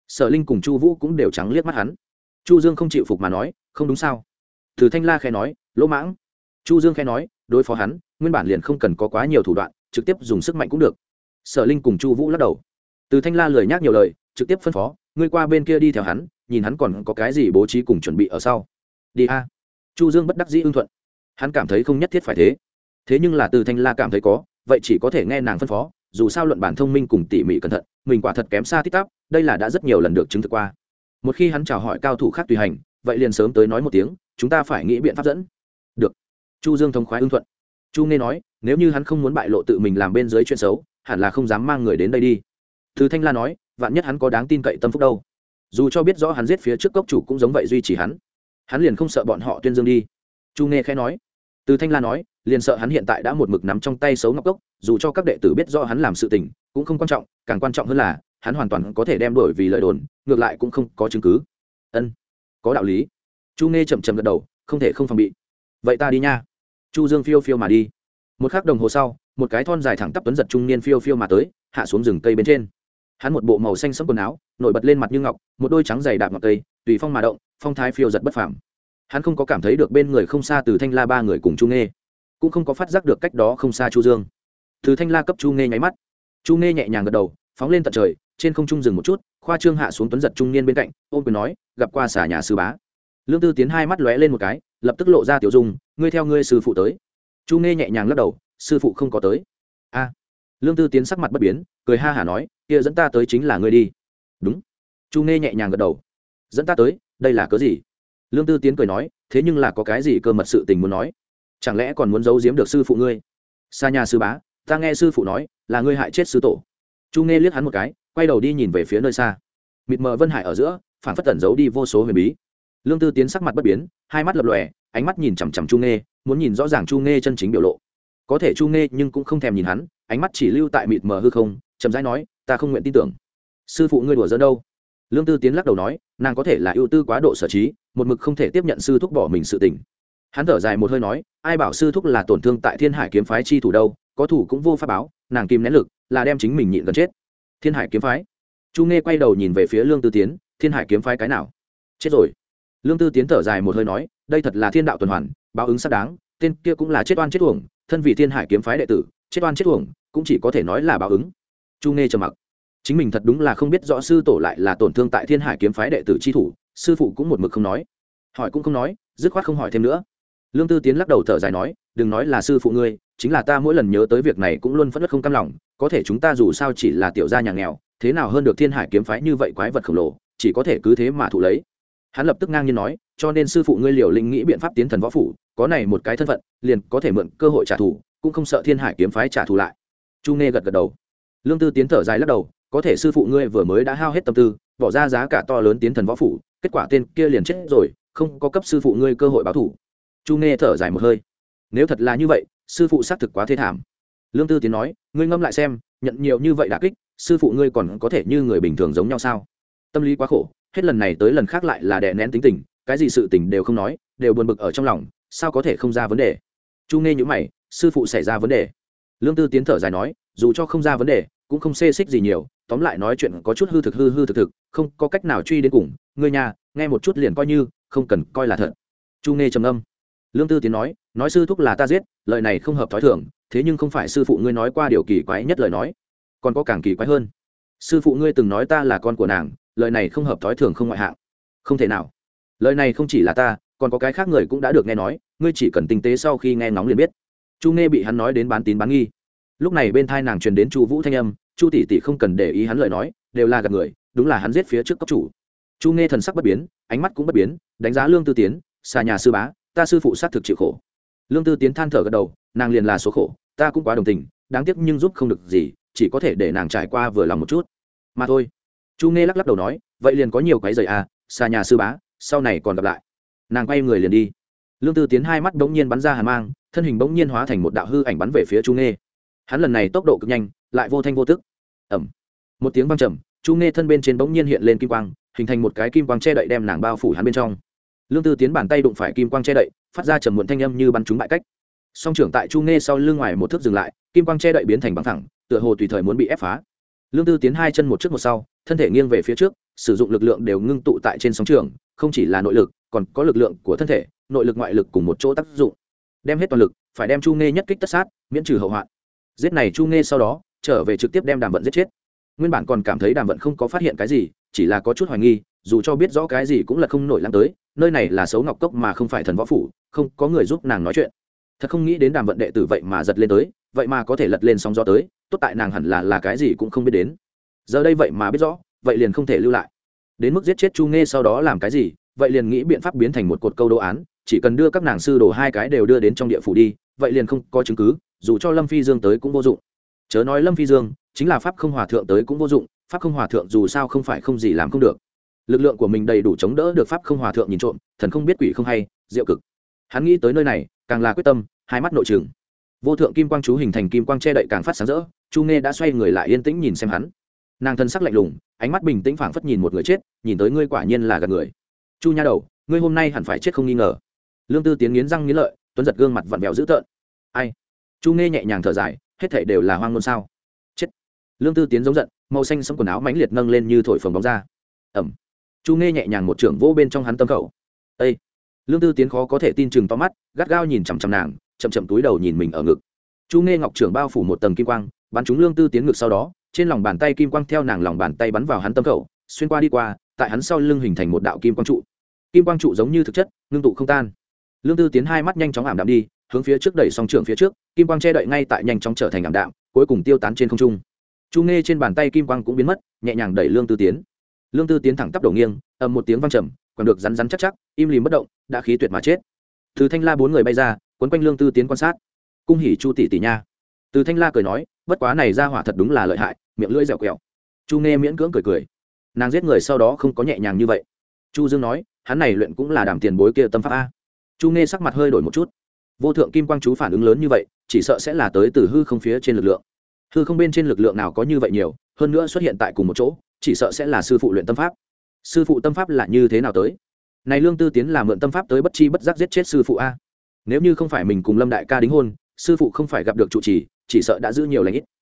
Sở Linh cùng Chu Vũ cũng đều trắng liếc mắt hắn. Chu Dương không chịu phục mà nói, không đúng sao? Từ Thanh La khẽ nói, lỗ mãng. Chu Dương khẽ nói, đối phó hắn, nguyên bản liền không cần có quá nhiều thủ đoạn, trực tiếp dùng sức mạnh cũng được. Sở Linh cùng Chu Vũ lắc đầu. Từ Thanh La lười nhác nhiều lời, trực tiếp phân phó, ngươi qua bên kia đi theo hắn, nhìn hắn còn có cái gì bố trí cùng chuẩn bị ở sau. Đi a. Chu Dương bất đắc dĩ ưng thuận. Hắn cảm thấy không nhất thiết phải thế. Thế nhưng là Từ Thanh La cảm thấy có, vậy chỉ có thể nghe nàng phân phó, dù sao luận bản thông minh cùng tỉ mỉ cẩn thận, mình quả thật kém xa tít tắp, đây là đã rất nhiều lần được chứng thực qua. Một khi hắn chào hỏi cao thủ khác tùy hành, vậy liền sớm tới nói một tiếng, chúng ta phải nghĩ biện pháp dẫn. Được. Chu Dương thống khoái ưng thuận. Chu Nghe nói, nếu như hắn không muốn bại lộ tự mình làm bên dưới chuyện xấu, hẳn là không dám mang người đến đây đi. Từ Thanh La nói, vạn nhất hắn có đáng tin cậy tâm phúc đâu. Dù cho biết rõ hắn giết phía trước cốc chủ cũng giống vậy duy trì hắn, hắn liền không sợ bọn họ tuyên dương đi. Chu Nghe khẽ nói. Từ Thanh La nói, liền sợ hắn hiện tại đã một mực nắm trong tay xấu ngọc cốc, dù cho các đệ tử biết rõ hắn làm sự tình, cũng không quan trọng, càng quan trọng hơn là hắn hoàn toàn có thể đem đổi vì lời đồn, ngược lại cũng không có chứng cứ. Ân, có đạo lý. Chu Nghe chậm chậm gật đầu, không thể không phòng bị. Vậy ta đi nha. Chu Dương phiêu phiêu mà đi. Một khắc đồng hồ sau, một cái thon dài thẳng tắp tuấn giật trung niên phiêu phiêu mà tới, hạ xuống rừng cây bên trên. Hắn một bộ màu xanh sẫm quần áo, nổi bật lên mặt như ngọc, một đôi trắng dày đạp ngọc cây, tùy phong mà động, phong thái phiêu giật bất phàm. Hắn không có cảm thấy được bên người không xa Từ Thanh La ba người cùng Chu Nghe, cũng không có phát giác được cách đó không xa Chu Dương. Từ Thanh La cấp Chu Nghe nháy mắt. Chu Nghe nhẹ nhàng gật đầu, phóng lên tận trời, trên không trung dừng một chút, khoa trương hạ xuống tuấn giật trung niên bên cạnh, ôm quyền nói, gặp qua xà nhà sư bá. Lương Tư Tiến hai mắt lóe lên một cái, lập tức lộ ra tiểu dung, ngươi theo ngươi sư phụ tới. Chu Nghe nhẹ nhàng lắc đầu, sư phụ không có tới. A. Lương Tư Tiến sắc mặt bất biến, cười ha hả nói, kia dẫn ta tới chính là ngươi đi. Đúng. Chu Nghe nhẹ nhàng gật đầu. Dẫn ta tới, đây là cớ gì? Lương Tư Tiến cười nói, thế nhưng là có cái gì cơ mật sự tình muốn nói? Chẳng lẽ còn muốn giấu giếm được sư phụ ngươi? Xa nhà sư bá, ta nghe sư phụ nói, là ngươi hại chết sư tổ. Chu Nghe liếc hắn một cái, quay đầu đi nhìn về phía nơi xa. Mịt mờ vân hải ở giữa, phản phất tẩn giấu đi vô số huyền bí. Lương Tư Tiến sắc mặt bất biến, hai mắt lập lòe, ánh mắt nhìn chằm chằm Chu Nghe, muốn nhìn rõ ràng Chu Nghe chân chính biểu lộ. Có thể Chu Nghe nhưng cũng không thèm nhìn hắn, ánh mắt chỉ lưu tại mịt mờ hư không, chậm rãi nói, ta không nguyện tin tưởng. Sư phụ ngươi đùa giỡn đâu? Lương Tư Tiến lắc đầu nói, nàng có thể là ưu tư quá độ sở trí, một mực không thể tiếp nhận sư thúc bỏ mình sự tình. Hắn thở dài một hơi nói, ai bảo sư thúc là tổn thương tại Thiên Hải kiếm phái chi thủ đâu, có thủ cũng vô pháp báo, nàng kìm nén lực, là đem chính mình nhịn gần chết. Thiên Hải kiếm phái? Chu Nghe quay đầu nhìn về phía Lương Tư Tiến, Thiên Hải kiếm phái cái nào? Chết rồi. Lương Tư Tiến thở dài một hơi nói, đây thật là thiên đạo tuần hoàn, báo ứng xác đáng, tên kia cũng là chết oan chết uổng, thân vì Thiên Hải kiếm phái đệ tử, chết oan chết uổng, cũng chỉ có thể nói là báo ứng. Chu Nghe trầm mặc. Chính mình thật đúng là không biết rõ sư tổ lại là tổn thương tại Thiên Hải kiếm phái đệ tử chi thủ, sư phụ cũng một mực không nói, hỏi cũng không nói, dứt khoát không hỏi thêm nữa. Lương Tư Tiến lắc đầu thở dài nói, đừng nói là sư phụ ngươi, chính là ta mỗi lần nhớ tới việc này cũng luôn phẫn nộ không cam lòng, có thể chúng ta dù sao chỉ là tiểu gia nhà nghèo, thế nào hơn được Thiên Hải kiếm phái như vậy quái vật khổng lồ, chỉ có thể cứ thế mà thụ lấy. Hắn lập tức ngang nhiên nói, cho nên sư phụ ngươi liều lĩnh nghĩ biện pháp tiến thần võ phủ, có này một cái thân phận, liền có thể mượn cơ hội trả thù, cũng không sợ Thiên Hải kiếm phái trả thù lại. Chu Nghe gật gật đầu. Lương Tư Tiến thở dài lắc đầu, có thể sư phụ ngươi vừa mới đã hao hết tâm tư, bỏ ra giá cả to lớn tiến thần võ phủ, kết quả tên kia liền chết rồi, không có cấp sư phụ ngươi cơ hội báo thù. Chu Nghe thở dài một hơi. Nếu thật là như vậy, sư phụ xác thực quá thê thảm. Lương Tư Tiến nói, ngươi ngâm lại xem, nhận nhiều như vậy đả kích, sư phụ ngươi còn có thể như người bình thường giống nhau sao? Tâm lý quá khổ, hết lần này tới lần khác lại là đè nén tính tình, cái gì sự tình đều không nói, đều buồn bực ở trong lòng, sao có thể không ra vấn đề? Chu Nghe nhíu mày, sư phụ xảy ra vấn đề. Lương Tư Tiến thở dài nói, dù cho không ra vấn đề, cũng không xê xích gì nhiều, tóm lại nói chuyện có chút hư thực hư hư thực thực, không có cách nào truy đến cùng, ngươi nhà, nghe một chút liền coi như, không cần coi là thật. Chu Nghe trầm ngâm. Lương Tư Tiến nói, nói sư thúc là ta giết, lời này không hợp thói thường, thế nhưng không phải sư phụ ngươi nói qua điều kỳ quái nhất lời nói, còn có càng kỳ quái hơn. Sư phụ ngươi từng nói ta là con của nàng, lời này không hợp thói thường không ngoại hạng. Không thể nào. Lời này không chỉ là ta, còn có cái khác người cũng đã được nghe nói, ngươi chỉ cần tinh tế sau khi nghe ngóng liền biết. Chu Nghe bị hắn nói đến bán tín bán nghi. Lúc này bên thai nàng truyền đến Chu Vũ thanh âm, Chu tỷ tỷ không cần để ý hắn lời nói, đều là gạt người, đúng là hắn giết phía trước cấp chủ. Chu Nghe thần sắc bất biến, ánh mắt cũng bất biến, đánh giá Lương Tư Tiến, xa nhà sư bá, ta sư phụ sát thực chịu khổ. Lương Tư Tiến than thở gật đầu, nàng liền là số khổ, ta cũng quá đồng tình, đáng tiếc nhưng giúp không được gì, chỉ có thể để nàng trải qua vừa lòng một chút mà thôi. Chu Nghe lắc lắc đầu nói, vậy liền có nhiều cái giày à, xa nhà sư bá, sau này còn gặp lại. Nàng quay người liền đi. Lương Tư Tiến hai mắt bỗng nhiên bắn ra hàn mang, thân hình bỗng nhiên hóa thành một đạo hư ảnh bắn về phía Chu Nghe. Hắn lần này tốc độ cực nhanh, lại vô thanh vô tức. Ầm. Một tiếng vang trầm, Chu Nghe thân bên trên bỗng nhiên hiện lên kim quang, hình thành một cái kim quang che đậy đem nàng bao phủ hắn bên trong. Lương Tư Tiến bàn tay đụng phải kim quang che đậy, phát ra trầm muộn thanh âm như bắn trúng bại cách. Song trưởng tại Chu Nghe sau lưng ngoài một thước dừng lại, kim quang che đậy biến thành băng thẳng, tựa hồ tùy thời muốn bị ép phá. Lương Tư Tiến hai chân một trước một sau, thân thể nghiêng về phía trước, sử dụng lực lượng đều ngưng tụ tại trên sóng trường, không chỉ là nội lực còn có lực lượng của thân thể, nội lực ngoại lực cùng một chỗ tác dụng, đem hết toàn lực phải đem Chu Nghe nhất kích tất sát, miễn trừ hậu hoạn. Giết này Chu Nghe sau đó trở về trực tiếp đem Đàm Vận giết chết. Nguyên bản còn cảm thấy Đàm Vận không có phát hiện cái gì, chỉ là có chút hoài nghi, dù cho biết rõ cái gì cũng là không nổi lắng tới, nơi này là Sấu Ngọc Cốc mà không phải Thần Võ phủ, không có người giúp nàng nói chuyện. Thật không nghĩ đến Đàm Vận đệ tử vậy mà giật lên tới, vậy mà có thể lật lên sóng gió tới, tốt tại nàng hẳn là là cái gì cũng không biết đến. Giờ đây vậy mà biết rõ, vậy liền không thể lưu lại. Đến mức giết chết Chu Nghe sau đó làm cái gì, vậy liền nghĩ biện pháp biến thành một cột câu đố án, chỉ cần đưa các nàng sư đồ hai cái đều đưa đến trong địa phủ đi, vậy liền không có chứng cứ, dù cho Lâm Phi Dương tới cũng vô dụng. Chớ nói Lâm Phi Dương, chính là pháp không hòa thượng tới cũng vô dụng, pháp không hòa thượng dù sao không phải không gì làm không được. Lực lượng của mình đầy đủ chống đỡ được pháp không hòa thượng nhìn trộm, thần không biết quỷ không hay, diệu cực. Hắn nghĩ tới nơi này, càng là quyết tâm, hai mắt nội trừng. Vô thượng kim quang chú hình thành kim quang che đậy càng phát sáng rỡ, Chu Nghe đã xoay người lại yên tĩnh nhìn xem hắn. Nàng thân sắc lạnh lùng, ánh mắt bình tĩnh phảng phất nhìn một người chết, nhìn tới ngươi quả nhiên là gạt người. Chu nha đầu, ngươi hôm nay hẳn phải chết không nghi ngờ. Lương Tư Tiến nghiến răng nghiến lợi, tuấn giật gương mặt vặn vẹo dữ tợn. Ai? Chu Nghe nhẹ nhàng thở dài, hết thảy đều là hoang ngôn sao? Chết. Lương Tư Tiến giống giận, màu xanh sẫm quần áo mãnh liệt nâng lên như thổi phồng bóng ra. Ầm. Chu Nghe nhẹ nhàng một trưởng vỗ bên trong hắn tâm khẩu. Ê. Lương Tư Tiến khó có thể tin chừng to mắt, gắt gao nhìn chằm chằm nàng, chậm chậm túi đầu nhìn mình ở ngực. Chu Nghe ngọc trưởng bao phủ một tầng kim quang, bắn trúng Lương Tư Tiến ngực sau đó, trên lòng bàn tay kim quang theo nàng lòng bàn tay bắn vào hắn tâm khẩu, xuyên qua đi qua, tại hắn sau lưng hình thành một đạo kim quang trụ. Kim quang trụ giống như thực chất, ngưng tụ không tan. Lương Tư Tiến hai mắt nhanh chóng ảm đạm đi, hướng phía trước đẩy song trưởng phía trước, kim quang che đậy ngay tại nhanh chóng trở thành ảm đạm, cuối cùng tiêu tán trên không trung. Chu Nghe trên bàn tay kim quang cũng biến mất, nhẹ nhàng đẩy Lương Tư Tiến. Lương Tư Tiến thẳng tắp đổ nghiêng, ầm một tiếng vang trầm, còn được rắn rắn chắc chắc, im lìm bất động, đã khí tuyệt mà chết. Từ Thanh La bốn người bay ra, quấn quanh Lương Tư Tiến quan sát. Cung hỉ Chu tỷ tỷ nha. Từ Thanh La cười nói, bất quá này ra hỏa thật đúng là lợi hại, miệng lưỡi dẻo quẹo. Chu Nghe miễn cưỡng cười cười. Nàng giết người sau đó không có nhẹ nhàng như vậy. Chu Dương nói, hắn này luyện cũng là Đàm tiền bối kia tâm pháp a. Chu Nghe sắc mặt hơi đổi một chút. Vô thượng kim quang chú phản ứng lớn như vậy, chỉ sợ sẽ là tới từ hư không phía trên lực lượng. Hư không bên trên lực lượng nào có như vậy nhiều, hơn nữa xuất hiện tại cùng một chỗ, chỉ sợ sẽ là sư phụ luyện tâm pháp. Sư phụ tâm pháp là như thế nào tới? Này Lương Tư Tiến là mượn tâm pháp tới bất chi bất giác giết chết sư phụ a. Nếu như không phải mình cùng Lâm đại ca đính hôn, sư phụ không phải gặp được trụ trì, chỉ sợ đã giữ nhiều lành ít.